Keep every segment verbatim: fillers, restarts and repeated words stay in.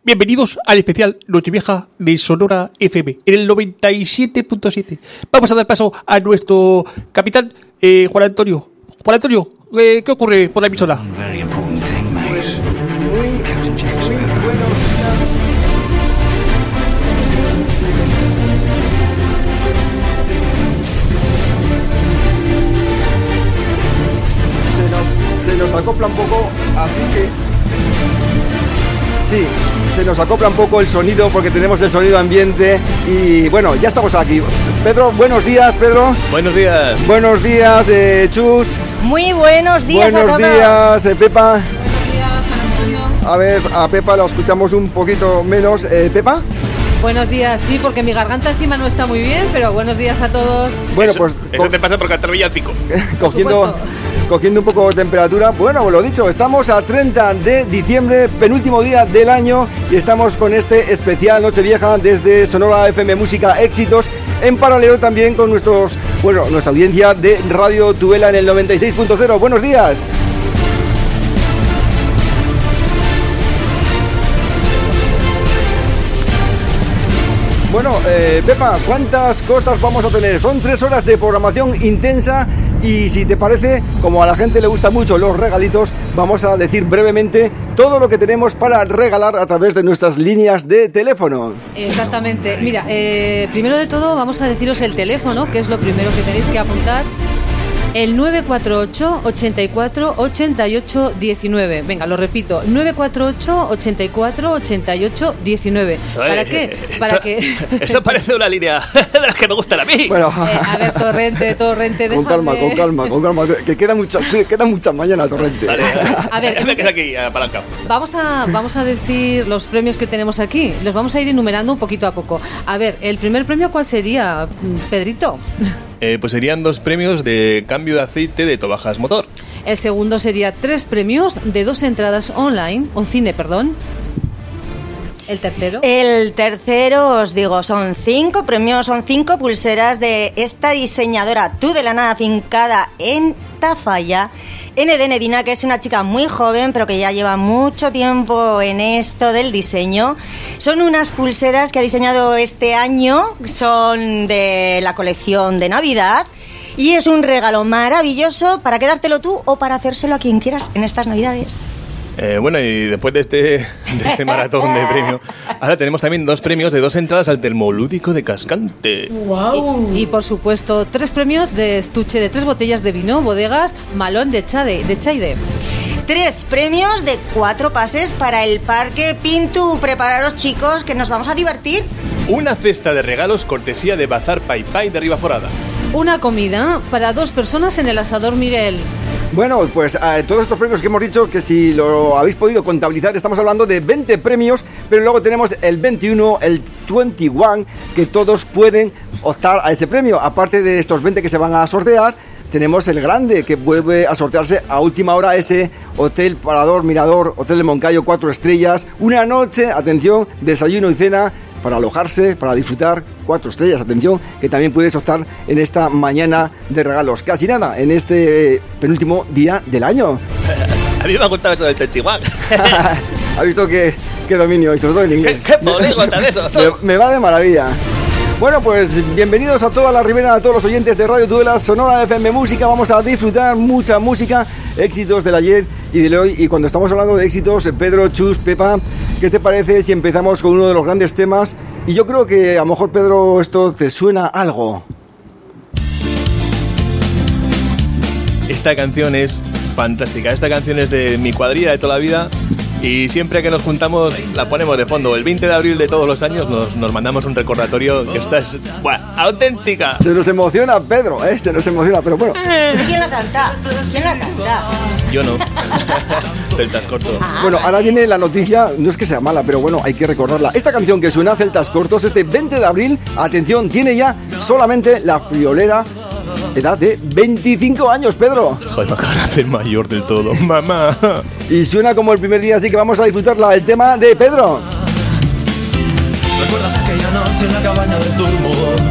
Bienvenidos al especial Nochevieja de Sonora F M en el noventa y siete punto siete. Vamos a dar paso a nuestro capitán, eh, Juan Antonio. Juan Antonio, eh, ¿qué ocurre por la emisora? Se nos acopla un poco, así que sí, se nos acopla un poco el sonido porque tenemos el sonido ambiente y bueno, ya estamos aquí. Pedro, buenos días, Pedro. Buenos días. Buenos días, eh, Chus. Muy buenos días buenos a todos. Días, eh, Pepa. Buenos días, Antonio. A ver, a Pepa lo escuchamos un poquito menos. Eh, ¿Pepa? Buenos días, sí, porque mi garganta encima no está muy bien, pero buenos días a todos. Bueno, eso, pues eso te pasa por cantar villancico. cogiendo, cogiendo un poco de temperatura. Bueno, lo dicho, estamos a treinta de diciembre, penúltimo día del año, y estamos con este especial Nochevieja desde Sonora F M Música Éxitos, en paralelo también con nuestros, bueno, nuestra audiencia de Radio Tudela en el noventa y seis punto cero. Buenos días. Bueno, eh, Pepa, ¿cuántas cosas vamos a tener? Son tres horas de programación intensa y si te parece, como a la gente le gustan mucho los regalitos, vamos a decir brevemente todo lo que tenemos para regalar a través de nuestras líneas de teléfono. Exactamente. Mira, eh, primero de todo vamos a deciros el teléfono, que es lo primero que tenéis que apuntar. El nueve cuatro ocho, ochenta y cuatro, ochenta y ocho, diecinueve. Venga, lo repito. nueve cuatro ocho, ochenta y cuatro, ochenta y ocho, diecinueve. ¿Para qué? Para eso, que... Eso parece una línea de las que me gustan a mí. Bueno, eh, a ver, Torrente, Torrente, con déjame. calma, con calma, con calma. Que queda mucha, queda mucha mañana, Torrente. Vale, A ver, me quedo aquí apalancado. Vamos a, vamos a decir los premios que tenemos aquí. Los vamos a ir enumerando un poquito a poco. A ver, el primer premio, ¿cuál sería, Pedrito? Eh, pues serían dos premios de cambio de aceite de Tobajas Motor. El segundo sería tres premios de dos entradas online, o cine, perdón. El tercero. El tercero, os digo, son cinco premios, son cinco pulseras de esta diseñadora tudelana afincada en Tafalla, N D Nedina, que es una chica muy joven, pero que ya lleva mucho tiempo en esto del diseño. Son unas pulseras que ha diseñado este año, son de la colección de Navidad, y es un regalo maravilloso para quedártelo tú o para hacérselo a quien quieras en estas Navidades. Eh, bueno, y después de este, de este maratón de premio, ahora tenemos también dos premios de dos entradas al termolúdico de Cascante. Wow. Y, y por supuesto, tres premios de estuche de tres botellas de vino, bodegas Malón de Chade, de Chaide. Tres premios de cuatro pases para el Parque Pintu. Prepararos, chicos, que nos vamos a divertir. Una cesta de regalos cortesía de Bazar Pai Pai de Ribaforada. Una comida para dos personas en el Asador Miguel. Bueno, pues eh, todos estos premios que hemos dicho, que si lo habéis podido contabilizar, estamos hablando de veinte premios, pero luego tenemos el veintiuno, el veintiuno, que todos pueden optar a ese premio. Aparte de estos veinte que se van a sortear, tenemos el grande, que vuelve a sortearse a última hora, ese Hotel Parador Mirador, Hotel de Moncayo, cuatro estrellas, una noche, atención, desayuno y cena, para alojarse, para disfrutar, cuatro estrellas, atención, que también puedes optar en esta mañana de regalos. Casi nada, en este penúltimo día del año. A mí me ha gustado eso del veintiuno. ¿Ha visto qué, qué dominio? Y sobre todo en inglés. ¿Qué, qué políglota de eso? me, me va de maravilla. Bueno, pues bienvenidos a toda la Ribera, a todos los oyentes de Radio Tudela, Sonora F M Música. Vamos a disfrutar mucha música, éxitos del ayer y del hoy. Y cuando estamos hablando de éxitos, Pedro, Chus, Pepa, ¿qué te parece si empezamos con uno de los grandes temas? Y yo creo que a lo mejor, Pedro, esto te suena algo. Esta canción es fantástica. Esta canción es de mi cuadrilla de toda la vida. Y siempre que nos juntamos la ponemos de fondo. El veinte de abril de todos los años nos, nos mandamos un recordatorio que esta es bueno, auténtica. Se nos emociona, Pedro, ¿eh? Se nos emociona, pero bueno. ¿Quién la canta? ¿Quién la canta? Yo no. Celtas Cortos. Bueno, ahora viene la noticia, no es que sea mala, pero bueno, hay que recordarla. Esta canción que suena, Celtas Cortos, este veinte de abril, atención, tiene ya solamente la friolera edad de veinticinco años, Pedro. Joder, me acabas de hacer mayor del todo, mamá. Y suena como el primer día, así que vamos a disfrutarla, el tema de Pedro. ¿Recuerdas aquella noche en la cabaña del turbo?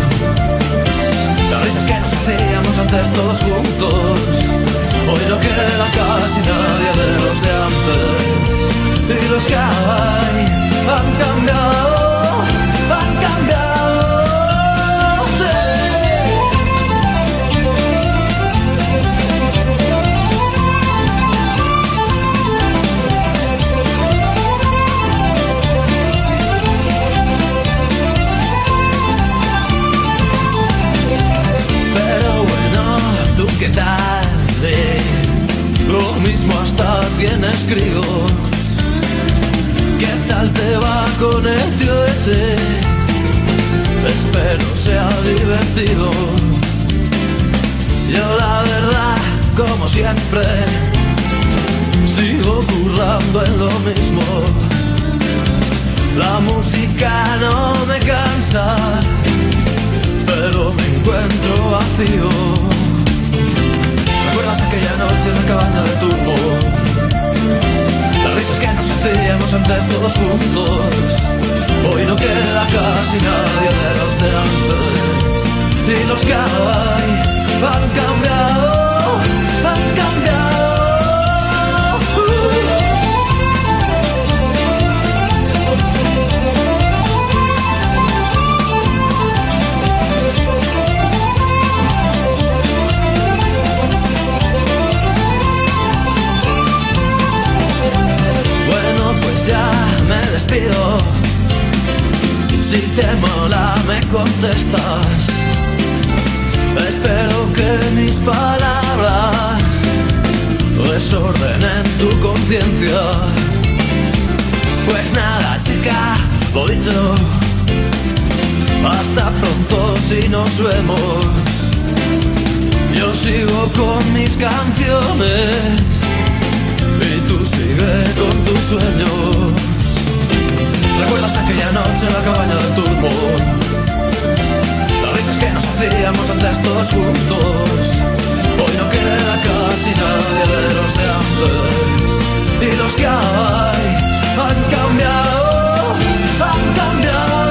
Las risas que nos hacíamos antes todos juntos. Hoy no queda casi nadie de los de antes. Y los que hay, a sí, espero sea divertido. Yo la verdad, como siempre, sigo currando en lo mismo. La música no me cansa, pero me encuentro vacío. ¿Recuerdas aquella noche en la cabaña de turbo? Las risas que nos hacíamos antes todos juntos. Hoy no queda casi nadie de los de antes. Y los que hay han cambiado, han cambiado. Ya me despido. Si te mola me contestas. Espero que mis palabras desordenen tu conciencia. Pues nada, chica, lo dicho. Hasta pronto si nos vemos. Yo sigo con mis canciones y tú sigue con tus sueños. ¿Recuerdas aquella noche en la cabaña del turbo? Las risas que nos hacíamos antes todos juntos. Hoy no queda casi nadie de los de antes. Y los que hay han cambiado, han cambiado.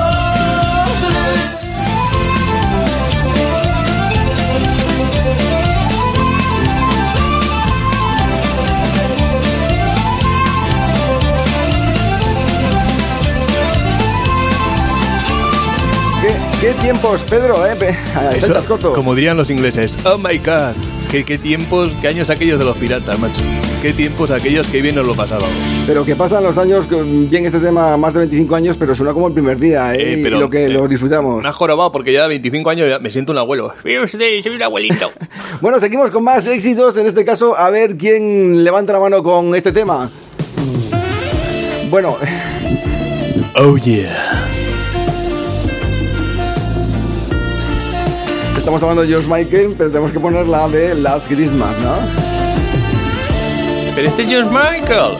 ¿Qué tiempos, Pedro? ¿Eh? Eso, corto. como dirían los ingleses, oh my god, ¿Qué, qué tiempos, qué años aquellos de los piratas, macho. Qué tiempos aquellos, qué bien nos lo pasábamos. Pero que pasan los años, bien este tema, más de veinticinco años, pero suena como el primer día, ¿eh? Eh, pero, y lo que eh, lo disfrutamos. Me ha jorobado porque ya de veinticinco años ya me siento un abuelo. Mire usted, soy un abuelito. Bueno, seguimos con más éxitos, en este caso, a ver quién levanta la mano con este tema. Bueno. Oh yeah. Estamos hablando de George Michael, pero tenemos que poner la de Last Christmas, ¿no? Pero este es George Michael.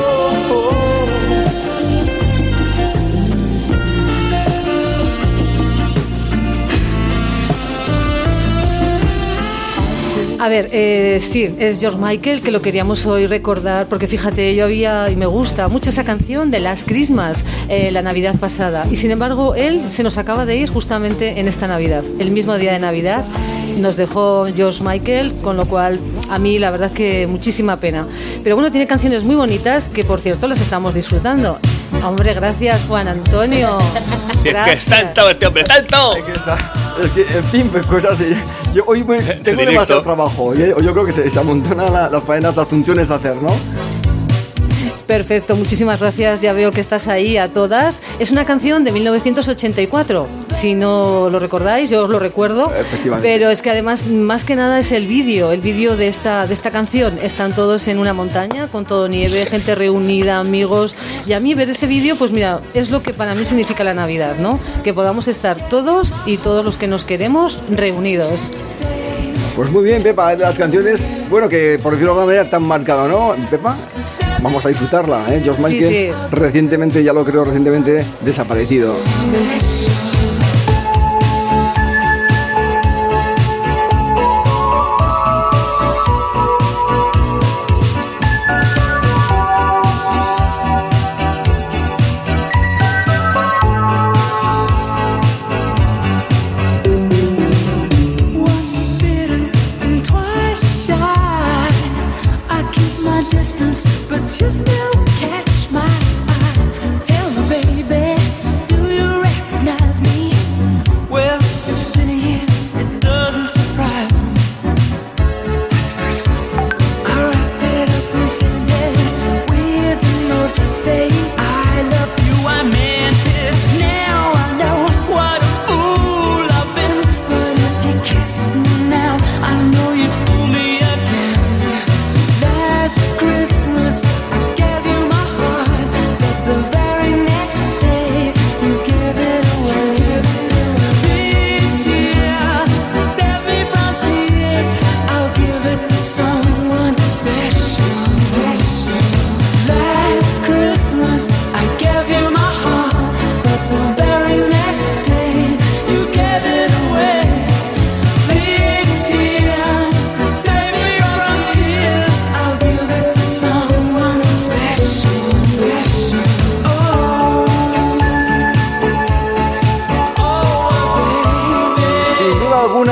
A ver, eh, sí, es George Michael, que lo queríamos hoy recordar, porque fíjate, yo había, y me gusta mucho esa canción de Last Christmas, eh, la Navidad pasada, y sin embargo él se nos acaba de ir justamente en esta Navidad, el mismo día de Navidad nos dejó George Michael, con lo cual a mí la verdad que muchísima pena. Pero bueno, tiene canciones muy bonitas que por cierto las estamos disfrutando. Hombre, gracias Juan Antonio. Si es que es tanto este hombre, tanto. Es que está, es que, en fin, pues cosas así. Yo hoy me, tengo demasiado trabajo. Yo, yo creo que se, se amontonan la, las faenas, las funciones a hacer, ¿no? Perfecto, muchísimas gracias, ya veo que estás ahí a todas. Es una canción de mil novecientos ochenta y cuatro, si no lo recordáis, yo os lo recuerdo. Pero es que además, más que nada es el vídeo, el vídeo de esta, de esta canción. Están todos en una montaña, con todo nieve, gente reunida, amigos. Y a mí ver ese vídeo, pues mira, es lo que para mí significa la Navidad, ¿no? Que podamos estar todos y todos los que nos queremos reunidos. Pues muy bien, Pepa, de las canciones, bueno, que por decirlo de alguna manera tan marcado, ¿no, Pepa? Vamos a disfrutarla, ¿eh? George Michael, sí, sí. Recientemente, ya lo creo, recientemente desaparecido. You still catch my eye. Tell me, baby, do you recognize me?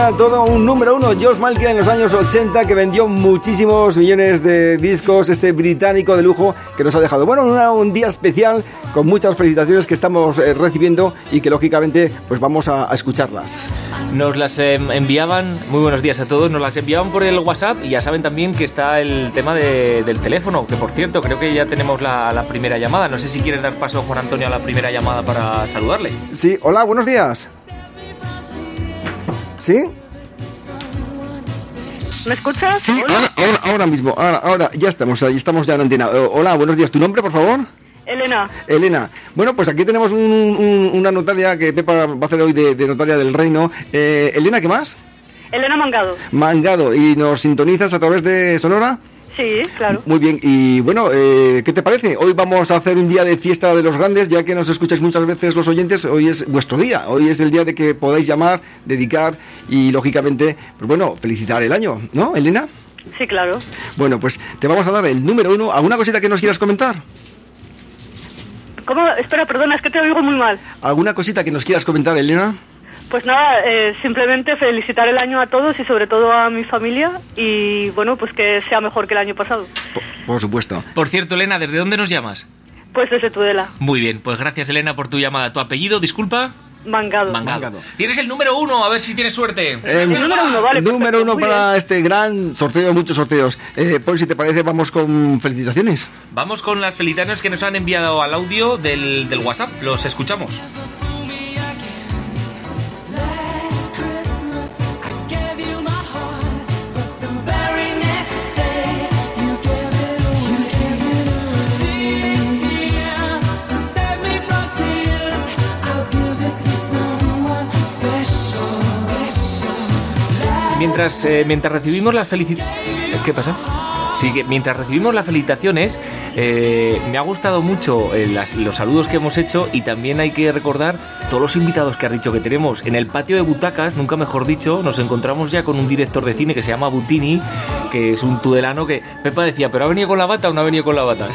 era todo un número uno. George Michael en los años ochenta, que vendió muchísimos millones de discos, este británico de lujo que nos ha dejado. Bueno, una, un día especial con muchas felicitaciones que estamos eh, recibiendo y que lógicamente pues vamos a, a escucharlas. Nos las eh, enviaban, muy buenos días a todos, nos las enviaban por el WhatsApp y ya saben también que está el tema de, del teléfono, que por cierto creo que ya tenemos la, la primera llamada. No sé si quieres dar paso, Juan Antonio, a la primera llamada para saludarle. Sí, hola, buenos días. ¿Sí? ¿Me escuchas? Sí, ahora, ahora, ahora mismo, ahora, ahora, ya estamos, ahí estamos ya en antena. Uh, hola, buenos días, ¿tu nombre, por favor? Elena. Elena. Bueno, pues aquí tenemos un, un, una notaria que Pepa va a hacer hoy de, de notaria del reino. Eh, Elena, ¿qué más? Elena Mangado. Mangado, ¿y nos sintonizas a través de Sonora? Sí, claro. Muy bien, y bueno, eh, ¿qué te parece? Hoy vamos a hacer un día de fiesta de los grandes, ya que nos escucháis muchas veces los oyentes. Hoy es vuestro día, hoy es el día de que podáis llamar, dedicar y, lógicamente, pues bueno, felicitar el año, ¿no, Elena? Sí, claro. Bueno, pues te vamos a dar el número uno. ¿Alguna cosita que nos quieras comentar? ¿Cómo? Espera, perdona, es que te oigo muy mal. ¿Alguna cosita que nos quieras comentar, Elena? Pues nada, eh, simplemente felicitar el año a todos y sobre todo a mi familia y bueno, pues que sea mejor que el año pasado. Por, por supuesto. Por cierto, Elena, ¿desde dónde nos llamas? Pues desde Tudela. Muy bien, pues gracias, Elena, por tu llamada. ¿Tu apellido, disculpa? Mangado. Mangado. Mangado. Tienes el número uno, a ver si tienes suerte. Eh, El número uno, vale. Número perfecto, uno muy para bien. este gran sorteo, muchos sorteos. Eh, Paul, si te parece, vamos con felicitaciones. Vamos con las felicitaciones que nos han enviado al audio del, del WhatsApp. Los escuchamos. Mientras, eh, mientras recibimos las felicitaciones... ¿Qué pasa? Sí, que mientras recibimos las felicitaciones, eh, me ha gustado mucho eh, las, los saludos que hemos hecho y también hay que recordar todos los invitados que has dicho que tenemos. En el patio de butacas, nunca mejor dicho, nos encontramos ya con un director de cine que se llama Butini, que es un tudelano que Pepa decía, ¿pero ha venido con la bata o no ha venido con la bata?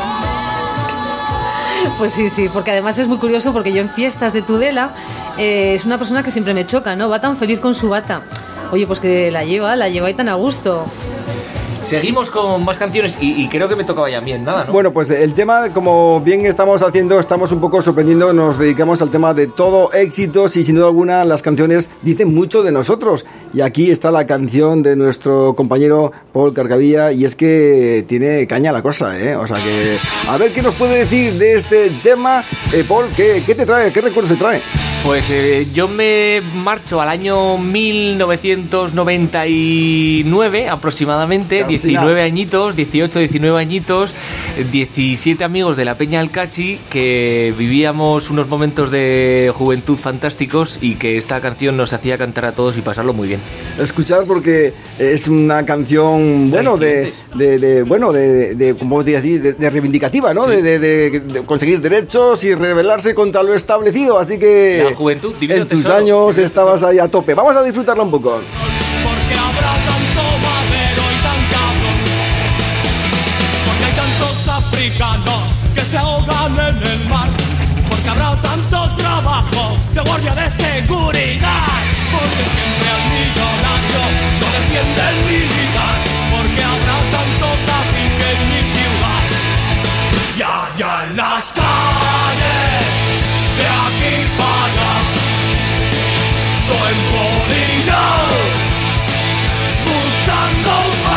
Pues sí, sí, porque además es muy curioso porque yo en fiestas de Tudela eh, es una persona que siempre me choca, ¿no? Va tan feliz con su bata. Oye, pues que la lleva, la lleva y tan a gusto. Seguimos con más canciones y, y creo que me tocaba ya bien, nada, ¿no? Bueno, pues el tema, como bien estamos haciendo, estamos un poco sorprendiendo, nos dedicamos al tema de todo éxitos y sin duda alguna las canciones dicen mucho de nosotros. Y aquí está la canción de nuestro compañero Paul Carcavilla y es que tiene caña la cosa, ¿eh? O sea que, a ver qué nos puede decir de este tema. Eh, Paul, ¿qué, ¿qué te trae? ¿Qué recuerdos te trae? Pues eh, yo me marcho al año mil novecientos noventa y nueve aproximadamente, Casi diecinueve nada. añitos, dieciocho, diecinueve añitos, diecisiete amigos de la Peña Alcachi que vivíamos unos momentos de juventud fantásticos y que esta canción nos hacía cantar a todos y pasarlo muy bien. Escuchar porque es una canción, bueno, de, de, de bueno, de, de, ¿cómo te decir? De, de reivindicativa, ¿no? Sí. De, de, de, de conseguir derechos y rebelarse contra lo establecido, así que La juventud, divino en tus tesoro, años divino estabas ahí a tope. Vamos a disfrutarla un poco. Porque habrá tanto madero y tan cabrón. Porque hay tantos africanos que se ahogan en el mar. Porque habrá tanto trabajo de guardia de seguridad. Porque siempre al millonario no defiende el militar. Porque habrá tanto trafic en mi ciudad. Y allá en las calles, de aquí para allá, todo empollado, buscando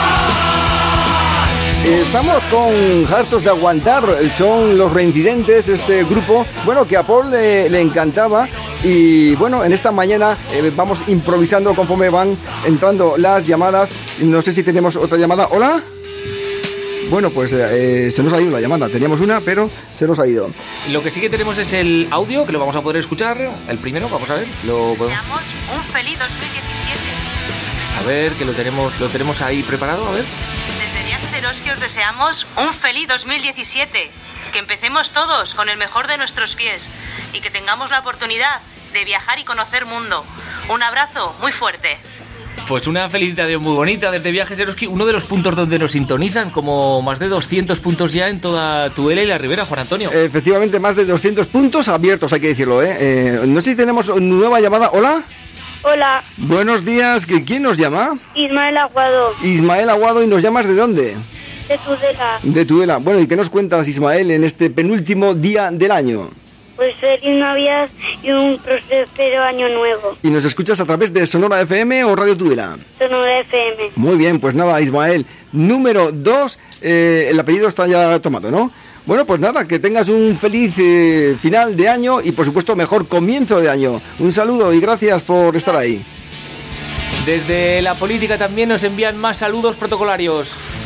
más. Estamos con Hartos de Aguantar, son los Reincidentes, este grupo, bueno, que a Paul le, le encantaba. Y bueno, en esta mañana eh, vamos improvisando conforme van entrando las llamadas. No sé si tenemos otra llamada. ¿Hola? Bueno, pues eh, se nos ha ido la llamada. Teníamos una, pero se nos ha ido. Lo que sí que tenemos es el audio, que lo vamos a poder escuchar. El primero, vamos a ver. Lo podemos... Deseamos un feliz dos mil diecisiete. A ver, que lo tenemos, lo tenemos ahí preparado, a ver. Desde Viajes que os deseamos un feliz dos mil diecisiete. Que empecemos todos con el mejor de nuestros pies y que tengamos la oportunidad de viajar y conocer mundo. Un abrazo muy fuerte. Pues una felicitación muy bonita desde Viajes Eroski, uno de los puntos donde nos sintonizan, como más de doscientos puntos ya en toda Tudela y la Ribera, Juan Antonio. Efectivamente, más de doscientos puntos abiertos, hay que decirlo, ¿eh? eh no sé si tenemos nueva llamada. ¿Hola? Hola, Buenos días, ¿que- ¿quién nos llama? Ismael Aguado, Ismael Aguado, ¿y nos llamas de dónde? de Tudela. De Tudela. Bueno, ¿y qué nos cuentas, Ismael, en este penúltimo día del año? Pues feliz Navidad y un próspero año nuevo. ¿Y nos escuchas a través de Sonora F M o Radio Tudela? Sonora F M. Muy bien, pues nada, Ismael. Número dos, eh, el apellido está ya tomado, ¿no? Bueno, pues nada, que tengas un feliz eh, final de año y por supuesto mejor comienzo de año. Un saludo y gracias por estar ahí. Desde la política también nos envían más saludos protocolarios.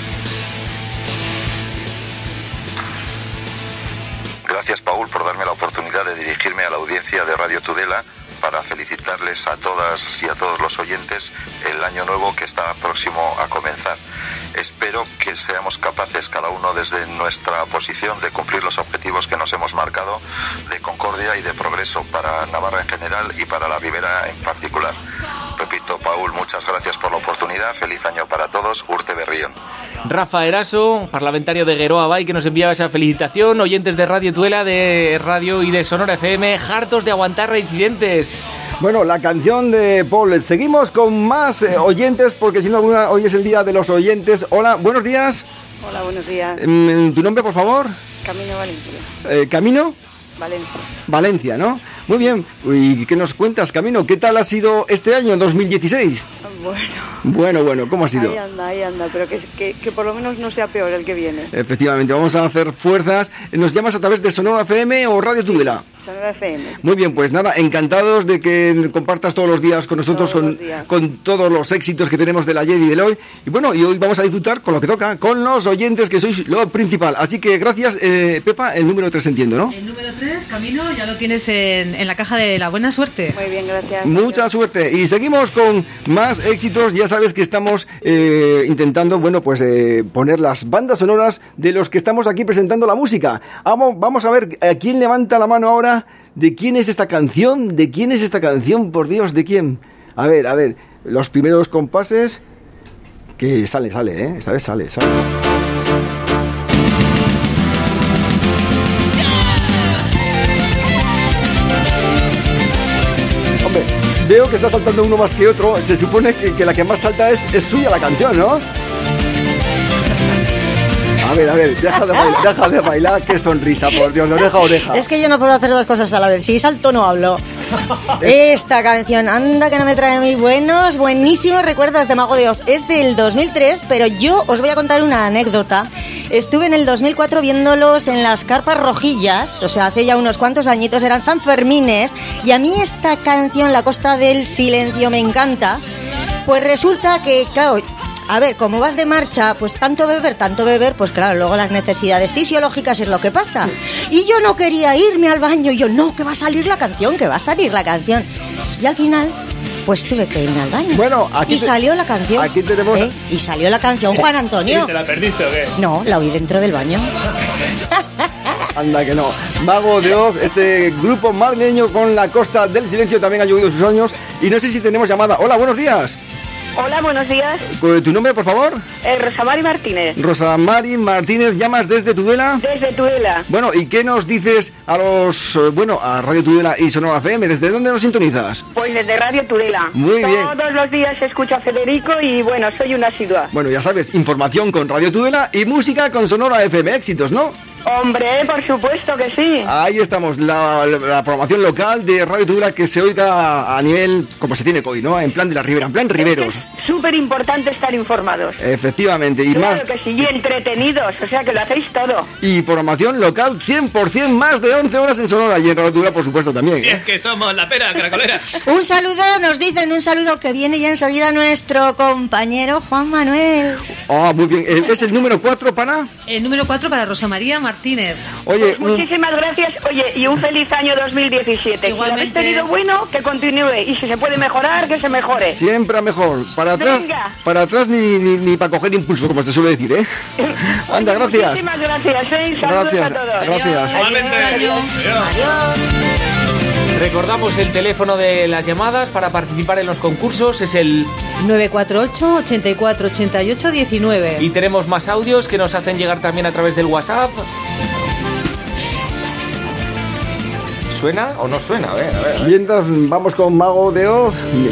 Gracias, Paul, por darme la oportunidad de dirigirme a la audiencia de Radio Tudela para felicitarles a todas y a todos los oyentes el año nuevo que está próximo a comenzar. Espero que seamos capaces, cada uno desde nuestra posición, de cumplir los objetivos que nos hemos marcado de concordia y de progreso para Navarra en general y para la Ribera en particular. Repito, Paul, muchas gracias por la oportunidad. Feliz año para todos. Urte Berrión. Rafa Eraso, parlamentario de Geroa Bay, que nos enviaba esa felicitación. Oyentes de Radio Tudela, de Radio y de Sonora F M, hartos de aguantar reincidentes. Bueno, la canción de Paul. Seguimos con más eh, oyentes porque si no alguna, hoy es el día de los oyentes. Hola, buenos días. Hola, buenos días. Mm, ¿Tu nombre, por favor? Camino Valencia. Eh, ¿Camino? Valencia. Valencia, ¿no? Muy bien. ¿Y qué nos cuentas, Camino? ¿Qué tal ha sido este año, dos mil dieciséis? Bueno. Bueno, bueno, ¿cómo ha sido? Ahí anda, ahí anda, pero que, que, que por lo menos no sea peor el que viene. Efectivamente, vamos a hacer fuerzas. ¿Nos llamas a través de Sonora F M o Radio Tudela? Sonora F M. Muy bien, pues nada, encantados de que compartas todos los días con nosotros, Todos con, los días. con todos los éxitos que tenemos del ayer y del hoy. Y bueno, y hoy vamos a disfrutar con lo que toca, con los oyentes, que sois lo principal. Así que gracias, eh, Pepa, el número tres entiendo, ¿no? El número tres, Camino, ya lo tienes en, en la caja de la buena suerte. Muy bien, gracias. Mucha suerte. Y seguimos con más éxitos. Ya sabes que estamos eh, intentando, bueno, pues eh, poner las bandas sonoras de los que estamos aquí presentando la música. Vamos, vamos a ver a quién levanta la mano ahora. ¿De quién es esta canción? ¿De quién es esta canción? Por Dios, ¿de quién? A ver, a ver, los primeros compases. Que sale, sale, ¿eh? Esta vez sale, sale. Hombre, veo que está saltando uno más que otro. Se supone que, que la que más salta es, es suya la canción, ¿no? A ver, a ver, deja de bailar, deja de bailar, qué sonrisa, por Dios, de oreja a oreja. Es que yo no puedo hacer dos cosas a la vez. Si salto, no hablo. Esta canción, anda que no me trae muy buenos, buenísimos recuerdos de Mago de Oz. Es del dos mil tres, pero yo os voy a contar una anécdota. Estuve en el dos mil cuatro viéndolos en las carpas rojillas, o sea, hace ya unos cuantos añitos, eran Sanfermines, y a mí esta canción, La Costa del Silencio, me encanta. Pues resulta que, claro, a ver, como vas de marcha, pues tanto beber, tanto beber, pues claro, luego las necesidades fisiológicas es lo que pasa. Y yo no quería irme al baño, y yo, no, que va a salir la canción, que va a salir la canción. Y al final, pues tuve que irme al baño. Bueno, aquí y te- salió la canción. aquí tenemos- ¿Eh? Y salió la canción, Juan Antonio. ¿Y te la perdiste o qué? No, la oí dentro del baño. Anda que no. Mago de Oz, este grupo madrileño con La Costa del Silencio también ha llovido sus sueños. Y no sé si tenemos llamada. Hola, buenos días. Hola, buenos días. ¿Tu nombre, por favor? Eh, Rosamari Martínez. Rosa Mari Martínez, ¿llamas desde Tudela? Desde Tudela. Bueno, ¿y qué nos dices a los, eh, bueno, a Radio Tudela y Sonora F M? ¿Desde dónde nos sintonizas? Pues desde Radio Tudela. Muy bien. Todos los días escucho a Federico y bueno, soy una asidua. Bueno, ya sabes, información con Radio Tudela y música con Sonora F M. Éxitos, ¿no? Hombre, por supuesto que sí. Ahí estamos, la, la programación local de Radio Tudela que se oiga a nivel, como se tiene hoy, ¿no? En plan de la Ribera, en plan riberos. Súper importante estar informados. Efectivamente, y Claro más, que sí, y entretenidos, o sea que lo hacéis todo. y programación local cien por ciento, más de once horas en Sonora y en Radio Tudela, por supuesto, también. Si es que somos la pera caracolera. Un saludo, nos dicen un saludo que viene ya enseguida nuestro compañero Juan Manuel. Ah, muy bien. Eh, ¿Es el número cuatro para? El número cuatro para Rosa María Martínez. Oye, Pues muchísimas gracias. Oye, y un feliz año dos mil diecisiete. Si lo habéis tenido bueno, que continúe. Y si se puede mejorar, que se mejore. siempre a mejor. Para atrás, Venga. para atrás ni, ni, ni para coger impulso, como se suele decir, ¿eh? Anda, gracias. Muchísimas gracias, ¿eh? Saludos Gracias, a todos. gracias. Adiós. Recordamos el teléfono de las llamadas para participar en los concursos, es el... nueve cuatro ocho, ochenta y cuatro, ochenta y ocho, diecinueve. Y tenemos más audios que nos hacen llegar también a través del WhatsApp. ¿Suena o no suena? A ver, a ver. A ver. Mientras vamos con Mago de Oz.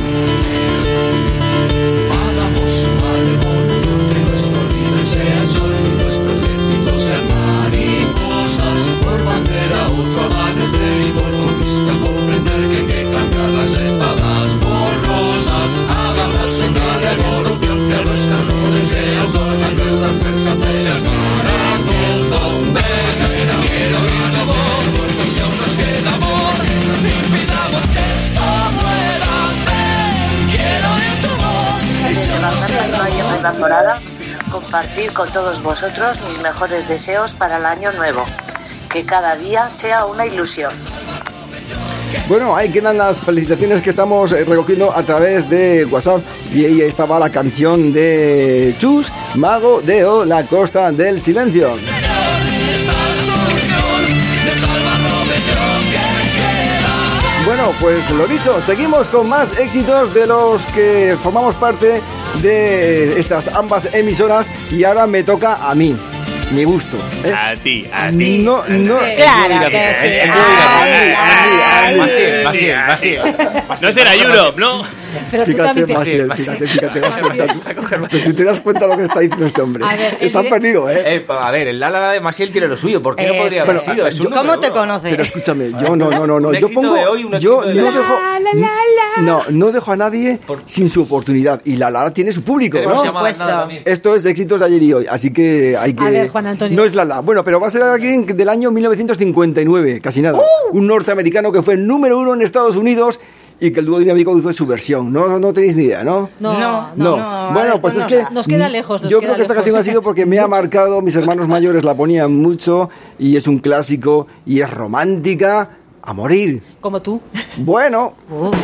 Dorada, compartir con todos vosotros mis mejores deseos para el año nuevo. Que cada día sea una ilusión. Bueno, ahí quedan las felicitaciones que estamos recogiendo a través de WhatsApp. Y ahí estaba la canción de Chus, Mago de Oz, La Costa del Silencio. Bueno, pues lo dicho, seguimos con más éxitos de los que formamos parte de estas ambas emisoras y ahora me toca a mí. Mi gusto. ¿eh? A ti, a ti. No, no. Sí. Claro que sí. Más bien, más bien, más bien. No será Europe, ¿no? Pero tú Fíjate, también te... Maciel, fíjate, fíjate, fíjate. Tú te das cuenta de lo que está diciendo este hombre. A ver, Está el- perdido, ¿eh? Eh, a ver, el la la la de Maciel tiene lo suyo. ¿Por qué no Eso. podría haber Bueno, sido? Es un yo- ¿Cómo número te uno. conoces? Pero escúchame, yo no, no, no, no. Un Yo éxito pongo. de hoy, un Yo éxito de no la- dejo. La, la, la, la. No, no dejo a nadie sin su oportunidad. Y la Lala tiene su público, Tenemos ¿no? llamada supuesto. nada también. Esto es de éxitos de ayer y hoy, así que hay que... A ver, Juan Antonio. No es Lala. Bueno, pero va a ser alguien del año mil novecientos cincuenta y nueve, casi nada. ¡Uh! Un norteamericano que fue número uno en Estados Unidos y que el dúo dinámico hizo su versión. No, no tenéis ni idea, ¿no? No, No, no. no. Bueno, a ver, pues es ponnos que... la- Nos queda lejos, nos Yo queda creo que esta lejos. canción ha sido porque me ha marcado, mis hermanos mayores la ponían mucho y es un clásico y es romántica a morir. Como tú. Bueno...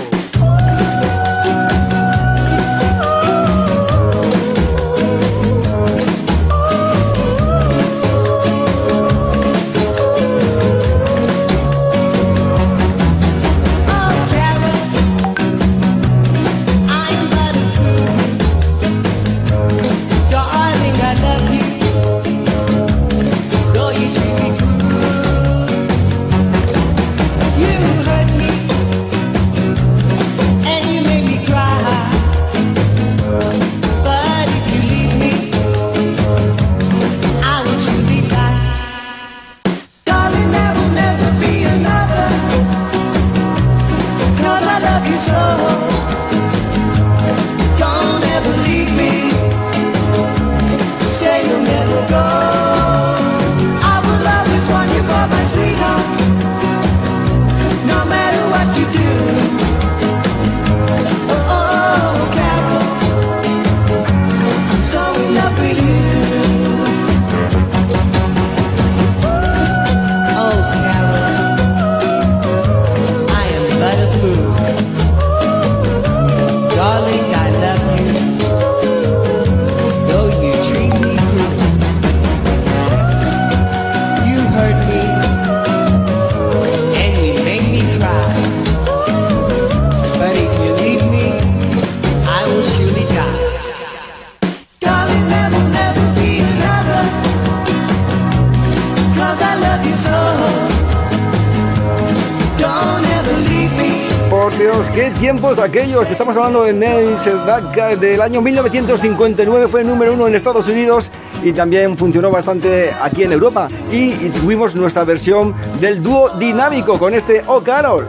Por Dios, qué tiempos aquellos. Estamos hablando de Neil Sedaka del año mil novecientos cincuenta y nueve, fue número uno en Estados Unidos y también funcionó bastante aquí en Europa. Y, y tuvimos nuestra versión del dúo dinámico con este Oh Carol.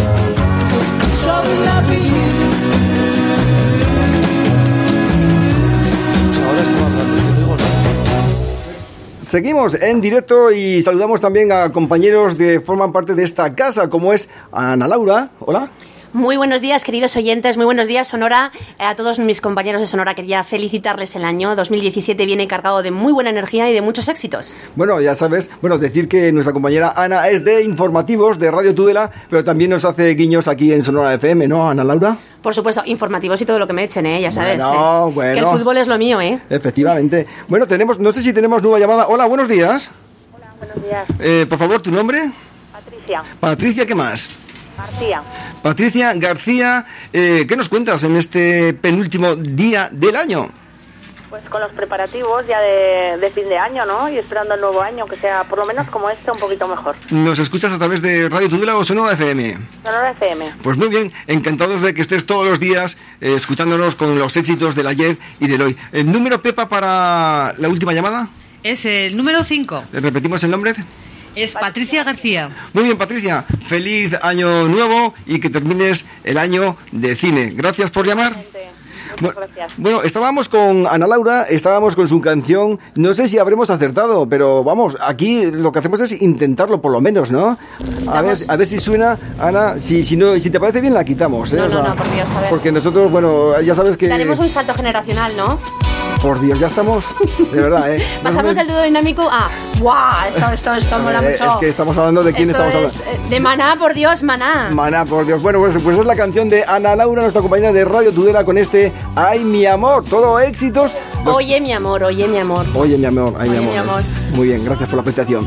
Seguimos en directo y saludamos también a compañeros que forman parte de esta casa, como es Ana Laura. Hola. Muy buenos días, queridos oyentes, muy buenos días, Sonora. A todos mis compañeros de Sonora quería felicitarles el año dos mil diecisiete, viene cargado de muy buena energía y de muchos éxitos. Bueno, ya sabes, bueno, decir que nuestra compañera Ana es de informativos de Radio Tudela, pero también nos hace guiños aquí en Sonora F M, ¿no, Ana Laura? Por supuesto, informativos y todo lo que me echen, ¿eh? Ya sabes. Bueno, ¿eh? bueno. Que el fútbol es lo mío, ¿eh? Efectivamente. Bueno, tenemos, no sé si tenemos nueva llamada. Hola, buenos días. Buenos días. Eh, por favor, ¿tu nombre? Patricia. Patricia, ¿qué más? García. Patricia García, eh, ¿qué nos cuentas en este penúltimo día del año? Pues con los preparativos ya de, de fin de año, ¿no? Y esperando el nuevo año, que sea por lo menos como este, un poquito mejor. ¿Nos escuchas a través de Radio Tudela o Sonora F M? Sonora F M. Pues muy bien, encantados de que estés todos los días eh, escuchándonos con los éxitos del ayer y del hoy. ¿El número, Pepa, para la última llamada? Es el número cinco. ¿Repetimos el nombre? Es Patricia García. Muy bien, Patricia. Feliz año nuevo y que termines el año de cine. Gracias por llamar. Muchas gracias. Bueno, estábamos con Ana Laura, estábamos con su canción, no sé si habremos acertado, pero vamos, aquí lo que hacemos es intentarlo por lo menos, ¿no? A ver, a ver si suena, Ana, si, si, no, si te parece bien la quitamos, ¿eh? No, O sea, no, no, por Dios, a ver. Porque nosotros, bueno, ya sabes que... Daremos un salto generacional, ¿no? Por Dios, ya estamos, de verdad, ¿eh? Pasamos del dúo dinámico a... ¡Guau! Esto, esto, esto mola Eh, mucho. Es que estamos hablando de quién Esto estamos es, hablando. eh, De Maná, por Dios, Maná. Maná, por Dios. Bueno, pues, pues es la canción de Ana Laura, nuestra compañera de Radio Tudela, con este Ay, mi amor, todo éxitos. Los- Oye, mi amor, oye, mi amor. Oye, mi amor, ay, Oye, mi mi amor. amor. Muy bien, gracias por la presentación.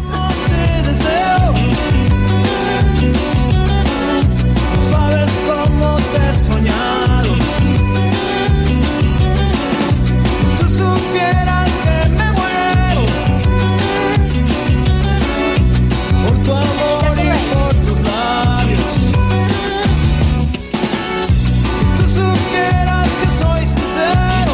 Sabes cómo te he soñado. Si tú supieras que me muero por tu amor y por tus labios. Si tú supieras que soy sincero,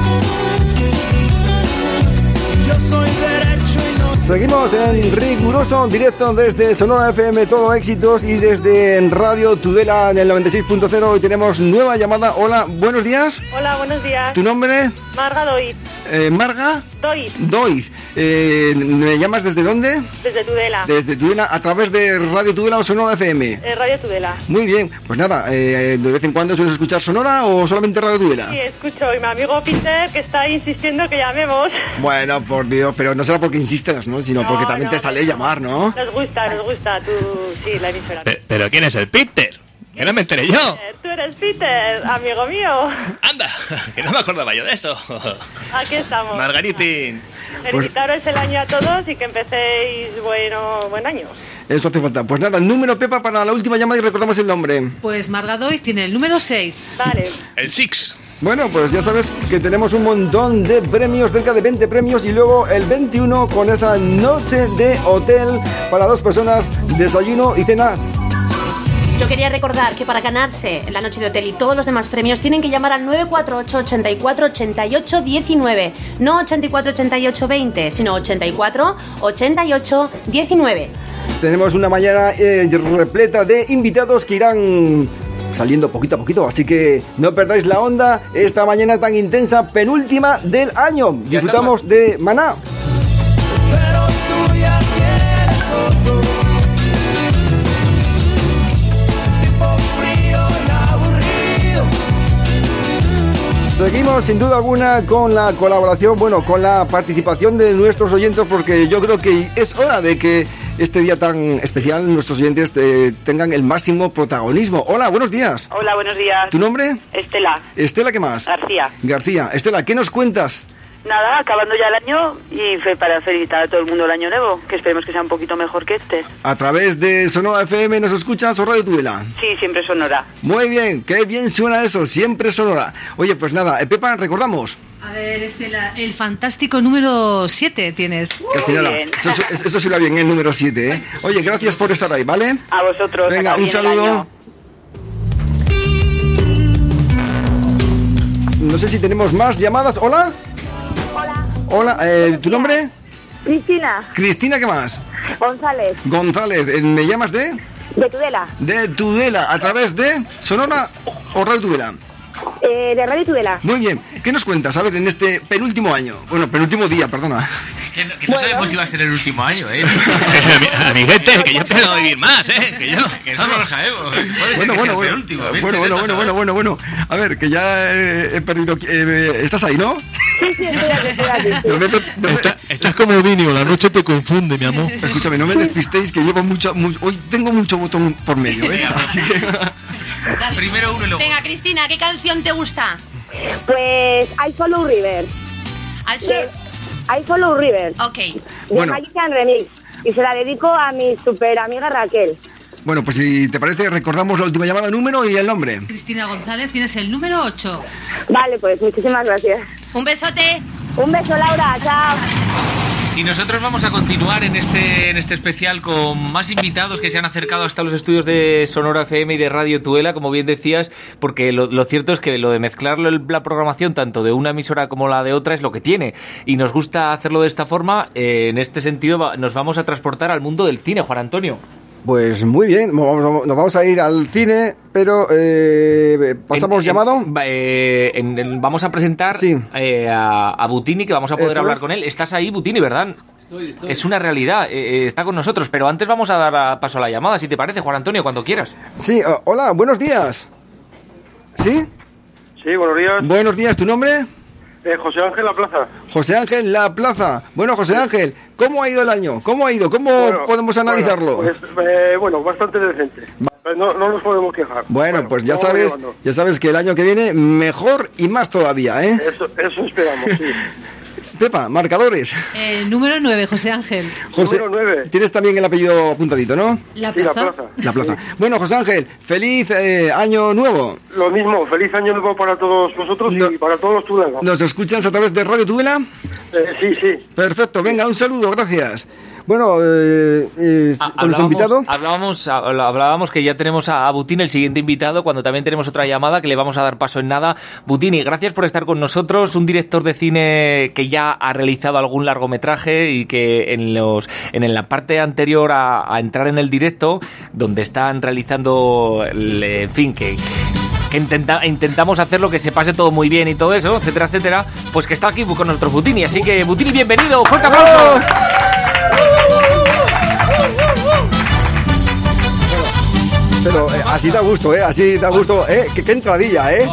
yo soy derecho y no. Seguimos en riguroso directo desde Sonora F M, todo éxitos, y desde Radio Tudela en el noventa y seis punto cero. Hoy tenemos nueva llamada. Hola, buenos días. Hola, buenos días. ¿Tu nombre? Marga Doid. Eh, Marga Doid, Doiz. Eh, ¿Me llamas desde dónde? desde Tudela. Desde Tudela, a través de Radio Tudela o Sonora F M. Eh, Radio Tudela. Muy bien, pues nada, eh, ¿de vez en cuando sueles escuchar Sonora o solamente Radio Tudela? Sí, escucho. Y mi amigo Peter, que está insistiendo que llamemos. Bueno, por Dios, pero no será porque insistas, ¿no? Sino No, porque también no, te sale no. llamar, ¿no? Nos gusta, nos gusta. Tú, sí, la emisora. Pe- ¿Pero quién es el Peter? Que no me enteré yo. Eh, Tú eres Peter, amigo mío. Anda, que no me acordaba yo de eso. Aquí estamos. Margaritín. Felicitaros el año a todos y que empecéis bueno, buen año. Eso hace falta. Pues nada, número, Pepa, para la última llamada y recordamos el nombre. Pues Marga Doiz tiene el número seis. Vale. El Six. Bueno, pues ya sabes que tenemos un montón de premios, cerca de veinte premios, y luego el veintiuno con esa noche de hotel para dos personas, desayuno y cenas. Yo quería recordar que para ganarse la noche de hotel y todos los demás premios tienen que llamar al nueve cuatro ocho, ochenta y cuatro, ochenta y ocho, diecinueve. No ochenta y cuatro, ochenta y ocho, veinte, sino ochenta y cuatro, ochenta y ocho, diecinueve. Tenemos una mañana eh, repleta de invitados que irán saliendo poquito a poquito, así que no perdáis la onda esta mañana tan intensa, penúltima del año. Disfrutamos de Maná. Pero tú ya tienes otro tipo frío y aburrido. Seguimos sin duda alguna con la colaboración, bueno, con la participación de nuestros oyentes, porque yo creo que es hora de que este día tan especial nuestros oyentes eh, tengan el máximo protagonismo. Hola, buenos días. Hola, buenos días. ¿Tu nombre? Estela Estela, ¿qué más? García. García. Estela, ¿qué nos cuentas? Nada, acabando ya el año y fe- para felicitar a todo el mundo el año nuevo, que esperemos que sea un poquito mejor que este. A través de Sonora F M nos escuchas o Radio Tudela. Sí, siempre Sonora. Muy bien, qué bien suena eso, siempre Sonora. Oye, pues nada, eh, Pepa, recordamos. A ver, Estela, el fantástico número siete tienes. Casi nada. Eso, eso, eso suena bien, el número siete, ¿eh? Oye, gracias por estar ahí, ¿vale? A vosotros. Venga, acabad un bien el saludo. año. No sé si tenemos más llamadas. ¿Hola? Hola. Hola, eh, ¿tu nombre? Cristina Cristina, ¿qué más? González, González, eh, ¿me llamas de? de Tudela, De Tudela, a través de Sonora o Radio Tudela. eh, de Radio Tudela. Muy bien, ¿qué nos cuentas? A ver, en este penúltimo año, bueno, penúltimo día, perdona. Que no, que no sabemos si va a ser el último año, ¿eh? Amiguete, que yo quiero vivir más, ¿eh? Que yo... Que eso no lo sabemos. Puede ser Bueno, que bueno, sea el bueno, penúltimo. bueno, ¿eh? bueno, Vete a bueno, saber. bueno, bueno, bueno. A ver, que ya he, he perdido... eh, ¿Estás ahí, no? Sí, sí, estoy aquí, estoy aquí. No me- no me- Está- estás como Vinio, la noche te confunde, mi amor. Escúchame, no me despistéis que llevo mucho, mucho... Hoy tengo mucho botón por medio, ¿eh? Así que... Primero uno y luego. Venga, Cristina, ¿qué canción te gusta? Pues I Follow River. Al sur. De- I Follow River. Ok. De Bueno. Magician Remix. Y se la dedico a mi super amiga Raquel. Bueno, pues si te parece, recordamos la última llamada, número y el nombre. Cristina González, tienes el número ocho. Vale, pues muchísimas gracias. Un besote. Un beso, Laura. Chao. Y nosotros vamos a continuar en este en este especial con más invitados que se han acercado hasta los estudios de Sonora F M y de Radio Tudela, como bien decías, porque lo, lo cierto es que lo de mezclar la programación tanto de una emisora como la de otra es lo que tiene. Y nos gusta hacerlo de esta forma. Eh, en este sentido va, nos vamos a transportar al mundo del cine, Juan Antonio. Pues muy bien, vamos, nos vamos a ir al cine, pero eh, ¿pasamos en, llamado? En, eh, en, en, vamos a presentar sí. eh, a, a Butini, que vamos a poder Eso hablar es. con él. Estás ahí, Butini, ¿verdad? Estoy, estoy. Es una realidad, eh, está con nosotros, pero antes vamos a dar a paso a la llamada, si te parece, Juan Antonio, cuando quieras. Sí, uh, hola, buenos días. ¿Sí? Sí, buenos días. Buenos días, ¿tu nombre? Eh, José Ángel La Plaza. José Ángel La Plaza. Bueno, José Ángel, ¿cómo ha ido el año? ¿Cómo ha ido? ¿Cómo bueno, podemos analizarlo? Bueno, pues, eh, bueno, bastante decente. No, no nos podemos quejar. Bueno, bueno pues ya sabes, ya sabes que el año que viene mejor y más todavía, ¿eh? Eso, eso esperamos, sí. Pepa, marcadores. Eh, número nueve, José Ángel. José, número nueve. Tienes también el apellido apuntadito, ¿no? La sí, Plaza. La Plaza. La Plaza. Sí. Bueno, José Ángel, feliz eh, año nuevo. Lo mismo, feliz año nuevo para todos vosotros no, y para todos los tudelanos. ¿Nos escuchas a través de Radio Tudela? Eh, sí, sí. Perfecto, venga, un saludo, gracias. Bueno, eh, eh, con nuestro invitado. Hablábamos, hablábamos que ya tenemos a, a Butini, el siguiente invitado, cuando también tenemos otra llamada que le vamos a dar paso en nada. Butini, gracias por estar con nosotros, un director de cine que ya ha realizado algún largometraje y que en los en la parte anterior a, a entrar en el directo, donde están realizando, el, en fin, que... que intenta, intentamos hacer lo que se pase todo muy bien y todo eso, etcétera, etcétera, pues que está aquí con nuestro Butini. Así que, Butini, bienvenido, fuerte aplauso. Pero eh, así da gusto, ¿eh? Así da gusto, ¿eh? ¿Qué, qué entradilla, ¿eh?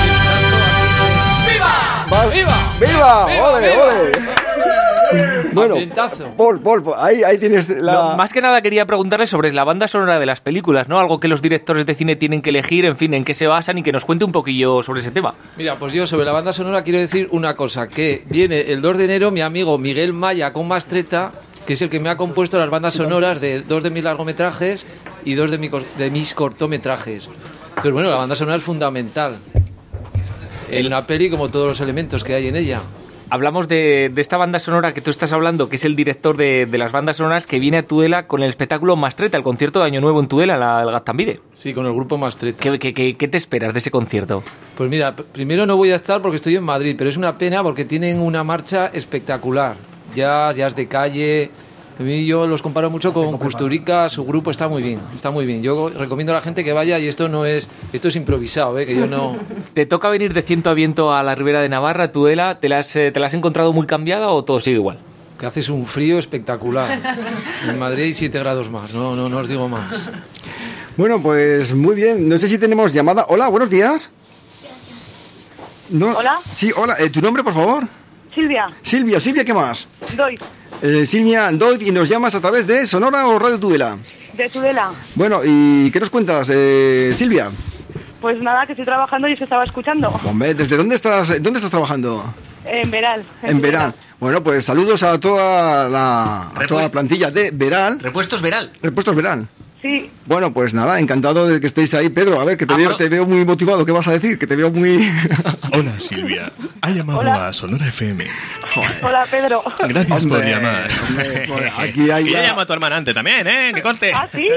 ¡Viva! Va, ¡Viva! ¡Viva! ¡Viva! ¡Ole, ¡Viva! ole! Bueno, Paul, Paul, ahí, ahí tienes la... No, más que nada quería preguntarle sobre la banda sonora de las películas, ¿no? Algo que los directores de cine tienen que elegir, en fin, en qué se basan y que nos cuente un poquillo sobre ese tema. Mira, pues yo sobre la banda sonora quiero decir una cosa, que viene el dos de enero mi amigo Miguel Maya con Mastreta, que es el que me ha compuesto las bandas sonoras de dos de mis largometrajes y dos de, mi, de mis cortometrajes. Entonces, bueno, la banda sonora es fundamental en una peli, como todos los elementos que hay en ella. Hablamos de, de esta banda sonora que tú estás hablando, que es el director de, de las bandas sonoras, que viene a Tudela con el espectáculo Mastreta, el concierto de Año Nuevo en Tudela, la, el Gaztambide. Sí, con el grupo Mastreta. ¿Qué, qué, qué, ¿Qué te esperas de ese concierto? Pues mira, primero no voy a estar porque estoy en Madrid, pero es una pena porque tienen una marcha espectacular. Jazz, jazz de calle. A mí yo los comparo mucho con Kusturica, su grupo está muy bien, está muy bien. Yo recomiendo a la gente que vaya y esto no es, esto es improvisado, ¿eh? Que yo no... ¿Te toca venir de ciento a viento a la Ribera de Navarra, a Tudela? ¿Te la has, te la has encontrado muy cambiada o todo sigue igual? Que haces un frío espectacular. En Madrid hay siete grados más, no, no, no os digo más. Bueno, pues muy bien, no sé si tenemos llamada. Hola, buenos días. No, Hola. Sí, hola, eh, ¿tu nombre, por favor? Silvia. Silvia, Silvia, ¿qué más? Doy. Eh, Silvia Doid, y nos llamas a través de Sonora o Radio Tudela. De Tudela. Bueno, ¿y qué nos cuentas, eh, Silvia? Pues nada, que estoy trabajando y os estaba escuchando. Hombre, ¿desde dónde estás, dónde estás trabajando? En Veral. En, en Veral. Bueno, pues saludos a toda la, a toda la plantilla de Veral. Repuestos Veral. Repuestos Veral. Sí. Bueno, pues nada, encantado de que estéis ahí. Pedro, a ver, que te, ah, veo, te veo muy motivado. ¿Qué vas a decir? Que te veo muy... Hola, Silvia. Ha llamado Hola. a Sonora F M. Joder. Hola, Pedro. Gracias hombre, por llamar. Hombre, pues aquí hay que ya... ya llama a tu hermana antes también, ¿eh? Que conste. ¿Ah, sí?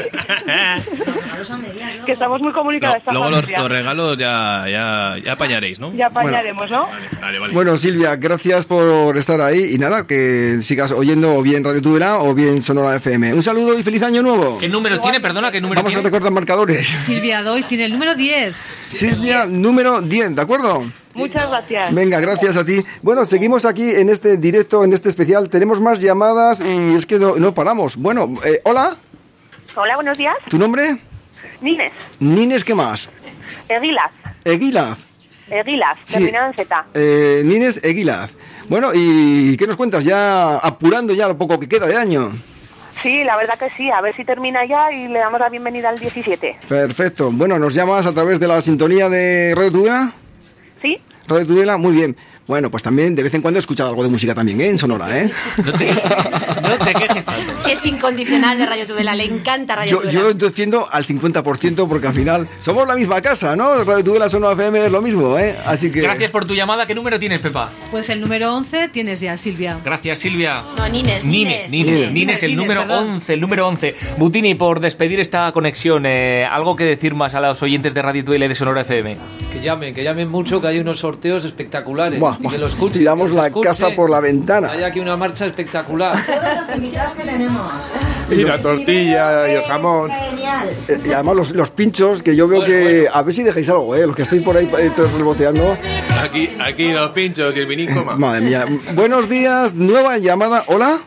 Que estamos muy comunicadas. No, esta luego los, familia. los regalos ya, ya, ya apañaréis, ¿no? Ya apañaremos, bueno. ¿no? Vale, vale, vale. Bueno, Silvia, gracias por estar ahí. Y nada, que sigas oyendo o bien Radio Tudela o bien Sonora F M. Un saludo y feliz año nuevo. ¿Qué número Igual. tiene? Perdona, ¿qué número Vamos tiene? a recordar marcadores. Silvia Doy tiene el número diez. Silvia, número diez, ¿de acuerdo? Muchas gracias. Venga, gracias a ti. Bueno, seguimos aquí en este directo, en este especial. Tenemos más llamadas y es que no, no paramos. Bueno, eh, hola. Hola, buenos días. ¿Tu nombre? Nines. Nines, ¿qué más? Eguilaz. Eguilaz. Eguilaz, Sí. terminado en Z. Eh, Nines Eguilaz. Bueno, ¿y qué nos cuentas? Ya apurando ya lo poco que queda de año. Sí, la verdad que sí. A ver si termina ya y le damos la bienvenida al diecisiete. Perfecto. Bueno, ¿nos llamas a través de la sintonía de Radio Tudela? ¿Sí? Radio Tudela, muy bien. Bueno, pues también de vez en cuando he escuchado algo de música también, ¿eh? En Sonora, ¿eh? No te, no te quejes tanto. Es incondicional de Radio Tudela, le encanta Radio Yo, Tudela. yo defiendo al cincuenta por ciento porque al final somos la misma casa, ¿no? Radio Tudela, Sonora F M es lo mismo, ¿eh? Así que... Gracias por tu llamada. ¿Qué número tienes, Pepa? Pues el número once tienes ya, Silvia. Gracias, Silvia. No, Nines, Nines, Nines. Nines, Nines, el Nines, número perdón. once, el número once. Butini, por despedir esta conexión, eh, ¿algo que decir más a los oyentes de Radio Tudela y de Sonora F M? Que llamen, que llamen mucho, que hay unos sorteos espectaculares. Buah, y que lo escuchen. tiramos que lo la escuchen. casa por la ventana. Hay aquí una marcha espectacular. Todos los invitados que tenemos. Y la tortilla y el jamón. Genial. Eh, Y además los, los pinchos, que yo veo Bueno, que... bueno. A ver si dejáis algo, ¿eh? Los que estáis por ahí eh, reboteando. Aquí, aquí los pinchos y el vinico. ma. Madre mía. Buenos días, nueva llamada. ¿Hola?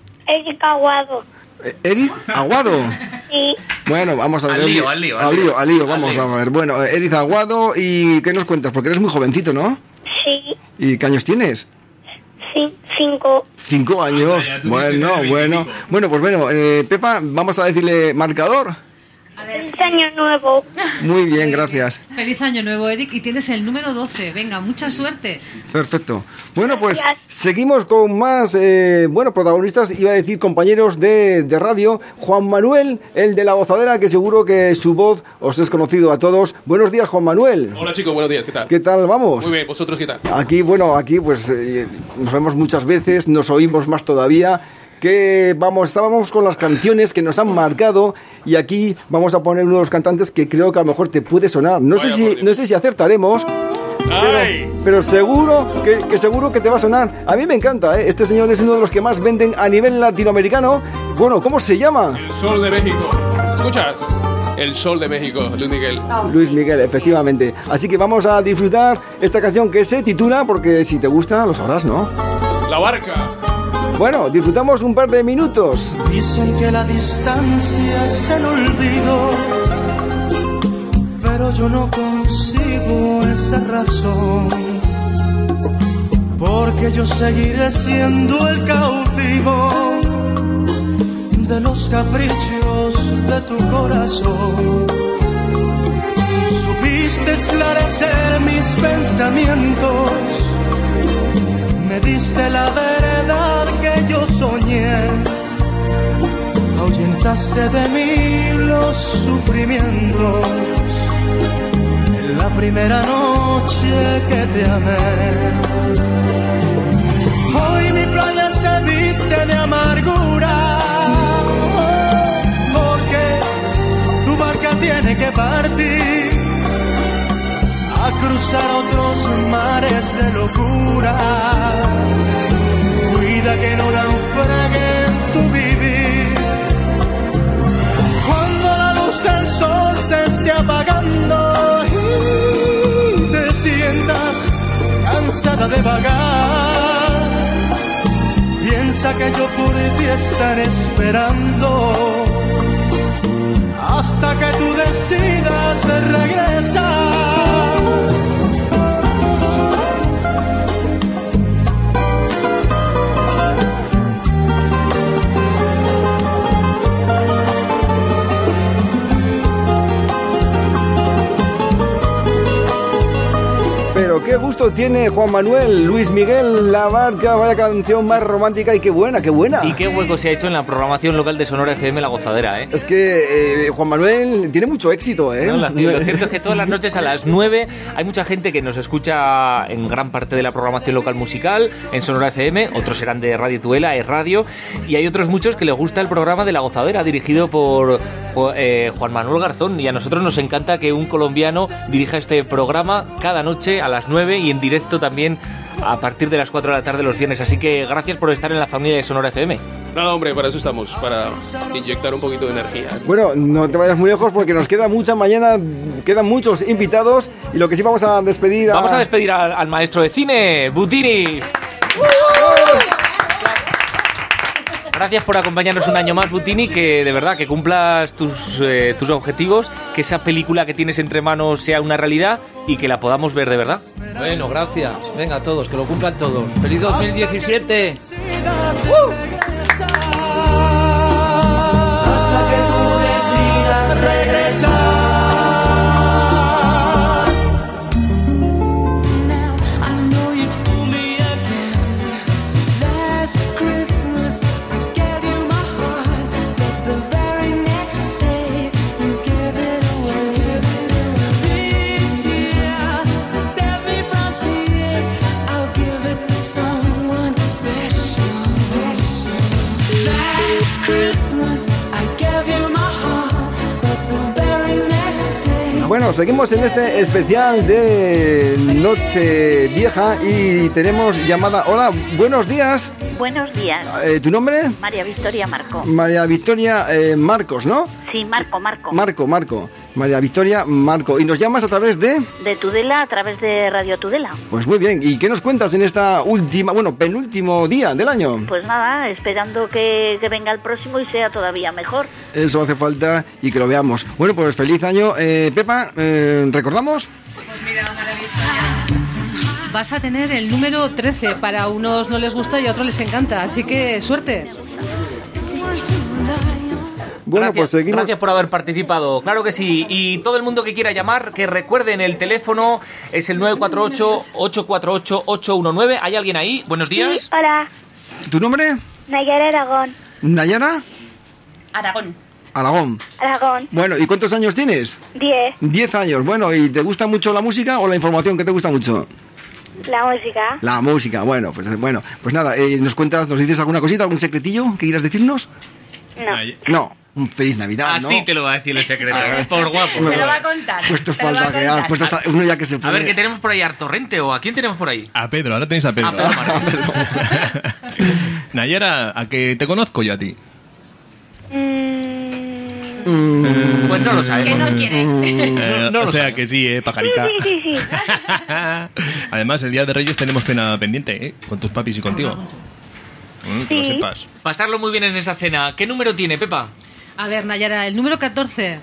Erika Aguado. Eh, ¿Eric Aguado? Sí. Bueno, vamos a ver. Al lío, al lío, al Al lío, lío. al lío, Al vamos lío. a ver. Bueno, eh, Eric Aguado, ¿y qué nos cuentas? Porque eres muy jovencito, ¿no? Sí. ¿Y qué años tienes? Sí. Cinco. Cinco años. ya tú Bueno, tienes bueno. veinticinco. Bueno, pues bueno, eh, Pepa, vamos a decirle marcador. Feliz año nuevo. Muy bien, gracias. Feliz año nuevo, Eric. Y tienes el número doce. Venga, mucha suerte. Perfecto. Bueno, pues Gracias. seguimos con más, eh, bueno, protagonistas, iba a decir compañeros de, de radio. Juan Manuel, el de La Gozadera, que seguro que su voz os es conocido a todos. Buenos días, Juan Manuel. Hola chicos, buenos días, ¿qué tal? ¿Qué tal vamos? Muy bien, ¿vosotros qué tal? Aquí, bueno, aquí pues eh, nos vemos muchas veces, nos oímos más todavía. Que vamos, estábamos con las canciones que nos han marcado y aquí vamos a poner uno de los cantantes que creo que a lo mejor te puede sonar. No Vaya sé si, por Dios. no sé si acertaremos, ¡Ay! pero, pero seguro que, que seguro que te va a sonar. A mí me encanta, ¿eh? Este señor es uno de los que más venden a nivel latinoamericano. Bueno, ¿cómo se llama? El Sol de México. ¿Escuchas? El Sol de México, Luis Miguel. Luis Miguel, efectivamente. Así que vamos a disfrutar esta canción que se titula, porque si te gusta lo sabrás, ¿no? La Barca. Bueno, disfrutamos un par de minutos. Dicen que la distancia es el olvido, pero yo no consigo esa razón, porque yo seguiré siendo el cautivo de los caprichos de tu corazón. Supiste esclarecer mis pensamientos, me diste la verdad que yo soñé, ahuyentaste de mí los sufrimientos en la primera noche que te amé. Hoy mi playa se viste de amargura, porque tu barca tiene que partir a cruzar otros mares de locura. Cuida que no naufrague tu vivir. Cuando la luz del sol se esté apagando y te sientas cansada de vagar, piensa que yo por ti estaré esperando hasta que tú decidas regresar. Pero qué gusto tiene Juan Manuel, Luis Miguel, La Barca, vaya canción más romántica y qué buena, qué buena. Y qué hueco se ha hecho en la programación local de Sonora F M La Gozadera, ¿eh? Es que eh, Juan Manuel tiene mucho éxito, ¿eh? No, lo, lo cierto es que todas las noches a las nueve hay mucha gente que nos escucha en gran parte de la programación local musical en Sonora F M, otros serán de Radio Tudela, es radio, y hay otros muchos que les gusta el programa de La Gozadera, dirigido por, por eh, Juan Manuel Garzón, y a nosotros nos encanta que un colombiano dirija este programa cada noche a las nueve y en directo también a partir de las cuatro de la tarde los viernes, así que gracias por estar en la familia de Sonora F M. Nada, hombre, para eso estamos, para inyectar un poquito de energía. Bueno, no te vayas muy lejos porque nos queda mucha mañana, quedan muchos invitados y lo que sí vamos a despedir a... Vamos a despedir al, al maestro de cine, Butini. Gracias por acompañarnos un año más, Butini, que de verdad que cumplas tus, eh, tus objetivos, que esa película que tienes entre manos sea una realidad y que la podamos ver de verdad. Bueno, gracias. Venga, a todos, que lo cumplan todos. ¡Feliz dos mil diecisiete! ¡Uh! Hasta que tú decidas regresar. Now I know you'd fool me Bueno, seguimos en este especial de Noche Vieja y tenemos llamada. Hola, buenos días. Buenos días. Eh, ¿Tu nombre? María Victoria Marco. María Victoria eh, Marcos, ¿no? Sí, Marco, Marco. Marco, Marco. María Victoria Marco. ¿Y nos llamas a través de...? De Tudela, a través de Radio Tudela. Pues muy bien. ¿Y qué nos cuentas en esta última, bueno, penúltimo día del año? Pues nada, esperando que, que venga el próximo y sea todavía mejor. Eso hace falta y que lo veamos. Bueno, pues feliz año. Eh, Pepa, eh, ¿recordamos? Pues mira, maravilloso. Vas a tener el número trece. Para unos no les gusta y a otros les encanta. Así que suerte. Bueno, gracias, pues seguimos. Gracias por haber participado. Claro que sí. Y todo el mundo que quiera llamar, que recuerden el teléfono, es el nueve cuatro ocho, ocho cuatro ocho, ocho uno nueve. ¿Hay alguien ahí? Buenos días. Sí, hola. ¿Tu nombre? Nayara Aragón. ¿Nayara? Aragón. Aragón. Aragón. Bueno, ¿y cuántos años tienes? Diez. Diez años. Bueno, ¿y te gusta mucho la música o la información que te gusta mucho? La música. La música, bueno, pues bueno, pues nada, eh, ¿nos cuentas, nos dices alguna cosita, algún secretillo que quieras decirnos? No. No, un feliz Navidad, A ¿no? ti te lo va a decir el secreto, por guapo. Te lo va a contar. Pues te te lo va falta a que contar. pues está uno ya que se A pone... ver, ¿qué tenemos por ahí? ¿Artorrente o a quién tenemos por ahí? A Pedro, ahora tenéis a Pedro. A Pedro Martín. Nayara, ¿a que te conozco yo a ti? Mm. Pues no lo sabemos. Que no quiere. Eh, no o lo sea sabemos. que sí, eh, pajarica. Sí, sí, sí. Además, el Día de Reyes tenemos cena pendiente, ¿eh? Con tus papis y contigo. Mm, que lo Sí. sepas. Pasarlo muy bien en esa cena. ¿Qué número tiene, Pepa? A ver, Nayara, el número catorce.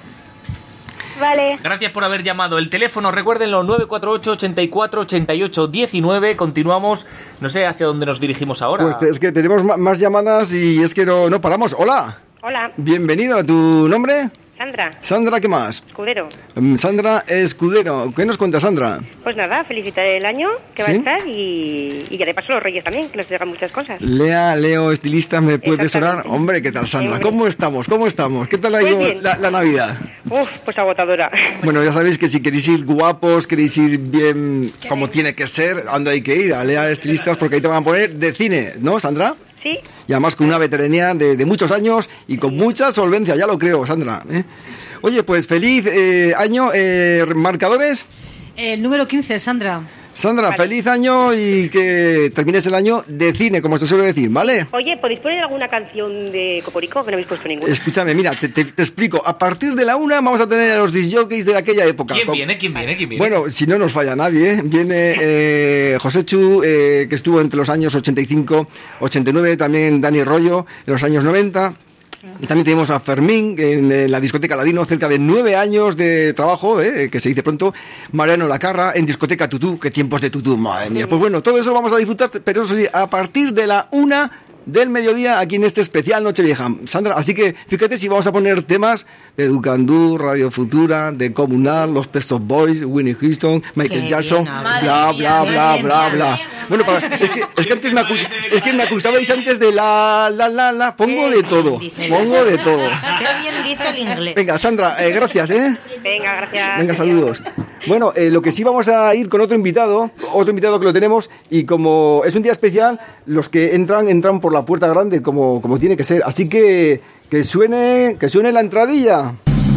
Vale. Gracias por haber llamado. El teléfono, recuérdenlo, nueve cuatro ocho, ochenta y cuatro, ochenta y ocho, diecinueve. Continuamos, no sé hacia dónde nos dirigimos ahora. Pues te- es que tenemos ma- más llamadas y es que no, no paramos. Hola, Hola, bienvenido. ¿Tu nombre? Sandra, Sandra, ¿qué más? escudero. Mm, Sandra Escudero. ¿Qué nos cuenta Sandra? Pues nada, felicitar el año que va ¿Sí? a estar y, y ya de paso los reyes también, que nos traigan muchas cosas. Lea, Leo, estilista, ¿me puedes orar? Exactamente. Hombre, ¿qué tal, Sandra? Hombre. ¿Cómo estamos? ¿Cómo estamos? ¿Qué tal ha Pues ido bien. la, la Navidad? Uf, pues agotadora. Bueno, ya sabéis que si queréis ir guapos, queréis ir bien como tiene que ser, ¿a dónde hay que ir? A Lea Estilistas, porque ahí te van a poner de cine, ¿no, Sandra? Sí, Y además con una veteranía de, de muchos años y con mucha solvencia, ya lo creo, Sandra. ¿eh? Oye, pues feliz eh, año. Eh, ¿Marcadores? El número quince, Sandra. Sandra, Vale. feliz año y que termines el año de cine, como se suele decir, ¿vale? oye, ¿podéis poner alguna canción de Cocorico? Que no habéis puesto ninguna. Escúchame, mira, te, te- te explico. A partir de la una vamos a tener a los disjockeys de aquella época. ¿Quién Con- viene? ¿Quién viene? ¿Quién viene? Bueno, si no nos falla nadie, ¿eh? Viene eh, José Chu, eh, que estuvo entre los años ochenta y cinco, ochenta y nueve, también Dani Rollo en los años noventa. Y también tenemos a Fermín en, en la discoteca Ladino, cerca de nueve años de trabajo, ¿eh? Que se dice pronto. Mariano Lacarra en discoteca Tutú, qué tiempos de Tutú, madre mía. Pues bueno, todo eso lo vamos a disfrutar, pero eso sí, a partir de la una del mediodía aquí en este especial Nochevieja. Sandra, así que fíjate si vamos a poner temas de Educandú, Radio Futura, de Comunal, los Pet Shop Boys, Winnie Houston, Michael Qué Jackson, bien, bla, madre bla, mía, bla, qué bla, bien, bla. Bueno, para- es, que, es que antes me, acus- es que me acusabais antes de la, la, la, la. Pongo Qué de todo, bien dice. pongo de todo. Qué bien dice el inglés. Venga, Sandra, eh, gracias, ¿eh? Venga, gracias. Venga, saludos. Bueno, eh, lo que sí vamos a ir con otro invitado, otro invitado que lo tenemos, y como es un día especial, los que entran, entran por la puerta grande, como, como tiene que ser. Así que que suene, que suene la entradilla.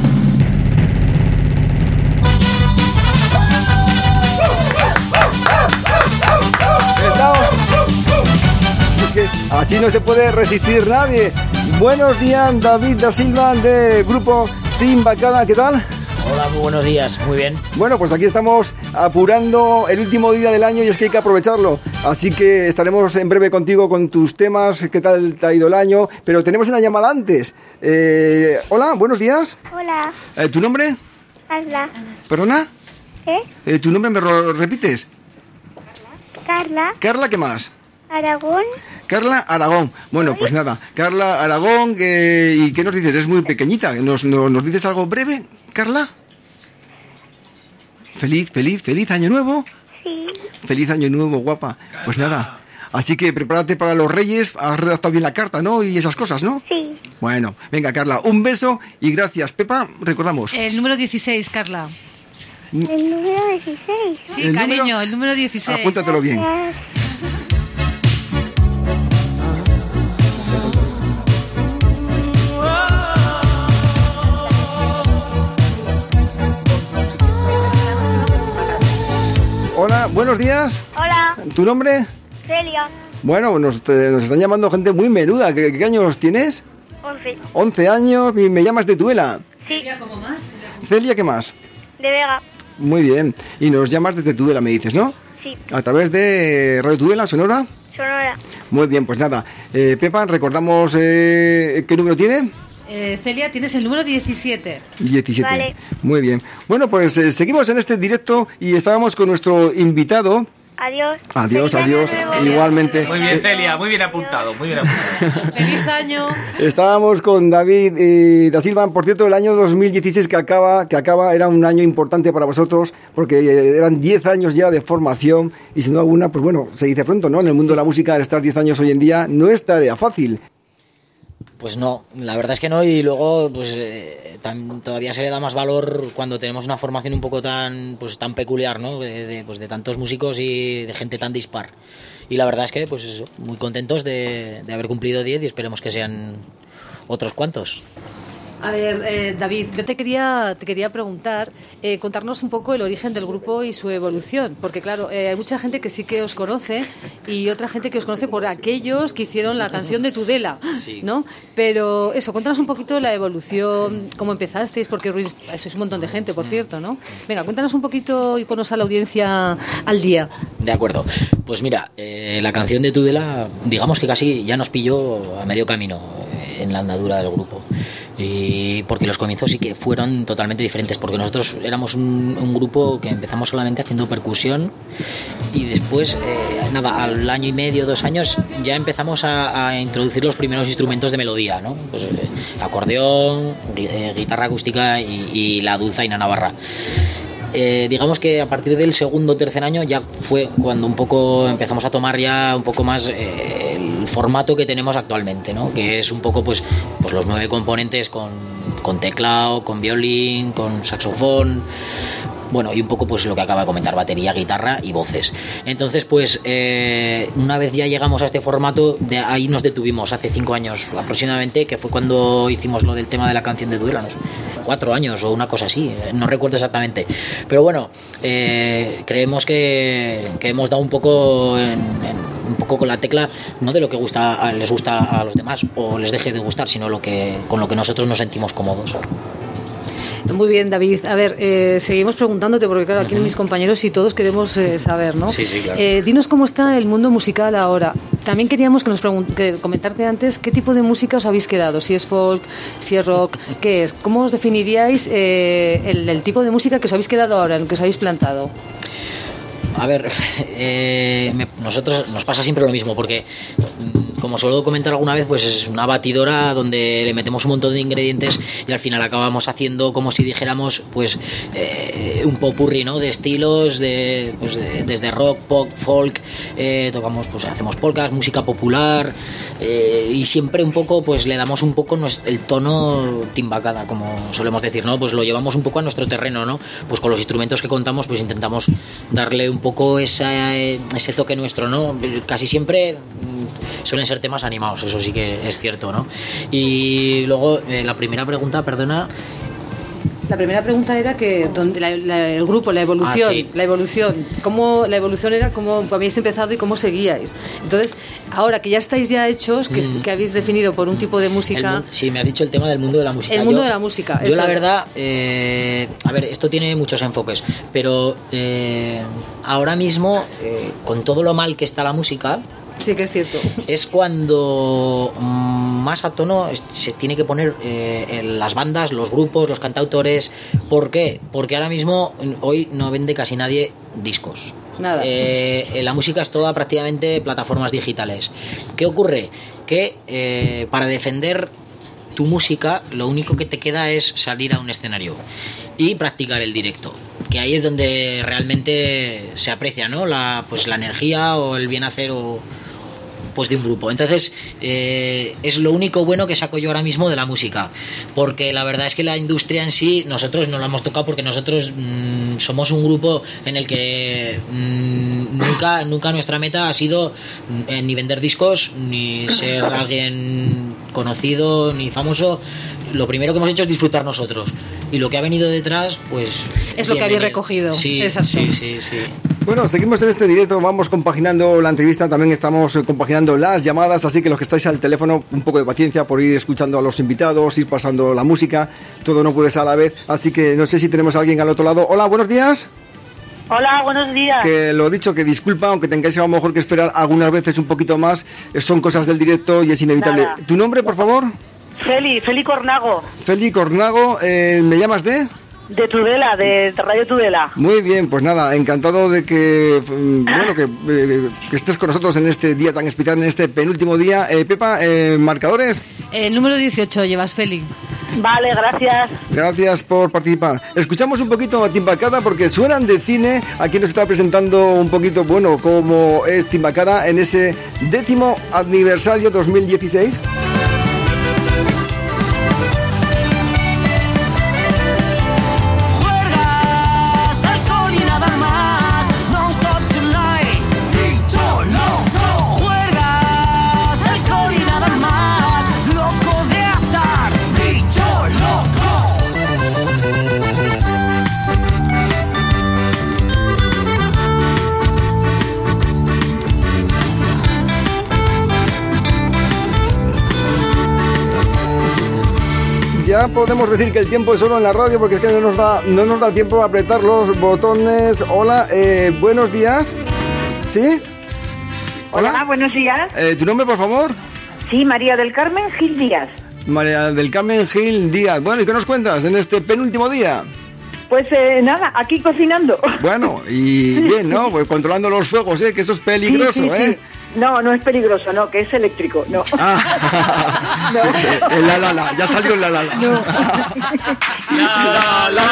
Estamos. Es que así no se puede resistir nadie. Buenos días, David da Silva, de grupo Team Bacada, ¿qué tal? Hola, muy buenos días, muy bien. Bueno, pues aquí estamos apurando el último día del año y es que hay que aprovecharlo. Así que estaremos en breve contigo con tus temas, qué tal te ha ido el año. Pero tenemos una llamada antes. Eh, hola, buenos días. Hola. Eh, ¿Tu nombre? Carla. ¿Perdona? ¿Eh? Eh, ¿Tu nombre me lo repites? Carla. Carla, ¿qué más? Aragón. Carla Aragón. Bueno, pues nada. Carla Aragón, eh, ¿y qué nos dices? Es muy pequeñita. ¿Nos, nos, nos dices algo breve, Carla? Feliz, feliz, feliz año nuevo. Sí. Feliz año nuevo, guapa. Pues nada. Así que prepárate para los Reyes. Has redactado bien la carta, ¿no? Y esas cosas, ¿no? Sí. Bueno, venga, Carla, un beso y gracias. Pepa, recordamos. El número dieciséis, Carla. El número dieciséis. Sí, ¿El cariño, número? el número dieciséis. Apúntatelo bien. Hola, buenos días. Hola, ¿Tu nombre? Celia, Bueno, nos, te- nos están llamando gente muy menuda. ¿Qué, qué años tienes? once. once años y me llamas de Tudela. Sí, Celia, ¿qué más? de Vega. Muy bien. Y nos llamas desde Tudela, me dices, ¿no? Sí, A través de Radio Tudela, Sonora. Sonora. Muy bien, pues nada. Eh, Pepa, recordamos eh, qué número tiene. Eh, Celia, tienes el número diecisiete. diecisiete. Vale. Muy bien. Bueno, pues eh, seguimos en este directo y estábamos con nuestro invitado. Adiós. Adiós, Feliz adiós. año nuevo. Igualmente. Muy bien, Celia, muy bien apuntado, muy bien apuntado. ¡Feliz año! Estábamos con David eh, da Silva. Por cierto, el año dos mil dieciséis que acaba, que acaba era un año importante para vosotros porque eh, eran diez años ya de formación y sin duda alguna, pues bueno, se dice pronto, ¿no? En el mundo de la música, el estar diez años hoy en día no es tarea fácil. Pues no, la verdad es que no, y luego pues eh, tan- todavía se le da más valor cuando tenemos una formación un poco tan pues tan peculiar, ¿no? De, de, pues, de tantos músicos y de gente tan dispar. Y la verdad es que pues eso, muy contentos de, de haber cumplido diez y esperemos que sean otros cuantos. A ver, eh, David, yo te quería, te quería preguntar, eh, contarnos un poco el origen del grupo y su evolución, porque claro, eh, hay mucha gente que sí que os conoce y otra gente que os conoce por aquellos que hicieron la canción de Tudela, ¿no? Pero eso, contanos un poquito la evolución, cómo empezasteis, porque Ruins, sois un montón de gente, por cierto, ¿no? Venga, cuéntanos un poquito y ponos a la audiencia al día. De acuerdo. Pues mira, eh, la canción de Tudela, digamos que casi ya nos pilló a medio camino eh, en la andadura del grupo. Y porque los comienzos sí que fueron totalmente diferentes, porque nosotros éramos un, un grupo que empezamos solamente haciendo percusión y después, eh, nada, al año y medio, dos años, ya empezamos a, a introducir los primeros instrumentos de melodía, ¿no? Pues eh, acordeón, gui- eh, guitarra acústica y, y la dulzaina navarra. Eh, digamos que a partir del segundo o tercer año ya fue cuando un poco empezamos a tomar ya un poco más eh, el formato que tenemos actualmente, ¿no? Que es un poco pues, pues los nueve componentes con, con teclado, con violín, con saxofón, bueno, y un poco pues lo que acaba de comentar, batería, guitarra y voces. Entonces pues eh, una vez ya llegamos a este formato, de ahí nos detuvimos hace cinco años aproximadamente, que fue cuando hicimos lo del tema de la canción de Tudela, no sé, cuatro años o una cosa así, no recuerdo exactamente, pero bueno, eh, creemos que, que hemos dado un poco en, en- un poco con la tecla, no de lo que gusta a- les gusta a los demás o les dejes de gustar, sino lo que con lo que nosotros nos sentimos cómodos. Muy bien, David. A ver, eh, seguimos preguntándote, porque claro, aquí mis compañeros y todos queremos eh, saber, ¿no? Sí, sí, claro. Eh, dinos cómo está el mundo musical ahora. También queríamos que nos pregun- que comentarte antes qué tipo de música os habéis quedado, si es folk, si es rock, qué es. ¿Cómo os definiríais eh, el, el tipo de música que os habéis quedado ahora, en el que os habéis plantado? A ver, eh, me- nosotros nos pasa siempre lo mismo, porque mm, como suelo comentar alguna vez, pues es una batidora donde le metemos un montón de ingredientes y al final acabamos haciendo como si dijéramos pues eh, un popurrí, ¿no? De estilos, de, pues de- desde rock, pop, folk, eh, tocamos, pues hacemos polkas, música popular eh, y siempre un poco pues le damos un poco nos- el tono timbacada, como solemos decir, ¿no? Pues lo llevamos un poco a nuestro terreno, ¿no? Pues con los instrumentos que contamos pues intentamos darle un poco esa, ese toque nuestro, ¿no? Casi siempre mm, suelen ser temas animados, eso sí que es cierto, ¿no? Y luego eh, la primera pregunta, perdona. La primera pregunta era que donde la- la- el grupo, la evolución, Ah, sí. la evolución, cómo la evolución era cómo habéis empezado y cómo seguíais. Entonces, ahora que ya estáis ya hechos, que, Mm. que habéis definido por un tipo de El música, mu- sí, me has dicho el tema del mundo de la música. el mundo Yo- de la música. Yo eso la es. verdad, eh, a ver, esto tiene muchos enfoques, pero eh, ahora mismo, eh, con todo lo mal que está la música, sí que es cierto, es cuando mm, más a tono es- se tiene que poner eh, en las bandas, los grupos, los cantautores. ¿Por qué? Porque ahora mismo, mm, hoy no vende casi nadie discos. Nada. Eh, eh, la música es toda prácticamente plataformas digitales. ¿Qué ocurre? Que eh, para defender tu música lo único que te queda es salir a un escenario y practicar el directo, que ahí es donde realmente se aprecia, ¿no? La, pues la energía o el bien hacer o pues de un grupo. Entonces eh, es lo único bueno que saco yo ahora mismo de la música, porque la verdad es que la industria en sí nosotros no la hemos tocado, porque nosotros mmm, somos un grupo en el que mmm, nunca nunca nuestra meta ha sido eh, ni vender discos, ni ser alguien conocido ni famoso. Lo primero que hemos hecho es disfrutar nosotros, y lo que ha venido detrás pues es lo que habéis bienvenido. recogido. Sí, Exacto. sí, sí, sí. Bueno, seguimos en este directo, vamos compaginando la entrevista, también estamos eh, compaginando las llamadas, así que los que estáis al teléfono, un poco de paciencia por ir escuchando a los invitados, ir pasando la música, todo no puede ser a la vez, así que no sé si tenemos a alguien al otro lado. Hola, buenos días. Hola, buenos días. Que lo dicho, que disculpa, aunque tengáis a lo mejor que esperar algunas veces un poquito más, eh, son cosas del directo y es inevitable. Nada. ¿Tu nombre, por favor? Feli, Feli Cornago, Feli Cornago, eh, ¿me llamas de...? de Tudela, de Radio Tudela. Muy bien, pues nada, encantado de que, mm, bueno, que, eh, que estés con nosotros en este día tan especial, en este penúltimo día. Eh, Pepa, eh, ¿marcadores? El número dieciocho llevas, Feli. Vale, gracias. Gracias por participar. Escuchamos un poquito a Timbacada porque suenan de cine. Aquí nos está presentando un poquito, bueno, cómo es Timbacada en ese décimo aniversario dos mil dieciséis. Ya podemos decir que el tiempo es solo en la radio porque es que no nos da, no nos da tiempo a apretar los botones. Hola, eh, buenos días. ¿Sí? Hola, Hola buenos días. Eh, ¿Tu nombre, por favor? Sí, María del Carmen Gil Díaz. María del Carmen Gil Díaz. Bueno, ¿y qué nos cuentas en este penúltimo día? Pues eh, nada, aquí cocinando. Bueno, y bien, ¿no? Pues controlando los fuegos, ¿eh? Que eso es peligroso, sí, sí, ¿eh? Sí. No, no es peligroso, no, que es eléctrico, no. Ah. No. El la la la, ya salió el la la la. No. La la la la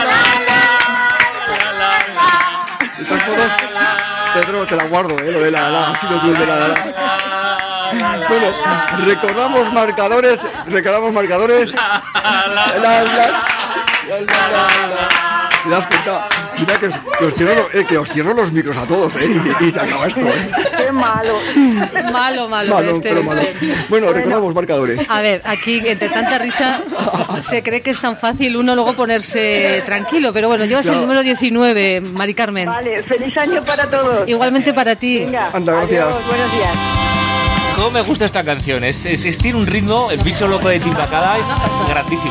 la. De todos modos, Pedro, te la guardo, ¿eh? Lo de la la, así lo tuyo de la la la. Bueno, recordamos marcadores, recordamos marcadores. La la la la la. ¿Te das cuenta? Mira que, que, os cierro, eh, que os cierro los micros a todos, ¿eh? Y, y se acaba esto, ¿eh? Qué malo. Malo, malo. Malo, este, pero malo. Bueno, recordamos marcadores. A ver, aquí entre tanta risa se cree que es tan fácil uno luego ponerse tranquilo, pero bueno, llevas Claro. el número diecinueve, Mari Carmen. Vale, feliz año para todos. Igualmente para ti. Venga, Anda, gracias. adiós, buenos días. Cómo me gusta esta canción, es, es, es- tiene un ritmo, el bicho loco de Timbacada es grandísimo.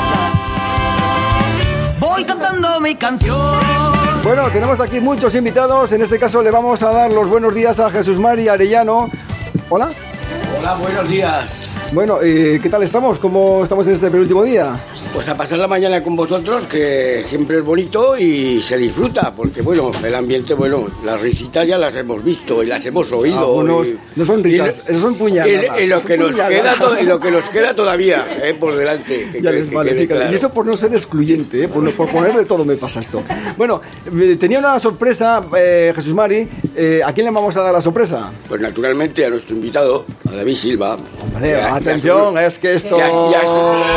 Voy cantando mi canción. Bueno, tenemos aquí muchos invitados. En este caso le vamos a dar los buenos días a Jesús Mari Arellano. Hola. Hola, buenos días. Bueno, eh, ¿qué tal estamos? ¿Cómo estamos en este penúltimo día? Pues a pasar la mañana con vosotros, que siempre es bonito y se disfruta, porque bueno, el ambiente, bueno, las risitas ya las hemos visto y las hemos oído. Algunos y- no son risas, y- esos son puñaladas. Y, y lo son que nos puñaladas. queda to- y lo que nos queda todavía, eh, por delante. Que, Ya que- les que vale, quede fíjate. claro. Y eso por no ser excluyente, ¿eh? por, no- por poner de todo me pasa esto. Bueno, eh, tenía una sorpresa, eh, Jesús Mari. Eh, ¿A quién le vamos a dar la sorpresa? Pues naturalmente a nuestro invitado, a David Silva. Hombre, Y a- y a atención, su- es que esto... Y a, y a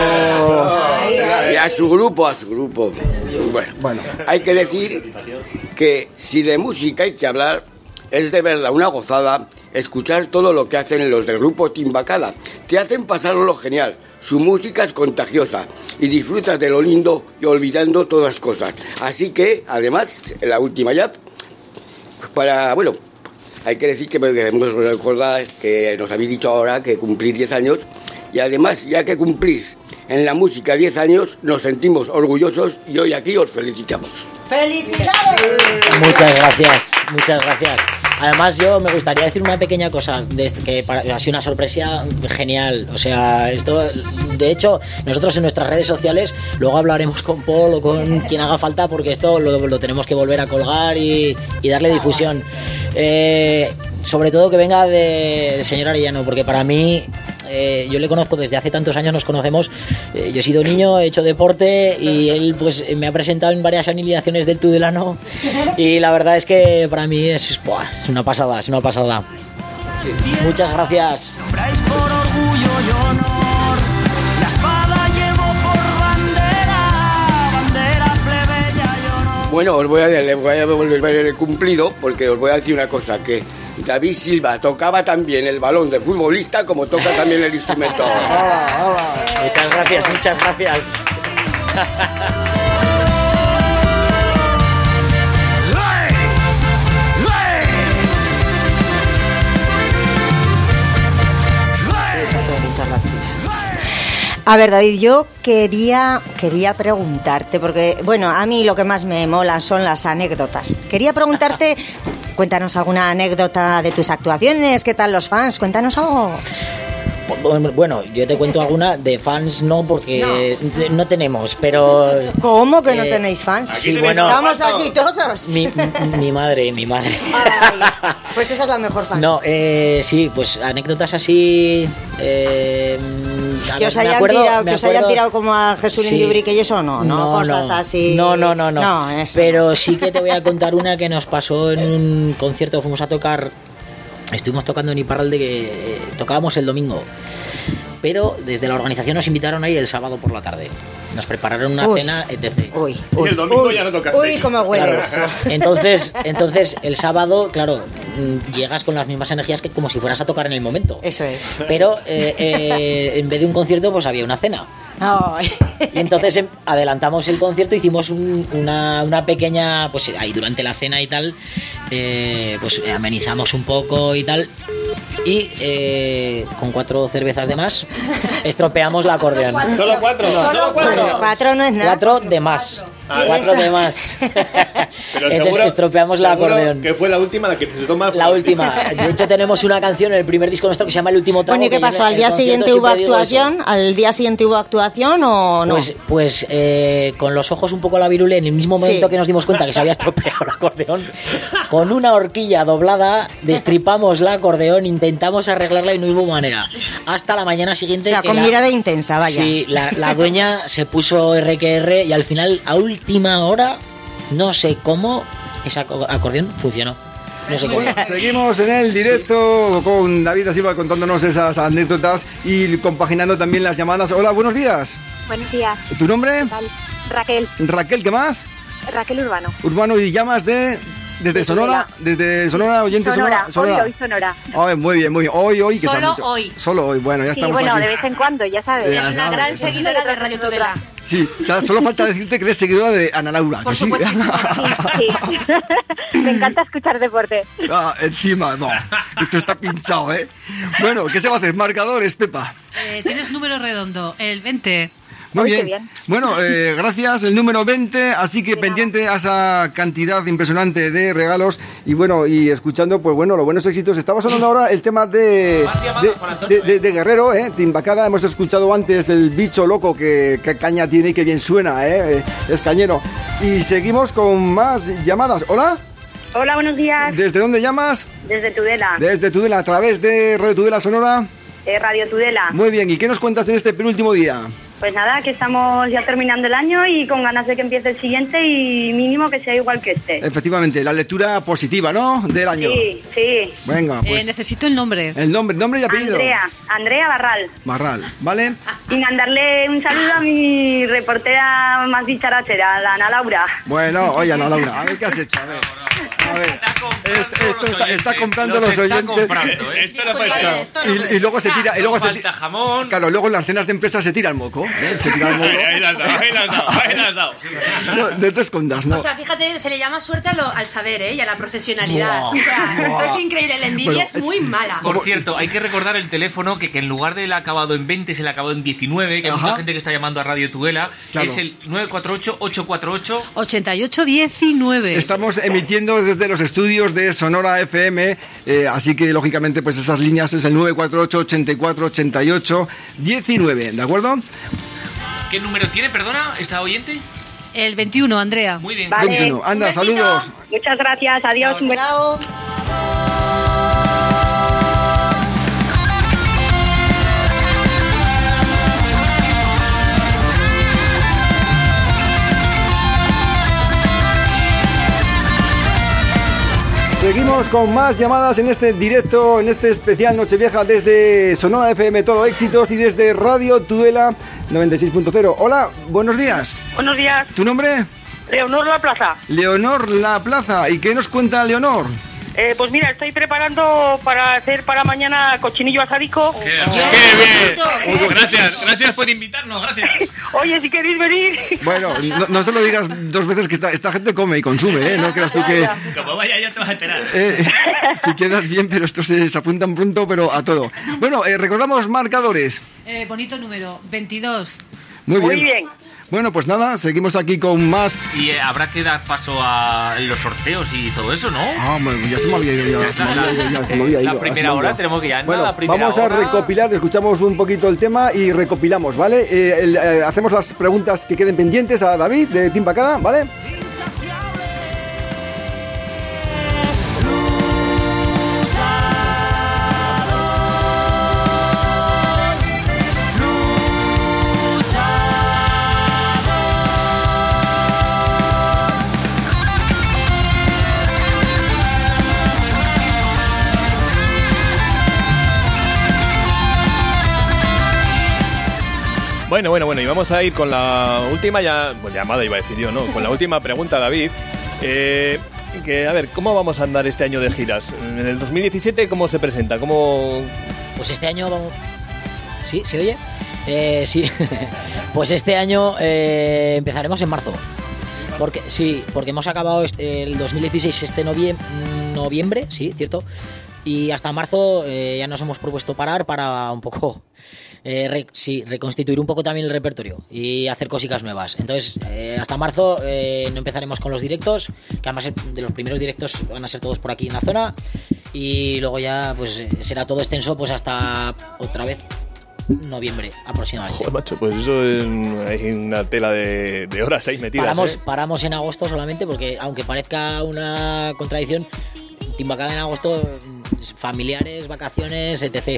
su, y a su grupo, a su grupo. Bueno, hay que decir que si de música hay que hablar, es de verdad una gozada escuchar todo lo que hacen los del grupo Timbacada. Te hacen pasarlo genial. Su música es contagiosa y disfrutas de lo lindo y olvidando todas las cosas. Así que, además, la última ya, para, bueno, hay que decir que me debemos recordar que nos habéis dicho ahora que cumplís diez años y además, ya que cumplís en la música diez años, nos sentimos orgullosos y hoy aquí os felicitamos. ¡Felicidades! Muchas gracias, muchas gracias. Además, yo me gustaría decir una pequeña cosa, de este, que para, ha sido una sorpresa genial. O sea, esto, de hecho, nosotros en nuestras redes sociales, luego hablaremos con Paul o con quien haga falta, porque esto lo, lo tenemos que volver a colgar y, y darle difusión. Eh, sobre todo que venga de, de señor Arellano, porque para mí... Eh, yo le conozco desde hace tantos años, nos conocemos. Eh, yo he sido niño, he hecho deporte y él pues me ha presentado en varias alineaciones del Tudelano y la verdad es que para mí es, buah, es una pasada, es una pasada. Muchas gracias. Por orgullo y honor, la espada llevo por bandera, bandera plebeya y honor. Bueno, os voy a, les voy a volver el cumplido porque os voy a decir una cosa, que David Silva tocaba también el balón de futbolista como toca también el instrumento. Muchas gracias, muchas gracias. A ver, David, yo quería, quería preguntarte, porque, bueno, a mí lo que más me mola son las anécdotas. Quería preguntarte, cuéntanos alguna anécdota de tus actuaciones, ¿qué tal los fans? Cuéntanos algo. Bueno, yo te cuento alguna de fans, no, porque no, no tenemos, pero... ¿Cómo que no eh, tenéis fans? Sí, bueno, estamos aquí todos. Mi, mi madre, mi madre. Ay, pues esa es la mejor fan. No, eh, sí, pues anécdotas así... Eh, que os me hayan, acuerdo, tirado, me que os acuerdo, hayan tirado como a Jesús sí. Indubrique y eso, no, no, no cosas no, así. No, no, no, no. no eso Pero no. sí que te voy a contar una que nos pasó en un concierto, fuimos a tocar, estuvimos tocando en Iparralde, que eh, tocábamos el domingo. Pero desde la organización nos invitaron ahí el sábado por la tarde. Nos prepararon una uy, cena, etcétera. Uy, uy, y el domingo uy, ya no tocaste. Uy, cómo huele claro. eso. Entonces, entonces, el sábado, claro, llegas con las mismas energías que como si fueras a tocar en el momento. Eso es. Pero eh, eh, en vez de un concierto, pues había una cena. Ay. Y entonces em, adelantamos el concierto, hicimos un, una, una pequeña, pues ahí durante la cena y tal, eh, pues amenizamos un poco y tal, y eh, con cuatro cervezas de más estropeamos el acordeón. ¿Solo cuatro? No, ¿Solo cuatro? Cuatro no es nada. Cuatro de más. Ah, cuatro esa. de más. Pero Entonces seguro- estropeamos el seguro acordeón. que fue la última la que se toma. La última. De hecho, tenemos una canción en el primer disco nuestro que se llama El último trago. Bueno, ¿y qué que yo pasó? en ¿Al el día concierto siguiente hubo siempre digo eso. actuación? ¿Al día siguiente hubo actuación o no? Pues, pues eh, con los ojos un poco a la virule, en el mismo momento Sí. que nos dimos cuenta que se había estropeado el acordeón, con una horquilla doblada, destripamos el acordeón, intentamos arreglarla y no hubo manera. Hasta la mañana siguiente. O sea, que con la- mirada intensa, vaya. Sí, la, la dueña se puso erre que erre y al final, a última hora, no sé cómo, ese aco- acordeón funcionó. No sé cómo. Bueno, seguimos en el directo con David da Silva contándonos esas anécdotas y compaginando también las llamadas. Hola, buenos días. Buenos días. ¿Tu nombre? ¿Qué tal? Raquel. Raquel, ¿qué más? Raquel Urbano. Urbano, y llamas de... Desde De Sonora, desde Sonora, oyente Sonora, Sonora. hoy, hoy Sonora. Ay, muy bien, muy bien. Hoy, hoy, que Solo sea mucho. hoy. Solo hoy, bueno, ya Sí, estamos bueno, aquí. de vez en cuando, ya sabes. Ya Es una sabes, gran ya sabes. seguidora de Radio Tudela. Sí, o sea, solo falta decirte que eres seguidora de Ana Laura. Por que sí. supuestísimo. Sí. Me encanta escuchar deporte. Ah, encima, no. Esto está pinchado, ¿eh? Bueno, ¿qué se va a hacer? Marcadores, Pepa. Eh, tienes número redondo, el veinte. Muy Uy, qué bien. bien. Bueno, eh, gracias, el número veinte, así que pendiente a esa cantidad impresionante de regalos y bueno, y escuchando, pues bueno, los buenos éxitos. Estaba sonando ahora el tema de, de, de, de- de Guerrero, ¿eh? Timbacada, hemos escuchado antes el bicho loco que, que caña tiene y que bien suena, ¿eh? Es cañero. Y seguimos con más llamadas. ¿Hola? Hola, buenos días. ¿Desde dónde llamas? Desde Tudela. Desde Tudela, a través de Radio Tudela Sonora. Eh, Radio Tudela. Muy bien, ¿y qué nos cuentas en este penúltimo día? Pues nada, que estamos ya terminando el año y con ganas de que empiece el siguiente y mínimo que sea igual que este. Efectivamente, la lectura positiva, ¿no? Del año. Sí, sí. Venga, pues. Eh, necesito el nombre. El nombre, nombre y apellido. Andrea, Andrea Barral. Barral, ¿vale? Y mandarle un saludo a mi reportera más dicharachera, la Ana Laura. Bueno, oye, Ana Laura, a ver qué has hecho, a ver. A ver, esto, esto está, está comprando los, Los está oyentes. comprando, ¿eh? Esto no puede ser. Y, y luego se tira, y luego se Falta tira, jamón. claro, luego en las cenas de empresa se tira el moco, ¿eh? Se tira el moco. Ahí la has dado, ahí la has dado, ahí la has dado. No, no te escondas, ¿no? O sea, fíjate, se le llama suerte a lo- al saber, ¿eh? Y a la profesionalidad. Buah. O sea, esto Buah. es increíble. La envidia Bueno, es muy mala. Por cierto, hay que recordar el teléfono que, que en lugar del acabado en veinte, se le acabado en diecinueve, que hay Ajá. mucha gente que está llamando a Radio Tudela, Claro. es el nueve cuatro ocho, ocho cuatro ocho. ochenta y ocho diecinueve. Estamos emitiendo desde los estudios de Sonora F M, eh, así que lógicamente pues esas líneas es el nueve cuatro ocho, ochenta y cuatro, ochenta y ocho, diecinueve, ¿de acuerdo? ¿Qué número tiene, perdona, esta oyente? El veintiuno, Andrea. Muy bien. Vale. veintiuno, anda, Un besito. saludos. Muchas gracias, adiós. Un Chao. Seguimos con más llamadas en este directo, en este especial Nochevieja desde Sonora F M Todo Éxitos y desde Radio Tudela noventa y seis punto cero. Hola, buenos días. Buenos días, ¿Tu nombre? Leonor La Plaza. Leonor La Plaza. ¿Y qué nos cuenta Leonor? Eh, pues mira, estoy preparando para hacer para mañana cochinillo asadico. ¡Qué, qué bien! Gracias, gracias por invitarnos, gracias. Oye, si queréis venir. Bueno, no, no se lo digas dos veces que esta, esta gente come y consume, ¿eh? No creas tú que... Como vaya ya te vas a enterar. Eh, si quedas bien, pero estos se, se apuntan pronto, pero a todo. Bueno, eh, recordamos marcadores. Eh, bonito número, veintidós. Muy bien. Muy bien. Bueno, pues nada, seguimos aquí con más... Y eh, habrá que dar paso a los sorteos y todo eso, ¿no? Ah, bueno, ya se me había ido, ya, se me había ido, ya, se me había ido. La primera hora tenemos que ya en bueno, la primera vamos hora... a recopilar, escuchamos un poquito el tema y recopilamos, ¿vale? Eh, el, eh, hacemos las preguntas que queden pendientes a David de Timbacada, ¿vale? Bueno, bueno, bueno, y vamos a ir con la última ya, pues llamada iba a decir yo, ¿no? Con la última pregunta, David. Eh, que, a ver, ¿cómo vamos a andar este año de giras? En el dos mil diecisiete, ¿cómo se presenta? ¿Cómo...? Pues este año vamos... ¿Sí? ¿Se oye? Eh, sí. Pues este año eh, empezaremos en marzo. Porque, sí, porque hemos acabado este, el dos mil dieciséis este novie- noviembre, sí, cierto. Y hasta marzo eh, ya nos hemos propuesto parar para un poco... Eh, re, sí, reconstituir un poco también el repertorio y hacer cositas nuevas. Entonces, eh, hasta marzo eh, no empezaremos con los directos, que además de los primeros directos van a ser todos por aquí en la zona, y luego ya pues será todo extenso pues hasta otra vez noviembre aproximadamente. Joder, macho, pues eso es, hay una tela de, de horas ahí metidas. Paramos, ¿eh? paramos en agosto solamente porque, aunque parezca una contradicción, Timbacada en agosto, familiares, vacaciones, etcétera.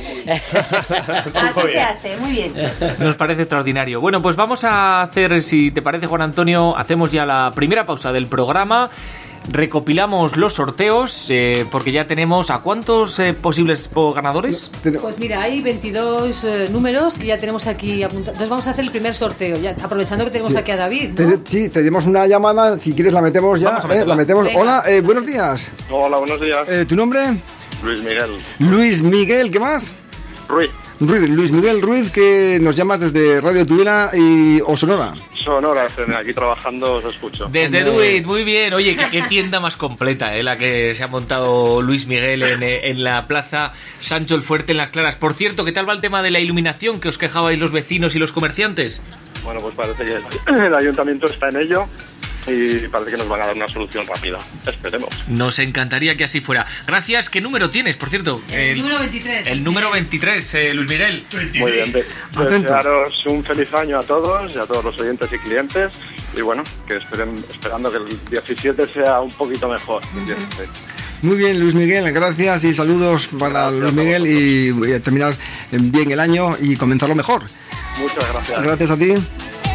Así se hace, muy bien. Nos parece extraordinario. Bueno, pues vamos a hacer, si te parece, Juan Antonio, hacemos ya la primera pausa del programa. Recopilamos los sorteos, eh, porque ya tenemos ¿a cuántos eh, posibles ganadores? Pues mira, hay veintidós eh, números que ya tenemos aquí apuntados. Entonces vamos a hacer el primer sorteo, ya aprovechando que tenemos Sí. aquí a David, ¿no? Te- sí, tenemos una llamada, si quieres la metemos ya, Vamos a eh, meterla. la metemos. Venga. Hola, eh, buenos días. Hola, buenos días. Eh, ¿Tu nombre? Luis Miguel. Luis Miguel, ¿qué más? Ruiz. Ruiz, Luis Miguel Ruiz, que nos llamas desde Radio Tudela y o Sonora. Sonora, aquí trabajando os escucho. Desde Duit, muy bien. Oye, qué, qué tienda más completa, ¿eh? La que se ha montado Luis Miguel en, en la plaza Sancho el Fuerte en Las Claras. Por cierto, ¿qué tal va el tema de la iluminación que os quejabais los vecinos y los comerciantes? Bueno, pues parece que el ayuntamiento está en ello y parece que nos van a dar una solución rápida. Esperemos. Nos encantaría que así fuera. Gracias. ¿Qué número tienes, por cierto? El número veintitrés. El número veintitrés, eh, Luis Miguel. Muy bien. De- desearos un feliz año a todos y a todos los oyentes y clientes. Y bueno, que esperen, esperando que el diecisiete sea un poquito mejor que el dieciséis. Muy bien, Luis Miguel, gracias y saludos para Gracias Luis a Miguel y voy a terminar bien el año y comenzarlo mejor. Muchas gracias. Gracias a ti.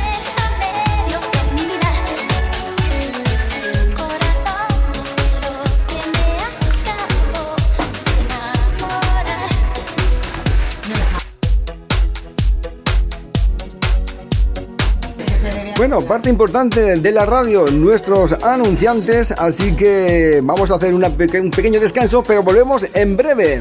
Bueno, parte importante de la radio, nuestros anunciantes, así que vamos a hacer una peque- un pequeño descanso, pero volvemos en breve.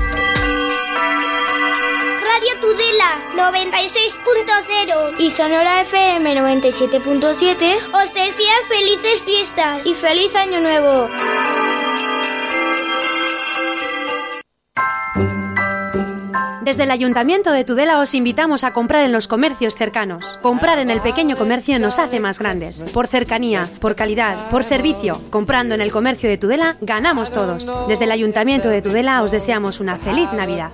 Radio Tudela noventa y seis punto cero y Sonora F M noventa y siete punto siete os desean felices fiestas y feliz año nuevo. Desde el Ayuntamiento de Tudela os invitamos a comprar en los comercios cercanos. Comprar en el pequeño comercio nos hace más grandes. Por cercanía, por calidad, por servicio. Comprando en el comercio de Tudela, ganamos todos. Desde el Ayuntamiento de Tudela os deseamos una feliz Navidad.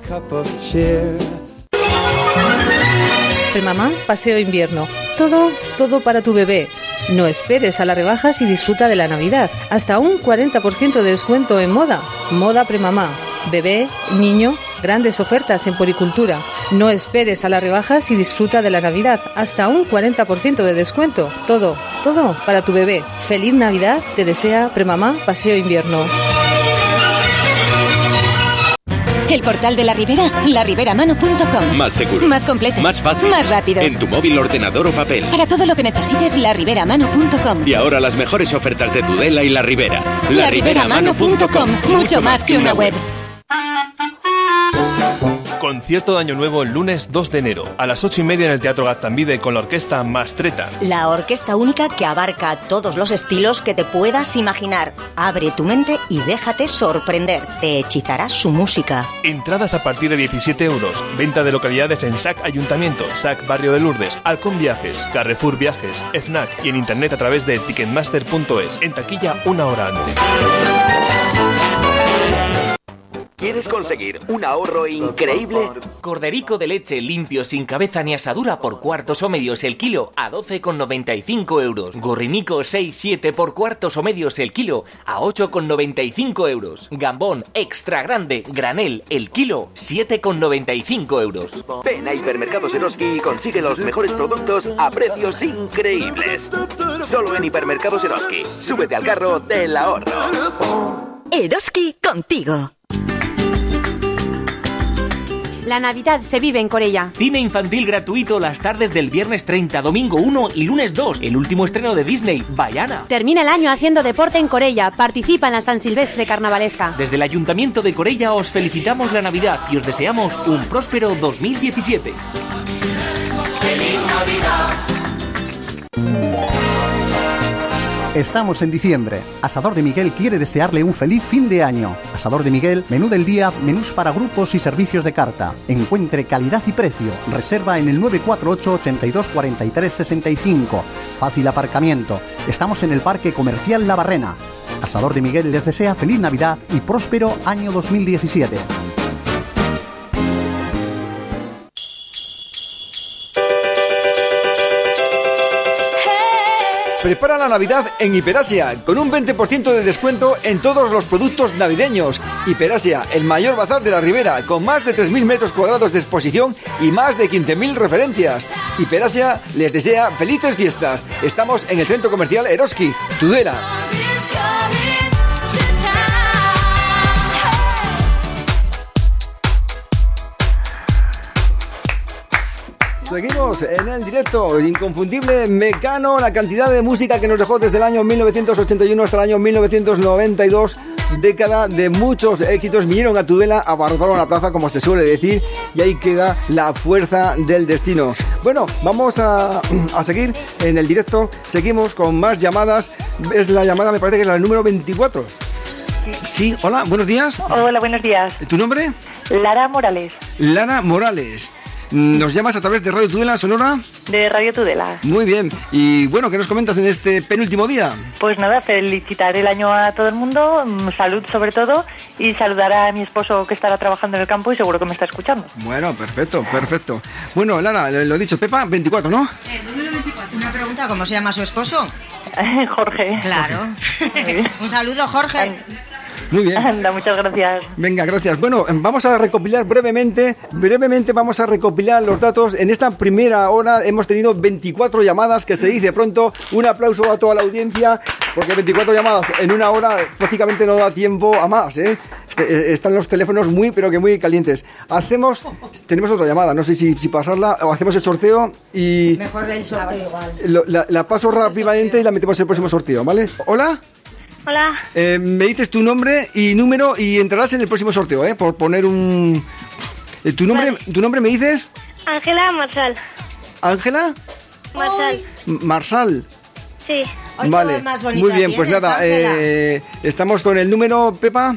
Premamá, paseo invierno. Todo, todo para tu bebé. No esperes a las rebajas y disfruta de la Navidad. Hasta un cuarenta por ciento de descuento en moda. Moda Premamá. Bebé, niño, grandes ofertas en poricultura. No esperes a las rebajas y disfruta de la Navidad. Hasta un cuarenta por ciento de descuento. Todo, todo para tu bebé. Feliz Navidad, te desea Premamá Paseo Invierno. El portal de la Ribera, la ribera mano punto com. Más seguro. Más completo. Más fácil. Más rápido. En tu móvil, ordenador o papel. Para todo lo que necesites, la ribera mano punto com. Y ahora las mejores ofertas de Tudela y La Ribera. la ribera mano punto com. Mucho más que una web. Concierto de Año Nuevo el lunes dos de enero a las ocho y media en el Teatro Gaztambide con la orquesta Mastreta. La orquesta única que abarca todos los estilos que te puedas imaginar. Abre tu mente y déjate sorprender. Te hechizará su música. Entradas a partir de diecisiete euros. Venta de localidades en S A C Ayuntamiento, S A C Barrio de Lourdes, Halcón Viajes, Carrefour Viajes, FNAC y en internet a través de ticketmaster punto es. En taquilla una hora antes. ¿Quieres conseguir un ahorro increíble? Corderico de leche limpio sin cabeza ni asadura por cuartos o medios el kilo a doce con noventa y cinco euros. Gorrinico seis siete por cuartos o medios el kilo a ocho con noventa y cinco euros. Gambón extra grande granel el kilo siete con noventa y cinco euros. Ven a Hipermercados Eroski y consigue los mejores productos a precios increíbles. Solo en Hipermercados Eroski. Súbete al carro del ahorro. Eroski contigo. La Navidad se vive en Corella. Cine infantil gratuito las tardes del viernes treinta, domingo uno y lunes dos. El último estreno de Disney, Vaiana. Termina el año haciendo deporte en Corella. Participa en la San Silvestre carnavalesca. Desde el Ayuntamiento de Corella os felicitamos la Navidad y os deseamos un próspero dos mil diecisiete. ¡Feliz Navidad! Estamos en diciembre. Asador de Miguel quiere desearle un feliz fin de año. Asador de Miguel, menú del día, menús para grupos y servicios de carta. Encuentre calidad y precio. Reserva en el nueve cuatro ocho, ochenta y dos, cuarenta y tres, sesenta y cinco. Fácil aparcamiento. Estamos en el Parque Comercial La Barrena. Asador de Miguel les desea feliz Navidad y próspero año dos mil diecisiete. Prepara la Navidad en Hiperasia, con un veinte por ciento de descuento en todos los productos navideños. Hiperasia, el mayor bazar de la Ribera, con más de tres mil metros cuadrados de exposición y más de quince mil referencias. Hiperasia les desea felices fiestas. Estamos en el Centro Comercial Eroski, Tudela. Seguimos en el directo, inconfundible Mecano, la cantidad de música que nos dejó desde el año mil novecientos ochenta y uno hasta el año mil novecientos noventa y dos, década de muchos éxitos. Vinieron a Tudela, abarrotaron la plaza, como se suele decir, y ahí queda la fuerza del destino. Bueno, vamos a, a seguir en el directo, seguimos con más llamadas. Es la llamada, me parece que es la número veinticuatro. Sí. Sí, hola, buenos días. Hola, buenos días. ¿Tu nombre? Lara Morales. Lara Morales. ¿Nos llamas a través de Radio Tudela, Sonora? De Radio Tudela. Muy bien. Y bueno, ¿qué nos comentas en este penúltimo día? Pues nada, felicitar el año a todo el mundo, salud sobre todo, y saludar a mi esposo que estará trabajando en el campo y seguro que me está escuchando. Bueno, perfecto, perfecto. Bueno, Lara, lo dicho, Pepa, veinticuatro, ¿no? El número veinticuatro. Una pregunta, ¿cómo se llama su esposo? Jorge. Claro. Un saludo, Jorge. Muy bien. Anda, muchas gracias. Venga, gracias. Bueno, vamos a recopilar brevemente, brevemente vamos a recopilar los datos. En esta primera hora hemos tenido veinticuatro llamadas, que se dice pronto. Un aplauso a toda la audiencia, porque veinticuatro llamadas en una hora prácticamente no da tiempo a más, ¿eh? Están los teléfonos muy, pero que muy calientes. Hacemos, tenemos otra llamada, no sé si, si pasarla o hacemos el sorteo y... Mejor el sorteo igual. Lo, la, la paso rápidamente y la metemos en el próximo sorteo, ¿vale? ¿Hola? Hola. Eh, me dices tu nombre y número y entrarás en el próximo sorteo, ¿eh? Por poner un... Eh, ¿Tu nombre, vale. ¿Tu nombre me dices? Ángela Marsal. ¿Ángela? Marsal. Marsal. Sí. Vale, muy bien, pues nada, eh, estamos con el número, Pepa.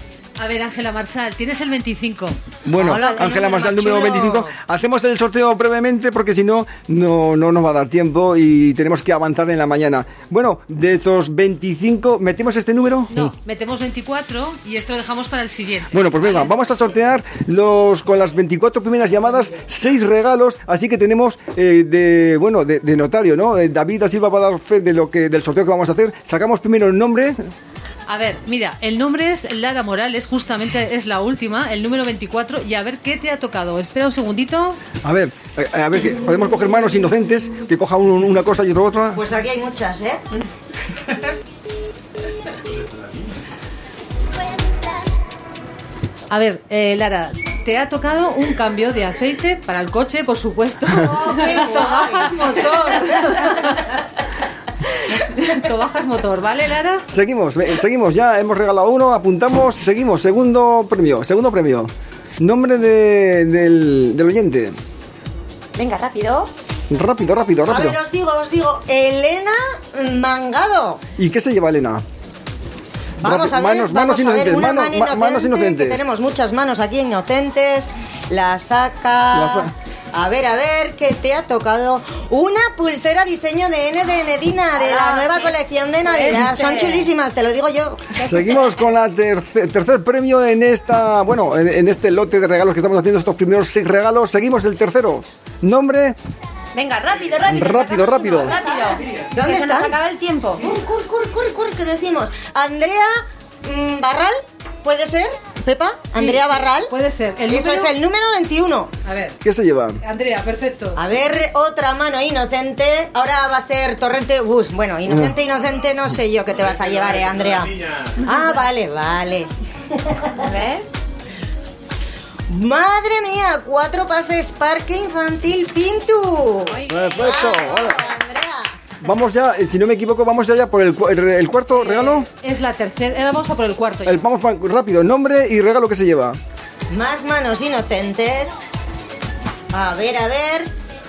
A ver, Ángela Marsal, tienes el veinticinco. Bueno, Ángela Marsal, número veinticinco. Hacemos el sorteo brevemente porque si no, no nos va a dar tiempo y tenemos que avanzar en la mañana. Bueno, de estos veinticinco, ¿metemos este número? No, metemos veinticuatro y esto lo dejamos para el siguiente. Bueno, pues venga, ¿vale? Vamos a sortear los con las veinticuatro primeras llamadas, seis regalos, así que tenemos eh, de, bueno, de, de notario, ¿no? David da Silva va a dar fe de lo que, del sorteo que vamos a hacer. Sacamos primero el nombre. A ver, mira, el nombre es Lara Morales, justamente es la última, el número veinticuatro, y a ver qué te ha tocado. Espera un segundito. A ver, a ver, que podemos coger manos inocentes, que coja uno, una cosa y otra otra. Pues aquí hay muchas, ¿eh? A ver, eh, Lara, te ha tocado un cambio de aceite para el coche, por supuesto. Tobajas motor. Tobajas motor, ¿vale, Lara? Seguimos, seguimos, ya hemos regalado uno, apuntamos, seguimos, segundo premio, segundo premio. Nombre de, del, del oyente. Venga, rápido. Rápido, rápido, rápido. A ver, os digo, os digo, Elena Mangado. ¿Y qué se lleva Elena? Vamos a ver, manos, vamos manos a ver, inocentes, una manos, mano inocente, manos inocentes. que tenemos muchas manos aquí inocentes. La saca. La sa- A ver, a ver, ¿qué te ha tocado? Una pulsera diseño de N de Nedina de la Ah, nueva qué colección de Navidad. suerte. Son chulísimas, te lo digo yo. Seguimos con la tercer, tercer premio en esta, bueno, en, en este lote de regalos que estamos haciendo, estos primeros seis regalos. Seguimos el tercero. Nombre. Venga, rápido, rápido. Rápido, sacamos rápido. uno, rápido. ¿Dónde Que se nos están? acaba el tiempo. Cur, cur, cur, cur, cur, ¿qué decimos? Andrea mm, Barral, ¿puede ser? Pepa, Andrea Barral. Puede ser. El Eso número- es el número veintiuno. A ver, ¿Qué se lleva? Andrea, perfecto. A ver, otra mano inocente. Ahora va a ser Torrente. Uy, bueno, inocente, inocente, no sé yo qué te vas a llevar, eh, Andrea. Ah, vale, vale. A ver. Madre mía, cuatro pases Parque Infantil Pintu. Perfecto. Vale. Vamos ya, eh, si no me equivoco, vamos ya, ya por el, cu- el, el cuarto regalo. Es la tercera. Ahora vamos a por el cuarto. ya. El, vamos pa- rápido, nombre y regalo que se lleva. Más manos inocentes. A ver, a ver.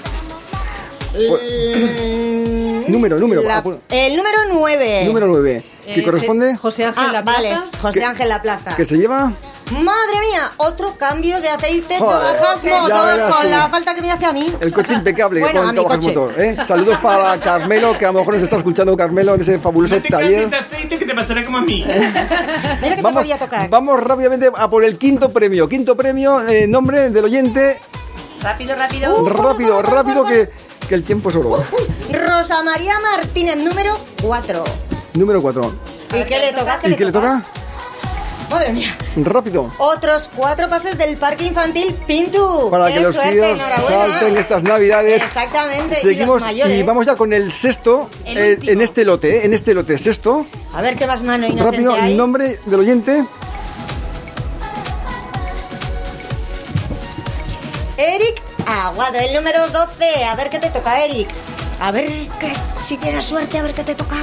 L- Número, número. la- Ah, pues- el número nueve. Número nueve. ¿Qué Eh, corresponde? se- José Ángel Ah, La vale, Plaza. José ¿Qué- Ángel La Plaza. ¿Qué se lleva? Madre mía, otro cambio de aceite, Joder, tobajas ya motor, verás con tú. la falta que me hace a mí. El coche impecable Bueno, a con mi Tobajas coche. Motor. ¿eh? Saludos para Carmelo, que a lo mejor nos está escuchando Carmelo en ese fabuloso No te taller. cambies de aceite que te pasará como a mí. Mira que te Vamos, podía tocar. vamos rápidamente a por el quinto premio. Quinto premio, eh, nombre del oyente. Rápido, rápido. rápido, rápido, que, que el tiempo es oro. Rosa María Martínez, número cuatro. Número cuatro. ¿Y qué le toca? ¿Y qué le toca? Madre mía. Rápido. Otros cuatro pases del Parque Infantil Pintu. Para ¡Qué que los suerte! críos Enhorabuena. salten estas navidades. Exactamente. Seguimos y, los mayores. y vamos ya con el sexto El eh, último. en este lote, ¿eh? en este lote sexto. A ver qué más mano inocente Rápido, hay. el nombre del oyente. Eric Aguado, el número doce. A ver qué te toca, Eric. A ver que, si tienes suerte, a ver qué te toca.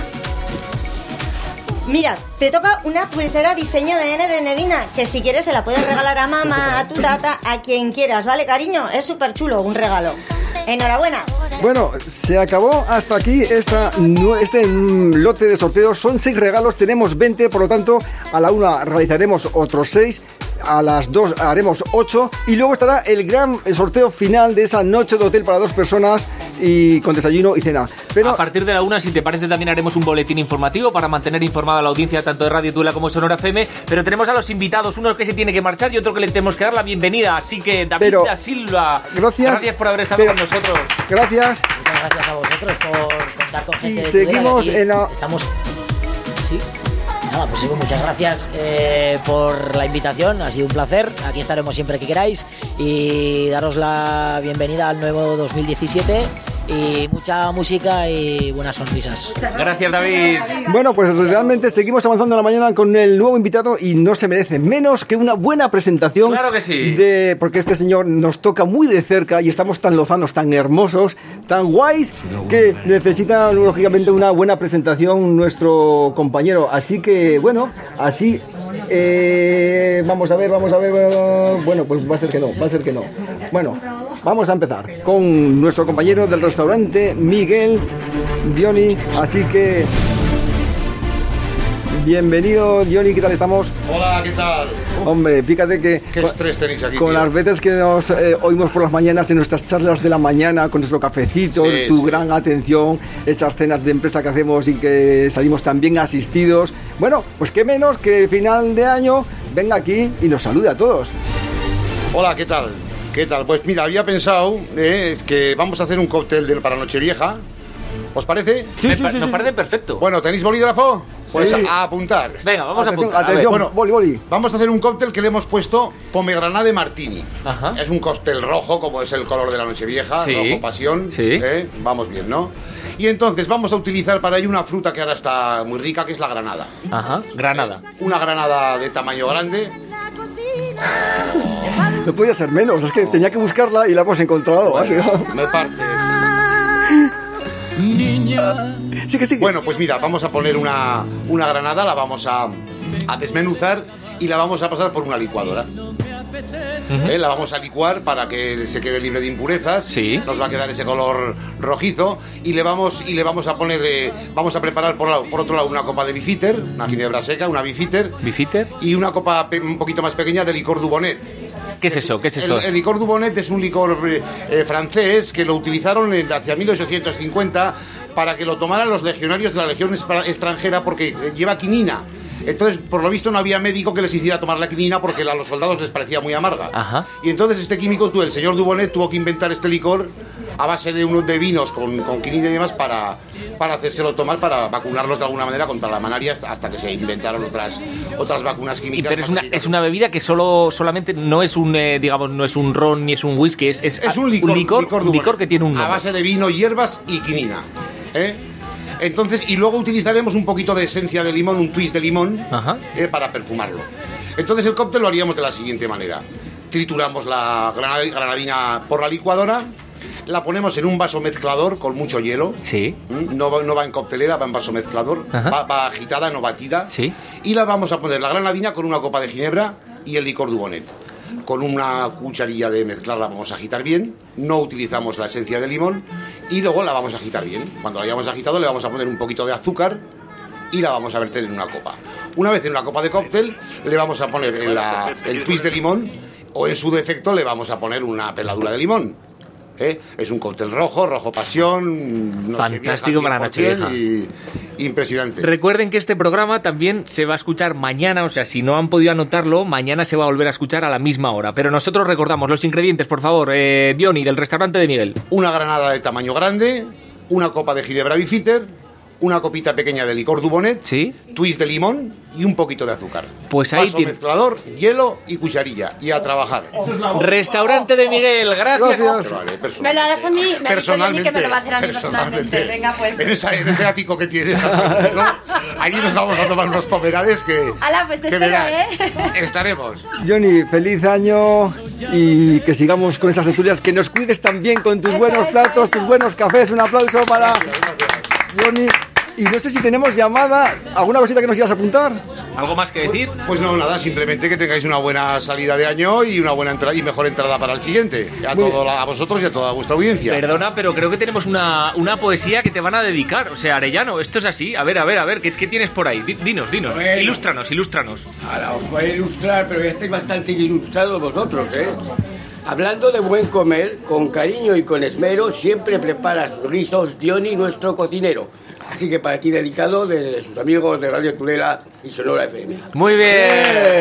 Mira, te toca una pulsera diseño de N de Nedina, que si quieres se la puedes regalar a mamá, a tu tata, a quien quieras, ¿vale, cariño? Es súper chulo, un regalo. Enhorabuena. Bueno, se acabó hasta aquí esta, nu- este mm, lote de sorteos. Son seis regalos, tenemos veinte, por lo tanto, a la una realizaremos otros seis, a las dos haremos ocho y luego estará el gran sorteo final de esa noche de hotel para dos personas y con desayuno y cena. Pero a partir de la una, si te parece, también haremos un boletín informativo para mantener informada a la audiencia tanto de Radio Tula como Sonora F M. Pero tenemos a los invitados, uno que se tiene que marchar y otro que le tenemos que dar la bienvenida. Así que, David Pero, da Silva, gracias, gracias por haber estado pero- con nosotros. Gracias. Muchas gracias a vosotros por contar con gente Y de seguimos Tudela, que en la- aquí Estamos... Sí. Nada, pues sí, muchas gracias eh, por la invitación, ha sido un placer, aquí estaremos siempre que queráis y daros la bienvenida al nuevo dos mil diecisiete y mucha música y buenas sonrisas. Gracias, David. Bueno, pues realmente seguimos avanzando en la mañana con el nuevo invitado y no se merece menos que una buena presentación. Claro que sí. De, porque este señor nos toca muy de cerca y estamos tan lozanos, tan hermosos, tan guays, que necesita lógicamente una buena presentación nuestro compañero. Así que, bueno, así... eh, vamos a ver, vamos a ver... Bueno, pues va a ser que no, va a ser que no. Bueno, vamos a empezar con nuestro compañero del restaurante, Miguel Dioni. Así que... Bienvenido, Dioni, ¿qué tal estamos? Hola, ¿qué tal? Hombre, fíjate que... Qué estrés tenéis aquí, Con tío. las veces que nos eh, oímos por las mañanas en nuestras charlas de la mañana, con nuestro cafecito, Sí, tu sí. gran atención, esas cenas de empresa que hacemos y que salimos tan bien asistidos. Bueno, pues qué menos que el final de año venga aquí y nos salude a todos. Hola, ¿qué tal? ¿Qué tal? Pues mira, había pensado eh, que vamos a hacer un cóctel de- para Nochevieja. ¿Os parece? Me pa- nos parece perfecto. Bueno, ¿tenéis bolígrafo? Pues Sí. a, a apuntar. Venga, vamos a Atención, apuntar. A ver. atención, Bueno, boli, boli. Vamos a hacer un cóctel que le hemos puesto pomegranade martini. Ajá. Es un cóctel rojo, como es el color de la Nochevieja, Sí. rojo pasión. Sí. ¿eh? Vamos bien, ¿no? Y entonces vamos a utilizar para ello una fruta que ahora está muy rica, que es la granada. Ajá, Granada. Una granada de tamaño grande. No podía hacer menos, es que tenía que buscarla y la hemos encontrado. Bueno, me partes. Sí que sí. Bueno, pues mira, vamos a poner una, una granada, la vamos a, a desmenuzar y la vamos a pasar por una licuadora. Uh-huh. ¿Eh? La vamos a licuar para que se quede libre de impurezas. Sí. Nos va a quedar ese color rojizo y le vamos y le vamos a poner, eh, vamos a preparar por, la, por otro lado una copa de bifitter, una ginebra seca, una bifitter, bifitter y una copa pe- un poquito más pequeña de licor Dubonnet. ¿Qué es eso? ¿Qué es eso? El, el licor Dubonnet es un licor eh, francés que lo utilizaron en, hacia mil ochocientos cincuenta para que lo tomaran los legionarios de la legión extranjera porque lleva quinina. Entonces, por lo visto, no había médico que les hiciera tomar la quinina porque a los soldados les parecía muy amarga. Ajá. Y entonces este químico, tú, el señor Dubonnet, tuvo que inventar este licor a base de unos de vinos con, con quinina y demás para, para hacérselo tomar, para vacunarlos de alguna manera contra la malaria hasta, hasta que se inventaron otras otras vacunas químicas. Y pero es una, es una bebida que solo solamente no es un eh, digamos no es un ron ni es un whisky, es, es, es un licor, un licor, licor, un licor que tiene un nombre. A base de vino, hierbas y quinina. ¿Eh? Entonces, y luego utilizaremos un poquito de esencia de limón, un twist de limón, eh, para perfumarlo. Entonces el cóctel lo haríamos de la siguiente manera. Trituramos la granadina por la licuadora, la ponemos en un vaso mezclador con mucho hielo. Sí. No va, no va en coctelera, va en vaso mezclador. Va, va agitada, no batida. Sí. Y la vamos a poner la granadina con una copa de ginebra y el licor Dubonnet. Con una cucharilla de mezclar la vamos a agitar bien, no utilizamos la esencia de limón y luego la vamos a agitar bien. Cuando la hayamos agitado le vamos a poner un poquito de azúcar y la vamos a verter en una copa. Una vez en una copa de cóctel le vamos a poner en la, el twist de limón o en su defecto le vamos a poner una peladura de limón. ¿Eh? Es un cóctel rojo, rojo pasión. Fantástico para Nochevieja. Y impresionante. Recuerden que este programa también se va a escuchar mañana, o sea, si no han podido anotarlo, mañana se va a volver a escuchar a la misma hora. Pero nosotros recordamos los ingredientes, por favor, eh, Diony, del restaurante de Miguel. Una granada de tamaño grande, una copa de ginebra bifitter, una copita pequeña de licor Dubonnet, ¿sí? Twist de limón y un poquito de azúcar. Pues ahí Vaso tiene. mezclador, hielo y cucharilla. Y a trabajar. Restaurante de Miguel, gracias. gracias. Vale, me lo harás a mí, me ha dicho Jenny que me lo va a hacer a mí personalmente. personalmente. Venga, pues. En, esa, en ese ático que tienes, ¿no? Allí nos vamos a tomar unos pomerades que... Ala, pues te que espero, verás. ¿eh? Estaremos. Johnny, feliz año y que sigamos con esas tertulias, que nos cuides también con tus eso, buenos eso, platos, eso. tus buenos cafés. Un aplauso para Johnny. Y no sé si tenemos llamada, alguna cosita que nos quieras apuntar. ¿Algo más que decir? Pues no, nada, simplemente que tengáis una buena salida de año y una buena entrada y mejor entrada para el siguiente. A, todo la, a vosotros y a toda vuestra audiencia. Perdona, pero creo que tenemos una, una poesía que te van a dedicar. O sea, Arellano, esto es así. A ver, a ver, a ver, ¿qué, qué tienes por ahí? Dinos, dinos. Bueno. Ilústranos, ilústranos. Ahora os voy a ilustrar, pero ya estáis bastante ilustrados vosotros, ¿eh? Hablando de buen comer, con cariño y con esmero, siempre prepara sus guisos Diony, nuestro cocinero. Así que para ti dedicado de sus amigos de Radio Tudela y Sonora F M. Muy bien.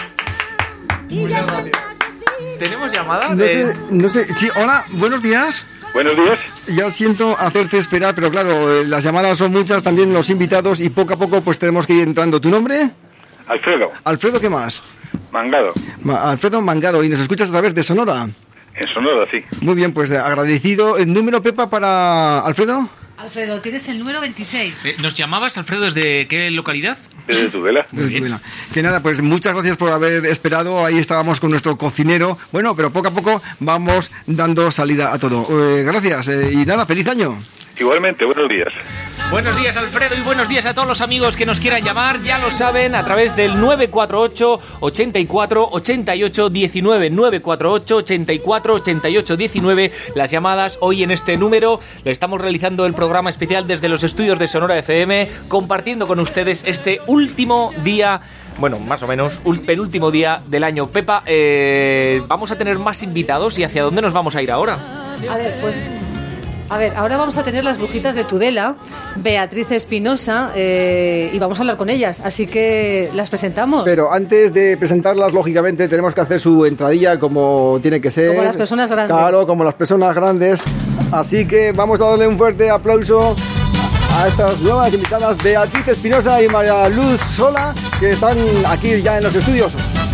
Muchas gracias. ¿Tenemos llamada? No de... sé, no sé, sí, hola, buenos días. Buenos días. Ya siento hacerte esperar, pero claro, las llamadas son muchas, también los invitados, y poco a poco pues tenemos que ir entrando. ¿Tu nombre? Alfredo. Alfredo, ¿qué más? Mangado. Ma- Alfredo Mangado, y nos escuchas a través de Sonora. En Sonora, sí. Muy bien, pues agradecido. ¿El número, Pepa, para Alfredo? Alfredo, tienes el número veintiséis. Eh, ¿Nos llamabas, Alfredo, desde qué localidad? Desde Tudela. Desde Tudela. Que nada, pues muchas gracias por haber esperado. Ahí estábamos con nuestro cocinero. Bueno, pero poco a poco vamos dando salida a todo. Eh, gracias, eh, y nada, feliz año. Igualmente, buenos días. Buenos días, Alfredo, y buenos días a todos los amigos que nos quieran llamar. Ya lo saben, a través del nueve cuatro ocho, ochenta y cuatro, ochenta y ocho, diecinueve. nueve cuatro ocho, ochenta y cuatro, ochenta y ocho, diecinueve. Las llamadas hoy en este número. Le estamos realizando el programa especial desde los estudios de Sonora F M, compartiendo con ustedes este último día, bueno, más o menos, un penúltimo día del año. Pepa, eh, vamos a tener más invitados, ¿y hacia dónde nos vamos a ir ahora? A ver, pues... A ver, ahora vamos a tener las brujitas de Tudela, Beatriz Espinosa, eh, y vamos a hablar con ellas, así que las presentamos. Pero antes de presentarlas, lógicamente, tenemos que hacer su entradilla como tiene que ser. Como las personas grandes. Claro, como las personas grandes. Así que vamos a darle un fuerte aplauso a estas nuevas invitadas, Beatriz Espinosa y María Luz Sola, que están aquí ya en los estudios.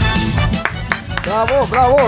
¡Bravo, bravo!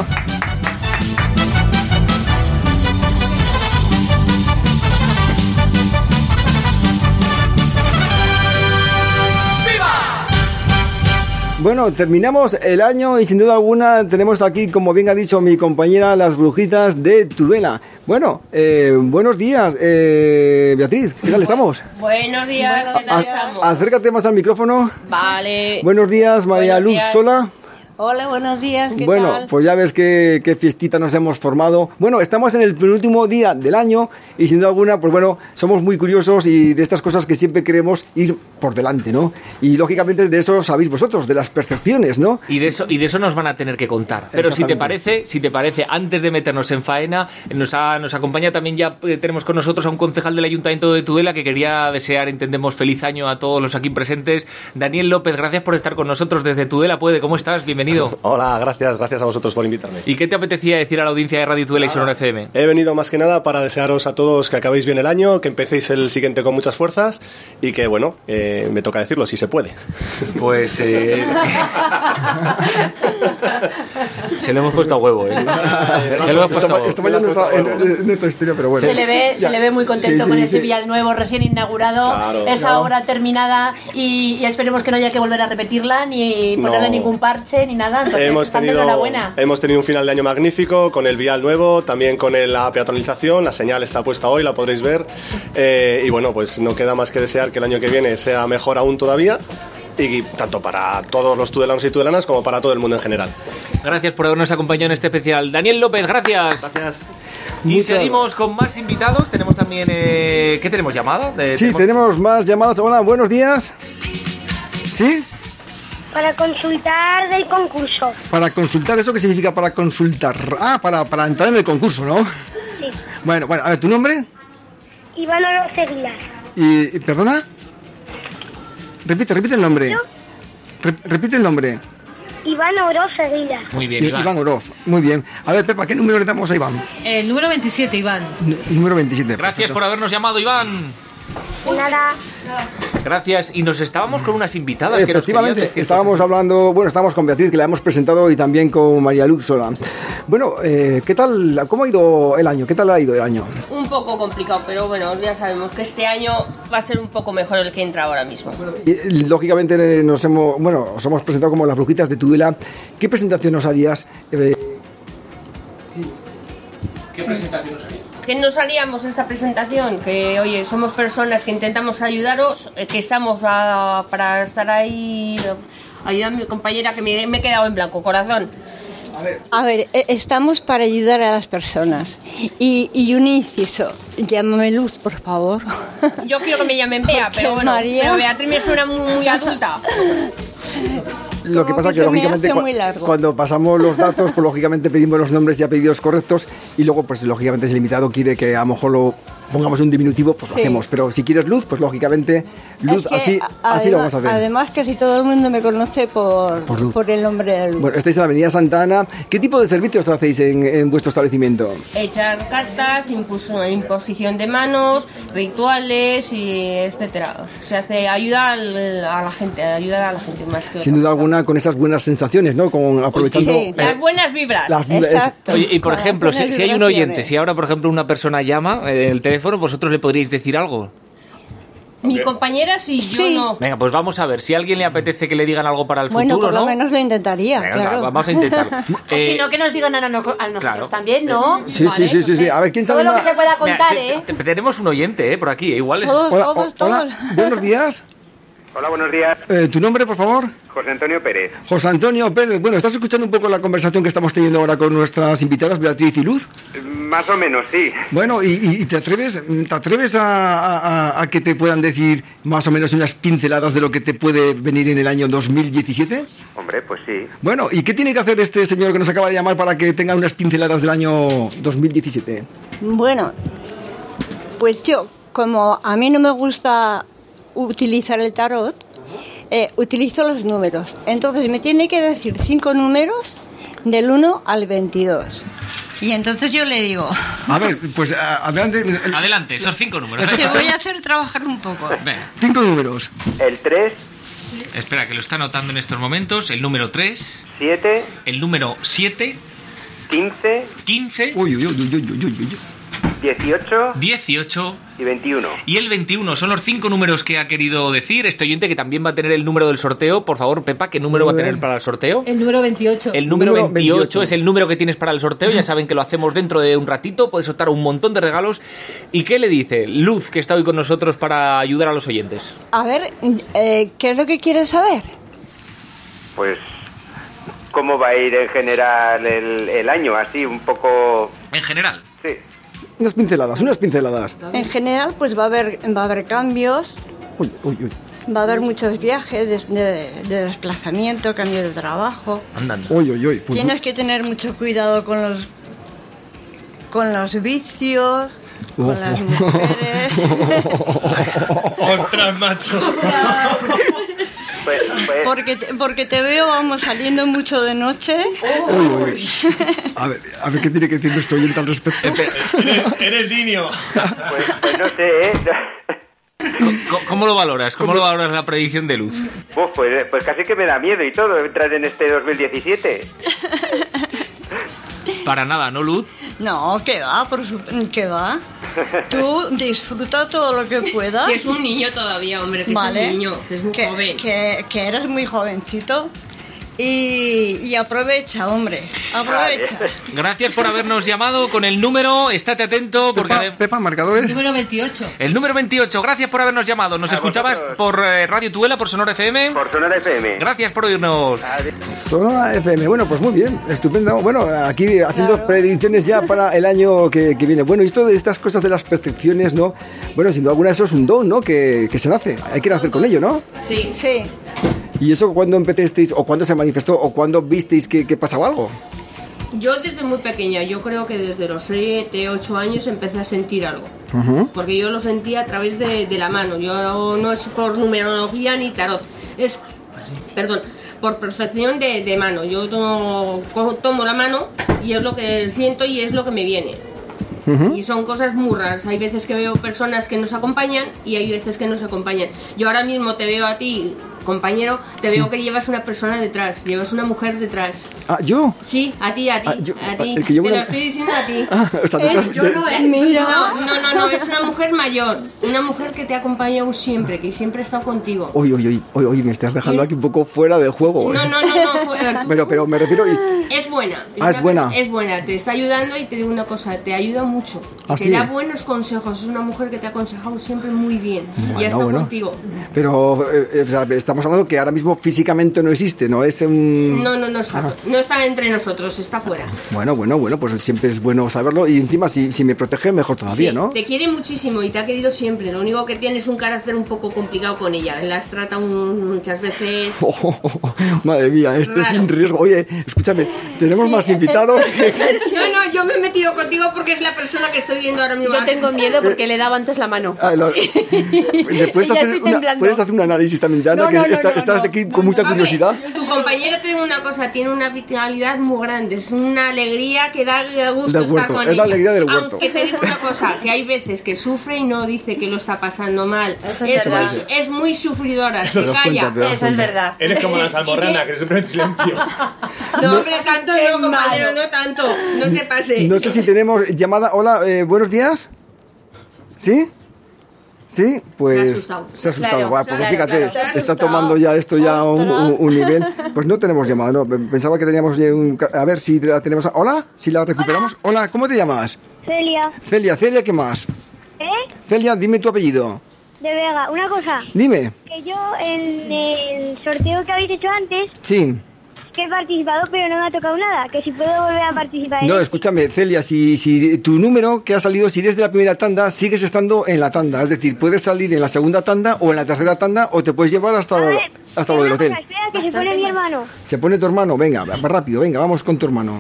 bueno, terminamos el año y sin duda alguna tenemos aquí, como bien ha dicho mi compañera, las brujitas de Tudela. Bueno, eh, buenos días, eh, Beatriz, ¿qué tal estamos? Buenos días, ¿qué tal estamos? Acércate más al micrófono. Vale. Buenos días, María Buenos Luz días. Sola. Hola, buenos días, ¿qué Bueno, tal? pues ya ves qué, qué fiestita nos hemos formado. Bueno, estamos en el penúltimo día del año y sin duda alguna, pues bueno, somos muy curiosos y de estas cosas que siempre queremos ir por delante, ¿no? Y lógicamente de eso sabéis vosotros, de las percepciones, ¿no? Y de eso y de eso nos van a tener que contar. Pero si te parece, si te parece, antes de meternos en faena, nos ha, nos acompaña también ya eh, tenemos con nosotros a un concejal del Ayuntamiento de Tudela que quería desear, entendemos, feliz año a todos los aquí presentes. Daniel López, gracias por estar con nosotros desde Tudela Puede. ¿Cómo estás? Bienvenido. Hola, gracias, gracias a vosotros por invitarme. ¿Y qué te apetecía decir a la audiencia de Radio Tudela y Sonora F M? He venido más que nada para desearos a todos que acabéis bien el año, que empecéis el siguiente con muchas fuerzas y que, bueno, eh, me toca decirlo, si se puede. Pues eh... se lo hemos puesto a huevo, ¿eh? Se, se lo hemos puesto a huevo. Estamos ya en nuestra, en, en nuestra historia, pero bueno. Se le ve, se le ve muy contento Sí, sí, con ese sí. vial nuevo recién inaugurado, Claro. esa No. obra terminada y, y esperemos que no haya que volver a repetirla ni ponerle No. ningún parche ni nada. Entonces, Hemos están de tenido, enhorabuena. hemos tenido un final de año magnífico con el vial nuevo, también con el- la peatonalización, la señal está puesta hoy, la podréis ver. Eh, y bueno, pues no queda más que desear que el año que viene sea mejor aún todavía. Y tanto para todos los tudelanos y tudelanas como para todo el mundo en general. Gracias por habernos acompañado en este especial. Daniel López, gracias. Gracias. Y Muchas- seguimos con más invitados. Tenemos también... Eh, ¿Qué tenemos? ¿Llamada? Eh, Sí, tenemos más llamadas. Hola, buenos días. ¿Sí? Para consultar del concurso. Para consultar, ¿eso qué significa para consultar? Ah, para, para entrar en el concurso, ¿no? Sí. Bueno, bueno, a ver, ¿tu nombre? Iván Oroz Aguilar. Y, y- ¿perdona? Repite, repite el nombre. Re- repite el nombre. Iván Oroz Aguilar. Muy I- Iván Oroz. Muy bien. A ver, Pepa, ¿qué número le damos a Iván? El número veintisiete, Iván. N- número veintisiete. Gracias por habernos llamado, Iván. Nada. Gracias. Y nos estábamos con unas invitadas que nos querían Efectivamente, decir estábamos cosas. hablando, bueno, estábamos con Beatriz, que la hemos presentado, y también con María Luz Sola. Bueno, eh, ¿qué tal, cómo ha ido el año? ¿Qué tal ha ido el año? Un poco complicado, pero bueno, ya sabemos que este año va a ser un poco mejor el que entra ahora mismo. Y, eh, lógicamente eh, nos hemos, bueno, os hemos presentado como las brujitas de Tudela. ¿Qué presentación nos harías? Eh, ¿Qué presentación nos haría? ¿Qué nos haríamos esta presentación? Que, oye, somos personas que intentamos ayudaros, eh, que estamos a- para estar ahí. Ayuda a mi compañera que me, me he quedado en blanco, corazón. A ver, eh, estamos para ayudar a las personas. Y, y un inciso, llámame Luz, por favor. Yo quiero que me llamen Bea, Porque pero bueno, María- pero Beatriz me suena muy, muy adulta. Lo que Como pasa que que, se me lógicamente, hace cua- muy largo. cuando pasamos los datos, pues lógicamente pedimos los nombres y apellidos correctos, y luego, pues lógicamente, si el invitado quiere que a lo mejor lo pongamos un diminutivo, pues lo Sí. hacemos. Pero si quieres Luz, pues lógicamente, Luz, Es que, así, a- así lo además- vamos a hacer. Además, casi todo el mundo me conoce por, Por Luz. por el nombre de Luz. Bueno, estáis en la Avenida Santa Ana. ¿Qué tipo de servicios hacéis en, en vuestro establecimiento? Echar cartas, impus- imposición de manos, rituales y etcétera. Se hace ayuda al- a la gente, ayuda a la gente más que Sin otra duda cosa. alguna, con esas buenas sensaciones, ¿no? Con aprovechando. Sí, las buenas vibras. Las vibras- Exacto. Oye, y por Para ejemplo, si, poner si hay un vibraciones. oyente, si ahora, por ejemplo, una persona llama eh, el teléfono, ¿vosotros le podríais decir algo? Mi compañera sí, yo no. Venga, pues vamos a ver. Si a alguien le apetece que le digan algo para el Bueno, futuro, por lo ¿no? menos lo intentaría, Venga, claro. va- vamos a intentarlo. Eh, Si no, que nos digan a, no- a nosotros claro. también, ¿no? Sí, sí, sí, sí, sí. A ver, ¿quién Todo sabe lo más? que se pueda Mira, contar, te- ¿eh? te- tenemos un oyente, ¿eh? Por aquí, eh, igual es... Todos, Hola, todos, o- todos. hola, buenos días. Hola, buenos días. Eh, ¿Tu nombre, por favor? José Antonio Pérez. José Antonio Pérez. Bueno, ¿estás escuchando un poco la conversación que estamos teniendo ahora con nuestras invitadas, Beatriz y Luz? Más o menos, sí. Bueno, ¿y, y- y te atreves, te atreves a, a- a que te puedan decir más o menos unas pinceladas de lo que te puede venir en el año dos mil diecisiete? Hombre, pues sí. Bueno, ¿y qué tiene que hacer este señor que nos acaba de llamar para que tenga unas pinceladas del año dos mil diecisiete? Bueno, pues yo, como a mí no me gusta utilizar el tarot, eh, utilizo los números. Entonces me tiene que decir cinco números del uno al veintidós. Y entonces yo le digo, A ver, pues a- adelante. Adelante, esos cinco números. te voy a hacer trabajar un poco. Venga. Cinco números. El tres, Espera, que lo está anotando en estos momentos. El número tres, siete, el número siete, quince, quince, Uy, uy, uy, uy, uy, uy, uy. dieciocho. dieciocho. Y veintiuno. Y el veintiuno son los cinco números que ha querido decir este oyente, que también va a tener el número del sorteo. Por favor, Pepa, ¿qué número va a tener para el sorteo? El número veintiocho. El número, Número veintiocho, veintiocho es el número que tienes para el sorteo. Ya saben que lo hacemos dentro de un ratito. Puedes optar a un montón de regalos. ¿Y qué le dice Luz, que está hoy con nosotros para ayudar a los oyentes? A ver, eh, ¿qué es lo que quieres saber? Pues, ¿cómo va a ir en general el, el año? Así, un poco... En general. Sí. Unas pinceladas, unas pinceladas. En general, pues va a haber, va a haber cambios, Uy, uy, uy. va a haber muchos viajes de, de- de desplazamiento, cambio de trabajo. Andando. Uy, uy, uy. Pues, Tienes que tener mucho cuidado con los con los vicios, con Oh. las mujeres. ¡Ostras, macho! Pues, pues, Porque te, porque te veo, vamos, saliendo mucho de noche. uy, uy. A ver, a ver qué tiene que decir nuestro oyente al respecto. Eres, eres niño. pues, pues no sé, ¿eh? ¿Cómo, cómo lo valoras? ¿Cómo lo valoras la predicción de Luz? Uf, pues, pues casi que me da miedo y todo entrar en este dos mil diecisiete. Para nada, ¿no, Luz? No, que va, por su, que va. Tú disfruta todo lo que puedas. Que es un niño todavía, hombre, que Vale. es un niño, que es muy que, joven. Que, que eres muy jovencito. Y, y aprovecha, hombre, aprovecha. Gracias por habernos llamado con el número. Estate atento porque... Pepa, Pepa, marcadores. Número veintiocho. El número veintiocho, gracias por habernos llamado. Nos A escuchabas vosotros. por eh, Radio Tuela, por Sonora F M. Por Sonora F M. Gracias por oírnos. Sonora F M. Bueno, pues muy bien, estupendo. Bueno, aquí haciendo predicciones ya para el año que, que viene. Bueno, y esto de estas cosas de las percepciones, ¿no? Bueno, sin duda alguna eso es un don, ¿no? Que, que se nace. Hay que nacer con ello, ¿no? Sí, Sí. ¿Y eso cuándo empezasteis, o cuándo se manifestó, o cuándo visteis que, que pasaba algo? yo desde muy pequeña, yo creo que desde los siete, ocho años empecé a sentir algo. Ujú. Porque yo lo sentía a través de, de la mano. Yo no es por numerología ni tarot. Es, perdón, por percepción de, de mano. Yo tomo, cojo- tomo la mano y es lo que siento y es lo que me viene. Y son cosas muy raras. Hay veces que veo personas que nos acompañan y hay veces que nos acompañan. Yo ahora mismo te veo a ti, compañero, te veo que llevas una persona detrás, llevas una mujer detrás. Ah, ¿yo? Sí, a ti, a ti, Ah, yo- a ti. el que llevo Te una- lo estoy diciendo a ti. Ah, o sea, Eh, detrás yo de- no, eh, Mira. no, no, no, no, es una mujer mayor, una mujer que te ha acompañado siempre, que siempre ha estado contigo. Uy, uy, uy, uy, uy, me estás dejando aquí un poco fuera del juego. No, ¿eh? no, no, no, fue- Pero, pero me refiero... y- es buena. Ah, es una- buena. Es buena, te está ayudando y te digo una cosa, te ayuda mucho. Y ¿Ah, te sí? da buenos consejos, es una mujer que te ha aconsejado siempre muy bien y Bueno, ha estado bueno. contigo. Pero eh, eh, o sea, estamos hablando que ahora mismo físicamente no existe, ¿no? Es un... No, no, no está, Ah. no está entre nosotros, está fuera. Bueno, bueno, bueno, pues siempre es bueno saberlo y encima si, si me protege mejor todavía, Sí, ¿no? te quiere muchísimo y te ha querido siempre. Lo único que tiene es un carácter un poco complicado con ella. Las trata un- muchas veces. Madre mía, este es Raro. un riesgo. Oye, escúchame, tenemos más invitados. No, no, yo me he metido contigo porque es la persona que estoy viendo ahora mismo. Yo tengo miedo porque le daba antes la mano. Ah, lo- ¿Puedes, Ya hacer estoy una- temblando. puedes hacer un análisis también, Ana, No, que no, no, está- no, estás no. aquí con mucha A ver, curiosidad. Tu compañera tiene una cosa, tiene una vitalidad muy grande, es una alegría que da gusto Del estar huerto, con es la ella. alegría del huerto. Aunque te digo una cosa, que hay veces que sufre y no dice que lo está pasando mal. Eso es verdad. es muy sufridora, Te se das calla. cuenta, te das Eso es cuenta. verdad. Eres como la salmorrana, que siempre en silencio. No, hombre, tanto Qué no, compañero, malo. no tanto, no te pases. No sé si tenemos llamada. Hola, eh, buenos días. ¿Sí? ¿Sí? Pues Se ha asustado. se ha asustado. Claro, Va, pues claro, fíjate, claro. Se ha está asustado. tomando ya esto ya un, Ostras. un- un nivel. Pues no tenemos llamada, no. Pensaba que teníamos eh, un... ca- A ver si la tenemos... Hola, si la recuperamos. Hola, ¿cómo te llamas? Celia. Celia, Celia, ¿qué más? ¿Eh? Celia, dime tu apellido. De Vega. Una cosa. Dime. Que yo en el sorteo que habéis hecho antes, Sí. que he participado, pero no me ha tocado nada. Que si puedo volver a participar en No, él. escúchame, Celia, si, si tu número que ha salido, si eres de la primera tanda, sigues estando en la tanda. Es decir, puedes salir en la segunda tanda o en la tercera tanda o te puedes llevar hasta, A ver, hasta lo del una hotel. cosa, espera, que se pone mi hermano. Se pone tu hermano, venga, va rápido, venga, vamos con tu hermano.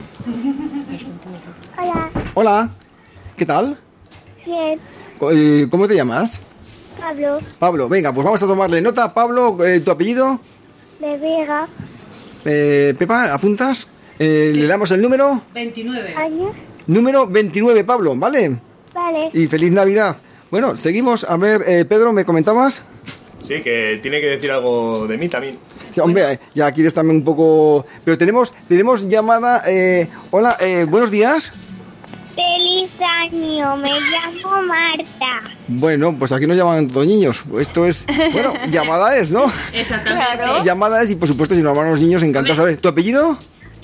Hola. Hola, ¿qué tal? Bien. Co- eh, ¿Cómo te llamas? Pablo. Pablo, venga, pues vamos a tomarle nota. Pablo, eh, ¿tu apellido? De Vega. Eh, Pepa, ¿apuntas? Eh, le damos el número. veintinueve. Años. Número veintinueve, Pablo, ¿vale? Vale. Y feliz Navidad. Bueno, seguimos. A ver, eh, Pedro, ¿me comentabas? Sí, que tiene que decir algo de mí también. Sí, hombre, eh, ya quieres también un poco... Pero tenemos tenemos llamada... eh, hola, eh, buenos días. Feliz feliz año. Me llamo Marta. Bueno, pues aquí nos llaman todos niños. Esto es, bueno, llamada es, ¿no? Exactamente. Claro. Llamada es y por supuesto si nos van los niños encantados. A ver, ¿tu apellido?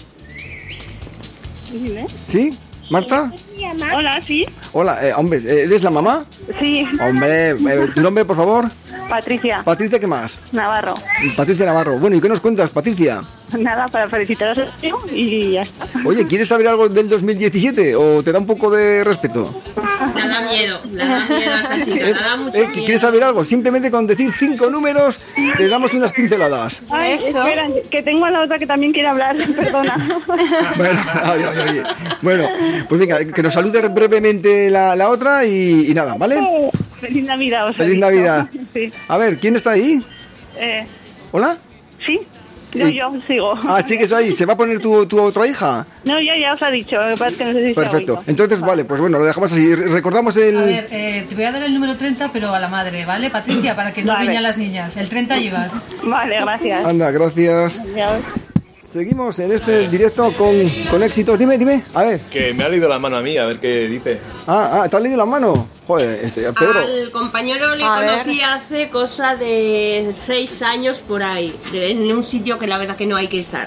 ¿Sí? ¿Marta? Hola, sí. Hola, eh, hombre, ¿eres la mamá? Sí. Hombre, eh, ¿tu nombre, por favor? Patricia. Patricia, ¿qué más? Navarro. Patricia Navarro. Bueno, ¿y qué nos cuentas, Patricia? Nada, para felicitaros y ya está. Oye, ¿quieres saber algo del dos mil diecisiete o te da un poco de respeto? Le da miedo, le da miedo a esta chica, le da mucho Eh, miedo. ¿Quieres saber algo? Simplemente con decir cinco números te damos unas pinceladas. Ay, espera, que tengo a la otra que también quiere hablar, perdona. Bueno, ay, ay, ay. Bueno, pues venga, que nos salude brevemente la, la otra y, y nada, ¿vale? Feliz Navidad, os he Feliz dicho. Navidad. Sí. A ver, ¿quién está ahí? Eh, ¿Hola? ¿Sí? Yo, Sí. yo, sigo. Ah, ¿sigues ahí? ¿Se va a poner tu, tu otra hija? No, ya, ya os ha dicho, lo que pasa es que no sé si se ha Perfecto. oído. Entonces, vale, pues bueno, lo dejamos así. Re- Recordamos el... A ver, eh, te voy a dar el número treinta, pero a la madre, ¿vale, Patricia? Para que no Vale. riñan las niñas. El treinta llevas. Vale, gracias. Anda, gracias. Adiós. Seguimos en este directo con, con éxitos. Dime, dime, a ver. Que me ha leído la mano a mí, a ver qué dice. Ah, ah, ¿te has leído la mano? Joder, este, Pedro. Al compañero le A ver. conocí hace cosa de seis años por ahí, en un sitio que la verdad que no hay que estar.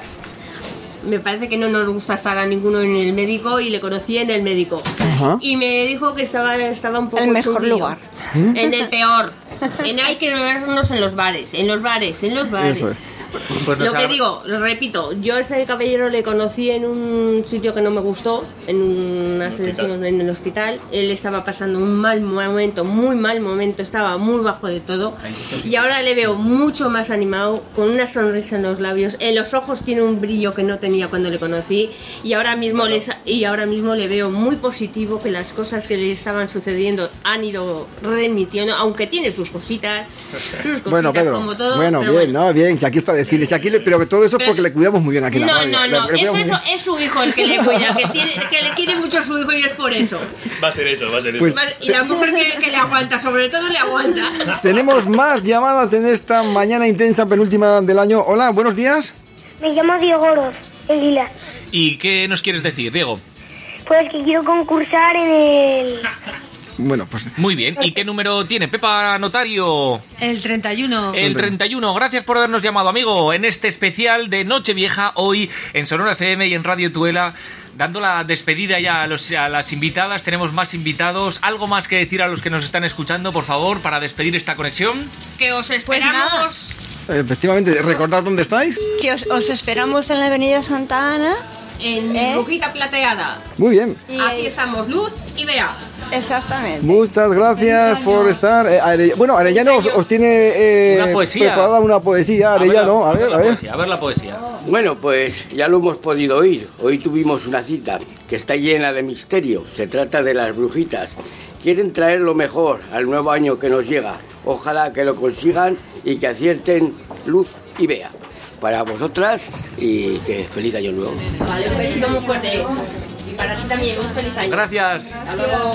Me parece que no nos gusta estar a ninguno en el médico y le conocí en el médico. Ajá. Y me dijo que estaba, estaba un poco El mejor chunguillo. lugar. En el peor. En hay que vernos en los bares, en los bares, en los bares. Eso es. Pues Lo nos que ha- digo, lo repito, yo a este caballero le conocí en un sitio que no me gustó, en una sesión en el hospital. Él estaba pasando un mal momento, muy mal momento, estaba muy bajo de todo. Y ahora le veo mucho más animado, con una sonrisa en los labios, en los ojos tiene un brillo que no tenía cuando le conocí. Y ahora mismo, les, y ahora mismo le veo muy positivo, que las cosas que le estaban sucediendo han ido remitiendo, aunque tiene sus cositas, sus cositas Bueno, Pedro. como todo. Bueno, pero bien, ¿no? Bien, si aquí está decir, si aquí le- pero que todo eso es porque le cuidamos muy bien aquí en la No, radio. no, Le- no, le eso, cuidamos eso muy es su hijo el que le cuida, que, tiene, que le quiere mucho a su hijo y es por eso. Va a ser eso, va a ser Pues- eso. Y la mujer que, que le aguanta, sobre todo le aguanta. bien. Tenemos más llamadas en esta mañana intensa penúltima del año. Hola, buenos días. Me llamo Diego Oroz, Eguila. ¿Y qué nos quieres decir, Diego? Pues que quiero concursar en el... Bueno, pues... Muy bien. ¿Y qué número tiene Pepa Notario? El treinta y uno. El treinta y uno. Gracias por habernos llamado, amigo, en este especial de Nochevieja, hoy en Sonora F M y en Radio Tuela. Dando la despedida ya a, los, a las invitadas, tenemos más invitados. ¿Algo más que decir a los que nos están escuchando, por favor, para despedir esta conexión? Que os esperamos. Efectivamente, recordad dónde estáis. Que os, os esperamos en la avenida Santa Ana. En mi ¿Eh? brujita plateada. Muy bien. Y Aquí estamos, Luz y Bea. Exactamente. Muchas gracias por estar. Eh, Are- bueno, Arellano os, os tiene eh, Una poesía. preparada una poesía, Arellano. A ver, la a ver. poesía, a ver la poesía. Bueno, pues ya lo hemos podido oír. Hoy tuvimos una cita que está llena de misterio. Se trata de las brujitas. Quieren traer lo mejor al nuevo año que nos llega. Ojalá que lo consigan y que acierten Luz y Bea. Para vosotras y que feliz año nuevo. Vale, un besito muy fuerte. Y para ti también, un feliz año. Gracias. Hasta luego.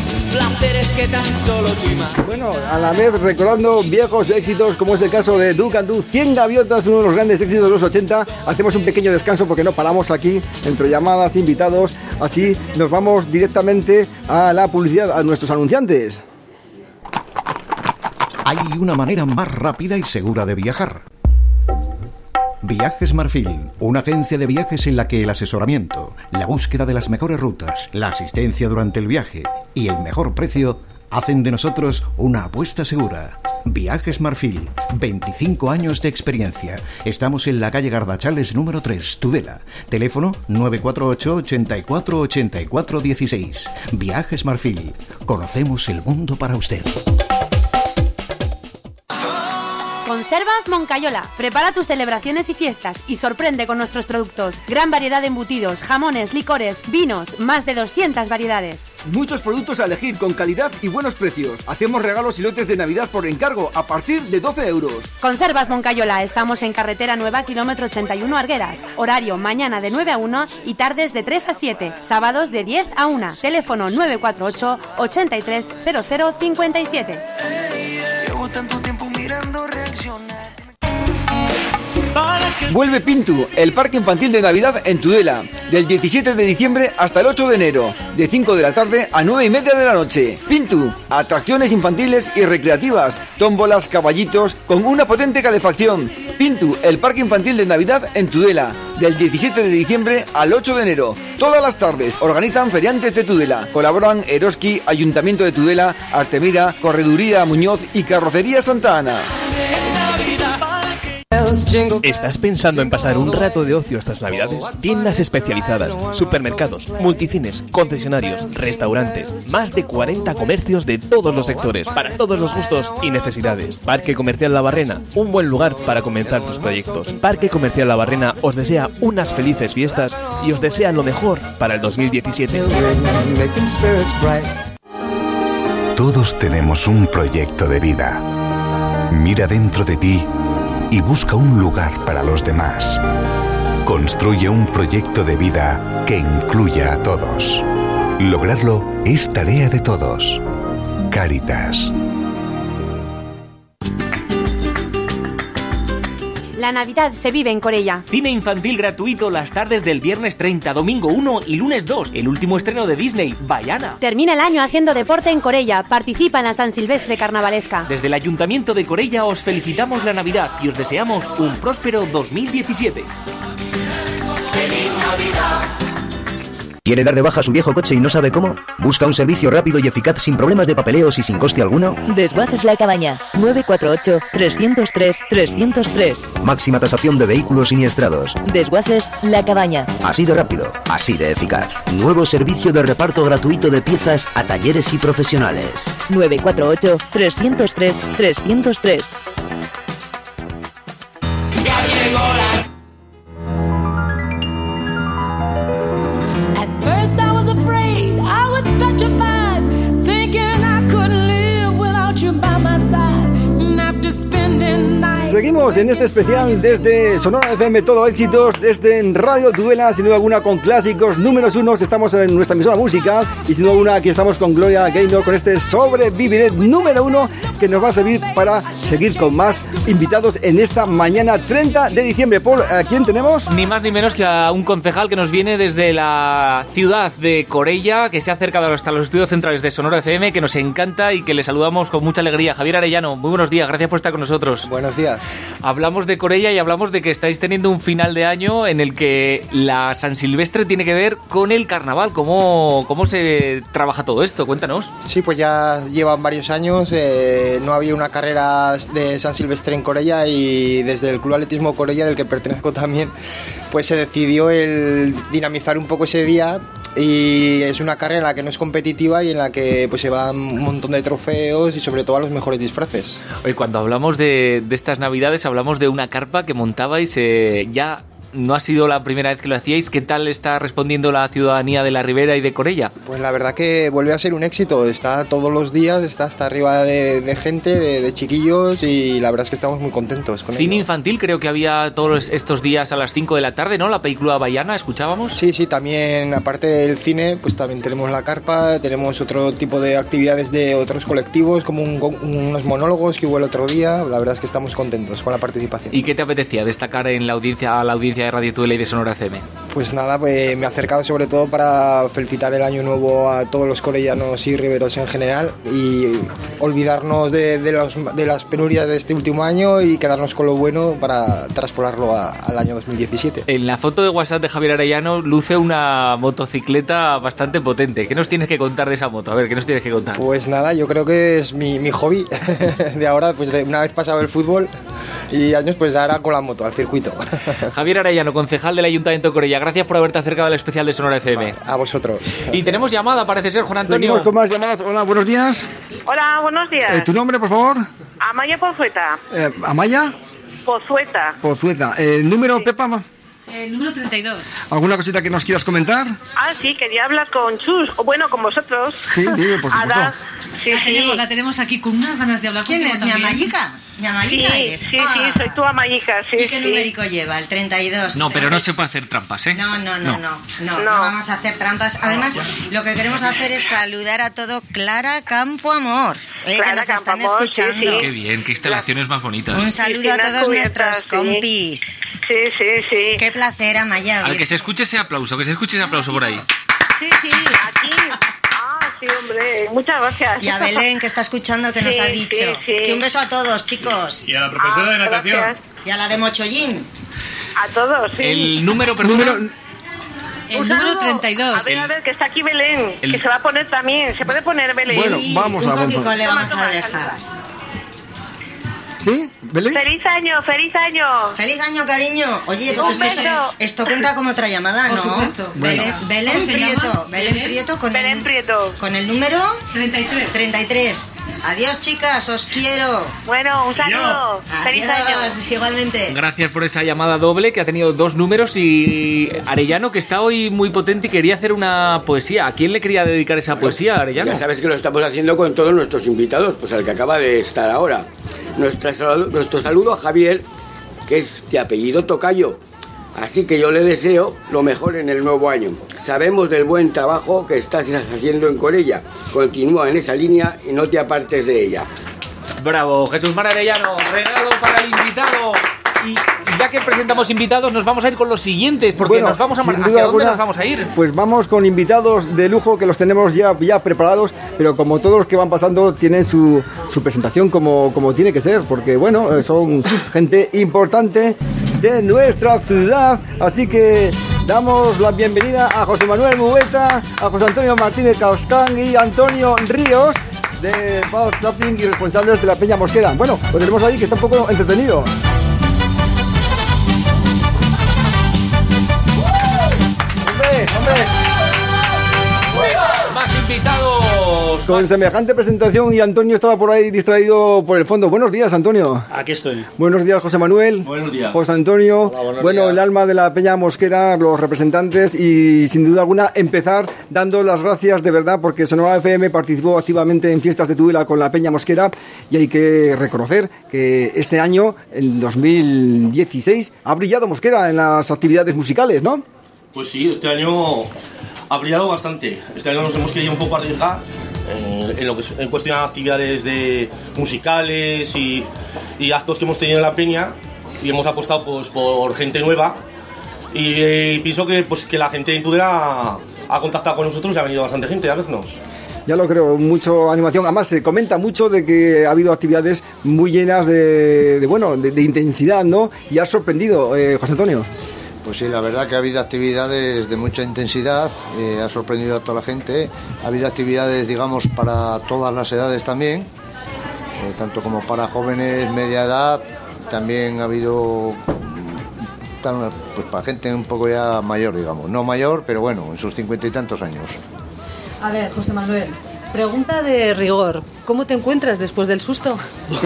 Bueno, a la vez recordando viejos éxitos como es el caso de Do Can Do, cien gaviotas, uno de los grandes éxitos de los ochenta. Hacemos un pequeño descanso porque no paramos aquí entre llamadas, invitados. Así nos vamos directamente a la publicidad, a nuestros anunciantes. Hay una manera más rápida y segura de viajar. Viajes Marfil, una agencia de viajes en la que el asesoramiento, la búsqueda de las mejores rutas, la asistencia durante el viaje y el mejor precio hacen de nosotros una apuesta segura. Viajes Marfil, veinticinco años de experiencia. Estamos en la calle Gardachales número tres, Tudela. Teléfono nueve cuatro ocho, ocho cuatro, ocho cuatro uno seis. Viajes Marfil, conocemos el mundo para usted. Conservas Moncayola. Prepara tus celebraciones y fiestas y sorprende con nuestros productos. Gran variedad de embutidos, jamones, licores, vinos, más de doscientas variedades. Muchos productos a elegir con calidad y buenos precios. Hacemos regalos y lotes de Navidad por encargo a partir de doce euros. Conservas Moncayola. Estamos en Carretera Nueva, kilómetro ochenta y uno Argueras. Horario mañana de nueve a una y tardes de tres a siete. Sábados de diez a una. Teléfono nueve cuatro ocho, ocho tres cero cero cinco siete. Llevo tanto tiempo mirando reaccionar. Para que Vuelve Pintu, el parque infantil de Navidad en Tudela, del diecisiete de diciembre hasta el ocho de enero, de cinco de la tarde a nueve y media de la noche. Pintu, atracciones infantiles y recreativas, tómbolas, caballitos, con una potente calefacción. Pintu, el parque infantil de Navidad en Tudela, del diecisiete de diciembre al ocho de enero. Todas las tardes organizan feriantes de Tudela. Colaboran Eroski, Ayuntamiento de Tudela, Artemira, Correduría Muñoz y Carrocería Santa Ana. ¿Estás pensando en pasar un rato de ocio estas Navidades? Tiendas especializadas, supermercados, multicines, concesionarios, restaurantes, más de cuarenta comercios de todos los sectores, para todos los gustos y necesidades. Parque Comercial La Barrena, un buen lugar para comenzar tus proyectos. Parque Comercial La Barrena os desea unas felices fiestas y os desea lo mejor para el dos mil diecisiete. Todos tenemos un proyecto de vida. Mira dentro de ti y busca un lugar para los demás. Construye un proyecto de vida que incluya a todos. Lograrlo es tarea de todos. Cáritas. La Navidad se vive en Corella. Cine infantil gratuito las tardes del viernes treinta, domingo uno y lunes dos. El último estreno de Disney, Vaiana. Termina el año haciendo deporte en Corella. Participa en la San Silvestre carnavalesca. Desde el Ayuntamiento de Corella os felicitamos la Navidad y os deseamos un próspero dos mil diecisiete. ¡Feliz Navidad! ¿Quiere dar de baja su viejo coche y no sabe cómo? ¿Busca un servicio rápido y eficaz sin problemas de papeleos y sin coste alguno? Desguaces La Cabaña, nueve cuatro ocho, tres cero tres, tres cero tres. Máxima tasación de vehículos siniestrados. Desguaces La Cabaña. Así de rápido, así de eficaz. Nuevo servicio de reparto gratuito de piezas a talleres y profesionales. nueve cuatro ocho, tres cero tres, tres cero tres. Ya llegó la... First I was afraid, I was petrified, thinking I couldn't live without you by my side. And after spending nights... Seguimos en este especial desde Sonora F M, todo éxitos, desde Radio Tudela, sin duda alguna con clásicos números unos. Estamos en nuestra emisora musical y sin duda alguna aquí estamos con Gloria Gaynor con este Sobreviviré número uno que nos va a servir para seguir con más invitados en esta mañana treinta de diciembre. Paul, ¿a quién tenemos? Ni más ni menos que a un concejal que nos viene desde la ciudad de Corella, que se ha acercado hasta los estudios centrales de Sonora F M, que nos encanta y que le saludamos con mucha alegría. Javier Arellano, muy buenos días, gracias por estar con nosotros. Buenos días. Hablamos de Corella y hablamos de que estáis teniendo un final de año en el que la San Silvestre tiene que ver con el carnaval. ¿Cómo, cómo se trabaja todo esto? Cuéntanos. Sí, pues ya llevan varios años, eh, no había una carrera de San Silvestre en Corella y desde el Club Atletismo Corella, del que pertenezco también, pues se decidió el dinamizar un poco ese día. Y es una carrera en la que no es competitiva y en la que pues se van un montón de trofeos y sobre todo a los mejores disfraces. Oye, cuando hablamos de, de estas navidades hablamos de una carpa que montabais eh, ya... No ha sido la primera vez que lo hacíais. ¿Qué tal está respondiendo la ciudadanía de la Ribera y de Corella? Pues la verdad que vuelve a ser un éxito. Está todos los días, está hasta arriba de, de gente, de, de chiquillos, y la verdad es que estamos muy contentos con Cine ello. infantil creo que había todos estos días a las cinco de la tarde, ¿no? La película Vaiana, ¿escuchábamos? Sí, sí, también aparte del cine, pues también tenemos la carpa, tenemos otro tipo de actividades de otros colectivos, como un, unos monólogos que hubo el otro día. La verdad es que estamos contentos con la participación. ¿Y qué te apetecía destacar en la audiencia, a la audiencia de Radio Tudela y de Sonora F M? Pues nada, pues me he acercado sobre todo para felicitar el año nuevo a todos los corellanos y riberos en general y olvidarnos de, de, los, de las penurias de este último año y quedarnos con lo bueno para traspolarlo a, al año dos mil diecisiete. En la foto de WhatsApp de Javier Arellano luce una motocicleta bastante potente. ¿Qué nos tienes que contar de esa moto? A ver, ¿qué nos tienes que contar? Pues nada, yo creo que es mi, mi hobby de ahora, pues de una vez pasado el fútbol y años, pues ahora con la moto al circuito. Javier Arellano, concejal del Ayuntamiento de Corella, gracias por haberte acercado al especial de Sonora F M. Vale, a vosotros. Y tenemos llamada, parece ser, Juan Antonio. Seguimos con más llamadas. Hola, buenos días. Hola, buenos días. Eh, ¿Tu nombre, por favor? Amaya Pozueta. Eh, ¿Amaya? Pozueta. Pozueta. ¿El eh, número, sí. Pepa? El número treinta y dos. ¿Alguna cosita que nos quieras comentar? Ah, sí, quería hablar con Chus, o bueno, con vosotros. Sí, dime, por supuesto. Ada, sí, la, sí. tenemos, la tenemos aquí con unas ganas de hablar. ¿Quién es? ¿Mi también. Amayica? ¿Mi Amayica sí, eres? Sí, ah. sí, soy tu Amayica, sí, ¿Y qué sí. numérico lleva? El treinta y dos. No, pero no se puede hacer trampas, ¿eh? No, no, no, no, no, no, No. no vamos a hacer trampas. Además, lo que queremos hacer es saludar a todo Clara Campo Amor. eh, que Clara nos están Campoamor, escuchando. sí, sí. Qué bien, qué instalaciones más bonitas. Un saludo a Piscinas todos cubiertas, nuestros sí. compis. Sí, sí, sí. Qué placer, Amaya. A ver, que se escuche ese aplauso, que se escuche ese aplauso por ahí. Sí, sí, aquí. Ah, sí, hombre. Muchas gracias. Y a Belén, que está escuchando, que nos Sí, ha dicho. sí, sí. Que un beso a todos, chicos. Y a la profesora Ah, de natación. gracias. Y a la de Mochollín. A todos, sí. El número, perdón. El Un número saludo. treinta y dos. A ver, a ver, que está aquí Belén, El- que se va a poner también. ¿Se puede poner Belén? Bueno, vamos a un ver. poquito le Toma, vamos a toma, dejar. ¿Sí? ¿Belén? ¡Feliz año, feliz año! ¡Feliz año, cariño! Oye, pues Un esto, beso. esto cuenta como otra llamada, ¿no? Por supuesto. Belén, Bueno. Belén ¿Cómo se Prieto. llama? Belén Belén. Prieto con Belén el, Prieto. con el número treinta y tres. treinta y tres. Adiós, chicas, os quiero. Bueno, un saludo. ¡Feliz año! Adiós, igualmente. Gracias por esa llamada doble que ha tenido dos números y Arellano, que está hoy muy potente y quería hacer una poesía. ¿A quién le quería dedicar esa poesía, Arellano? Ya sabes que lo estamos haciendo con todos nuestros invitados, pues al que acaba de estar ahora. Nuestra sal- nuestro saludo a Javier, que es de apellido Tocayo. Así que yo le deseo lo mejor en el nuevo año. Sabemos del buen trabajo que estás haciendo en Corella. Continúa en esa línea y no te apartes de ella. Bravo, Jesús Mar Arellano, regalo para el invitado. Y, y ya que presentamos invitados, nos vamos a ir con los siguientes, porque Bueno, nos vamos a sin mar- duda ¿hacia dónde alguna, nos vamos a ir? Pues vamos con invitados de lujo que los tenemos ya, ya preparados, pero como todos los que van pasando tienen su, su presentación como, como tiene que ser, porque bueno, eh, son gente importante de nuestra ciudad, así que damos la bienvenida a José Manuel Mugueta, a José Antonio Martínez Cascán y Antonio Ríos de Bad Shopping y responsables de la Peña Mosquera. Bueno, lo tenemos ahí que está un poco entretenido. ¡Hombre! Más invitados. Con semejante presentación y Antonio estaba por ahí distraído por el fondo. Buenos días, Antonio. Aquí estoy. Buenos días, José Manuel. Buenos días. José Antonio. Hola, buenos bueno, días. el alma de la Peña Mosquera, los representantes y sin duda alguna empezar dando las gracias de verdad porque Sonora F M participó activamente en fiestas de Tudela con la Peña Mosquera y hay que reconocer que este año, en dos mil dieciséis, ha brillado Mosquera en las actividades musicales, ¿no? Pues sí, este año ha brillado bastante. Este año nos hemos querido un poco arriesgar en, en lo que es, en cuestión de actividades de musicales y, y actos que hemos tenido en la peña y hemos apostado pues por gente nueva y eh, pienso que pues que la gente de Tudela ha, ha contactado con nosotros y ha venido bastante gente a vernos. Ya lo creo, mucho animación. Además, se comenta mucho de que ha habido actividades muy llenas de, de bueno, de, de intensidad, ¿no? Y ha sorprendido, eh, José Antonio. Pues sí, la verdad que ha habido actividades de mucha intensidad, eh, ha sorprendido a toda la gente. Ha habido actividades, digamos, para todas las edades también, eh, tanto como para jóvenes, media edad. También ha habido mm, tan- pues para gente un poco ya mayor, digamos. No mayor, pero bueno, en sus cincuenta y tantos años. A ver, José Manuel, pregunta de rigor. ¿Cómo te encuentras después del susto?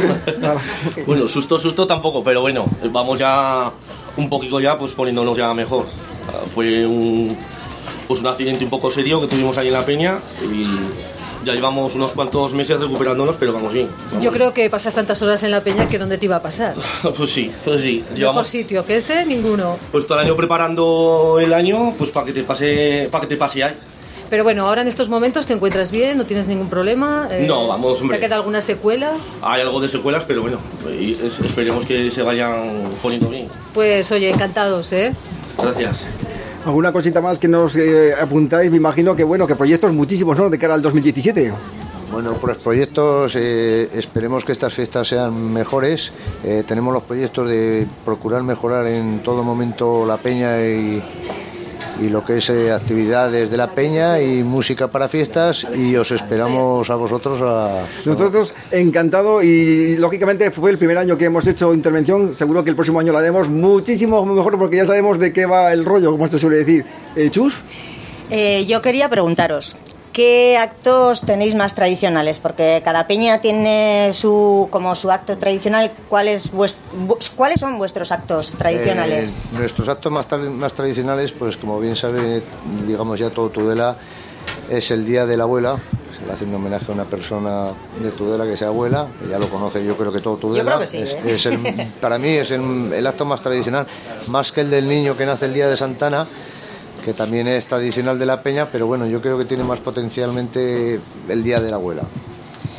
Bueno, susto, susto tampoco, pero bueno, vamos ya un poquito ya pues poniéndonos ya mejor. Ah, Fue un, pues un accidente un poco serio que tuvimos ahí en la peña y ya llevamos unos cuantos meses recuperándonos, pero vamos bien. Vamos Yo creo que pasas tantas horas en la peña que ¿dónde te iba a pasar? bien. Pues sí, pues sí. Mejor Llevamos sitio que ese, ninguno. pues todo el año preparando el año pues para que te pase para que te pase ahí. Pero bueno, ahora en estos momentos te encuentras bien, no tienes ningún problema. eh, No, vamos, hombre. ¿Te queda alguna secuela? Hay algo de secuelas, pero bueno, y es- esperemos que se vayan poniendo bien. Pues oye, encantados, ¿eh? Gracias. ¿Alguna cosita más que nos eh, apuntáis? Me imagino que, bueno, que proyectos muchísimos, ¿no? De cara al dos mil diecisiete. Bueno, pues proyectos, eh, esperemos que estas fiestas sean mejores. Eh, tenemos los proyectos de procurar mejorar en todo momento la peña y, y lo que es eh, actividades de la peña y música para fiestas y os esperamos a vosotros a... Nosotros encantado y lógicamente fue el primer año que hemos hecho intervención, seguro que el próximo año lo haremos muchísimo mejor porque ya sabemos de qué va el rollo, como se suele decir. Eh, Chus. Eh, yo quería preguntaros, ¿qué actos tenéis más tradicionales? Porque cada peña tiene su como su acto tradicional. ¿Cuáles, vuest- vu- ¿cuáles son vuestros actos tradicionales? Eh, nuestros actos más, tra- más tradicionales, pues como bien sabe, digamos ya todo Tudela, es el Día de la Abuela. Se le hace un homenaje a una persona de Tudela que sea abuela, que ya lo conoce yo creo que todo Tudela. Yo creo que sí, Es- ¿eh? es el- para mí es el, el acto más tradicional, más que el del niño que nace el Día de Santana, que también es tradicional de la peña, pero bueno, yo creo que tiene más potencialmente el Día de la Abuela.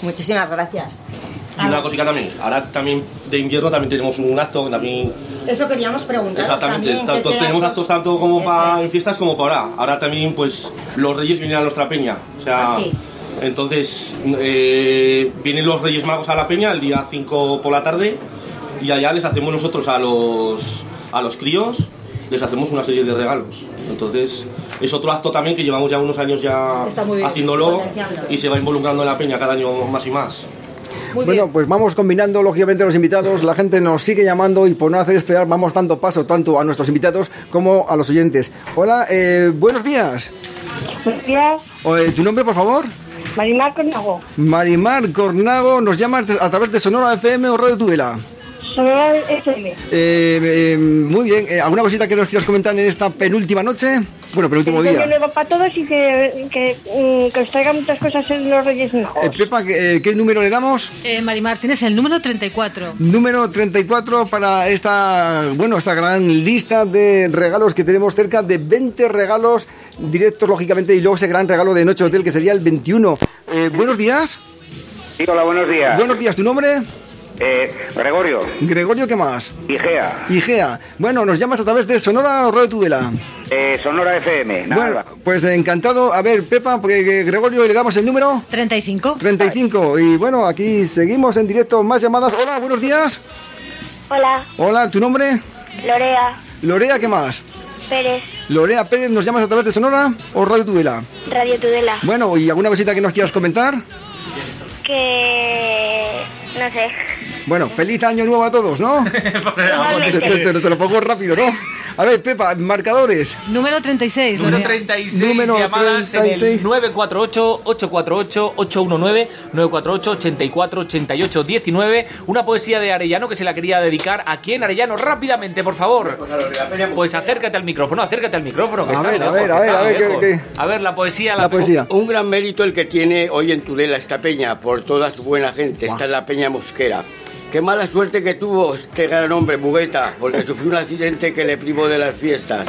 Muchísimas gracias. Y una cosita también, ahora también de invierno también tenemos un acto también. Eso queríamos preguntar. Exactamente, también, tanto, ¿qué tenemos actos tanto como Eso para es. en fiestas como para ahora. Ahora también pues los reyes vienen a nuestra peña. O sea, Ah, sí. entonces eh, vienen los Reyes Magos a la peña el día cinco por la tarde y allá les hacemos nosotros a los a los críos, les hacemos una serie de regalos. Entonces es otro acto también que llevamos ya unos años ya Está muy bien, haciéndolo potenciando. y se va involucrando en la peña cada año más y más. Muy bueno, bien. pues vamos combinando lógicamente los invitados, la gente nos sigue llamando y por no hacer esperar vamos dando paso tanto a nuestros invitados como a los oyentes. Hola, eh, buenos días. Buenos días, Eh, ¿Tu nombre, por favor? Marimar Cornago. Marimar Cornago, nos llamas a través de Sonora F M o Radio Tudela. Sonora F M. Eh, eh, muy bien, eh, ¿alguna cosita que nos quieras comentar en esta penúltima noche? Bueno, penúltimo Que día. año nuevo para todos y que, que, mm, que os traigan muchas cosas en los Reyes Magos. Eh, Pepa, ¿qué, ¿qué número le damos? Eh, Marimar, tienes el número treinta y cuatro. Número treinta y cuatro para esta, bueno, esta gran lista de regalos que tenemos, cerca de veinte regalos directos, lógicamente, y luego ese gran regalo de Noche de Hotel que sería el veintiuno. Eh, buenos días. Sí, hola, buenos días. Buenos días, ¿tu nombre? Eh, Gregorio. Gregorio, ¿qué más? Igea. Igea. Bueno, nos llamas a través de Sonora o Radio Tudela. Eh, Sonora F M. Bueno, pues encantado. A ver, Pepa, porque eh, Gregorio le damos el número treinta y cinco. treinta y cinco. Y bueno, aquí seguimos en directo, más llamadas. Hola, buenos días. Hola, Hola, ¿tu nombre? Lorea Lorea, ¿qué más? Pérez, Lorea Pérez, ¿nos llamas a través de Sonora o Radio Tudela? Radio Tudela. Bueno, ¿y alguna cosita que nos quieras comentar? Que... no sé. Bueno, feliz año nuevo a todos, ¿no? te, te- te- te lo pongo rápido, ¿no? A ver, Pepa, marcadores. Número treinta y seis. Número Lorea. treinta y seis, Número llamadas treinta y en el seis. nueve cuatro ocho, ocho cuatro ocho, ocho uno nueve, nueve cuatro ocho, ocho cuatro, ocho ocho uno nueve. Una poesía de Arellano que se la quería dedicar a quién, Arellano, rápidamente, por favor. Pues acércate al micrófono, acércate al micrófono. Que A está ver, a lejos, ver, que a ver, está a ver, lejos. ¿qué- qué? A ver, la poesía. La, Un gran mérito el que tiene hoy en Tudela esta peña, por toda su buena gente. Esta es la peña mosquera. Qué mala suerte que tuvo este gran hombre, Mugueta, porque sufrió un accidente que le privó de las fiestas.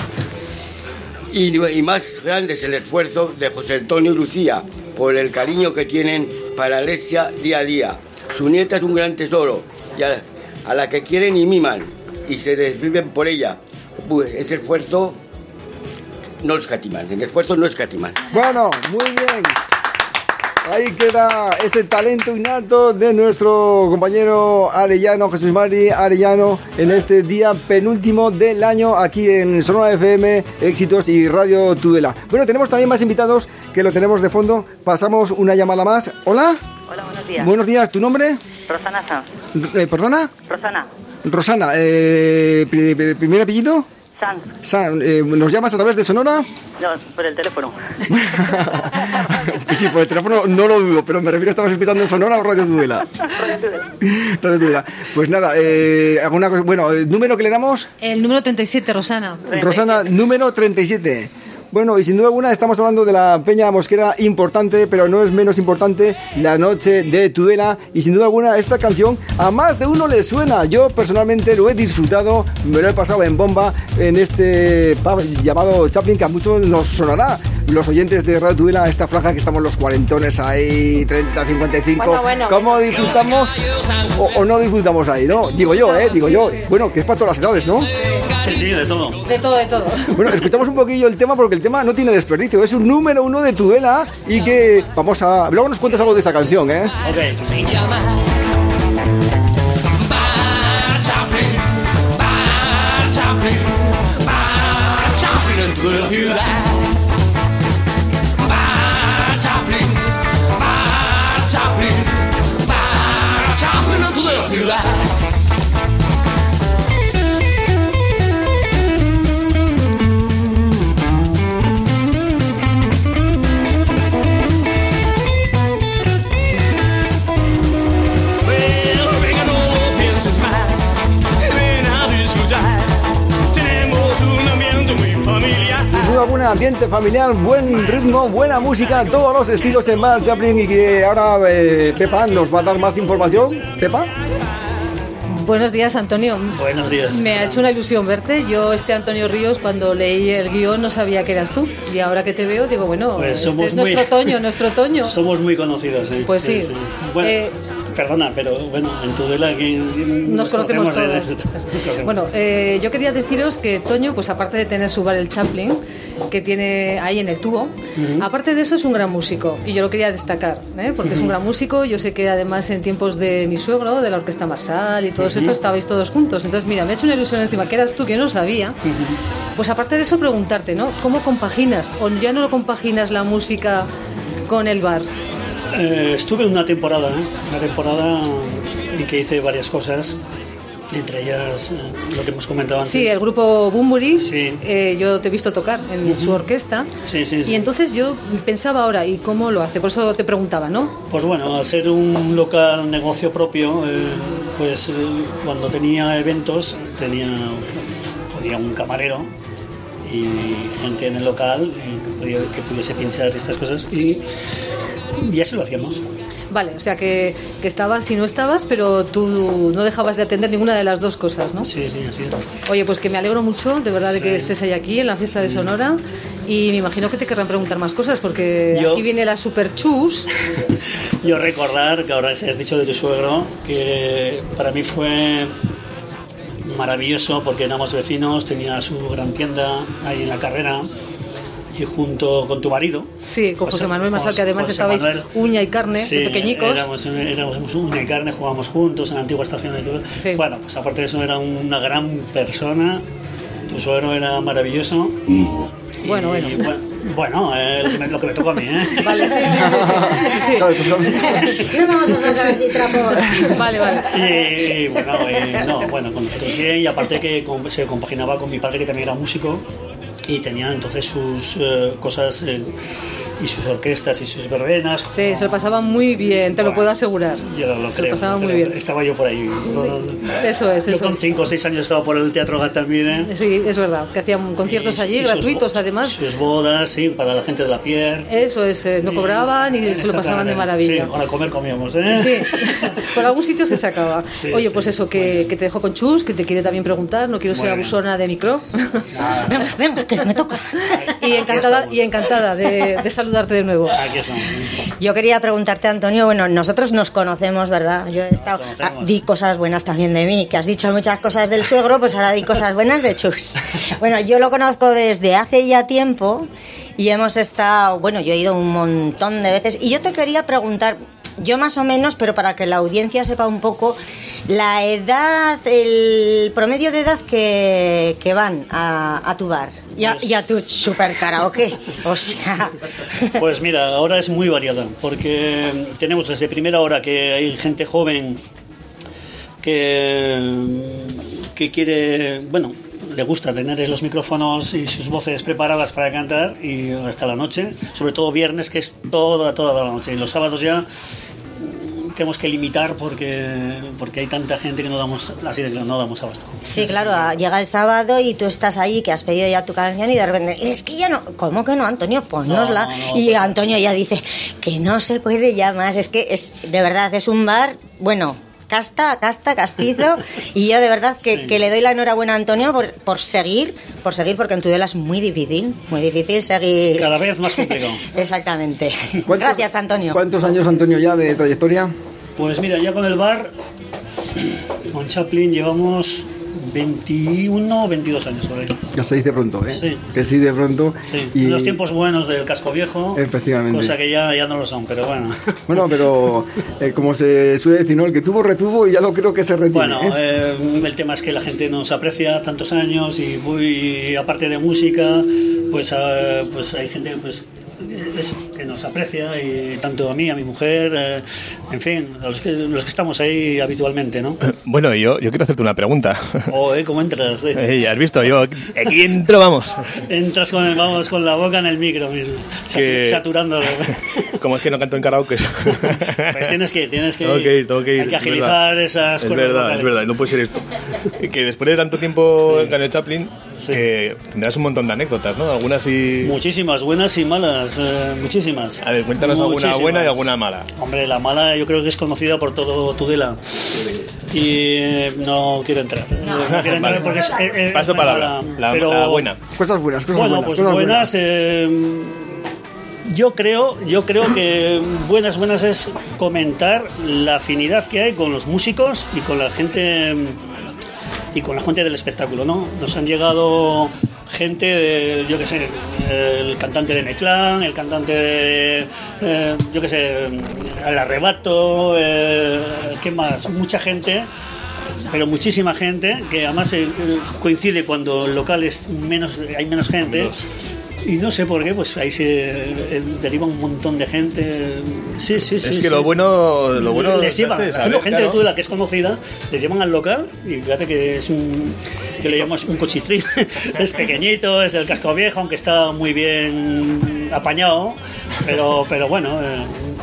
Y, y más grande es el esfuerzo de José Antonio y Lucía, por el cariño que tienen para Alessia día a día. Su nieta es un gran tesoro, y a, a la que quieren y miman, y se desviven por ella. Pues ese esfuerzo no escatiman, el esfuerzo no escatiman. Bueno, muy bien. Ahí queda ese talento innato de nuestro compañero Arellano, Jesús Mari Arellano, en este día penúltimo del año aquí en Sonora F M, Éxitos y Radio Tudela. Bueno, tenemos también más invitados que lo tenemos de fondo. Pasamos una llamada más. Hola. Hola, buenos días. Buenos días, ¿tu nombre? Rosana Sanz. Eh, ¿Perdona? Rosana Rosana, eh, pri- pri- ¿primer apellido? Sanz. Sa- eh, ¿Nos llamas a través de Sonora? No, por el teléfono. Pues sí, por el teléfono no lo dudo, pero me refiero, ¿estabas escuchando en Sonora o Radio Tudela? Radio Tudela. Pues nada, eh, alguna cosa, bueno, el número que le damos, El número treinta y siete, Rosana. Rosana, número treinta y siete. Bueno, y sin duda alguna estamos hablando de la peña mosquera importante, pero no es menos importante la Noche de Tudela. Y sin duda alguna esta canción a más de uno le suena. Yo personalmente lo he disfrutado, me lo he pasado en bomba en este pub llamado Chaplin, que a muchos nos sonará. Los oyentes de Radio Tudela, esta franja que estamos los cuarentones ahí, treinta, cincuenta y cinco. Bueno, bueno. ¿Cómo disfrutamos o, o no disfrutamos ahí, no? Digo yo, ¿eh? Digo yo. Bueno, que es para todas las edades, ¿no? Sí, sí, de todo. De todo, de todo. Bueno, escuchamos un poquillo el tema porque el tema no tiene desperdicio. Es un número uno de Tudela y que vamos a... Luego nos cuentas algo de esta canción, ¿eh? Ok. Bueno, venga, no pienses más, ven a disfrutar. Tenemos un ambiente muy familiar. Sin duda alguna, ambiente familiar, buen ritmo, buena música, todos los estilos en Bar Chaplin y que ahora eh, Pepa nos va a dar más información. ¿Pepa? Buenos días, Antonio. Buenos días. Me ha hecho una ilusión verte. Yo, este Antonio Ríos, cuando leí el guión no sabía que eras tú. Y ahora que te veo, digo, bueno, pues este somos es nuestro muy, Toño, nuestro Toño. Somos muy conocidos, ¿eh? Pues sí. sí, sí. Bueno, eh, perdona, pero bueno, en Tudela aquí nos, nos conocemos, conocemos todos. De... Bueno, eh, yo quería deciros que Toño, pues aparte de tener su bar el Chaplin, que tiene ahí en el tubo, uh-huh. aparte de eso es un gran músico. Y yo lo quería destacar, ¿eh? Porque uh-huh. es un gran músico. Yo sé que además en tiempos de mi suegro, de la Orquesta Marsal y todo uh-huh. esto, estabais todos juntos. Entonces, mira, me ha hecho una ilusión encima que eras tú, que no lo sabía. Uh-huh. Pues aparte de eso, preguntarte, ¿no? ¿Cómo compaginas? ¿O ya no lo compaginas la música con el bar? Eh, estuve una temporada, ¿eh? una temporada en que hice varias cosas, entre ellas eh, lo que hemos comentado antes. Sí, el grupo Bunbury, sí. eh, yo te he visto tocar en uh-huh. su orquesta. Sí, sí, sí. Y entonces yo pensaba ahora, ¿y cómo lo hace? Por eso te preguntaba, ¿no? Pues bueno, al ser un local negocio propio, eh, pues eh, cuando tenía eventos tenía, tenía un camarero y gente en el local eh, que pudiese pinchar estas cosas y Y así lo hacíamos. Vale, o sea que, que estabas y no estabas, pero tú no dejabas de atender ninguna de las dos cosas, ¿no? Sí, sí, así es. Oye, pues que me alegro mucho, de verdad, sí. de que estés ahí aquí en la fiesta de Sonora. Y me imagino que te querrán preguntar más cosas, porque Yo... aquí viene la Super Chus. Yo recordar, que ahora se has dicho de tu suegro, que para mí fue maravilloso, porque éramos vecinos, tenía su gran tienda ahí en la carrera. Y junto con tu marido. Sí, con José Manuel Masal, que además José estabais Manuel, uña y carne, sí, de pequeñicos. Éramos, éramos uña y carne, jugábamos juntos en la antigua estación de Tudela. Sí. Bueno, pues aparte de eso era una gran persona. Tu suegro era maravilloso. Y, bueno, bueno. Y, bueno, bueno eh, lo, que me, lo que me tocó a mí, ¿eh? Vale, sí, sí, sí. sí. No vamos a sacar aquí trapos. Vale, vale. Y, y bueno, eh, no, bueno, con nosotros bien. Y aparte que se compaginaba con mi padre, que también era músico. Y tenía entonces sus uh, cosas eh, y sus orquestas y sus verbenas. Como... Sí, se lo pasaba muy bien, te bueno, lo puedo asegurar. Yo lo, lo se creo, lo pasaba lo muy creo. bien. Estaba yo por ahí. Eso es, yo eso. con cinco o seis años estaba por el Teatro Gatamide. Sí, es verdad, que hacían conciertos y, allí, y gratuitos sus, además. Sus bodas, sí, para la gente de la Pier. Eso es, eh, no cobraban y se lo pasaban de maravilla. Sí, para comer comíamos, ¿eh? Sí, por algún sitio se sacaba. Sí, Oye, sí, pues eso, que, bueno. que te dejo con Chus, que te quiere también preguntar, no quiero ser bueno. abusona de micro. Venga, venga, que me toca. Y encantada, y encantada de, de saludarte de nuevo. Aquí estamos. Yo quería preguntarte, Antonio, bueno, nosotros nos conocemos, ¿verdad? Yo he estado, ah, di cosas buenas también de mí, que has dicho muchas cosas del suegro, pues ahora di cosas buenas de Chus. Bueno, yo lo conozco desde hace ya tiempo y hemos estado, bueno, yo he ido un montón de veces y yo te quería preguntar, yo más o menos, pero para que la audiencia sepa un poco, la edad, el promedio de edad que, que van a, a tu bar y a, pues, y a tu super karaoke, o sea... Pues mira, ahora es muy variada, porque tenemos desde primera hora que hay gente joven que, que quiere, bueno, le gusta tener los micrófonos y sus voces preparadas para cantar y hasta la noche, sobre todo viernes, que es toda, toda la noche, y los sábados ya tenemos que limitar porque porque hay tanta gente que no damos así de que no damos abasto. Sí, claro, llega el sábado y tú estás ahí que has pedido ya tu canción y de repente es que ya no, ¿cómo que no, Antonio? Ponnosla. No, no, no, y pues Antonio ya dice que no se puede ya más, es que es de verdad es un bar, bueno, casta, casta, castizo, y yo de verdad que, sí. que le doy la enhorabuena a Antonio por, por seguir, por seguir, porque en Tudela es muy difícil, muy difícil seguir. Cada vez más complicado. Exactamente. Gracias, Antonio. ¿Cuántos años, Antonio, ya de trayectoria? Pues mira, ya con el bar, con Chaplin llevamos veintiuno o veintidós años por ahí. Ya se dice pronto, ¿eh? Sí. Que sí, de pronto. Sí, y... en los tiempos buenos del casco viejo. Efectivamente. Cosa que ya, ya no lo son, pero bueno. Bueno, pero eh, como se suele decir, ¿no? El que tuvo, retuvo y ya no creo que se retiene. Bueno, ¿eh? Eh, el tema es que la gente nos aprecia tantos años y, y aparte de música, pues, uh, pues hay gente pues eso, que nos aprecia, y tanto a mí, a mi mujer, eh, en fin, a los que, los que estamos ahí habitualmente, ¿no? Bueno, yo, yo quiero hacerte una pregunta. Oh, ¿eh? ¿Cómo entras? Eh? Eh, ya has visto, yo aquí entro, vamos. Entras con, vamos, con la boca en el micro mismo, que... saturándolo. como es que no canto en karaoke. Pues tienes que ir, tienes que tengo ir. que ir, tengo que ir. Hay que es agilizar verdad. esas Es cuerdas verdad, vocales. es verdad, no puede ser esto. Que después de tanto tiempo en el Chaplin, que tendrás un montón de anécdotas, ¿no? Algunas sí... Muchísimas, buenas y malas, eh, muchísimas. A ver, cuéntanos alguna buena y alguna mala. Hombre, la mala yo creo que es conocida por todo Tudela. Y eh, no quiero entrar. No, no quiero entrar porque es, es, es Paso muy palabra. mala. La, Pero, la buena. Cosas buenas, cosas bueno, buenas. pues cosas buenas. Eh, yo creo, yo creo que buenas, buenas es comentar la afinidad que hay con los músicos y con la gente y con la gente del espectáculo, ¿no? Nos han llegado gente de, yo qué sé, el cantante de Neclán, el cantante de, eh, yo qué sé, El Arrebato, eh, ¿qué más? Mucha gente, pero muchísima gente, que además eh, coincide cuando en locales menos, hay menos gente. Y no sé por qué, pues ahí se eh, deriva un montón de gente. Sí, sí, sí. Es que sí, lo sí. bueno, lo bueno les llevan, es haciendo saber, gente claro. de Tudela que es conocida, les llevan al local y fíjate que es un, que le llamamos un cochitrín. Es pequeñito, es del casco viejo, aunque está muy bien apañado, pero, pero bueno. Eh,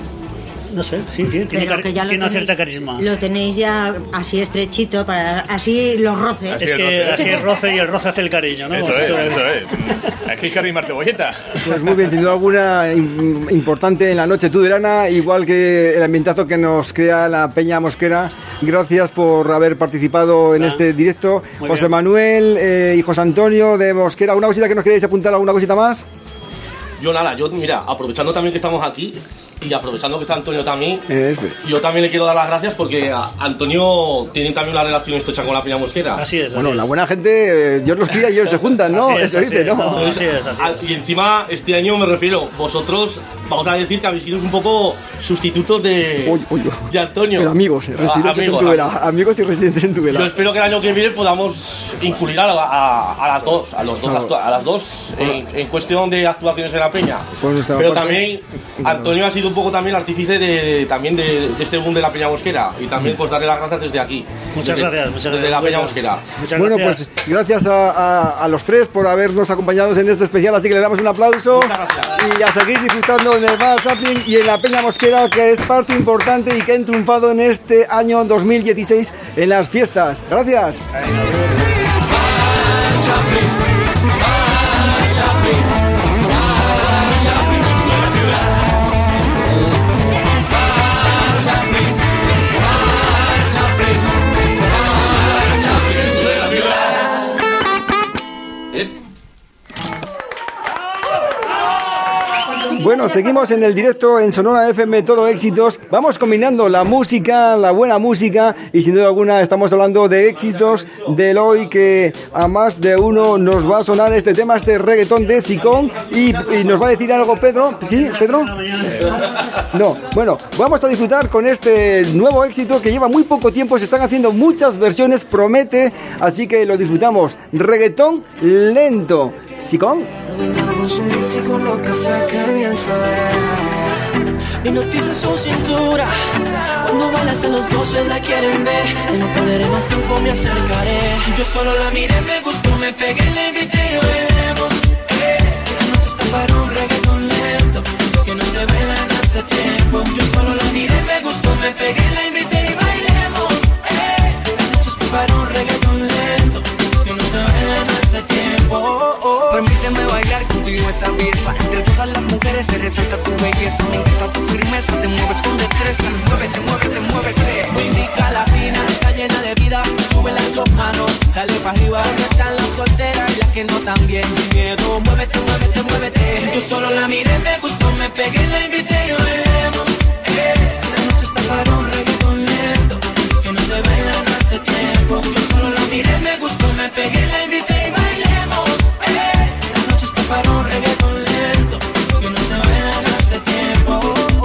no sé, sí, sí, tiene, Pero car- que ya lo tiene una tenéis- cierta carisma. Lo tenéis ya así estrechito, para así los roces. Es que así es roce y el roce hace el cariño, ¿no? Eso es, eso es. Aquí hay que arrimar cebolleta. Pues muy bien, sin duda alguna im- importante en la noche tudelana, igual que el ambientazo que nos crea la Peña Mosquera. Gracias por haber participado en este directo. Muy José bien. Manuel eh, y José Antonio de Mosquera. ¿Alguna cosita que nos queréis apuntar? ¿Alguna cosita más? Yo nada, yo mira, aprovechando también que estamos aquí y aprovechando que está Antonio también, Es, yo también le quiero dar las gracias porque a- Antonio tiene también una relación estrecha con la Peña Mosquera. Así es. Bueno, la buena gente, eh, Dios los cría y ellos se juntan, ¿no? Así es, Eso así dice, es. ¿no? Entonces, a- Y encima, este año me refiero, vosotros, vamos a decir que habéis sido un poco sustitutos de, de Antonio. Pero amigos, eh, Ah, residentes en amigos, Tudela. Amigos y residentes en Yo Tudela. espero que el año que viene podamos incluir a, a- a las dos, a los dos, Claro. actua- a las dos en, en cuestión de actuaciones en la Peña. Por nuestra Pero parte, también Antonio ha sido un poco también artífice de, también de, de este boom de la Peña Mosquera y también pues darle las gracias desde aquí. Muchas desde, gracias, muchas desde gracias. la Peña Bueno, Mosquera. Bueno, pues gracias a, a- a los tres por habernos acompañado en este especial, así que le damos un aplauso y a seguir disfrutando en el Bar Chaplin y en la Peña Mosquera, que es parte importante y que han triunfado en este año dos mil dieciséis en las fiestas. Gracias. Bueno, seguimos en el directo en Sonora F M, todo éxitos. Vamos combinando la música, la buena música, y sin duda alguna estamos hablando de éxitos del hoy, que a más de uno nos va a sonar este tema, este reggaetón de Sicón, y, y nos va a decir algo Pedro. ¿Sí, Pedro? No, bueno, vamos a disfrutar con este nuevo éxito que lleva muy poco tiempo, se están haciendo muchas versiones, promete, así que lo disfrutamos. Reggaetón lento. ¿Sicón? Con los cafés que bien saber. Mi noticia es su cintura. Cuando bailas a los dos se la quieren ver. Que no perderé más tiempo, me acercaré. Yo solo la miré, me gustó, me pegué, le invité y bailemos. Eh, la noche está para un reggaetón lento. Esos que no se bailan hace tiempo. Yo solo la miré, me gustó, me pegué, la invité y bailemos. Eh, la noche está para un reggaetón lento. Esos que no se bailan hace tiempo. Oh, oh. Permíteme bailar contigo esta pieza. Entre todas las mujeres se resalta tu belleza. Me encanta tu firmeza, te mueves con destreza. Muévete, muévete, muévete. Muy rica latina, está llena de vida. Sube las dos manos, dale para arriba. ¿Dónde están las solteras y las que no también? Sin miedo, muévete, muévete, muévete. Yo solo la miré, me gustó, me pegué, la invité y bailemos. Eh, la noche está para un reggaetón lento. Es que no se bailan hace tiempo. Yo solo la miré, me gustó, me pegué, la invité y bailemos. Eh, la noche está para un reggaetón lento. Es que no se bailan hace tiempo.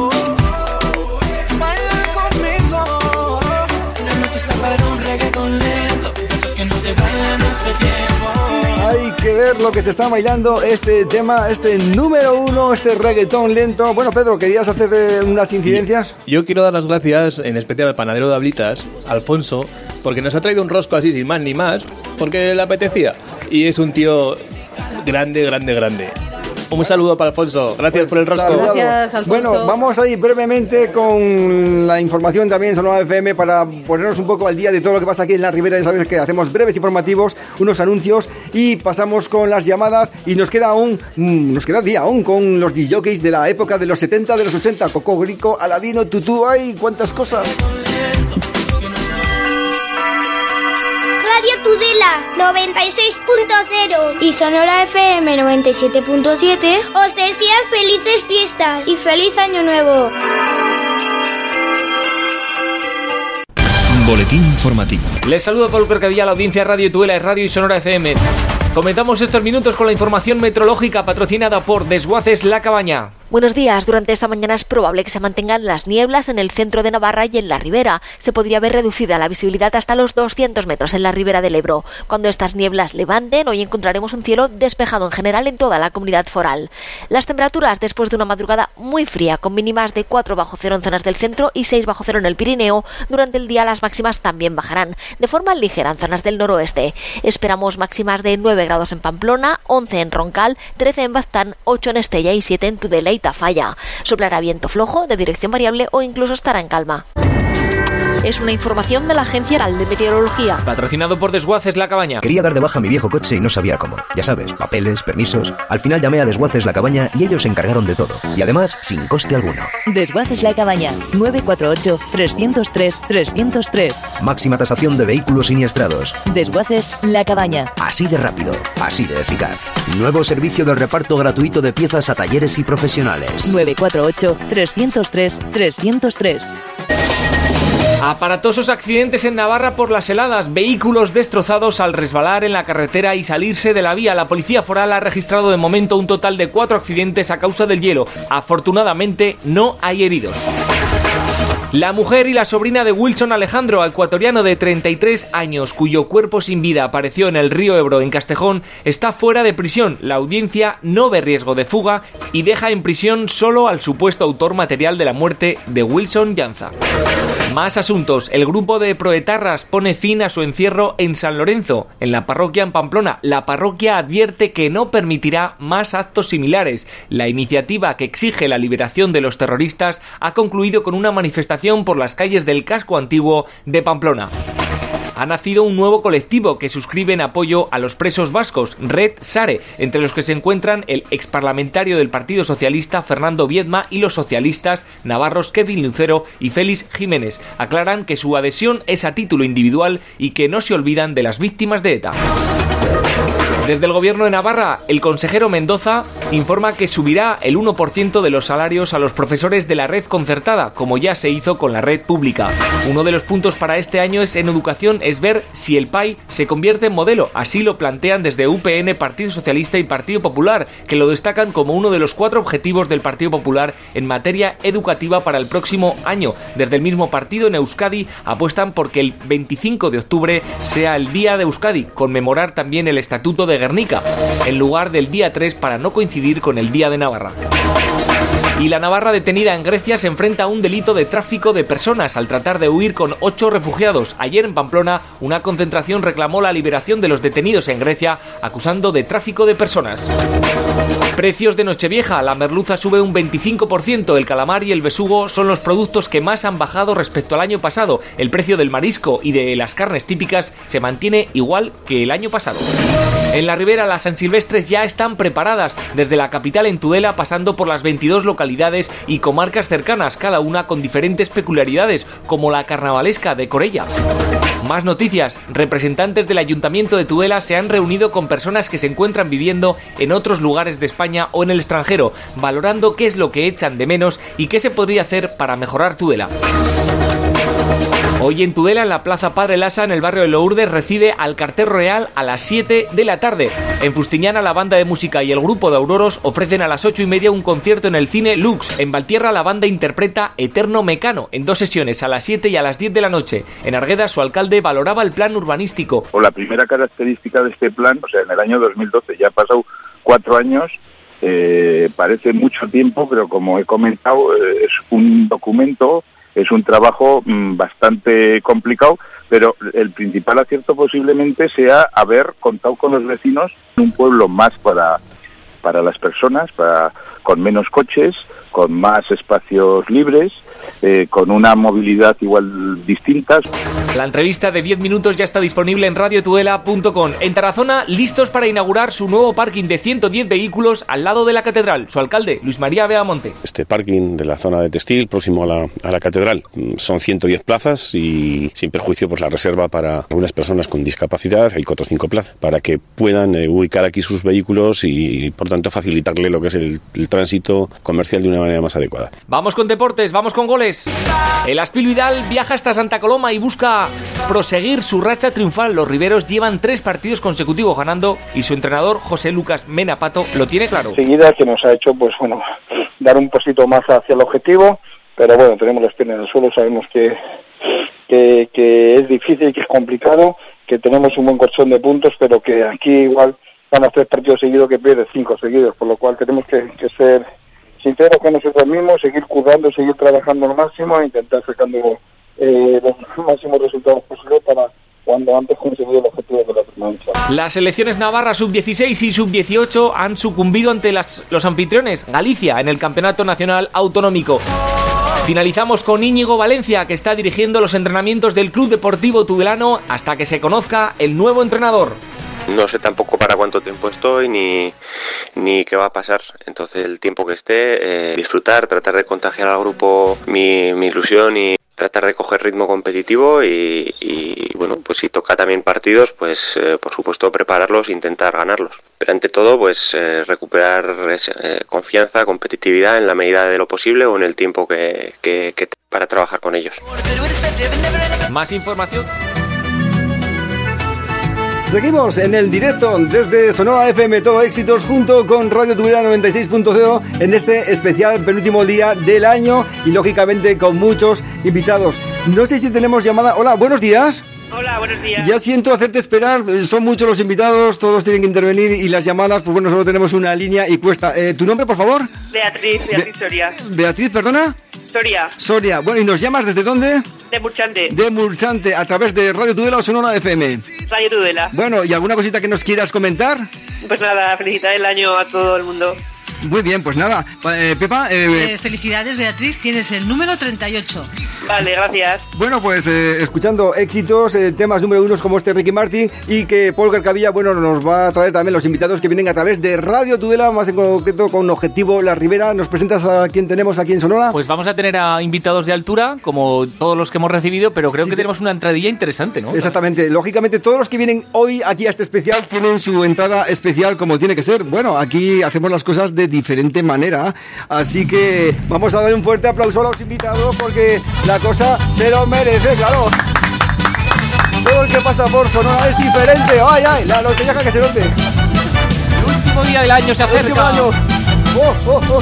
Baila conmigo. La noche está para un reggaetón lento. Esos que no se bailan hace tiempo. Hay que ver lo que se está bailando, este tema, este número uno, este reggaetón lento. Bueno, Pedro, ¿querías hacer eh, unas incidencias? Yo quiero dar las gracias, en especial al panadero de Ablitas, Alfonso, porque nos ha traído un rosco así sin más ni más, porque le apetecía. Y es un tío grande, grande, grande. Un saludo para Alfonso. Gracias por el rosco. Gracias, Alfonso. Bueno, vamos a ir brevemente con la información también en Sonora F M para ponernos un poco al día de todo lo que pasa aquí en la Ribera. Ya sabéis que hacemos breves informativos, unos anuncios y pasamos con las llamadas y nos queda aún, nos queda día aún con los disjockeys de la época de los setenta, de los ochenta. Coco, Grico, Aladino, Tutú, ¡ay, cuántas cosas! Radio Tudela noventa y seis punto cero y Sonora F M noventa y siete punto siete os desean felices fiestas y feliz año nuevo. Boletín informativo. Les saludo Paul Corcavilla, la audiencia Radio Tudela, Radio y Sonora F M. Comenzamos estos minutos con la información meteorológica patrocinada por Desguaces La Cabaña. Buenos días. Durante esta mañana es probable que se mantengan las nieblas en el centro de Navarra y en la ribera. Se podría ver reducida la visibilidad hasta los doscientos metros en la ribera del Ebro. Cuando estas nieblas levanten, hoy encontraremos un cielo despejado en general en toda la comunidad foral. Las temperaturas, después de una madrugada muy fría, con mínimas de cuatro bajo cero en zonas del centro y seis bajo cero en el Pirineo, durante el día las máximas también bajarán, de forma ligera en zonas del noroeste. Esperamos máximas de nueve grados en Pamplona, once en Roncal, trece en Baztán, ocho en Estella y siete en Tudela y Tafalla. Soplará viento flojo de dirección variable o incluso estará en calma. Es una información de la Agencia Nacional de Meteorología. Patrocinado por Desguaces La Cabaña. Quería dar de baja mi viejo coche y no sabía cómo. Ya sabes, papeles, permisos. Al final llamé a Desguaces La Cabaña y ellos se encargaron de todo. Y además, sin coste alguno. Desguaces La Cabaña. nueve cuatro ocho, tres cero tres, tres cero tres. Máxima tasación de vehículos siniestrados. Desguaces La Cabaña. Así de rápido, así de eficaz. Nuevo servicio de reparto gratuito de piezas a talleres y profesionales. nueve cuatro ocho, tres cero tres, tres cero tres. Aparatosos accidentes en Navarra por las heladas, vehículos destrozados al resbalar en la carretera y salirse de la vía. La policía foral ha registrado de momento un total de cuatro accidentes a causa del hielo. Afortunadamente no hay heridos. La mujer y la sobrina de Wilson Alejandro, ecuatoriano de treinta y tres años, cuyo cuerpo sin vida apareció en el río Ebro, en Castejón, está fuera de prisión. La audiencia no ve riesgo de fuga y deja en prisión solo al supuesto autor material de la muerte de Wilson Llanza. Más asuntos. El grupo de proetarras pone fin a su encierro en San Lorenzo, en la parroquia en Pamplona. La parroquia advierte que no permitirá más actos similares. La iniciativa que exige la liberación de los terroristas ha concluido con una manifestación por las calles del casco antiguo de Pamplona. Ha nacido un nuevo colectivo que suscribe en apoyo a los presos vascos, Red Sare, entre los que se encuentran el exparlamentario del Partido Socialista Fernando Viedma y los socialistas navarros Kevin Lucero y Félix Jiménez. Aclaran que su adhesión es a título individual y que no se olvidan de las víctimas de ETA. Desde el gobierno de Navarra, el consejero Mendoza informa que subirá el uno por ciento de los salarios a los profesores de la red concertada, como ya se hizo con la red pública. Uno de los puntos para este año es en educación es ver si el P A I se convierte en modelo. Así lo plantean desde U P N, Partido Socialista y Partido Popular, que lo destacan como uno de los cuatro objetivos del Partido Popular en materia educativa para el próximo año. Desde el mismo partido en Euskadi apuestan porque el veinticinco de octubre sea el Día de Euskadi, conmemorar también el Estatuto de Guernica, en lugar del día tres para no coincidir con el Día de Navarra. Y la navarra detenida en Grecia se enfrenta a un delito de tráfico de personas al tratar de huir con ocho refugiados. Ayer en Pamplona, una concentración reclamó la liberación de los detenidos en Grecia, acusando de tráfico de personas. Precios de Nochevieja. La merluza sube un veinticinco por ciento. El calamar y el besugo son los productos que más han bajado respecto al año pasado. El precio del marisco y de las carnes típicas se mantiene igual que el año pasado. En la Ribera, las San Silvestres ya están preparadas, desde la capital en Tudela, pasando por las veintidós localidades y comarcas cercanas, cada una con diferentes peculiaridades, como la carnavalesca de Corella. Más noticias. Representantes del Ayuntamiento de Tudela se han reunido con personas que se encuentran viviendo en otros lugares de España o en el extranjero, valorando qué es lo que echan de menos y qué se podría hacer para mejorar Tudela. Hoy en Tudela, en la Plaza Padre Lasa, en el barrio de Lourdes, recibe al Cartel Real a las siete de la tarde. En Fustiñana, la banda de música y el grupo de Auroros ofrecen a las ocho y media un concierto en el Cine Lux. En Valtierra, la banda interpreta Eterno Mecano en dos sesiones, a las siete y a las diez de la noche. En Argueda, su alcalde valoraba el plan urbanístico. O la primera característica de este plan, o sea, en el año dos mil doce, ya ha pasado cuatro años, eh, parece mucho tiempo, pero como he comentado, eh, es un documento. Es un trabajo mmm, bastante complicado, pero el principal acierto posiblemente sea haber contado con los vecinos en un pueblo más para, para las personas, para con menos coches, con más espacios libres, eh, con una movilidad igual distinta. La entrevista de diez minutos ya está disponible en radio tudela punto com. En Tarazona, listos para inaugurar su nuevo parking de ciento diez vehículos al lado de la catedral. Su alcalde, Luis María Beamonte. Este parking de la zona de Textil, próximo a la, a la catedral, son ciento diez plazas y sin perjuicio pues la reserva para algunas personas con discapacidad. Hay cuatro o cinco plazas para que puedan eh, ubicar aquí sus vehículos y, por tanto, facilitarle lo que es el, el tránsito comercial de una manera más adecuada. Vamos con deportes, vamos con goles. El Aspil Vidal viaja hasta Santa Coloma y busca proseguir su racha triunfal. Los riberos llevan tres partidos consecutivos ganando y su entrenador, José Lucas Menapato, lo tiene claro. Seguida que nos ha hecho, pues bueno, dar un pasito más hacia el objetivo, pero bueno, tenemos las piernas en el suelo, sabemos que, que, que es difícil, que es complicado, que tenemos un buen colchón de puntos, pero que aquí igual ganas tres partidos seguidos que pierdes cinco seguidos, por lo cual tenemos que, que ser sinceros con nosotros mismos, seguir currando, seguir trabajando al máximo e intentar sacando eh, los máximos resultados posibles para cuando antes conseguir el objetivo de la permanencia. Las selecciones navarras sub dieciséis y sub dieciocho han sucumbido ante las, los anfitriones Galicia en el Campeonato Nacional Autonómico. Finalizamos con Íñigo Valencia, que está dirigiendo los entrenamientos del Club Deportivo Tudelano hasta que se conozca el nuevo entrenador. No sé tampoco para cuánto tiempo estoy ni, ni qué va a pasar. Entonces el tiempo que esté, eh, disfrutar, tratar de contagiar al grupo mi, mi ilusión y tratar de coger ritmo competitivo y, y bueno, pues si toca también partidos, pues eh, por supuesto prepararlos e intentar ganarlos. Pero ante todo, pues eh, recuperar eh, confianza, competitividad en la medida de lo posible o en el tiempo que, que, que para trabajar con ellos. Más información. Seguimos en el directo desde Sonora F M, todo éxitos, junto con Radio Tudela noventa y seis punto cero en este especial penúltimo día del año y lógicamente con muchos invitados. No sé si tenemos llamada. Hola, buenos días. Hola, buenos días. Ya siento hacerte esperar, son muchos los invitados, todos tienen que intervenir y las llamadas, pues bueno, solo tenemos una línea y cuesta. Eh, ¿Tu nombre, por favor? Beatriz, Beatriz Be- Soria. Beatriz, perdona. Soria. Soria. Bueno, ¿y nos llamas desde dónde? De Murchante. De Murchante, a través de Radio Tudela o Sonora F M. Radio Tudela. Bueno, ¿y alguna cosita que nos quieras comentar? Pues nada, felicitar el año a todo el mundo. Muy bien, pues nada. Eh, Pepa... Eh, Eh, felicidades, Beatriz, tienes el número treinta y ocho. Vale, gracias. Bueno, pues eh, escuchando éxitos, eh, temas número uno como este Ricky Martin y que Paul Carcavilla, bueno, nos va a traer también los invitados que vienen a través de Radio Tudela, más en concreto con Objetivo La Ribera. ¿Nos presentas a quién tenemos aquí en Sonora? Pues vamos a tener a invitados de altura, como todos los que hemos recibido, pero creo sí, que tenemos una entradilla interesante, ¿no? Exactamente. Lógicamente, todos los que vienen hoy aquí a este especial tienen su entrada especial como tiene que ser. Bueno, aquí hacemos las cosas de diferente manera, así que vamos a dar un fuerte aplauso a los invitados porque la cosa se lo merece, claro. Todo el que pasa por Sonora es diferente. ¡Ay, ay! La lotería que se note. El último día del año se acerca. El último año. Oh, oh, oh.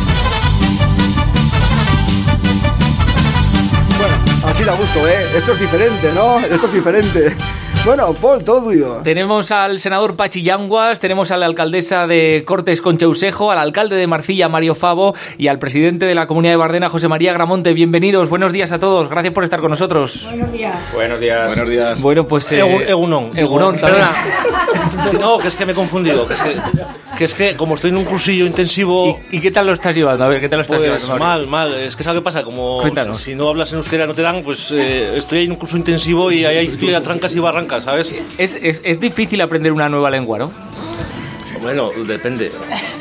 Bueno, así da gusto, ¿eh? Esto es diferente, ¿no? Esto es diferente. Bueno, Paul, todo tuyo. Tenemos al senador Pachi Yanguas, tenemos a la alcaldesa de Cortes, Concha Usejo, al alcalde de Marcilla, Mario Favo, y al presidente de la Comunidad de Bardena, José María Gramonte. Bienvenidos, buenos días a todos, gracias por estar con nosotros. Buenos días. Buenos días. Buenos días. Bueno, pues... Eh, Egu- Egunon. Egunon también. No, que es que me he confundido, que es que, que es que como estoy en un cursillo intensivo... ¿Y, ¿Y qué tal lo estás llevando? A ver, ¿qué tal lo estás pues, llevando? mal, mal. Es que ¿sabes qué pasa? Como Cuéntanos. si no hablas en euskera no te dan, pues eh, estoy en un curso intensivo y ahí estoy a trancas y barrancas, ¿sabes? Es, es, es difícil aprender una nueva lengua, ¿no? Bueno, depende.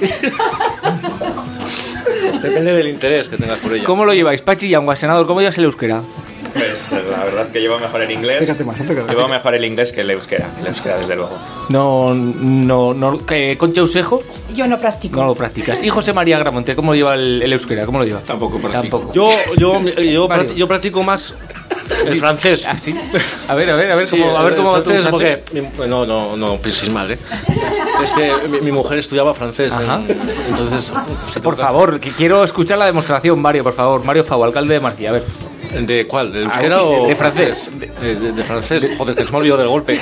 Depende del interés que tengas por ella. ¿Cómo lo lleváis? Pachi Yanguas, senador, ¿cómo llevas el euskera? Pues la verdad es que llevo mejor el inglés. Llevo mejor el inglés que el euskera. El euskera, desde luego. No, no, no. ¿eh, Concha Usejo? Yo no practico. No lo practicas. ¿Y José María Gramonte, cómo lleva el, el euskera? ¿Cómo lo lleva? Tampoco practico. Tampoco. Yo, yo, yo, practi- yo practico más el francés. ¿Ah, sí? A ver, a ver, a ver Sí, cómo, a ver cómo va tu francés, francés. porque mi- no, no, no penséis mal, ¿eh? Es que mi, mi mujer estudiaba francés, Ajá. en- entonces... se Por toca- favor, que quiero escuchar la demostración, Mario, por favor. Mario Favo, alcalde de Marcilla, a ver. ¿De cuál? ¿De euskera Ah, o...? de francés. De, de- de francés. Joder, que se me ha olvidado del golpe.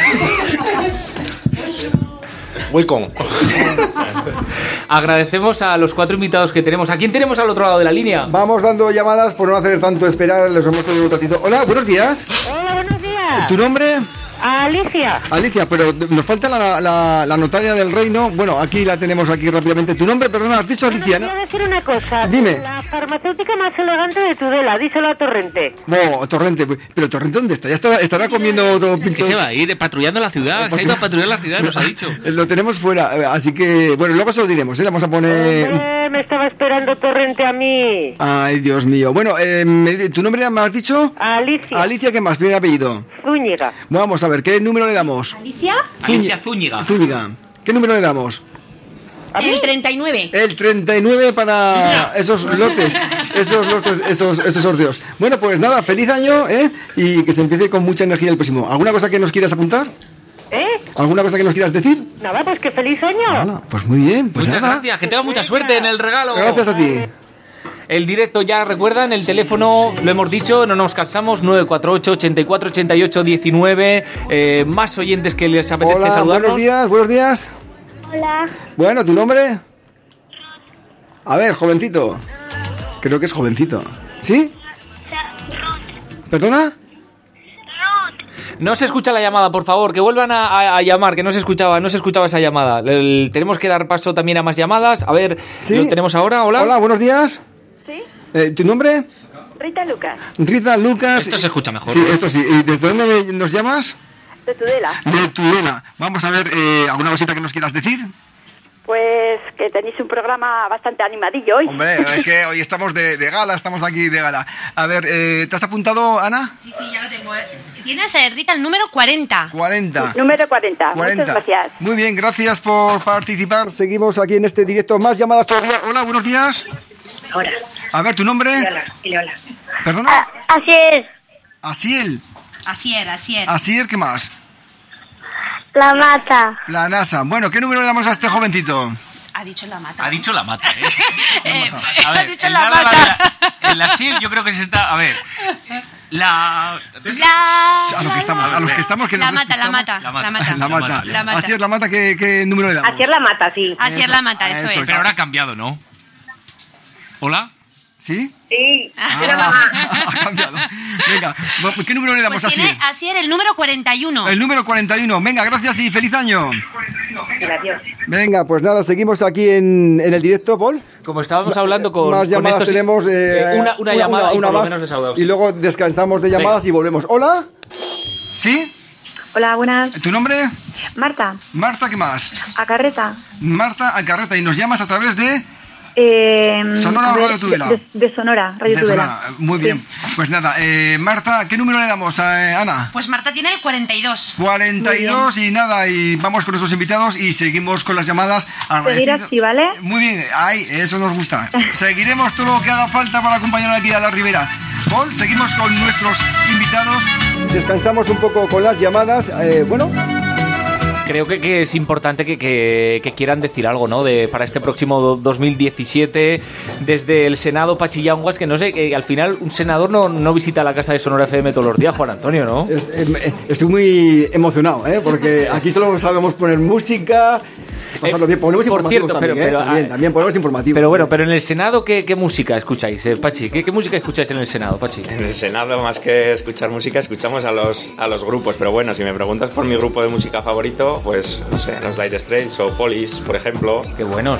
Welcome. Agradecemos a los cuatro invitados que tenemos. ¿A quién tenemos al otro lado de la línea? Vamos dando llamadas por no hacer tanto esperar, les hemos pedido un ratito. Hola, buenos días. Hola, buenos días. ¿Tu nombre? Alicia. Alicia, pero nos falta la, la, la notaria del reino. Bueno, aquí la tenemos aquí rápidamente. ¿Tu nombre, perdona, has dicho Alicia, no? Voy a decir una cosa. Dime. La farmacéutica más elegante de Tudela, díselo a Torrente. No, Torrente. Pero Torrente, ¿dónde está? Ya está, estará comiendo todo pincho. ¿Qué se va a ir? Patrullando la ciudad. Se ha ido a patrullar la ciudad, nos ha dicho. Lo tenemos fuera, así que, bueno, luego se lo diremos, ¿eh? Le vamos a poner... Hombre, me estaba esperando Torrente a mí. Ay, Dios mío. Bueno, eh, ¿tu nombre me has dicho? Alicia. Alicia, ¿qué más? Primer apellido. Zúñiga. Vamos a ver, ¿qué número le damos? ¿Alicia? Alicia Zúñiga. Zúñiga. ¿Qué número le damos? El treinta y nueve. El treinta y nueve para esos lotes, esos lotes, esos, esos sorteos. Bueno, pues nada, feliz año, ¿eh? Y que se empiece con mucha energía el próximo. ¿Alguna cosa que nos quieras apuntar? ¿Eh? ¿Alguna cosa que nos quieras decir? Nada, pues que feliz año. Nada, pues muy bien. Pues Muchas nada. gracias, que tengas mucha suerte en el regalo. Gracias a ti. El directo ya recuerdan, el teléfono, lo hemos dicho, no nos cansamos, nueve cuatro ocho, ochenta y cuatro, ochenta y ocho, diecinueve. Eh, más oyentes que les apetece Hola, saludarnos. buenos días, buenos días. Hola. Bueno, ¿tu nombre? A ver, jovencito. Creo que es jovencito. ¿Sí? ¿Perdona? No se escucha la llamada, por favor, que vuelvan a, a, a llamar, que no se escuchaba, no se escuchaba esa llamada. El, tenemos que dar paso también a más llamadas. A ver, ¿sí? ¿lo tenemos ahora? Hola. Hola, buenos días. ¿Sí? Eh, ¿Tu nombre? Rita Lucas. Rita Lucas. Esto se escucha mejor. Sí, esto sí. ¿Y desde dónde nos llamas? De Tudela. De Tudela. Vamos a ver, eh, ¿alguna cosita que nos quieras decir? Pues que tenéis un programa bastante animadillo hoy. Hombre, es que hoy estamos de, de gala, estamos aquí de gala. A ver, eh, ¿te has apuntado, Ana? Sí, sí, ya lo tengo. Tienes, eh, Rita, el número cuarenta. cuarenta. Número cuarenta. cuarenta. Muchas gracias. Muy bien, gracias por participar. Seguimos aquí en este directo. Más llamadas todavía. Hola, buenos días. Ahora. A ver, ¿tu nombre? Hola, hola. ¿Perdona? Así es. Asiel. Asier, Asier. Asier, ¿qué más? La mata. La NASA. Bueno, ¿qué número le damos a este jovencito? Ha dicho la mata. Ha dicho la mata, ¿eh? eh a ver, ha dicho el la nada, mata. La, el Asiel yo creo que se está... A ver... La... La... A los que estamos, a los que estamos... Que la, nos mata, la mata, la mata, la mata, la mata. la mata. Asier, la mata, ¿qué, qué número le damos? Asier la mata, sí. Asier la mata, eso, eso es. Pero ahora ha cambiado, ¿no? ¿Hola? ¿Sí? Sí. Ah, ha cambiado. Venga, ¿qué número le damos pues a tiene Asier? Asier el número cuarenta y uno. El número cuarenta y uno. Venga, gracias y feliz año. Gracias. Venga, pues nada, seguimos aquí en, en el directo, Paul. Como estábamos hablando con... Más con llamadas estos- tenemos. eh, eh, una, una llamada y una por lo más. menos les saludamos. Y luego descansamos de llamadas Venga. y volvemos. ¿Hola? ¿Sí? Hola, buenas. ¿Tu nombre? Marta, Marta, ¿qué más? Acarreta. Marta Alcarreta. Y nos llamas a través de... Eh, Sonora a o ver, Radio Tudela. De, de Sonora, Radio de Tudela. Sonora. Muy bien. Pues nada, eh, Marta, ¿qué número le damos a eh, Ana? Pues Marta tiene el cuarenta y dos. cuarenta y dos y nada, y vamos con nuestros invitados y seguimos con las llamadas. Seguir Agradecido- así, ¿vale? Muy bien, ay, eso nos gusta. Seguiremos todo lo que haga falta para acompañar aquí a la Ribera. Paul, seguimos con nuestros invitados. Descansamos un poco con las llamadas. Eh, bueno, Creo que, que es importante que, que, que quieran decir algo, ¿no? De, para este próximo do- dos mil diecisiete, desde el Senado Pachillanguas, que no sé, que al final un senador no, no visita la casa de Sonora F M todos los días, Juan Antonio, ¿no? es- eh, estoy muy emocionado, ¿eh? Porque aquí solo sabemos poner música, pasarlo bien. Ponemos por informativos cierto, también, pero- ¿eh? pero, también, ah, también ponemos informativos. Pero bueno, pero en el Senado, ¿qué, qué música escucháis, eh, Pachi? ¿Qué, ¿Qué música escucháis en el Senado, Pachi? En el Senado, más que escuchar música, escuchamos a los, a los grupos. Pero bueno, si me preguntas por mi grupo de música favorito, pues, no sé, los Dire Straits o Police, por ejemplo. Qué buenos.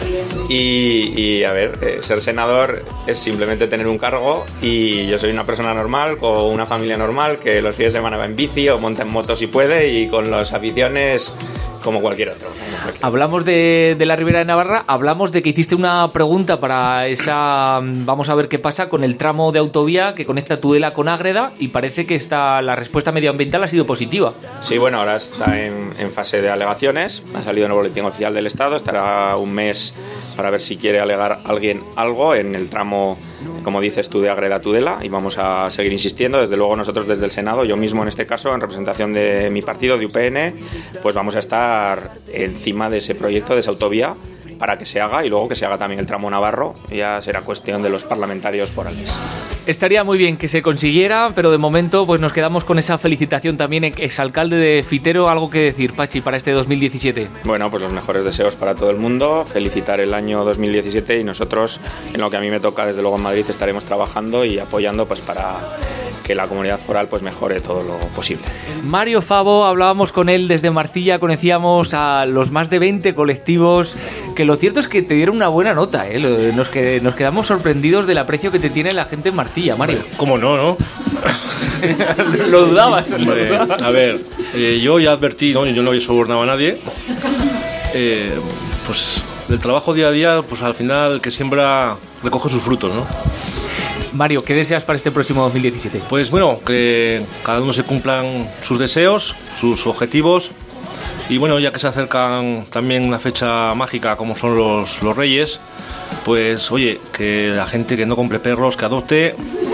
Y, y, a ver, eh, ser senador es simplemente tener un cargo y yo soy una persona normal, con una familia normal, que los fines de semana va en bici o monta en moto si puede y con las aficiones como cualquier otro. como cualquier- Hablamos de, de la Ribera de Navarra, hablamos de que hiciste una pregunta para esa... Vamos a ver qué pasa con el tramo de autovía que conecta Tudela con Ágreda y parece que está, la respuesta medioambiental ha sido positiva. Sí, bueno, ahora está en, en fase de alegaciones, ha salido en el boletín oficial del Estado, estará un mes para ver si quiere alegar alguien algo en el tramo, como dices tú, de Ágreda a Tudela, y vamos a seguir insistiendo. Desde luego nosotros desde el Senado, yo mismo en este caso, en representación de mi partido, de U P N, pues vamos a estar encima de ese proyecto, de esa autovía, para que se haga y luego que se haga también el tramo navarro. Ya será cuestión de los parlamentarios forales. Estaría muy bien que se consiguiera, pero de momento pues nos quedamos con esa felicitación también. Exalcalde de Fitero, ¿algo que decir, Pachi, para este dos mil diecisiete? Bueno, pues los mejores deseos para todo el mundo, felicitar el año dos mil diecisiete y nosotros, en lo que a mí me toca, desde luego en Madrid, estaremos trabajando y apoyando pues para que la comunidad foral pues mejore todo lo posible. Mario Favo, hablábamos con él desde Marcilla, conocíamos a los más de veinte colectivos, que lo cierto es que te dieron una buena nota, ¿eh? Nos, que, nos quedamos sorprendidos del aprecio que te tiene la gente en Marcilla, Mario. ¿Cómo no, no? Lo dudabas. Hombre, lo dudabas. A ver, eh, yo ya advertí, ¿no? Yo no había sobornado a nadie. Eh, pues el trabajo día a día, pues al final que siembra recoge sus frutos, ¿no? Mario, ¿qué deseas para este próximo dos mil diecisiete? Pues bueno, que cada uno se cumplan sus deseos, sus objetivos. Y bueno, ya que se acercan también una fecha mágica como son los, los Reyes, pues oye, que la gente que no compre perros, que adopte.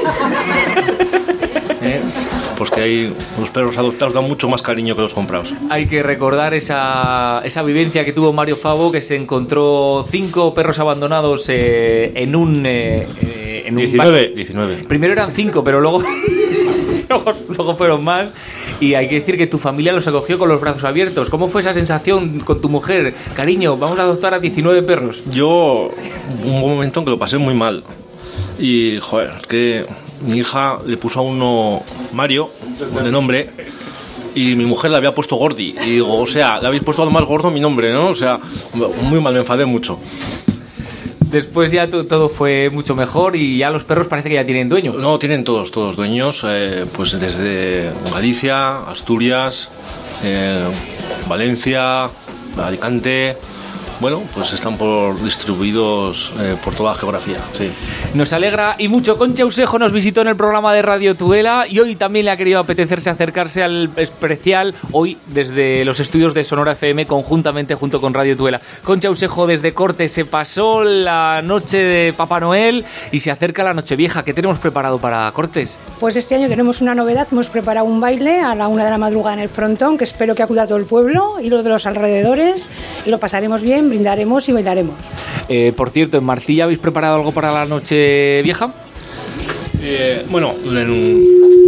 ¿Eh? Pues que hay, los perros adoptados dan mucho más cariño que los comprados. Hay que recordar esa, esa vivencia que tuvo Mario Favo, que se encontró cinco perros abandonados eh, en un... Eh, en un diecinueve, diecinueve. Primero eran cinco, pero luego... Luego, luego fueron más, y hay que decir que tu familia los acogió con los brazos abiertos. ¿Cómo fue esa sensación con tu mujer? Cariño, vamos a adoptar a diecinueve perros. Yo, un momento en que lo pasé muy mal. Y, joder, es que mi hija le puso a uno Mario, de nombre, y mi mujer le había puesto Gordi. Y digo, o sea, le habéis puesto algo más gordo mi nombre, ¿no? O sea, muy mal, me enfadé mucho. Después ya t- todo fue mucho mejor y ya los perros parece que ya tienen dueño. No, tienen todos, todos dueños, eh, pues desde Galicia, Asturias, eh, Valencia, Alicante. Bueno, pues están por distribuidos eh, por toda la geografía, sí. Nos alegra y mucho. Concha Usejo nos visitó en el programa de Radio Tudela y hoy también le ha querido apetecerse acercarse al especial, hoy desde los estudios de Sonora F M, conjuntamente junto con Radio Tudela. Concha Usejo desde Corte se pasó la noche de Papá Noel y se acerca la Nochevieja. ¿Qué tenemos preparado para Cortes? Pues este año tenemos una novedad, hemos preparado un baile a la una de la madrugada en el frontón, que espero que acuda todo el pueblo y los de los alrededores, y lo pasaremos bien, brindaremos y bailaremos. Eh, por cierto, ¿en Marcilla habéis preparado algo para la Nochevieja? Eh, bueno, en,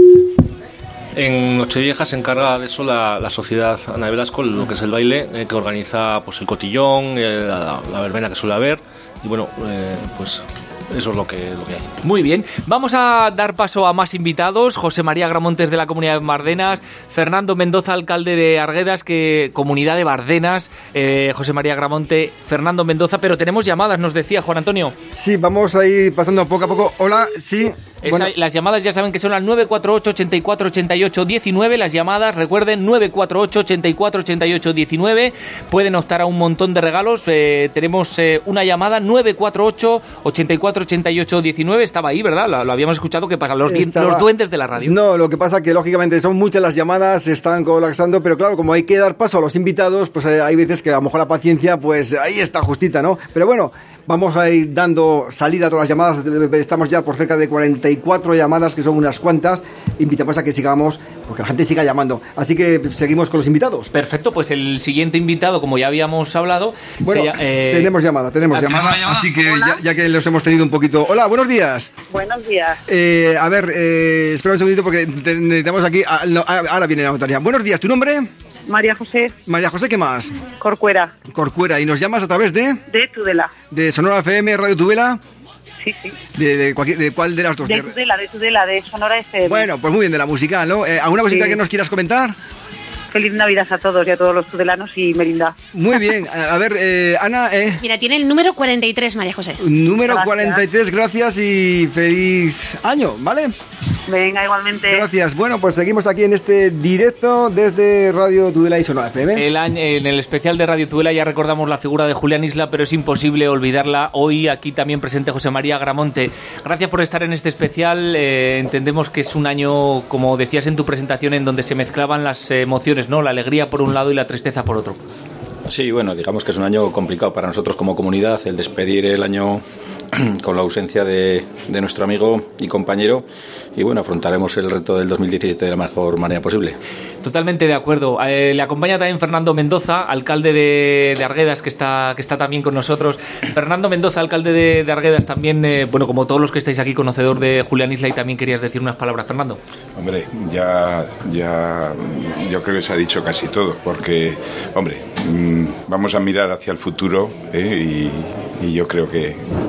en Nochevieja se encarga de eso la, la sociedad Ana Velasco, lo que es el baile, eh, que organiza pues el cotillón, eh, la, la verbena que suele haber, y bueno, eh, pues... eso es lo que, lo que hay. Muy bien, vamos a dar paso a más invitados. José María Gramontes, de la Comunidad de Bardenas, Fernando Mendoza, alcalde de Arguedas, que Comunidad de Bardenas, eh, José María Gramonte, Fernando Mendoza, pero tenemos llamadas, nos decía Juan Antonio. Sí, vamos a ir pasando poco a poco. Hola, sí. Esa, bueno. Las llamadas ya saben que son al nueve cuatro ocho, ochenta y cuatro, ochenta y ocho, diecinueve. Las llamadas, recuerden, nueve cuatro ocho, ochenta y cuatro, ochenta y ocho, diecinueve. Pueden optar a un montón de regalos. Eh, tenemos eh, una llamada, nueve cuatro ocho, ochenta y cuatro, ochenta y ocho, diecinueve. Estaba ahí, ¿verdad? Lo, lo habíamos escuchado, que para los, Estaba... los duendes de la radio. No, lo que pasa que lógicamente son muchas las llamadas, se están colapsando, pero claro, como hay que dar paso a los invitados, pues eh, hay veces que a lo mejor la paciencia, pues ahí está justita, ¿no? Pero bueno, vamos a ir dando salida a todas las llamadas. Estamos ya por cerca de cuarenta y cuatro llamadas, que son unas cuantas. Invitamos a que sigamos, porque la gente siga llamando. Así que seguimos con los invitados. Perfecto, pues el siguiente invitado, como ya habíamos hablado... Bueno, se, eh... tenemos llamada, tenemos llamada, llamada, así que ya, ya que los hemos tenido un poquito... Hola, buenos días. Buenos días. Eh, a ver, eh, espera un segundito porque te, necesitamos aquí... Ah, no, ahora viene la notaría. Buenos días, ¿tu nombre? María José. María José, ¿qué más? Corcuera. Corcuera, ¿y nos llamas a través de...? De Tudela. ¿De Sonora F M, Radio Tudela? Sí, sí. ¿De, de, cualquier, de cuál de las dos? De Tudela, de Tudela, de Sonora F M. Bueno, pues muy bien, de la musical, ¿no? Eh, ¿Alguna cosita sí. que nos quieras comentar? Feliz Navidad a todos y a todos los tudelanos y Merinda. Muy bien. A, a ver, eh, Ana... Eh, Mira, tiene el número cuarenta y tres, María José. Número gracias. cuarenta y tres, gracias y feliz año, ¿vale? Venga, igualmente. Gracias. Bueno, pues seguimos aquí en este directo desde Radio Tudela y Sonora F M. El año, en el especial de Radio Tudela ya recordamos la figura de Julián Isla, pero es imposible olvidarla. Hoy aquí también presente José María Gramonte. Gracias por estar en este especial. Eh, entendemos que es un año, como decías en tu presentación, en donde se mezclaban las emociones, ¿no? La alegría por un lado y la tristeza por otro. Sí, bueno, digamos que es un año complicado para nosotros como comunidad, el despedir el año con la ausencia de, de nuestro amigo y compañero, y bueno, afrontaremos el reto del dos mil diecisiete de la mejor manera posible. Totalmente de acuerdo. Eh, le acompaña también Fernando Mendoza, alcalde de, de Arguedas, que está, que está también con nosotros. Fernando Mendoza, alcalde de, de Arguedas, también, eh, bueno, como todos los que estáis aquí, conocedor de Julián Isla, y también querías decir unas palabras, Fernando. Hombre, ya, ya yo creo que se ha dicho casi todo, porque, hombre, mmm, vamos a mirar hacia el futuro, ¿eh? y, y yo creo que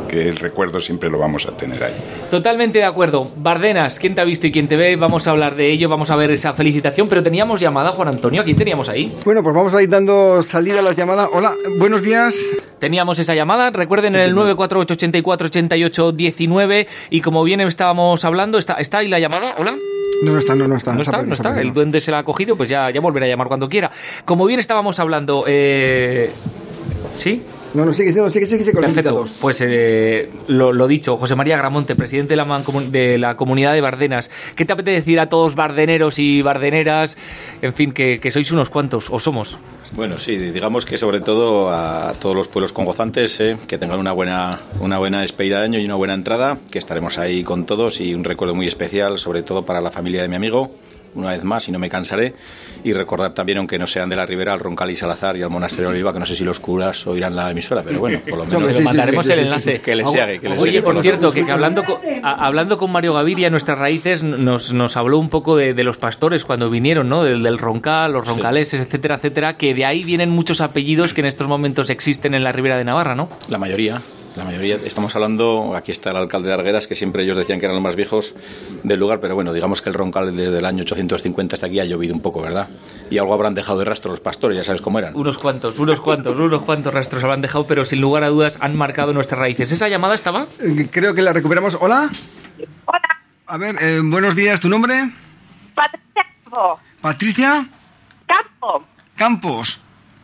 que el recuerdo siempre lo vamos a tener ahí. Totalmente de acuerdo. Bardenas, ¿quién te ha visto y quién te ve? Vamos a hablar de ello, vamos a ver esa felicitación, pero teníamos llamada, Juan Antonio. ¿A quién teníamos ahí? Bueno, pues vamos a ir dando salida a las llamadas. Hola, buenos días. Teníamos esa llamada, recuerden, sí, en el nueve cuatro ocho, ochenta y cuatro, ochenta y ocho diecinueve, y como bien estábamos hablando, ¿está, está ahí la llamada? ¿Hola? No, no está, no, no está. No está, no está. El duende se la ha cogido, pues ya, ya volverá a llamar cuando quiera. Como bien estábamos hablando, eh... ¿sí? No, no, sigue, sigue, sigue, sigue con los invitados. Pues eh, lo, lo dicho, José María Gramonte, presidente de la, mancomun- de la Comunidad de Bardenas. ¿Qué te apetece decir a todos bardeneros y bardeneras? En fin, que, que sois unos cuantos, o somos. Bueno, sí, digamos que sobre todo a todos los pueblos congozantes, eh, que tengan una buena, una buena despedida de año y una buena entrada, que estaremos ahí con todos, y un recuerdo muy especial, sobre todo para la familia de mi amigo, una vez más, y no me cansaré, y recordar también, aunque no sean de la Ribera, al Roncal y Salazar y al Monasterio de Oliva, que no sé si los curas oirán la emisora, pero bueno, por lo menos sí, sí, mandaremos sí, sí, el enlace. Sí, sí, que les llegue. Que les Oye, llegue por cierto, que, que hablando, con, a, hablando con Mario Gaviria, nuestras raíces, nos, nos habló un poco de, de los pastores cuando vinieron, ¿no? Del, del Roncal, los roncaleses, sí, etcétera, etcétera, que de ahí vienen muchos apellidos que en estos momentos existen en la Ribera de Navarra, ¿no? La mayoría. La mayoría, estamos hablando, aquí está el alcalde de Arguedas, que siempre ellos decían que eran los más viejos del lugar, pero bueno, digamos que el Roncal desde el año ochocientos cincuenta hasta aquí ha llovido un poco, ¿verdad? Y algo habrán dejado de rastro los pastores, ya sabes cómo eran. Unos cuantos, unos cuantos, unos cuantos rastros habrán dejado, pero sin lugar a dudas han marcado nuestras raíces. ¿Esa llamada estaba? Creo que la recuperamos. ¿Hola? Hola. A ver, eh, buenos días, ¿tu nombre? Patricia Campo. ¿Patricia? Campo. Campos.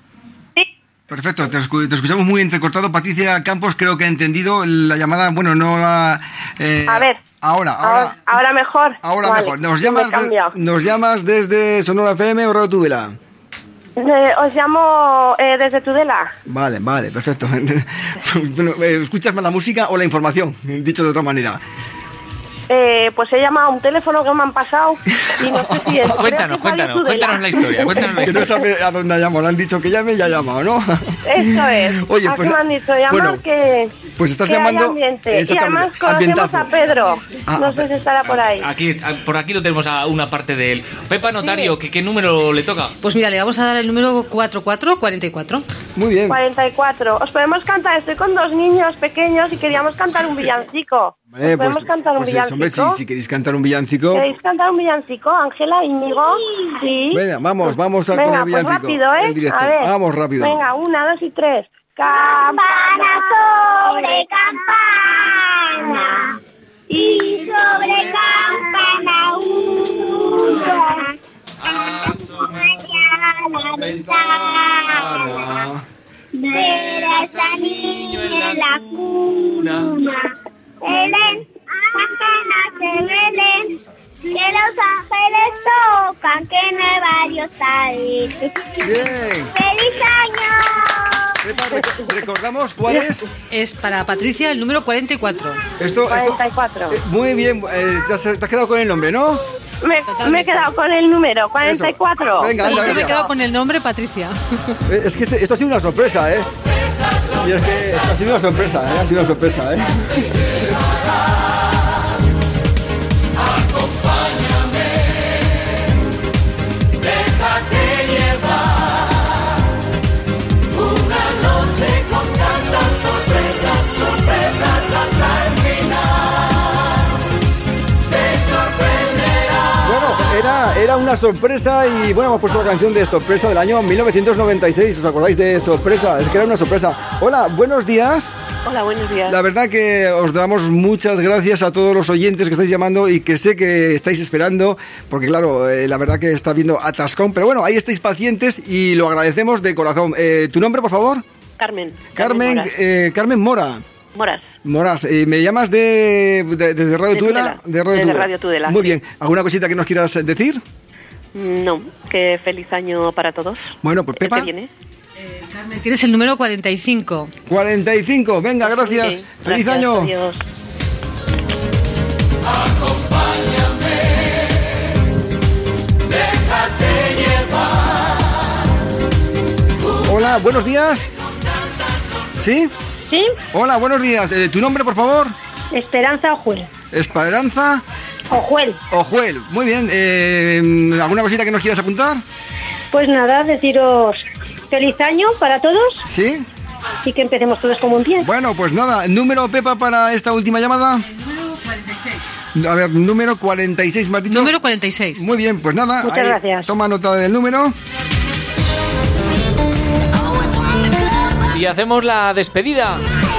Perfecto, te, escu- te escuchamos muy entrecortado. Patricia Campos, creo que ha entendido la llamada. Bueno, no la... Eh, a ver. Ahora, ahora. Ahora, ahora mejor. Ahora vale. mejor. Nos llamas, de, nos llamas desde Sonora F M o Radio Tudela. Eh, os llamo eh, desde Tudela. Vale, vale, perfecto. Bueno, eh, ¿escuchas más la música o la información? Dicho de otra manera. Eh, pues he llamado a un teléfono que me han pasado y no sé si es... Cuéntanos, cuéntanos, cuéntanos la historia, cuéntanos la historia. Que no sabe a dónde ha llamado, le han dicho que llame y ya ha llamado, ¿no? Eso es. Oye, ¿A pues, qué me han dicho? Llamar bueno, que... Pues estás que llamando... hay ambiente. Y además conocemos ambientazo. a Pedro. Ah, no sé si estará por ahí. Aquí, por aquí lo tenemos a una parte de él. Pepa Notario, ¿qué, ¿qué número le toca? Pues mira, le vamos a dar el número cuatro cuatro cuatro cuatro. Muy bien. cuarenta y cuatro. Os podemos cantar, estoy con dos niños pequeños y queríamos cantar un villancico. Eh, ¿Podemos pues, cantar un pues villancico? Hombre, si, si queréis cantar un villancico... ¿Queréis cantar un villancico, Ángela, Íñigo? Sí. Venga, vamos, vamos a Venga, con el pues villancico. rápido, ¿eh? En directo. A ver. Vamos rápido. Venga, una, dos y tres. Campana sobre campana y sobre campana una. Asoma la ventana. Verás a niño en la cuna. Belén, Ángela de Belén, que los ángeles tocan, que Nueva Dios trae. Bien. ¡Feliz año! Pepa, rec- ¿recordamos cuál es? Es para Patricia el número cuarenta y cuatro. Esto, cuarenta y cuatro. Eh, muy bien, eh, te, has, te has quedado con el nombre, ¿no? Me, me he quedado con el número cuarenta y cuatro. Venga, anda, Y yo me venga. he quedado con el nombre Patricia. Eh, Es que este- esto ha sido una sorpresa, ¿eh? Y es que ha sido una sorpresa, ¿eh? Ha sido una sorpresa, ¿eh? Déjate llevar una noche con tantas sorpresas, sorpresas hasta el final. Te sorprenderá. Bueno, era, era una sorpresa y bueno, hemos puesto la canción de sorpresa del año mil novecientos noventa y seis. ¿Os acordáis de sorpresa? Es que era una sorpresa. Hola, buenos días. Hola, buenos días. La verdad que os damos muchas gracias a todos los oyentes que estáis llamando y que sé que estáis esperando, porque claro, eh, la verdad que está viendo atascón, pero bueno, ahí estáis pacientes y lo agradecemos de corazón. Eh, ¿Tu nombre, por favor? Carmen. Carmen, Moras. eh, Carmen Mora. Moras. Moras, eh, ¿me llamas de, de- desde Radio De Tudela? Tudela. De Radio Desde Tudela. Radio Tudela, Muy sí. bien. ¿Alguna cosita que nos quieras decir? No, que feliz año para todos. Bueno, pues Pepa. ¿Qué viene? Carmen, tienes el número cuarenta y cinco. cuarenta y cinco, venga, gracias. Sí, Feliz gracias, año. adiós. Acompáñame, déjate llevar. Hola, buenos días. ¿Sí? ¿Sí? Hola, buenos días. Eh, ¿Tu nombre, por favor? Esperanza Ojuel. Esperanza Ojuel. Ojuel. Muy bien. Eh, ¿Alguna cosita que nos quieras apuntar? Pues nada, deciros feliz año para todos. ¿Sí? y que empecemos todos como un pie. Bueno, pues nada, número, Pepa, para esta última llamada. Número cuarenta y seis. A ver, número cuarenta y seis, ¿me has dicho? Número cuarenta y seis. Muy bien, pues nada. Muchas ahí, gracias. Toma nota del número. Y hacemos la despedida.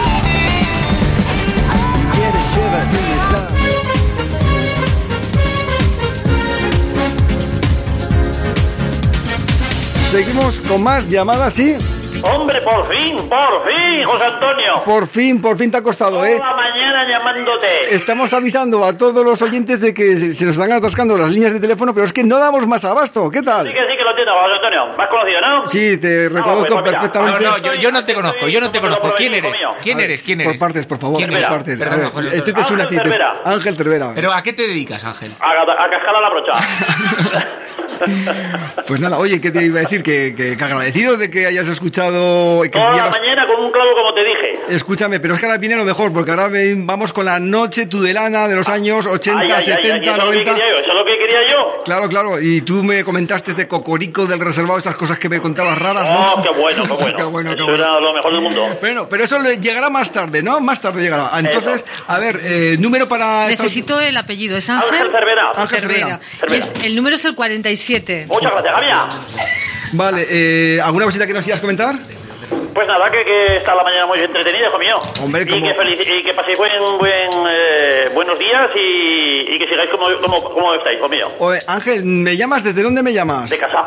Seguimos con más llamadas, ¿sí? Hombre, por fin, por fin, José Antonio. Por fin, por fin te ha costado, ¿eh? Toda la mañana llamándote. Estamos avisando a todos los oyentes de que se, se nos están atascando las líneas de teléfono, pero es que no damos más abasto. ¿Qué tal? Sí que sí que lo entiendo, José Antonio. ¿Me has conocido, no? Sí, te reconozco pues mira. perfectamente. No, no, yo, yo no te conozco, yo no te conozco. ¿Quién eres? ¿Quién eres? ¿Quién eres? Por partes, por favor, ¿Quién por eres? partes. A Perdona, ver, José este te suena a ti. Ángel te- Cervera. Ángel Cervera. ¿Pero a qué te dedicas, Ángel? A, a cascar a la brocha. Pues nada, oye, ¿qué te iba a decir? Que, que, que agradecido de que hayas escuchado... Que Toda la llevas- mañana con un clavo como te dije. Escúchame, pero es que ahora viene lo mejor, porque ahora ven- vamos con la noche tudelana de los años ochenta, Ay, ay, ay, setenta, ay, eso es lo que noventa... quería yo, eso es lo que quería yo. Claro, claro, y tú me comentaste de Cocorico, del reservado, esas cosas que me contabas raras, ¿no? Oh, qué bueno, qué bueno. Qué bueno, qué Eso bueno. era lo mejor del mundo. Bueno, pero eso le llegará más tarde, ¿no? Más tarde llegará. Entonces, a ver, eh, número para... esta- Necesito el apellido, ¿es Ángel? Ángel Cervera. Ángel Cervera. Y es- el número es el cuarenta y siete. Muchas gracias, Javier. Vale, eh, ¿alguna cosita que nos quieras comentar? Pues nada, que, que está la mañana muy entretenida, hijo mío. Hombre, y, como- que felici- y que paséis buen, buen, eh, buenos días y, y que sigáis como, como, como estáis, hijo mío. Oye, Ángel, ¿me llamas? ¿Desde dónde me llamas? De casa.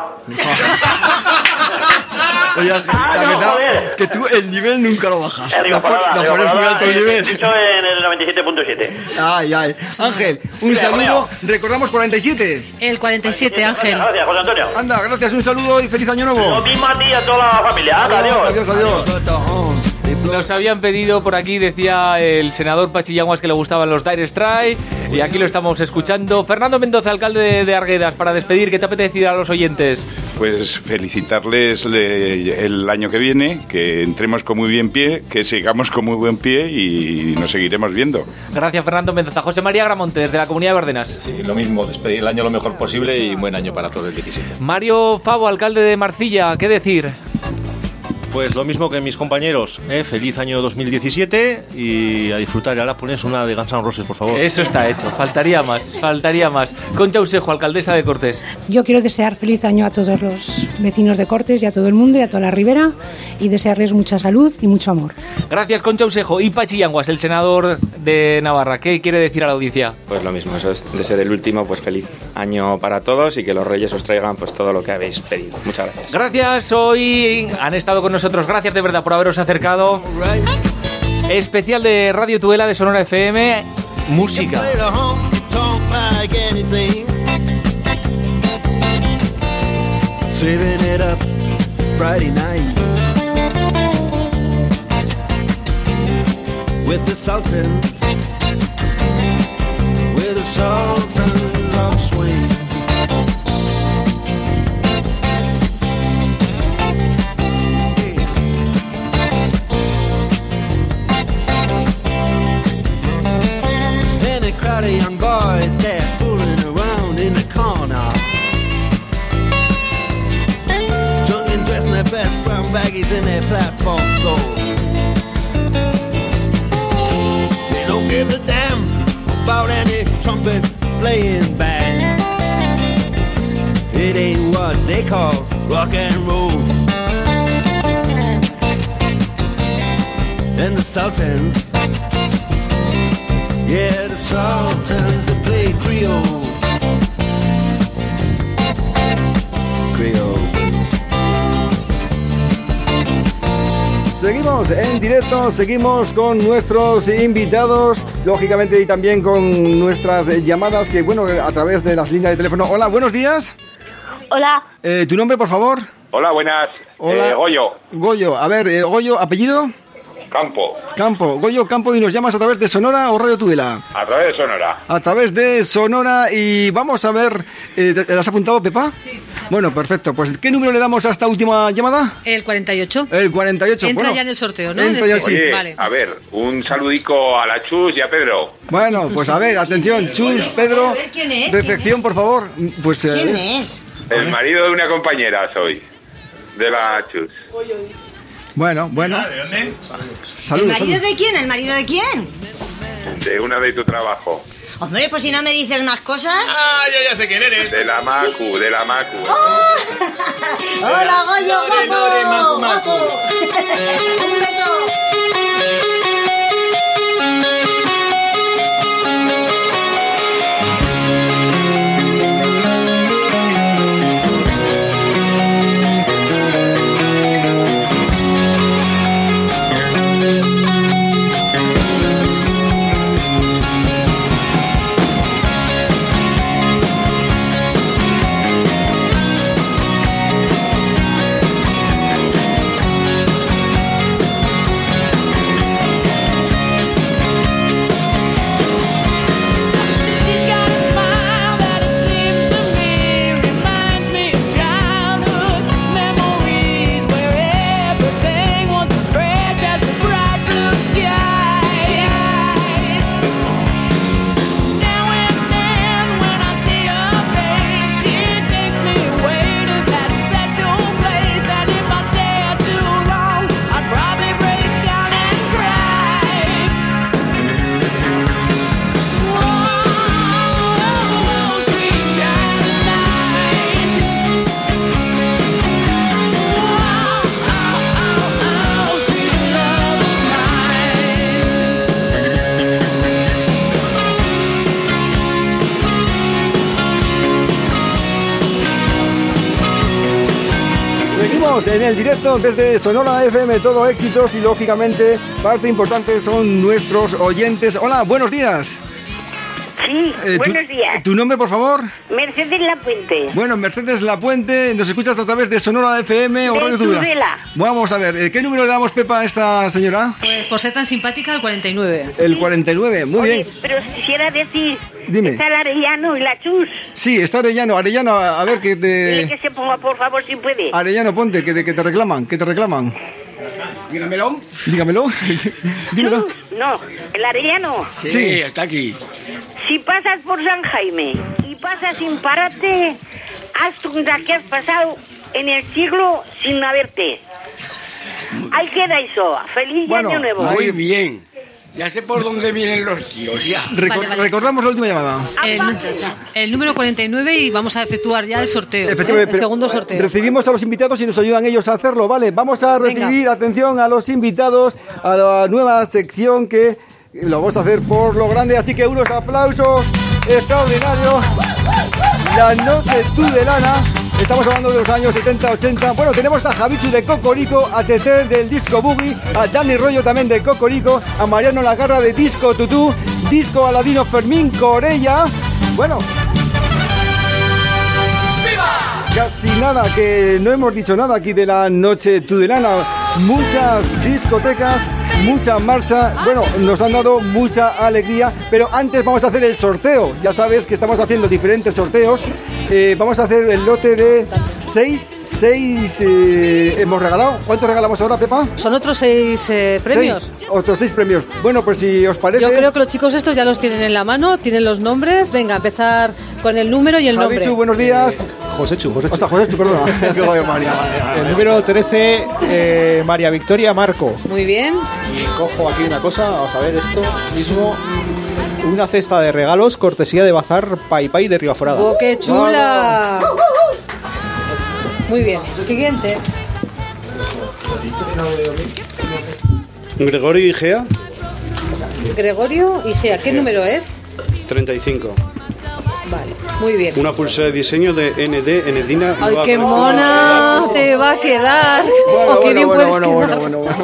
Oye, Ángel, Ah, la no, verdad joder. que tú el nivel nunca lo bajas. Arriba Lo pon- parada, lo arriba pones muy parada, alto el eh, nivel. dicho en el noventa y siete punto siete. Ay, ay. Ángel, un Mira, saludo. Romeo. Recordamos cuarenta y siete. El cuarenta y siete, Ángel. Gracias, José Antonio. Anda, gracias, un saludo y feliz año nuevo. Lo mismo a ti y a toda la familia. Anda, Adiós, adiós. adiós, adiós. Nos habían pedido por aquí, decía el senador Pachillaguas, que le gustaban los Dire Straits, y aquí lo estamos escuchando. Fernando Mendoza, alcalde de, de Arguedas, para despedir, ¿qué te apetece decir a los oyentes? Pues felicitarles le- el año que viene, que entremos con muy bien pie, que sigamos con muy buen pie y nos seguiremos viendo. Gracias, Fernando Mendoza. José María Gramonte, desde la Comunidad de Bardenas. Sí, lo mismo, despedir el año lo mejor posible y buen año para todo el diecisiete. Mario Favo, alcalde de Marcilla, ¿qué decir? Pues lo mismo que mis compañeros, ¿eh? Feliz año dos mil diecisiete y a disfrutar. Y ahora pones una de Guns N' Roses, por favor. Eso está hecho, faltaría más, faltaría más. Concha Usejo, alcaldesa de Cortés. Yo quiero desear feliz año a todos los vecinos de Cortes y a todo el mundo y a toda la Ribera y desearles mucha salud y mucho amor. Gracias, Concha Usejo. Y Pachi Yanguas, el senador de Navarra, ¿qué quiere decir a la audiencia? Pues lo mismo, eso es de ser el último, pues feliz año para todos y que los reyes os traigan pues todo lo que habéis pedido. Muchas gracias. Gracias, hoy han estado con nosotros. Gracias de verdad por haberos acercado. Especial de Radio Tudela de Sonora F M, música. Saving it up Friday night with the Sultans, with the Sultans of Swing. And a crowd of young boys, they're fooling around in the corner. Drunk and dressed in their best brown baggies in their platform soles. They don't give a damn about any trumpet playing band. It ain't what they call rock and roll. And the Sultans, yeah, the Sultans that play Creole. Creole. Seguimos en directo, seguimos con nuestros invitados, lógicamente, y también con nuestras eh, llamadas que, bueno, a través de las líneas de teléfono. Hola, buenos días. Hola, Eh, ¿Tu nombre, por favor? Hola, buenas. Hola. Eh, Goyo, Goyo. A ver, eh, Goyo, ¿apellido? Campo, Campo. Goyo Campo, y nos llamas a través de Sonora o Radio Tudela. a través de Sonora. A través de Sonora, y vamos a ver, eh, ¿te, te has apuntado, Pepa? Sí. Bueno, perfecto. Pues, ¿qué número le damos a esta última llamada? El cuarenta y ocho. El cuarenta y ocho. Entra bueno, ya en el sorteo, ¿no? entra En ya, este- sí. Oye, Vale. a ver, un saludico a la Chus y a Pedro. Bueno, pues a ver, atención, Chus, Pedro, ¿quién es? recepción, por favor. Pues, eh, es? El marido de una compañera soy, de la Chus. Bueno, bueno. ¿De dónde? Saludos, ¿El marido saludos. de quién? ¿El marido de quién? De una de tu trabajo. Hombre, pues si no me dices más cosas. Ah, yo ya sé quién eres. De la Macu, de la Macu. ¡Hola, Goyo, Lore, guapo! Lore, Macu, Macu. ¡Guapo! ¡Un beso! En el directo desde Sonora F M, todo éxitos y lógicamente parte importante son nuestros oyentes. Hola, buenos días. Sí, Eh, buenos tu, días. ¿Tu nombre, por favor? Mercedes La Puente. Bueno, Mercedes La Puente, nos escuchas a través de Sonora F M o De Radio Tudela. Tudela. Vamos a ver, eh, ¿qué número le damos, Pepa, a esta señora? Pues por ser tan simpática, el cuarenta y nueve. El cuarenta y nueve, muy Oye, bien. pero quisiera decir, Dime. está el Arellano y la Chus. Sí, está Arellano. Arellano, a, a ver, que Dile que te... se ponga, por favor, si puede. Arellano, ponte, que, te- que te reclaman, que te reclaman. Dígamelo. Dígamelo. Dímelo. No, el Arellano. Sí, está aquí. Si pasas por San Jaime y pasas sin pararte, haz tu cuenta que has pasado en el siglo sin haberte. Ahí queda eso. Feliz Bueno, año nuevo. muy bien. Ya sé por dónde vienen los tíos, ya. Recor- Vale, vale. Recordamos la última llamada. El, el número cuarenta y nueve y vamos a efectuar ya el sorteo. ¿eh? Efectivamente, El pero segundo sorteo. Recibimos a los invitados y nos ayudan ellos a hacerlo, ¿vale? Vamos a Venga. recibir, atención, a los invitados, a la nueva sección que lo vamos a hacer por lo grande, así que unos aplausos extraordinarios. La noche tudelana. Estamos hablando de los años setenta, ochenta. Bueno, tenemos a Javichu de Cocorico, a Tete del Disco Boogie, a Dani Rollo también de Cocorico, a Mariano Lagarra de Disco Tutú, Disco Aladino Fermín Corella. Bueno, casi nada, que no hemos dicho nada aquí de la noche tudelana. Muchas discotecas, mucha marcha. Bueno, nos han dado mucha alegría, pero antes vamos a hacer el sorteo. Ya sabes que estamos haciendo diferentes sorteos. Eh, vamos a hacer el lote de seis, seis eh, hemos regalado. ¿Cuántos regalamos ahora, Pepa? Son otros seis eh, premios. Seis, otros seis premios. Bueno, pues si os parece... Yo creo que los chicos estos ya los tienen en la mano, tienen los nombres. Venga, a empezar con el número y el nombre. Javichu, buenos días. Joséchu, Joséchu. O sea, Joséchu, perdona. Qué guay, María, María. El número trece, eh, María Victoria Marco. Muy bien. Y cojo aquí una cosa, vamos a ver esto mismo. Una cesta de regalos, cortesía de Bazar Pai Pai de Ribaforada. ¡Oh, qué chula! Muy bien. Siguiente. Gregorio Igea, Gregorio Igea. ¿Qué número es? treinta y cinco. Vale, muy bien. Una pulsera de diseño de N D Enedina. ¡Ay, Nueva qué colección. mona te va a quedar! ¡Oh, qué bien puedes quedar!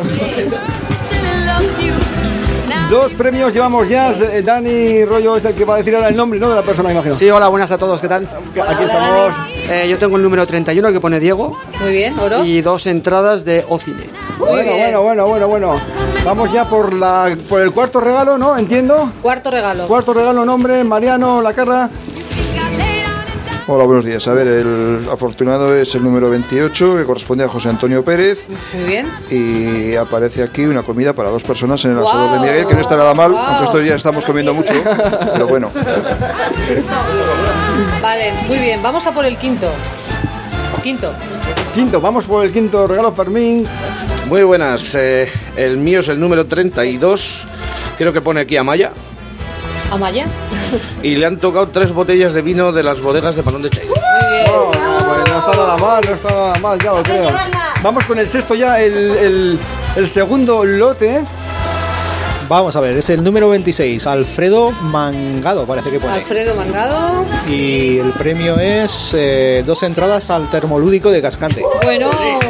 Dos premios llevamos ya. eh, Dani Rollo es el que va a decir ahora el nombre, ¿no? De la persona, imagino. Sí, hola, buenas a todos, ¿qué tal? Aquí estamos. Eh, yo tengo el número treinta y uno que pone Diego. Muy bien, oro. Y dos entradas de Ocine. Bueno, bueno, bueno, bueno, bueno. Vamos ya por la por el cuarto regalo, ¿no? Entiendo. Cuarto regalo. Cuarto regalo, nombre, Mariano Lacarra. Hola, buenos días. A ver, el afortunado es el número veintiocho, que corresponde a José Antonio Pérez. Muy bien. Y aparece aquí una comida para dos personas en el Wow. asador de Miguel, que no está nada mal, Wow. aunque estos días estamos comiendo mucho, pero bueno. Vale, muy bien. Vamos a por el quinto. Quinto. Quinto, vamos por el quinto regalo, Fermín. Muy buenas, eh, el mío es el número treinta y dos, creo que pone aquí Amaya. ¿Amaya? Y le han tocado tres botellas de vino de las bodegas de Palón de Chay. Muy bien. Oh, pues no está nada mal, no está nada mal, ya lo creo. Vamos con el sexto ya, el, el, el segundo lote. Vamos a ver, es el número veintiséis, Alfredo Mangado, parece que pone. Alfredo Mangado. Y el premio es eh, dos entradas al termolúdico de Cascante. Bueno.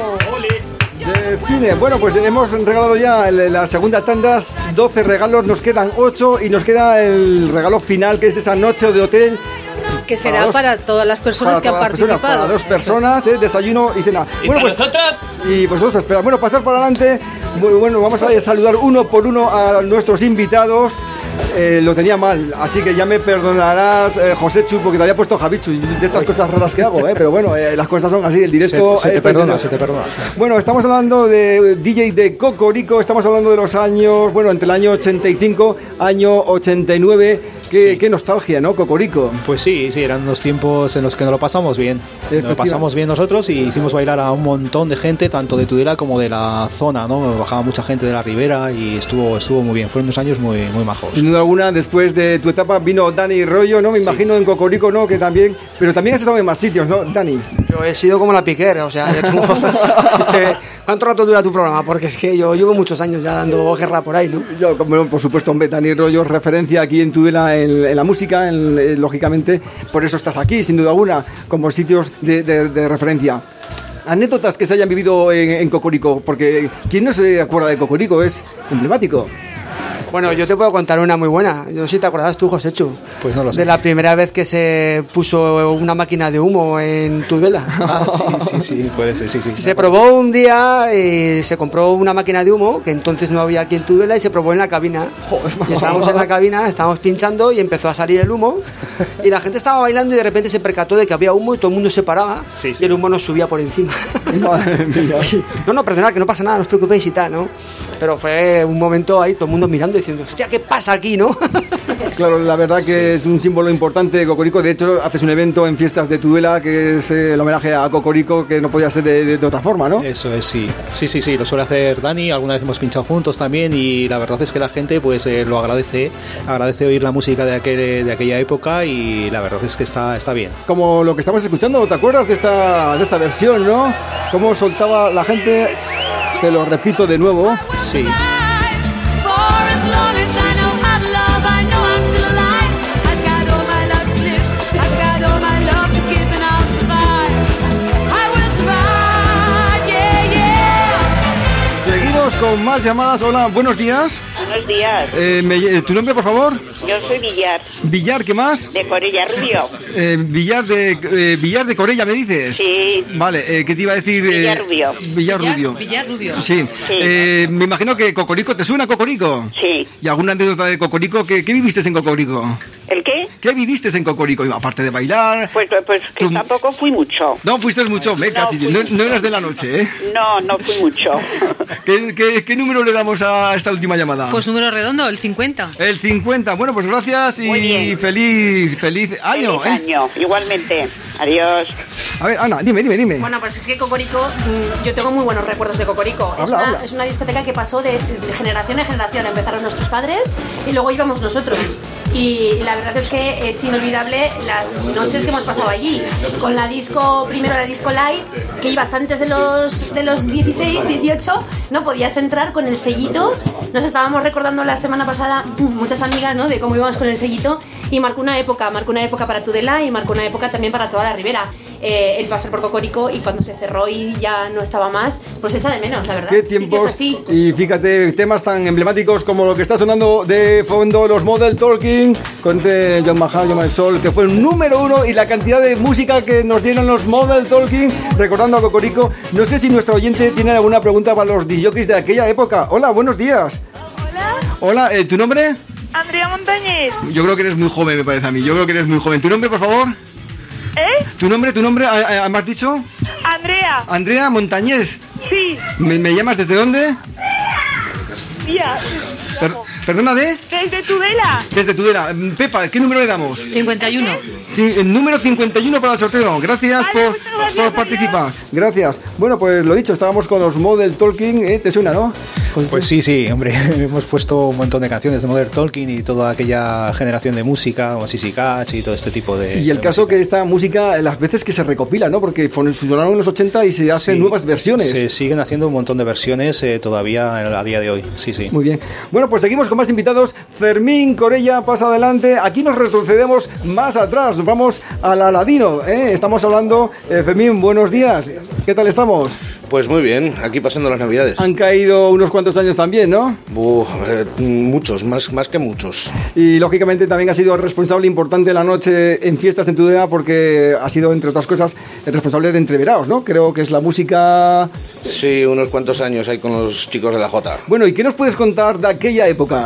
De cine. Bueno, pues hemos regalado ya la segunda tanda, doce regalos, nos quedan ocho y nos queda el regalo final, que es esa noche de hotel. Que será para, dos, para todas las personas para que han personas, participado. Para dos personas, eh, desayuno y cena. ¿Y bueno, para pues, nosotros? Y vosotros, espera. Bueno, pasar para adelante. Muy bueno, vamos a saludar uno por uno a nuestros invitados. Eh, lo tenía mal, así que ya me perdonarás, eh, Joséchu, porque te había puesto Javichu, de estas cosas raras que hago, eh, pero bueno, eh, las cosas son así, el directo... Se, se te eh, perdona, se te perdona. Bueno, estamos hablando de D J de Cocorico, estamos hablando de los años, bueno, entre el año ochenta y cinco, año ochenta y nueve... Qué, sí. qué nostalgia, ¿no, Cocorico? Pues sí, sí, eran unos tiempos en los que nos lo pasamos bien. Nos lo pasamos bien nosotros y hicimos bailar a un montón de gente, tanto de Tudela como de la zona, ¿no? Bajaba mucha gente de la ribera y estuvo estuvo muy bien. Fueron unos años muy, muy majos. Sin duda alguna, después de tu etapa vino Dani Rollo, ¿no? Me sí. imagino en Cocorico, ¿no? Que también... Pero también has estado en más sitios, ¿no, Dani? Yo he sido como la Piquer, o sea, yo tengo... este... ¿Cuánto rato dura tu programa? Porque es que yo llevo muchos años ya dando guerra por ahí, ¿no? Yo, bueno, por supuesto, hombre, Dani Rollo, referencia aquí en Tudela en, en la música, en, en, lógicamente, por eso estás aquí, sin duda alguna, como sitios de, de, de referencia. Anécdotas que se hayan vivido en, en Cocorico, porque ¿quién no se acuerda de Cocorico? Es emblemático. Bueno, yo te puedo contar una muy buena. Yo sí te acuerdas tú, Joséchu. Pues no lo sé. De la primera vez que se puso una máquina de humo en Tudela. Ah, sí, sí, sí, puede ser, sí, sí. Se probó un día y se compró una máquina de humo, que entonces no había aquí en Tudela, y se probó en la cabina. Y estábamos en la cabina, estábamos pinchando y empezó a salir el humo. Y la gente estaba bailando y de repente se percató de que había humo y todo el mundo se paraba. Sí, sí. Y el humo nos subía por encima. Madre mía. No, no, perdonad, que no pasa nada, no os preocupéis y tal, ¿no? Pero fue un momento ahí, todo el mundo mirando diciendo, hostia, ¿qué pasa aquí, no? Claro, la verdad que sí. Es un símbolo importante de Cocorico. De hecho, haces un evento en Fiestas de Tudela que es el homenaje a Cocorico, que no podía ser de, de, de otra forma, ¿no? Eso es, sí. Sí, sí, sí, lo suele hacer Dani. Alguna vez hemos pinchado juntos también y la verdad es que la gente pues eh, lo agradece. Agradece oír la música de, aquel, de aquella época y la verdad es que está, está bien. Como lo que estamos escuchando, ¿te acuerdas de esta, de esta versión, no? Cómo soltaba la gente, te lo repito de nuevo. Sí. Con más llamadas. Hola, buenos días. Buenos días. Eh, me, ¿Tu nombre, por favor? Yo soy Villar. ¿Villar, qué más? De Corella Rubio. Eh, Villar, de, eh, Villar de Corella, ¿me dices? Sí. Vale, eh, ¿qué te iba a decir? Villar eh, Rubio. Villar Rubio. Villar Rubio. Sí. sí. Eh, me imagino que Cocorico, ¿te suena Cocorico? Sí. ¿Y alguna anécdota de Cocorico? ¿Qué, qué viviste en Cocorico? ¿El qué? ¿Qué viviste en Cocorico? Aparte de bailar. Pues, pues que tú... tampoco fui mucho. No, fuiste mucho. Me no, no, no eras de la noche, ¿eh? No, no fui mucho. ¿Qué, qué, qué número le damos a esta última llamada? Pues número redondo, el cincuenta. El cincuenta. Bueno, pues gracias y feliz, feliz año. Feliz ¿eh? año, igualmente. Adiós. A ver, Ana, dime, dime, dime. Bueno, pues es que Cocorico, yo tengo muy buenos recuerdos de Cocorico. Habla, es, una, habla. es una discoteca que pasó de, de generación en generación. Empezaron nuestros padres y luego íbamos nosotros. Y la verdad es que es inolvidable las noches que hemos pasado allí. Con la disco, primero la disco light, que ibas antes de los, de los dieciséis, dieciocho, no podías entrar con el sellito. Nos estábamos recordando la semana pasada, muchas amigas, ¿no?, de cómo íbamos con el sellito. Y marcó una época, marcó una época para Tudela y marcó una época también para toda la Ribera. Eh, el pasar por Cocorico, y cuando se cerró y ya no estaba más, pues echa de menos, la verdad. Qué tiempos. Sí, es así. Y fíjate, temas tan emblemáticos como lo que está sonando de fondo, los Model Talking, con este John Mahal, John Sol, que fue el número uno, y la cantidad de música que nos dieron los Model Talking, recordando a Cocorico. No sé si nuestro oyente tiene alguna pregunta para los disc jockeys de aquella época. Hola, buenos días. Hola. Hola, eh, ¿tu nombre? Andrea Montañez. Yo creo que eres muy joven, me parece a mí. Yo creo que eres muy joven. ¿Tu nombre, por favor? ¿Eh? ¿Tu nombre, tu nombre, me has dicho? Andrea. Andrea Montañez. Sí. ¿Me, me llamas desde dónde? María. Per- ¿Perdona de? Desde Tudela. Desde Tudela. Pepa, ¿qué número le damos? cincuenta y uno. Sí, el número cincuenta y uno para el sorteo. Gracias por, por participar. Gracias. Bueno, pues lo dicho, estábamos con los Model Talking. ¿eh? ¿Te suena, no? Pues sí, sí, hombre, hemos puesto un montón de canciones de Modern Talking y toda aquella generación de música, como Sissy Catch y todo este tipo de... Y el de caso que esta música, las veces que se recopila, ¿no? Porque funcionaron en los ochenta y se hacen Sí, nuevas versiones. Se siguen haciendo un montón de versiones eh, todavía a día de hoy, sí, sí. Muy bien. Bueno, pues seguimos con más invitados. Fermín Corella pasa adelante. Aquí nos retrocedemos más atrás. Nos vamos al Aladino, ¿eh? Estamos hablando... Eh, Fermín, buenos días. ¿Qué tal estamos? Pues muy bien, aquí pasando las Navidades. Han caído unos cuantos años también, ¿no? Uf, eh, muchos, más, más que muchos. Y lógicamente también ha sido responsable importante de la noche en fiestas en Tudela porque ha sido, entre otras cosas, el responsable de Entreveraos, ¿no? Creo que es la música... Sí, unos cuantos años ahí con los chicos de la Jota. Bueno, ¿y qué nos puedes contar de aquella época?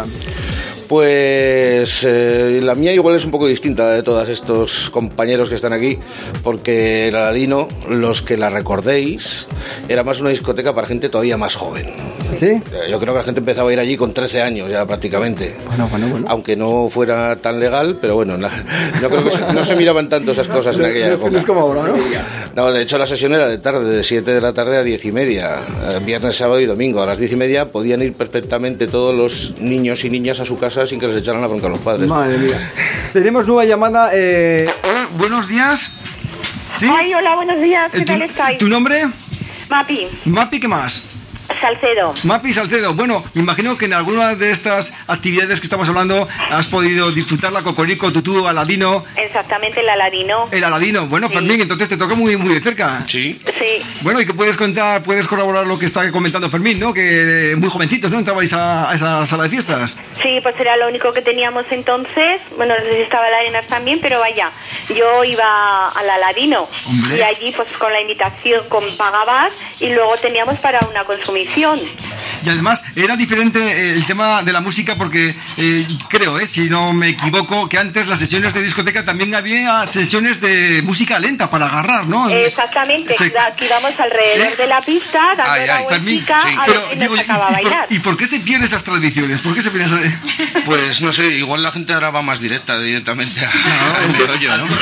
Pues eh, la mía igual es un poco distinta de todos estos compañeros que están aquí, porque el Aladino, los que la recordéis, era más una discoteca para gente todavía más joven. ¿Sí? Yo creo que la gente empezaba a ir allí con trece años ya prácticamente. Bueno, bueno, bueno. Aunque no fuera tan legal, pero bueno, no, no creo que se, no se miraban tanto esas cosas en aquella no, época. no es como ahora, ¿no? No, de hecho la sesión era de tarde, de siete de la tarde a diez y media, viernes, sábado y domingo. A las diez y media podían ir perfectamente todos los niños y niñas a su casa sin que les echaran la bronca a los padres. Madre mía. Tenemos nueva llamada. Eh... Hola, buenos días. ¿Sí? Ay, hola, buenos días. ¿Qué ¿Tu, tal estáis? ¿Tu nombre? Mapi. Mapi, ¿qué más? Salcedo. Mapi Salcedo. Bueno, me imagino que en alguna de estas actividades que estamos hablando has podido disfrutar la Cocorico, Tutú, Aladino. Exactamente, el Aladino. El Aladino. Bueno, Sí. Fermín, entonces te toca muy, muy de cerca. Sí. Sí. Bueno, ¿y qué puedes contar? Puedes corroborar lo que está comentando Fermín, ¿no? Que eh, muy jovencitos, ¿no? Entrabais a, a esa sala de fiestas. Sí, pues era lo único que teníamos entonces. Bueno, no sé si estaba la Arenas también, pero vaya, yo iba al Aladino. Hombre. Y allí, pues con la invitación con, pagabas y luego teníamos para una consumición. Y además era diferente eh, el tema de la música porque eh, creo, eh, si no me equivoco, que antes las sesiones de discoteca también había sesiones de música lenta para agarrar, ¿no? Exactamente, Se- que que íbamos alrededor ¿Eh? de la pista, dando Ay, una ay, Fermín, vueltica sí. a Pero, ver quién digo, nos ¿y, sacaba a y por, bailar. y por qué se pierden esas tradiciones? ¿Por qué se pierden esas... Pues no sé, igual la gente ahora va más directa directamente a- al meollo, ¿no?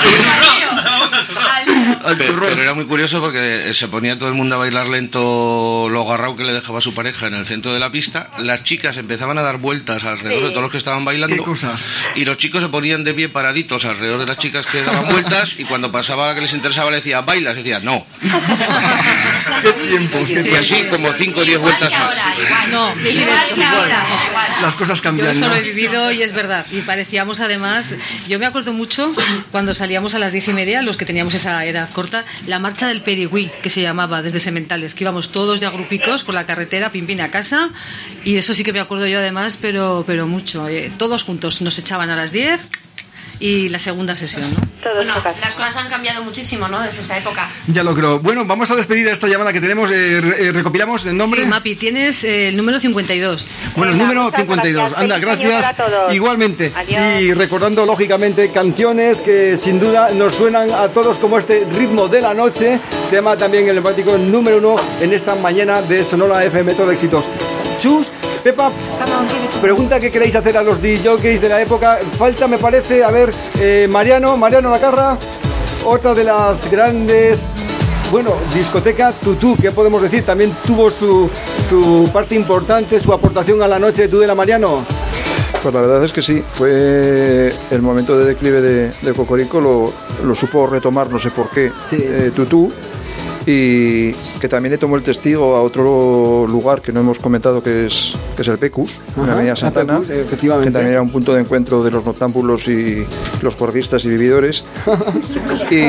Pero, pero era muy curioso porque se ponía todo el mundo a bailar lento lo agarrado que le dejaba su pareja en el centro de la pista. Las chicas empezaban a dar vueltas alrededor de todos los que estaban bailando. ¿Qué cosas? Y los chicos se ponían de pie paraditos alrededor de las chicas que daban vueltas. Y cuando pasaba la que les interesaba le decía, ¿bailas? Y decía, no. ¿Qué tiempos? ¿Qué Y así como cinco o diez vueltas más. No, Las cosas yo cambian, eso ¿no? lo he vivido y es verdad. Y parecíamos además, yo me acuerdo mucho cuando salíamos a las diez y media, los que teníamos esa edad corta, la marcha del Perigüí, que se llamaba desde Sementales, que íbamos todos de agrupicos por la carretera, pim pim a casa, y eso sí que me acuerdo yo además, pero, pero mucho. Eh, todos juntos nos echaban a las diez y la segunda sesión, ¿no? Bueno, las cosas han cambiado muchísimo, ¿no? Desde esa época. Ya lo creo. Bueno, vamos a despedir a esta llamada que tenemos. Eh, re- eh, recopilamos el nombre. Sí, Mapi, tienes eh, el número cincuenta y dos. Bueno, el número cincuenta y dos. Anda, gracias. Igualmente. Y recordando, lógicamente, canciones que sin duda nos suenan a todos como este Ritmo de la Noche, tema también el emblemático número uno en esta mañana de Sonora F M. Todo éxitos. Chus, Pepa, pregunta que queréis hacer a los DJs de la época. Falta, me parece, a ver, eh, Mariano, Mariano Lacarra, otra de las grandes... Bueno, discoteca Tutú, ¿qué podemos decir? También tuvo su, su parte importante, su aportación a la noche de Tudela, Mariano. Pues la verdad es que sí, fue el momento de declive de, de Cocorico, lo, lo supo retomar, no sé por qué, eh, Tutú, y que también le tomó el testigo a otro lugar que no hemos comentado, que es, que es el Pecus, en Ajá, la Avenida Santana, Pecus, efectivamente. que también era un punto de encuentro de los noctámbulos y los juerguistas y vividores. y,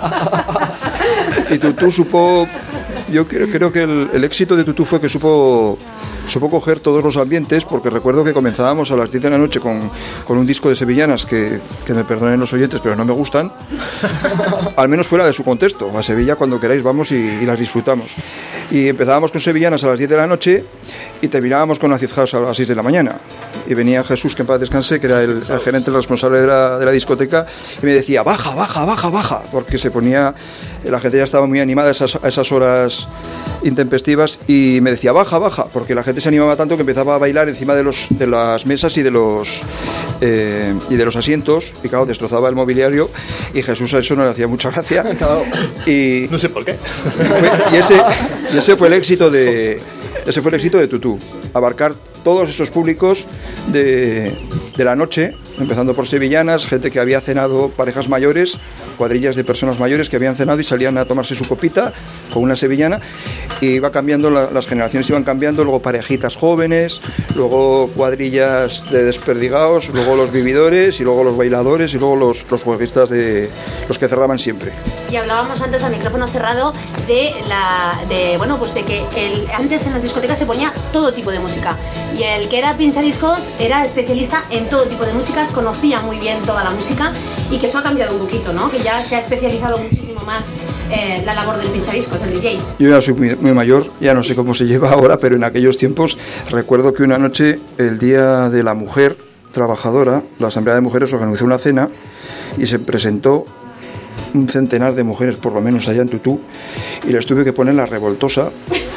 y Tutú supo, yo creo, creo que el, el éxito de Tutú fue que supo supo coger todos los ambientes, porque recuerdo que comenzábamos a las diez de la noche con, con un disco de sevillanas que, que me perdonen los oyentes, pero no me gustan, al menos fuera de su contexto. A Sevilla cuando queráis vamos y, y las disfrutamos. Y empezábamos con sevillanas a las diez de la noche y terminábamos con acid house a las seis de la mañana. y venía Jesús, que en paz descanse, que era el, el gerente, el responsable de la, de la discoteca, y me decía, baja, baja, baja, baja, porque se ponía, la gente ya estaba muy animada a esas, a esas horas intempestivas, y me decía, baja, baja, porque la gente se animaba tanto que empezaba a bailar encima de, los, de las mesas y de los eh, y de los asientos, y claro, destrozaba el mobiliario, y Jesús a eso no le hacía mucha gracia. Y, no sé por qué. Fue, y, ese, y ese fue el éxito de ese fue el éxito de Tutú, abarcar todos esos públicos de, de la noche, empezando por sevillanas, gente que había cenado, parejas mayores, cuadrillas de personas mayores que habían cenado y salían a tomarse su copita con una sevillana, y iba cambiando, la, las generaciones iban cambiando, luego parejitas jóvenes, luego cuadrillas de desperdigados, luego los vividores, y luego los bailadores, y luego los, los jueguistas de los que cerraban siempre. Y hablábamos antes al micrófono cerrado de la de bueno pues de que el, antes en las discotecas se ponía todo tipo de música, y el que era pinchadiscos era especialista en todo tipo de músicas, conocía muy bien toda la música, y que eso ha cambiado un poquito, ¿no? Que ya se ha especializado muchísimo más eh, la labor del pinchadiscos, del D J. Yo ya soy muy, muy mayor, ya no sé cómo se lleva ahora, pero en aquellos tiempos recuerdo que una noche, el Día de la Mujer Trabajadora, la Asamblea de Mujeres organizó una cena y se presentó un centenar de mujeres, por lo menos allá en Tutú, y les tuve que poner la revoltosa.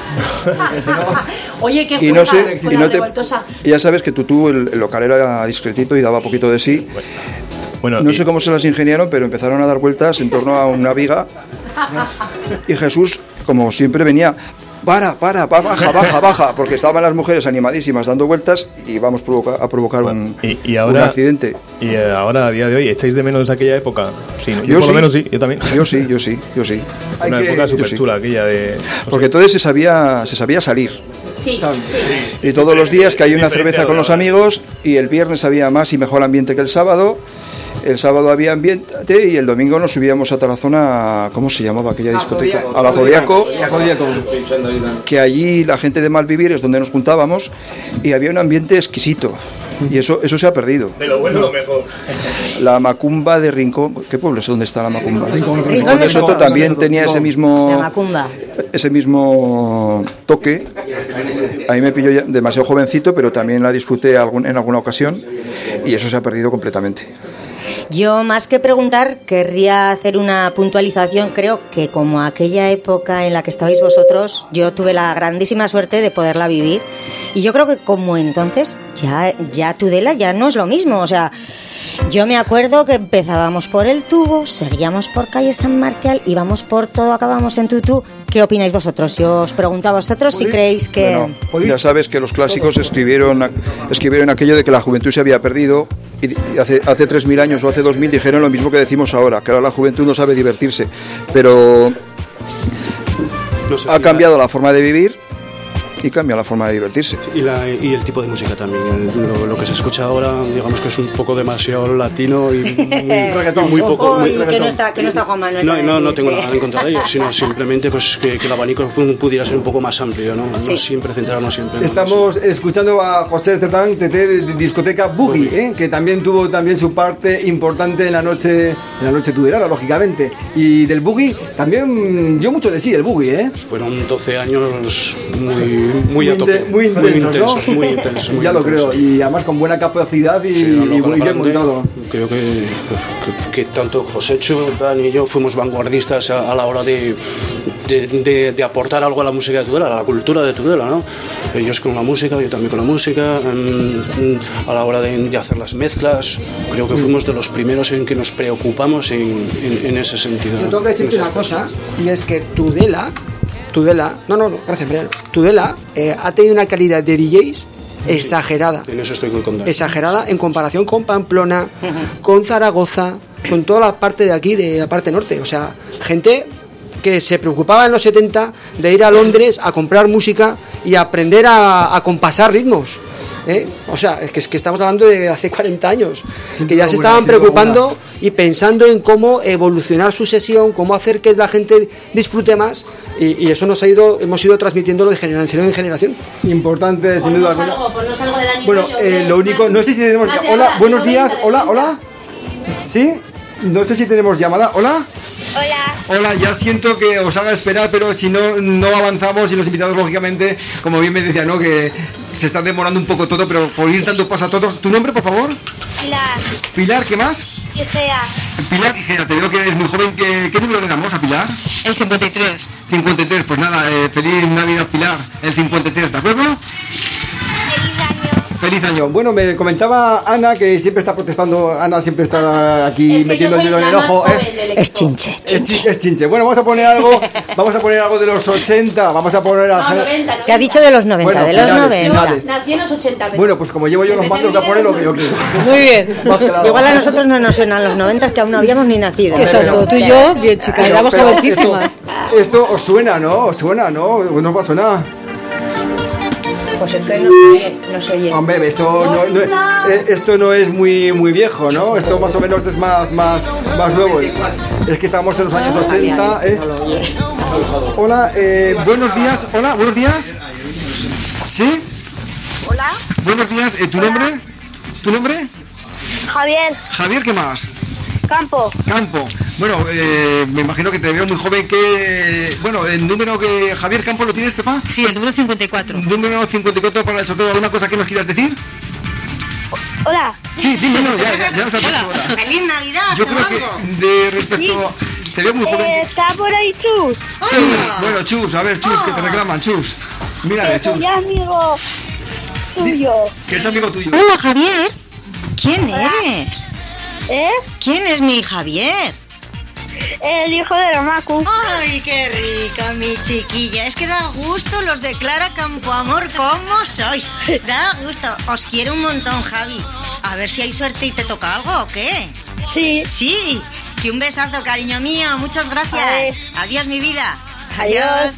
Oye, qué y no sé, fue y la no te, revoltosa. y ya sabes que Tutú, el, el local era discretito y daba poquito de sí. Bueno, no y... sé cómo se las ingeniaron, pero empezaron a dar vueltas en torno a una viga, y Jesús, como siempre, venía, para, para, para, baja, baja, baja, porque estaban las mujeres animadísimas dando vueltas y vamos provoca, a provocar bueno, un, y, y ahora, un accidente. Y ahora, a día de hoy, ¿echáis de menos aquella época? Sí, ¿no? Yo, yo por sí. lo menos sí, yo también. Yo sí, yo sí, yo sí. Fue una Hay época que, súper sí. chula aquella de... No porque sé. entonces se sabía, se sabía salir. Sí, sí. Y todos los días que hay una cerveza con los amigos, y el viernes había más y mejor ambiente que el sábado. El sábado había ambiente y el domingo nos subíamos a Tarazona, ¿cómo se llamaba aquella discoteca? A la Zodiaco, que allí la gente de Malvivir es donde nos juntábamos, y había un ambiente exquisito. Y eso eso se ha perdido. De lo bueno lo mejor. La Macumba de Rincón, ¿qué pueblo es donde está la Macumba? Rincón, Rincón de Soto también tenía ese mismo La Macumba. ese mismo toque. A mí me pilló ya demasiado jovencito, pero también la disfruté algún, en alguna ocasión, y eso se ha perdido completamente. Yo, más que preguntar, querría hacer una puntualización. Creo que como aquella época en la que estabais vosotros, yo tuve la grandísima suerte de poderla vivir. Y yo creo que como entonces, ya, ya Tudela ya no es lo mismo. O sea, yo me acuerdo que empezábamos por el tubo, seguíamos por calle San Marcial, íbamos por todo, acabamos en Tutú. ¿Qué opináis vosotros? Yo os pregunto a vosotros si creéis que... Bueno, ya sabes que los clásicos escribieron, escribieron aquello de que la juventud se había perdido, y hace, hace tres mil años o hace dos mil dijeron lo mismo que decimos ahora, que ahora la juventud no sabe divertirse, pero no sé, ha cambiado la forma de vivir y cambia la forma de divertirse. Y, la, y el tipo de música también. El, lo, lo que se escucha ahora, digamos que es un poco demasiado latino y muy, muy poco. Uy, muy, que no está, que no está Juan Manuel. No, no, no tengo nada en contra de ellos, sino simplemente pues que, que el abanico pudiera ser un poco más amplio, ¿no? Sí. No siempre centrarnos siempre. Estamos ¿no? escuchando a José Tertán, T T de discoteca Boogie, ¿eh? Que también tuvo también su parte importante en la noche, en la noche tudelera, lógicamente. Y del Boogie también dio mucho de sí el Boogie, ¿eh? Fueron doce años muy muy, muy, a tope, muy intensos, muy intensos, ¿no? muy intensos, muy ya lo intensos. creo, y además con buena capacidad y, sí, no, y muy bien montado. Creo que, que, que tanto Josécho, Dan y yo fuimos vanguardistas a, a la hora de, de, de, de aportar algo a la música de Tudela, a la cultura de Tudela, ¿no? Ellos con la música, yo también con la música, en, a la hora de, de hacer las mezclas, creo que fuimos de los primeros en que nos preocupamos en, en, en ese sentido. Yo tengo que decirte una cosa, y es que Tudela Tudela, no, no, no, gracias, Brian. Tudela eh, ha tenido una calidad de D Js exagerada. En eso estoy con Exagerada en comparación con Pamplona, uh-huh. con Zaragoza, con toda la parte de aquí, de la parte norte. O sea, gente que se preocupaba en los setenta de ir a Londres a comprar música y aprender a, a compasar ritmos. ¿Eh? O sea, es que, es que estamos hablando de hace cuarenta años, sí, que ya se estaban preocupando y pensando en cómo evolucionar su sesión, cómo hacer que la gente disfrute más, y, y eso nos ha ido, hemos ido transmitiéndolo de generación en generación. Importante, sin duda alguna. De bueno, eh, lo único, no sé si tenemos... Hola, buenos días, hola, hola. ¿Sí? No sé si tenemos llamada, hola. Hola. Hola, ya siento que os haga esperar, pero si no, no avanzamos y los invitados, lógicamente, como bien me decía, ¿no? Que se está demorando un poco todo, pero por ir dando paso a todos. ¿Tu nombre, por favor? Pilar. Pilar, ¿qué más? Igea. Pilar Igea, te veo que eres muy joven. ¿Qué, qué número le damos a Pilar? El cincuenta y tres. cincuenta y tres, pues nada, eh, feliz Navidad, Pilar. El cincuenta y tres, ¿de acuerdo? Feliz año. Bueno, me comentaba Ana que siempre está protestando. Ana siempre está aquí Es que metiendo yo el soy dedo en el la más ojo. joven ¿eh? del equipo. Es chinche, Es, chi- es chinche. Bueno, vamos a poner algo. Vamos a poner algo de los ochenta. Vamos a poner. No, a- noventa, Te ha dicho de los noventa, Bueno, de los finales, noventa. finales. Nací en los ochenta. pero- Bueno, pues como llevo yo los mandos, voy a poner lo que yo quiero. Muy bien. Igual a nosotros no nos suenan los noventa, que aún no habíamos ni nacido. Exacto, tú y yo, bien chicas, Pero- éramos pero jovencísimas. Esto, esto os suena, ¿no? Os suena, ¿no? No os va a sonar. Pues es que no se oye, no se oye. Hombre, esto no, no- eh, esto no es muy muy viejo, ¿no? Esto más o menos es más más más nuevo. Es que estamos en los años ochenta. ¿eh? Hola, eh, buenos días. Hola, buenos días. ¿Sí? Hola. Buenos días. Eh, ¿Tu nombre? ¿Tu nombre? Javier. Javier, ¿qué más? Campo. Campo. Bueno, eh, me imagino que te veo muy joven. Que bueno, el número que Javier Campo lo tienes, Pepa. Sí, el número cincuenta y cuatro. Número cincuenta y cuatro para el sorteo. ¿Alguna cosa que nos quieras decir? Hola. Sí, dime, no, ya, ya, ya nos has dicho. Hola. ¡Feliz Navidad! Yo creo que de respecto, te veo muy joven. Eh, ¿Está por ahí Chus? Sí, bueno, Chus, a ver, Chus, que te reclaman, Chus. Mira, Que Chus, soy amigo tuyo. que es amigo tuyo. Hola, Javier. ¿Quién eres? ¿Eh? ¿Quién es mi Javier? El hijo de la Macu. ¡Ay, qué rica, mi chiquilla! Es que da gusto los de Clara Campoamor. ¿Cómo sois? Da gusto. Os quiero un montón, Javi. A ver si hay suerte y te toca algo, ¿o qué? Sí. Sí. Que un besazo, cariño mío. Muchas gracias. Adiós, mi vida. Adiós.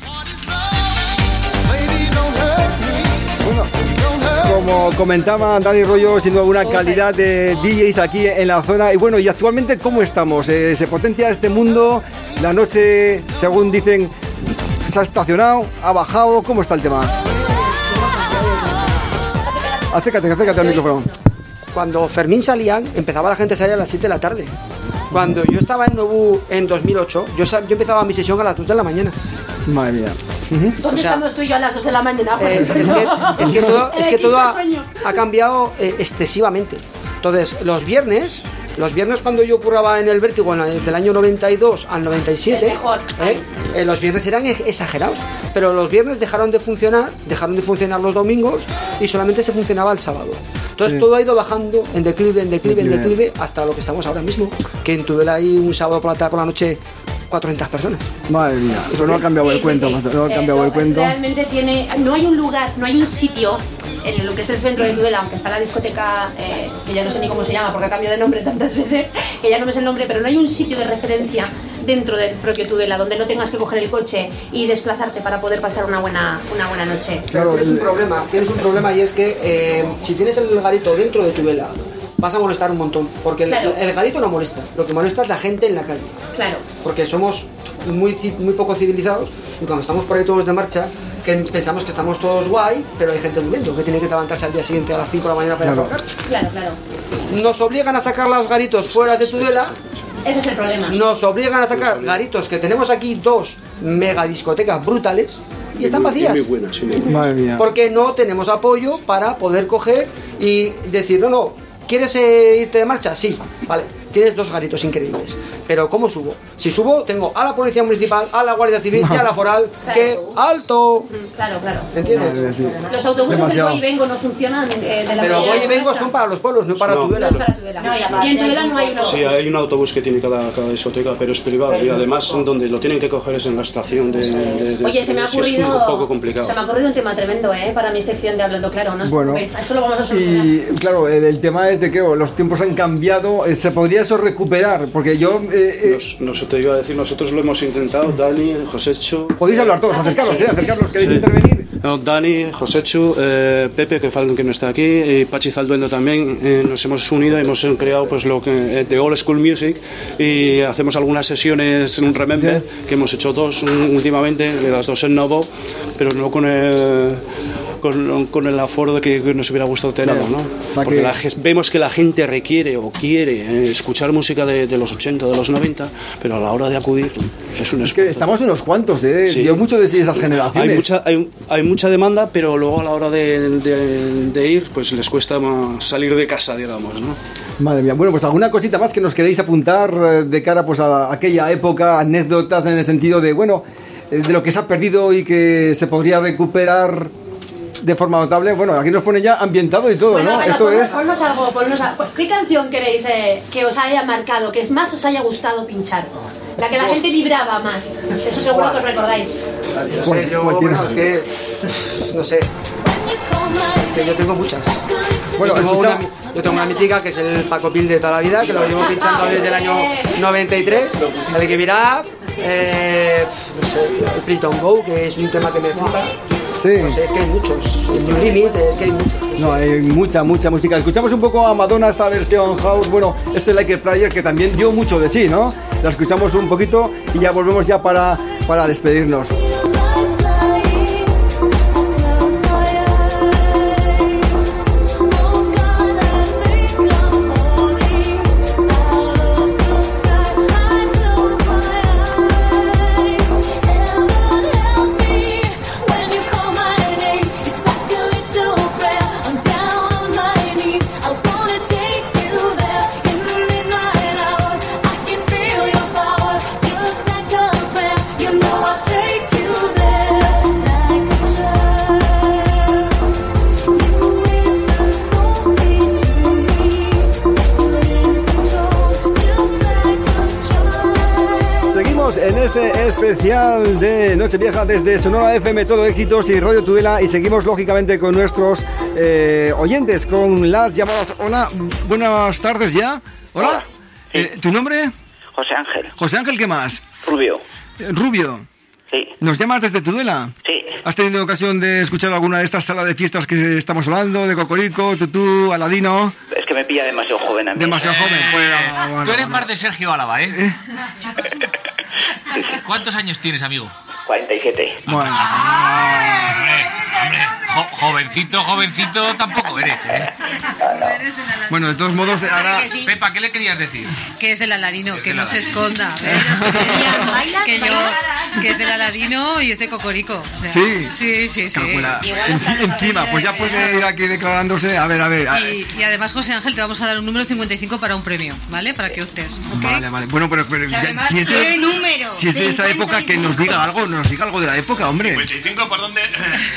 Como comentaba Dani Rollo, siendo una calidad de D Js aquí en la zona. Y bueno, y actualmente, ¿cómo estamos? Eh, ¿Se potencia este mundo? La noche, según dicen, se ha estacionado, ha bajado. ¿Cómo está el tema? Acércate, acércate al micrófono. Cuando Fermín salían, empezaba la gente a salir a las siete de la tarde. Cuando yo estaba en Nobu en dos mil ocho, yo, sa- yo empezaba mi sesión a las dos de la mañana. Madre mía. ¿Dónde O sea, estamos tú y yo a las dos de la mañana? Por Eh, el es, frío. que, es que todo, El es que todo quinto ha, sueño. ha cambiado eh, excesivamente. Entonces, los viernes, los viernes cuando yo curraba en el Vértigo, en la- del año noventa y dos al noventa y siete, El mejor. eh, eh, los viernes eran ex- exagerados. Pero los viernes dejaron de funcionar, dejaron de funcionar los domingos y solamente se funcionaba el sábado. Entonces, Sí. todo ha ido bajando en declive, en declive, en Declive. declive, hasta lo que estamos ahora mismo. Que en Tudela hay un sábado por la tarde, por la noche, cuatrocientas personas. Madre mía, eso no ha cambiado Sí, el cuento, sí, sí. no ha Eh, cambiado no, el cuento. Realmente tiene, no hay un lugar, no hay un sitio en lo que es el centro de Tudela, aunque está la discoteca, eh, que ya no sé ni cómo se llama porque ha cambiado de nombre tantas veces, que ya no me sé el nombre, pero no hay un sitio de referencia dentro del propio Tudela donde no tengas que coger el coche y desplazarte para poder pasar una buena, una buena noche. Claro, tienes un problema, tienes un problema y es que eh, si tienes el garito dentro de tu vela, vas a molestar un montón, porque el- Claro. el, garito no molesta, lo que molesta es la gente en la calle, Claro. porque somos muy, ci- muy poco civilizados y cuando estamos por ahí todos de marcha, que pensamos que estamos todos guay, pero hay gente durmiendo, que tiene que levantarse al día siguiente a las cinco de la mañana para ir a Claro. trabajar. Claro, claro. Nos obligan a sacar los garitos fuera de Tudela. Ese es el problema. Nos obligan a sacar garitos, que tenemos aquí dos mega discotecas brutales y están vacías. Muy buena, sí, muy buena. Madre mía. Porque no tenemos apoyo para poder coger y decir, no, no, ¿quieres eh, irte de marcha? Sí, vale, tienes dos garitos increíbles. Pero ¿cómo subo? Si subo, tengo a la Policía Municipal, a la Guardia Civil y a la Foral, que ¡alto! Mm, Claro, claro. ¿Entiendes? Madre mía, sí. Los autobuses Demasiado. del Voy y Vengo no funcionan eh, de la Pero manera voy y vengo correcta. son para los pueblos, no para No. Tudela. No es para Tudela. y en Tudela no hay uno. Sí, hay un autobús que tiene cada, cada discoteca, pero es privado y además donde lo tienen que coger es en la estación de... de- de- Oye, se me ha sí, es ocurrido. un poco complicado. Se me ha ocurrido un tema tremendo, ¿eh? Para mi sección de Hablando Claro. No os Bueno, preocupéis, eso lo vamos a solucionar. y claro, el, el tema es de que oh, los tiempos han cambiado. eh, ¿Se podría eso recuperar? Porque yo... eh, eh, Nos, nos te iba a decir, nosotros lo hemos intentado, Dani, Josécho... podéis hablar todos, acercaros, ¿eh? Acercaros, ¿queréis Sí. intervenir? No, Dani, Joséchu, eh, Pepe, que falta que no está aquí, y Pachi Zalduendo también, eh, nos hemos unido y hemos creado pues lo que eh, de Old School Music y hacemos algunas sesiones en un Remember, que hemos hecho dos mm, últimamente, de las dos en Novo, pero no con el con, con el aforo que, que nos hubiera gustado tener, Claro. ¿no? O sea Porque que- la ge- vemos que la gente requiere o quiere eh, escuchar música de, de los ochenta, de los noventa, pero a la hora de acudir es un Es que estamos unos cuantos, ¿eh? Sí. Dio mucho de sí esas generaciones. Hay mucha, hay, hay mucha demanda, pero luego a la hora de, de- de ir, pues les cuesta más salir de casa, digamos, ¿no? Madre mía. Bueno, pues alguna cosita más que nos queréis apuntar eh, de cara pues a aquella época, anécdotas en el sentido de, bueno, eh, de lo que se ha perdido y que se podría recuperar de forma notable. Bueno, aquí nos pone ya ambientado y todo, Bueno, ¿no? venga, Esto ponnos, es... ponnos algo, ponnos a- ¿Qué canción queréis eh, que os haya marcado, que es más os haya gustado pinchar? La que la gente vibraba más. Eso seguro que os recordáis. No sé, yo, bueno, es que. No sé. Es que yo tengo muchas. Bueno, yo, tengo escucha- una, yo tengo una mítica que es el Paco Pil de toda la vida, que lo llevo pinchando desde el año noventa y tres. El Give It Up, eh, no sé, el Please Don't Go, que es un tema que me flipa. Sí. No sé, es que hay muchos. El New Limit, es que hay muchos. No, hay mucha, mucha música. Escuchamos un poco a Madonna, esta versión house. Bueno, este Like a Prayer que también dio mucho de sí, ¿no? La escuchamos un poquito y ya volvemos ya para, para despedirnos. Seguimos en este especial de Nochevieja desde Sonora F M, todo éxitos y Radio Tudela, y seguimos lógicamente con nuestros eh, oyentes, con las llamadas. Hola, buenas tardes ya. Hola. Hola. Eh, ¿Tu nombre? José Ángel. José Ángel, ¿qué más? Rubio. Eh, Rubio. Sí. ¿Nos llamas desde Tudela? Sí. ¿Has tenido ocasión de escuchar alguna de estas salas de fiestas que estamos hablando? De Cocorico, Tutú, Aladino. Es que me pilla demasiado joven a mí. Demasiado joven, pues. ah, bueno, Tú eres bueno. más de Sergio Álava, ¿eh? ¿Cuántos años tienes, amigo? cuarenta y siete. Bueno. Hombre, hombre, jo- jovencito, jovencito tampoco eres, ¿eh? Bueno, de todos modos, ahora. Pepa, ¿qué le querías decir? Que es del Aladino, que del no se Aladino. esconda. Que, yo, que es del Aladino y es de Cocorico. o sea, Sí. Sí, sí, sí. Calcula. En- encima, pues ya puede ir aquí declarándose. A ver, a ver. a- Y, y además, José Ángel, te vamos a dar un número cincuenta y cinco para un premio, ¿vale? Para que optes, ¿ok? Vale, vale. Bueno, pero, pero ya- además, si es ¿qué de, número? si es de esa época, que nos diga algo, nos diga algo de la época, hombre. cincuenta y cinco, ¿por dónde?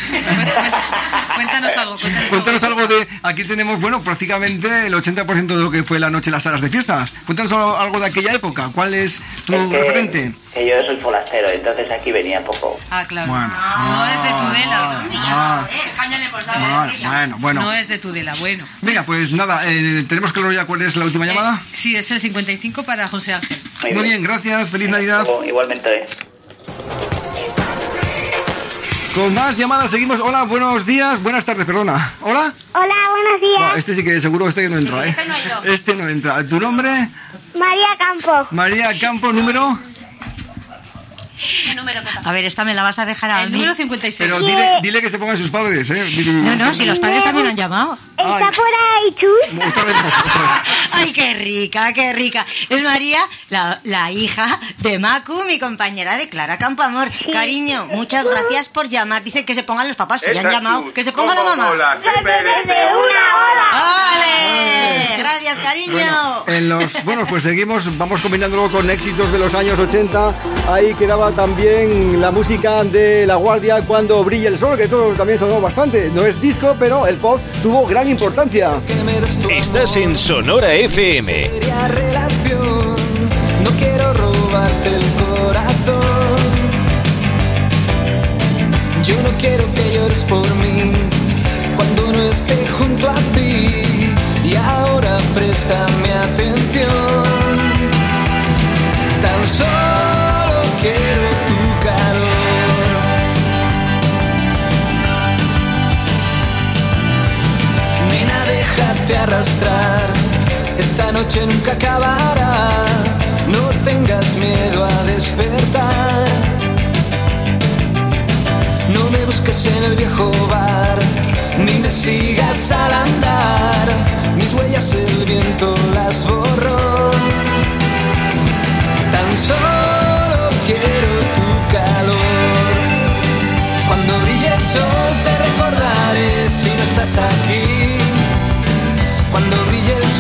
Cuéntanos algo, cuéntanos, Cuéntanos algo de. Aquí tenemos, bueno, prácticamente el ochenta por ciento de lo que fue la noche en las salas de fiestas. Cuéntanos algo, algo de aquella época. ¿Cuál es tu Es que- referente? Que yo soy forastero, entonces aquí venía poco. Ah, claro. Bueno. No es de Tudela. Ah, bueno, bueno, bueno. No es de Tudela, bueno. Venga, pues nada, eh, tenemos claro ya cuál es la última llamada. Sí, es el cincuenta y cinco para José Ángel. Muy bien, gracias. Feliz Navidad. Igualmente. Con más llamadas seguimos. Hola, buenos días. Buenas tardes, perdona. Hola. Hola, buenos días. No, este sí que seguro este no entra, ¿eh? Este no entra. ¿Tu nombre? María Campo. María Campo, número. ¿Qué número, Pepa? A ver, esta me la vas a dejar a El mí. número cincuenta y seis. Pero dile, dile que se pongan sus padres, ¿eh? No, no, si los padres también han llamado. ¿Está por ahí, Chus? Ay, qué rica, qué rica. Es María, la, la hija de Macu, mi compañera de Clara Campoamor. Cariño, muchas gracias por llamar. Dice que se pongan los papás, si ya han llamado. Que se ponga la mamá. ¡Vale! Gracias, cariño. Bueno, en los, bueno, pues seguimos, vamos combinándolo con éxitos de los años ochenta. Ahí quedaba también la música de La Guardia, Cuando brilla el sol, que todo también sonó bastante. No es disco, pero el pop tuvo gran importancia. Estás en Sonora F M. Relación, no quiero robarte el corazón. Yo no quiero que llores por mí cuando no esté junto a ti. Y ahora préstame atención. Tan solo quiero tu calor. Nena, déjate arrastrar. Esta noche nunca acabará. No tengas miedo a despertar. No me busques en el viejo bar, ni me sigas al andar. Mis huellas el viento las borró. Tan solo quiero tu calor. Cuando brille el sol te recordaré si no estás aquí. Cuando brille el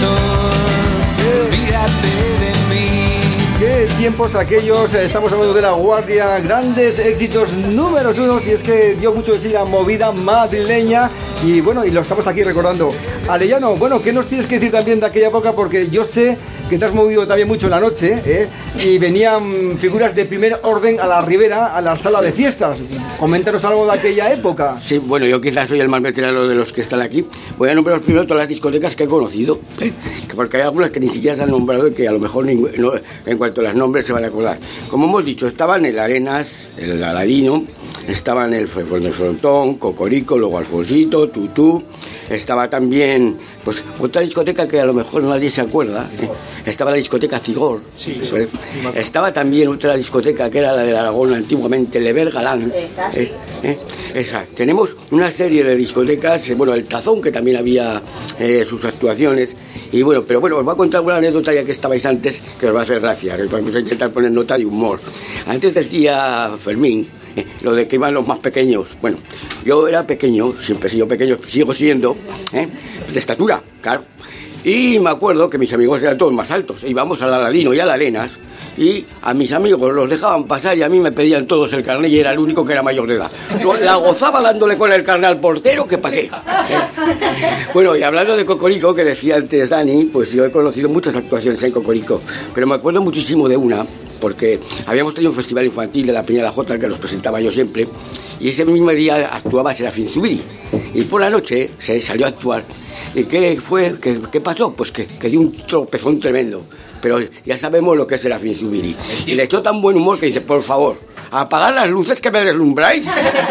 sol, olvídate de mí. Qué tiempos aquellos, estamos hablando de La Guardia, grandes éxitos números uno, y es que dio mucho de sí la movida madrileña, y bueno, y lo estamos aquí recordando. Arellano, bueno, ¿qué nos tienes que decir también de aquella época? Porque yo sé que te has movido también mucho en la noche, ¿eh? Y venían figuras de primer orden a la Ribera, a la sala de fiestas. Coméntanos algo de aquella época. Sí, bueno, yo quizás soy el más veterano de los que están aquí. Voy a nombrar primero todas las discotecas que he conocido, ¿eh? Porque hay algunas que ni siquiera se han nombrado y que a lo mejor ni, no, en cuanto a los nombres se van a acordar. Como hemos dicho, estaban el Arenas, el Aladino, estaban el, el Frontón, Cocorico, luego Alfonsito, Tutú. Estaba también, pues, otra discoteca que a lo mejor nadie se acuerda, ¿eh? Estaba la discoteca Cigor. Sí, sí, ¿eh? Sí, estaba también otra discoteca que era la de Aragón, antiguamente Lever Galán. Esa, sí. ¿eh? ¿eh? Esa. Tenemos una serie de discotecas, eh, bueno, el Tazón, que también había eh, sus actuaciones. Y bueno, pero bueno, os voy a contar una anécdota ya que estabais antes, que os va a hacer gracia. Vamos a intentar poner nota de humor. Antes decía Fermín, Eh, lo de que iban los más pequeños. Bueno, yo era pequeño, siempre he sido pequeño, sigo siendo, ¿eh? de estatura, claro. Y me acuerdo que mis amigos eran todos más altos. Íbamos al Aladino y al Arenas, y a mis amigos los dejaban pasar y a mí me pedían todos el carnet y era el único que era mayor de edad. La gozaba dándole con el carnet al portero, que para qué. ¿Eh? Bueno, y hablando de Cocorico, que decía antes Dani, pues yo he conocido muchas actuaciones en Cocorico, pero me acuerdo muchísimo de una, porque habíamos tenido un festival infantil de la Peña de la Jota, que los presentaba yo siempre, y ese mismo día actuaba Serafín Zubiri, y por la noche se salió a actuar. ¿Y qué fue? ¿Qué, qué pasó? Pues que, que dio un tropezón tremendo, pero ya sabemos lo que es Serafín Zubiri, y le echó tan buen humor que dice, por favor, apagar las luces que me deslumbráis.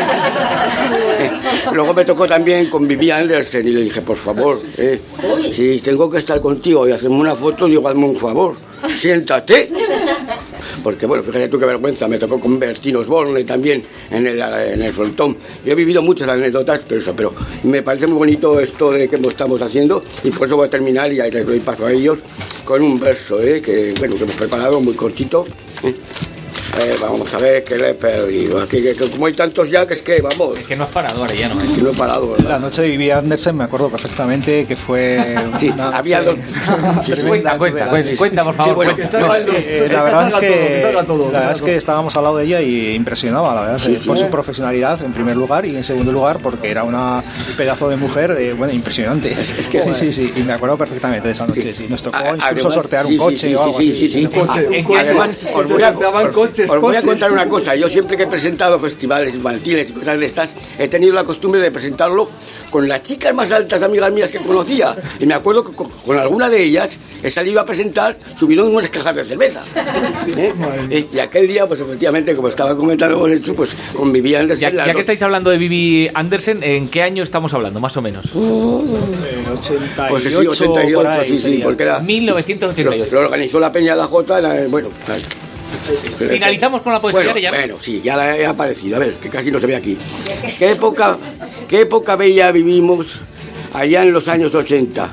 Luego me tocó también con Vivi Andersen y le dije, por favor, eh, si tengo que estar contigo y hacerme una foto, digo, hazme un favor, siéntate. Porque bueno, fíjate tú qué vergüenza, me tocó con Bertín Osborne también en el, en el Frontón. Yo he vivido muchas anécdotas, pero eso, pero me parece muy bonito esto de que estamos haciendo, y por eso voy a terminar y ahí les doy paso a ellos con un verso, ¿eh? que bueno, que hemos preparado muy cortito. ¿eh? Eh, vamos a ver qué le he perdido. Aquí, que, que como hay tantos ya, que es que, vamos. Es que no has parado ahora ya, ¿no? Es que no he parado, ¿verdad? La noche de Vivi Andersen me acuerdo perfectamente que fue. Sí, una había dos. Sí, cuenta, cuenta, cuenta, cuenta, por favor. Sí, bueno, no, eh, la verdad es que, todo, la verdad es que estábamos al lado de ella y impresionaba, la verdad, sí, sí, por sí. su profesionalidad en primer lugar y en segundo lugar porque era una pedazo de mujer, de, bueno, impresionante. Es, es que, sí, sí, sí, y me acuerdo perfectamente de esa noche. Sí. Sí. Nos tocó a, incluso además, sortear un coche sí, sí, o algo sí, así. Sí, sí, sí. Un coche, un coche. Además, os voy a, os, os voy a contar una cosa, yo siempre que he presentado festivales infantiles y cosas de estas, he tenido la costumbre de presentarlo con las chicas más altas amigas mías que conocía, y me acuerdo que con, con alguna de ellas he salido a presentar subiendo unas cajas de cerveza. ¿Eh? Y, y aquel día, pues efectivamente, como estaba comentando con eso, pues con Vivi Andersen. Ya, ya que estáis hablando de Vivi Andersen, ¿en qué año estamos hablando, más o menos? Uh, ochenta y ocho, pues sí, ochenta y ocho, ahí, sí, sí, porque era mil novecientos ochenta y ocho. Lo, lo organizó la Peña de la Jota, era, bueno, claro. Finalizamos con la poesía bueno, de ya. Bueno, sí, ya la he aparecido. A ver, que casi no se ve aquí. ¿Qué época, qué época bella vivimos allá en los años ochenta?